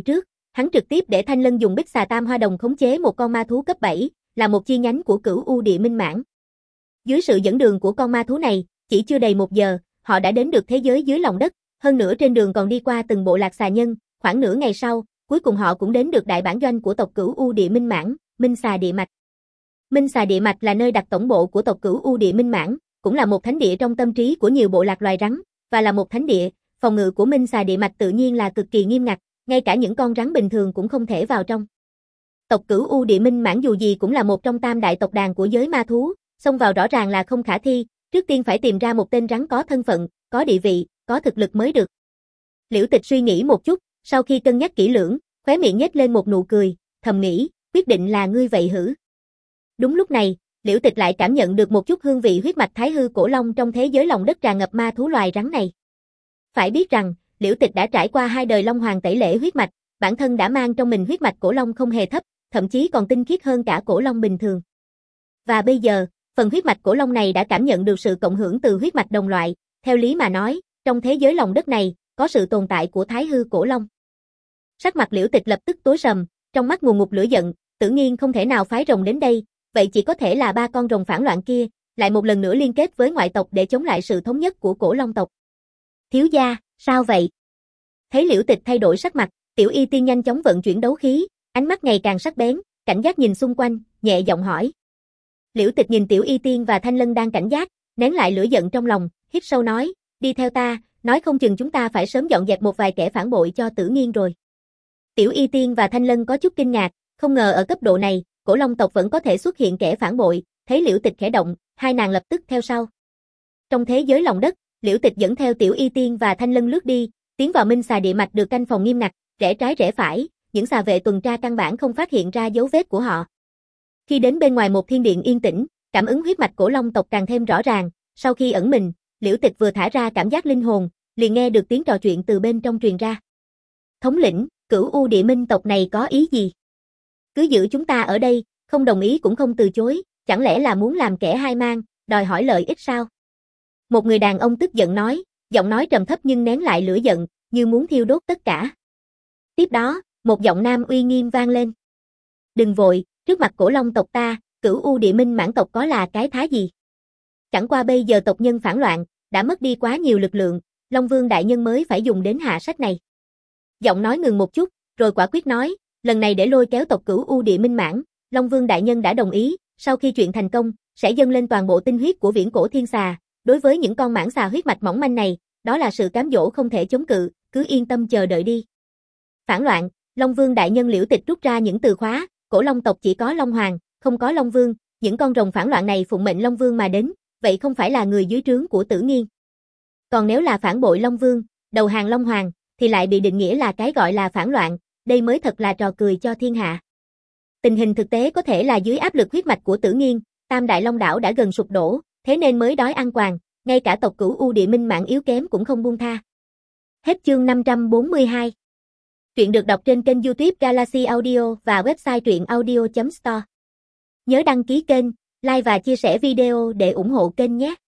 Hắn trực tiếp để Thanh Lân dùng Bích Xà Tam Hoa Đồng khống chế một con ma thú cấp bảy, là một chi nhánh của Cửu U Địa Minh Mãng. Dưới sự dẫn đường của con ma thú này, chỉ chưa đầy một giờ, họ đã đến được thế giới dưới lòng đất, hơn nữa trên đường còn đi qua từng bộ lạc xà nhân, khoảng nửa ngày sau, cuối cùng họ cũng đến được đại bản doanh của tộc Cửu U Địa Minh Mãng, Minh Xà Địa Mạch. Minh Xà Địa Mạch là nơi đặt tổng bộ của tộc Cửu U Địa Minh Mãng, cũng là một thánh địa trong tâm trí của nhiều bộ lạc loài rắn, và là một thánh địa, phòng ngự của Minh Xà Địa Mạch tự nhiên là cực kỳ nghiêm ngặt, ngay cả những con rắn bình thường cũng không thể vào trong. Tộc Cửu U Địa Minh Mãng dù gì cũng là một trong tam đại tộc đàn của giới ma thú, xông vào rõ ràng là không khả thi, trước tiên phải tìm ra một tên rắn có thân phận, có địa vị, có thực lực mới được. Liễu Tịch suy nghĩ một chút, sau khi cân nhắc kỹ lưỡng, khóe miệng nhếch lên một nụ cười, thầm nghĩ, quyết định là ngươi vậy hử. Đúng lúc này, Liễu Tịch lại cảm nhận được một chút hương vị huyết mạch thái hư cổ long trong thế giới lòng đất tràn ngập ma thú loài rắn này. Phải biết rằng, Liễu Tịch đã trải qua hai đời long hoàng tẩy lễ huyết mạch, bản thân đã mang trong mình huyết mạch cổ long không hề thấp, thậm chí còn tinh khiết hơn cả cổ long bình thường. Và bây giờ, phần huyết mạch cổ long này đã cảm nhận được sự cộng hưởng từ huyết mạch đồng loại, theo lý mà nói, trong thế giới lòng đất này, có sự tồn tại của thái hư cổ long. Sắc mặt Liễu Tịch lập tức tối sầm, trong mắt ngùn ngụt lửa giận, Tử Nghiên không thể nào phái rồng đến đây, vậy chỉ có thể là ba con rồng phản loạn kia, lại một lần nữa liên kết với ngoại tộc để chống lại sự thống nhất của cổ long tộc. Thiếu gia, sao vậy? Thấy Liễu Tịch thay đổi sắc mặt, Tiểu Y Tiên nhanh chóng vận chuyển đấu khí, ánh mắt ngày càng sắc bén, cảnh giác nhìn xung quanh, nhẹ giọng hỏi. Liễu Tịch nhìn Tiểu Y Tiên và Thanh Lân đang cảnh giác, nén lại lửa giận trong lòng, hít sâu nói, đi theo ta, nói không chừng chúng ta phải sớm dọn dẹp một vài kẻ phản bội cho Tử Nghiên rồi. Tiểu Y Tiên và Thanh Lân có chút kinh ngạc, không ngờ ở cấp độ này, cổ long tộc vẫn có thể xuất hiện kẻ phản bội, thấy Liễu Tịch khẽ động, hai nàng lập tức theo sau. Trong thế giới lòng đất, Liễu Tịch dẫn theo Tiểu Y Tiên và Thanh Lân lướt đi, tiến vào Minh Xà Địa Mạch được canh phòng nghiêm ngặt, rẽ trái rẽ phải, những xà vệ tuần tra căn bản không phát hiện ra dấu vết của họ. Khi đến bên ngoài một thiên điện yên tĩnh, cảm ứng huyết mạch cổ long tộc càng thêm rõ ràng, sau khi ẩn mình, Liễu Tịch vừa thả ra cảm giác linh hồn, liền nghe được tiếng trò chuyện từ bên trong truyền ra. Thống lĩnh, Cửu U Địa Minh tộc này có ý gì? Cứ giữ chúng ta ở đây, không đồng ý cũng không từ chối, chẳng lẽ là muốn làm kẻ hai mang, đòi hỏi lợi ích sao? Một người đàn ông tức giận nói, giọng nói trầm thấp nhưng nén lại lửa giận, như muốn thiêu đốt tất cả. Tiếp đó, một giọng nam uy nghiêm vang lên. Đừng vội, trước mặt cổ long tộc ta, Cửu U Địa Minh Mãng tộc có là cái thá gì? Chẳng qua bây giờ tộc nhân phản loạn, đã mất đi quá nhiều lực lượng, Long Vương đại nhân mới phải dùng đến hạ sách này. Giọng nói ngừng một chút, rồi quả quyết nói, lần này để lôi kéo tộc Cửu U Địa Minh Mãng, Long Vương đại nhân đã đồng ý, sau khi chuyện thành công, sẽ dâng lên toàn bộ tinh huyết của viễn cổ thiên xà, đối với những con mãng xà huyết mạch mỏng manh này, đó là sự cám dỗ không thể chống cự, cứ yên tâm chờ đợi đi. Phản loạn, Long Vương đại nhân Liễu Tịch rút ra những từ khóa, cổ long tộc chỉ có Long Hoàng, không có Long Vương, những con rồng phản loạn này phụng mệnh Long Vương mà đến, vậy không phải là người dưới trướng của Tử Nghiên. Còn nếu là phản bội Long Vương, đầu hàng Long Hoàng, thì lại bị định nghĩa là cái gọi là phản loạn, đây mới thật là trò cười cho thiên hạ. Tình hình thực tế có thể là dưới áp lực huyết mạch của Tử Nghiên, Tam Đại Long đảo đã gần sụp đổ, thế nên mới đói ăn quàng, ngay cả tộc Cửu U Địa Minh Mãng yếu kém cũng không buông tha. Hết chương năm trăm bốn mươi hai. Truyện được đọc trên kênh YouTube Galaxy Audio và website truyện audio chấm store. Nhớ đăng ký kênh, like và chia sẻ video để ủng hộ kênh nhé.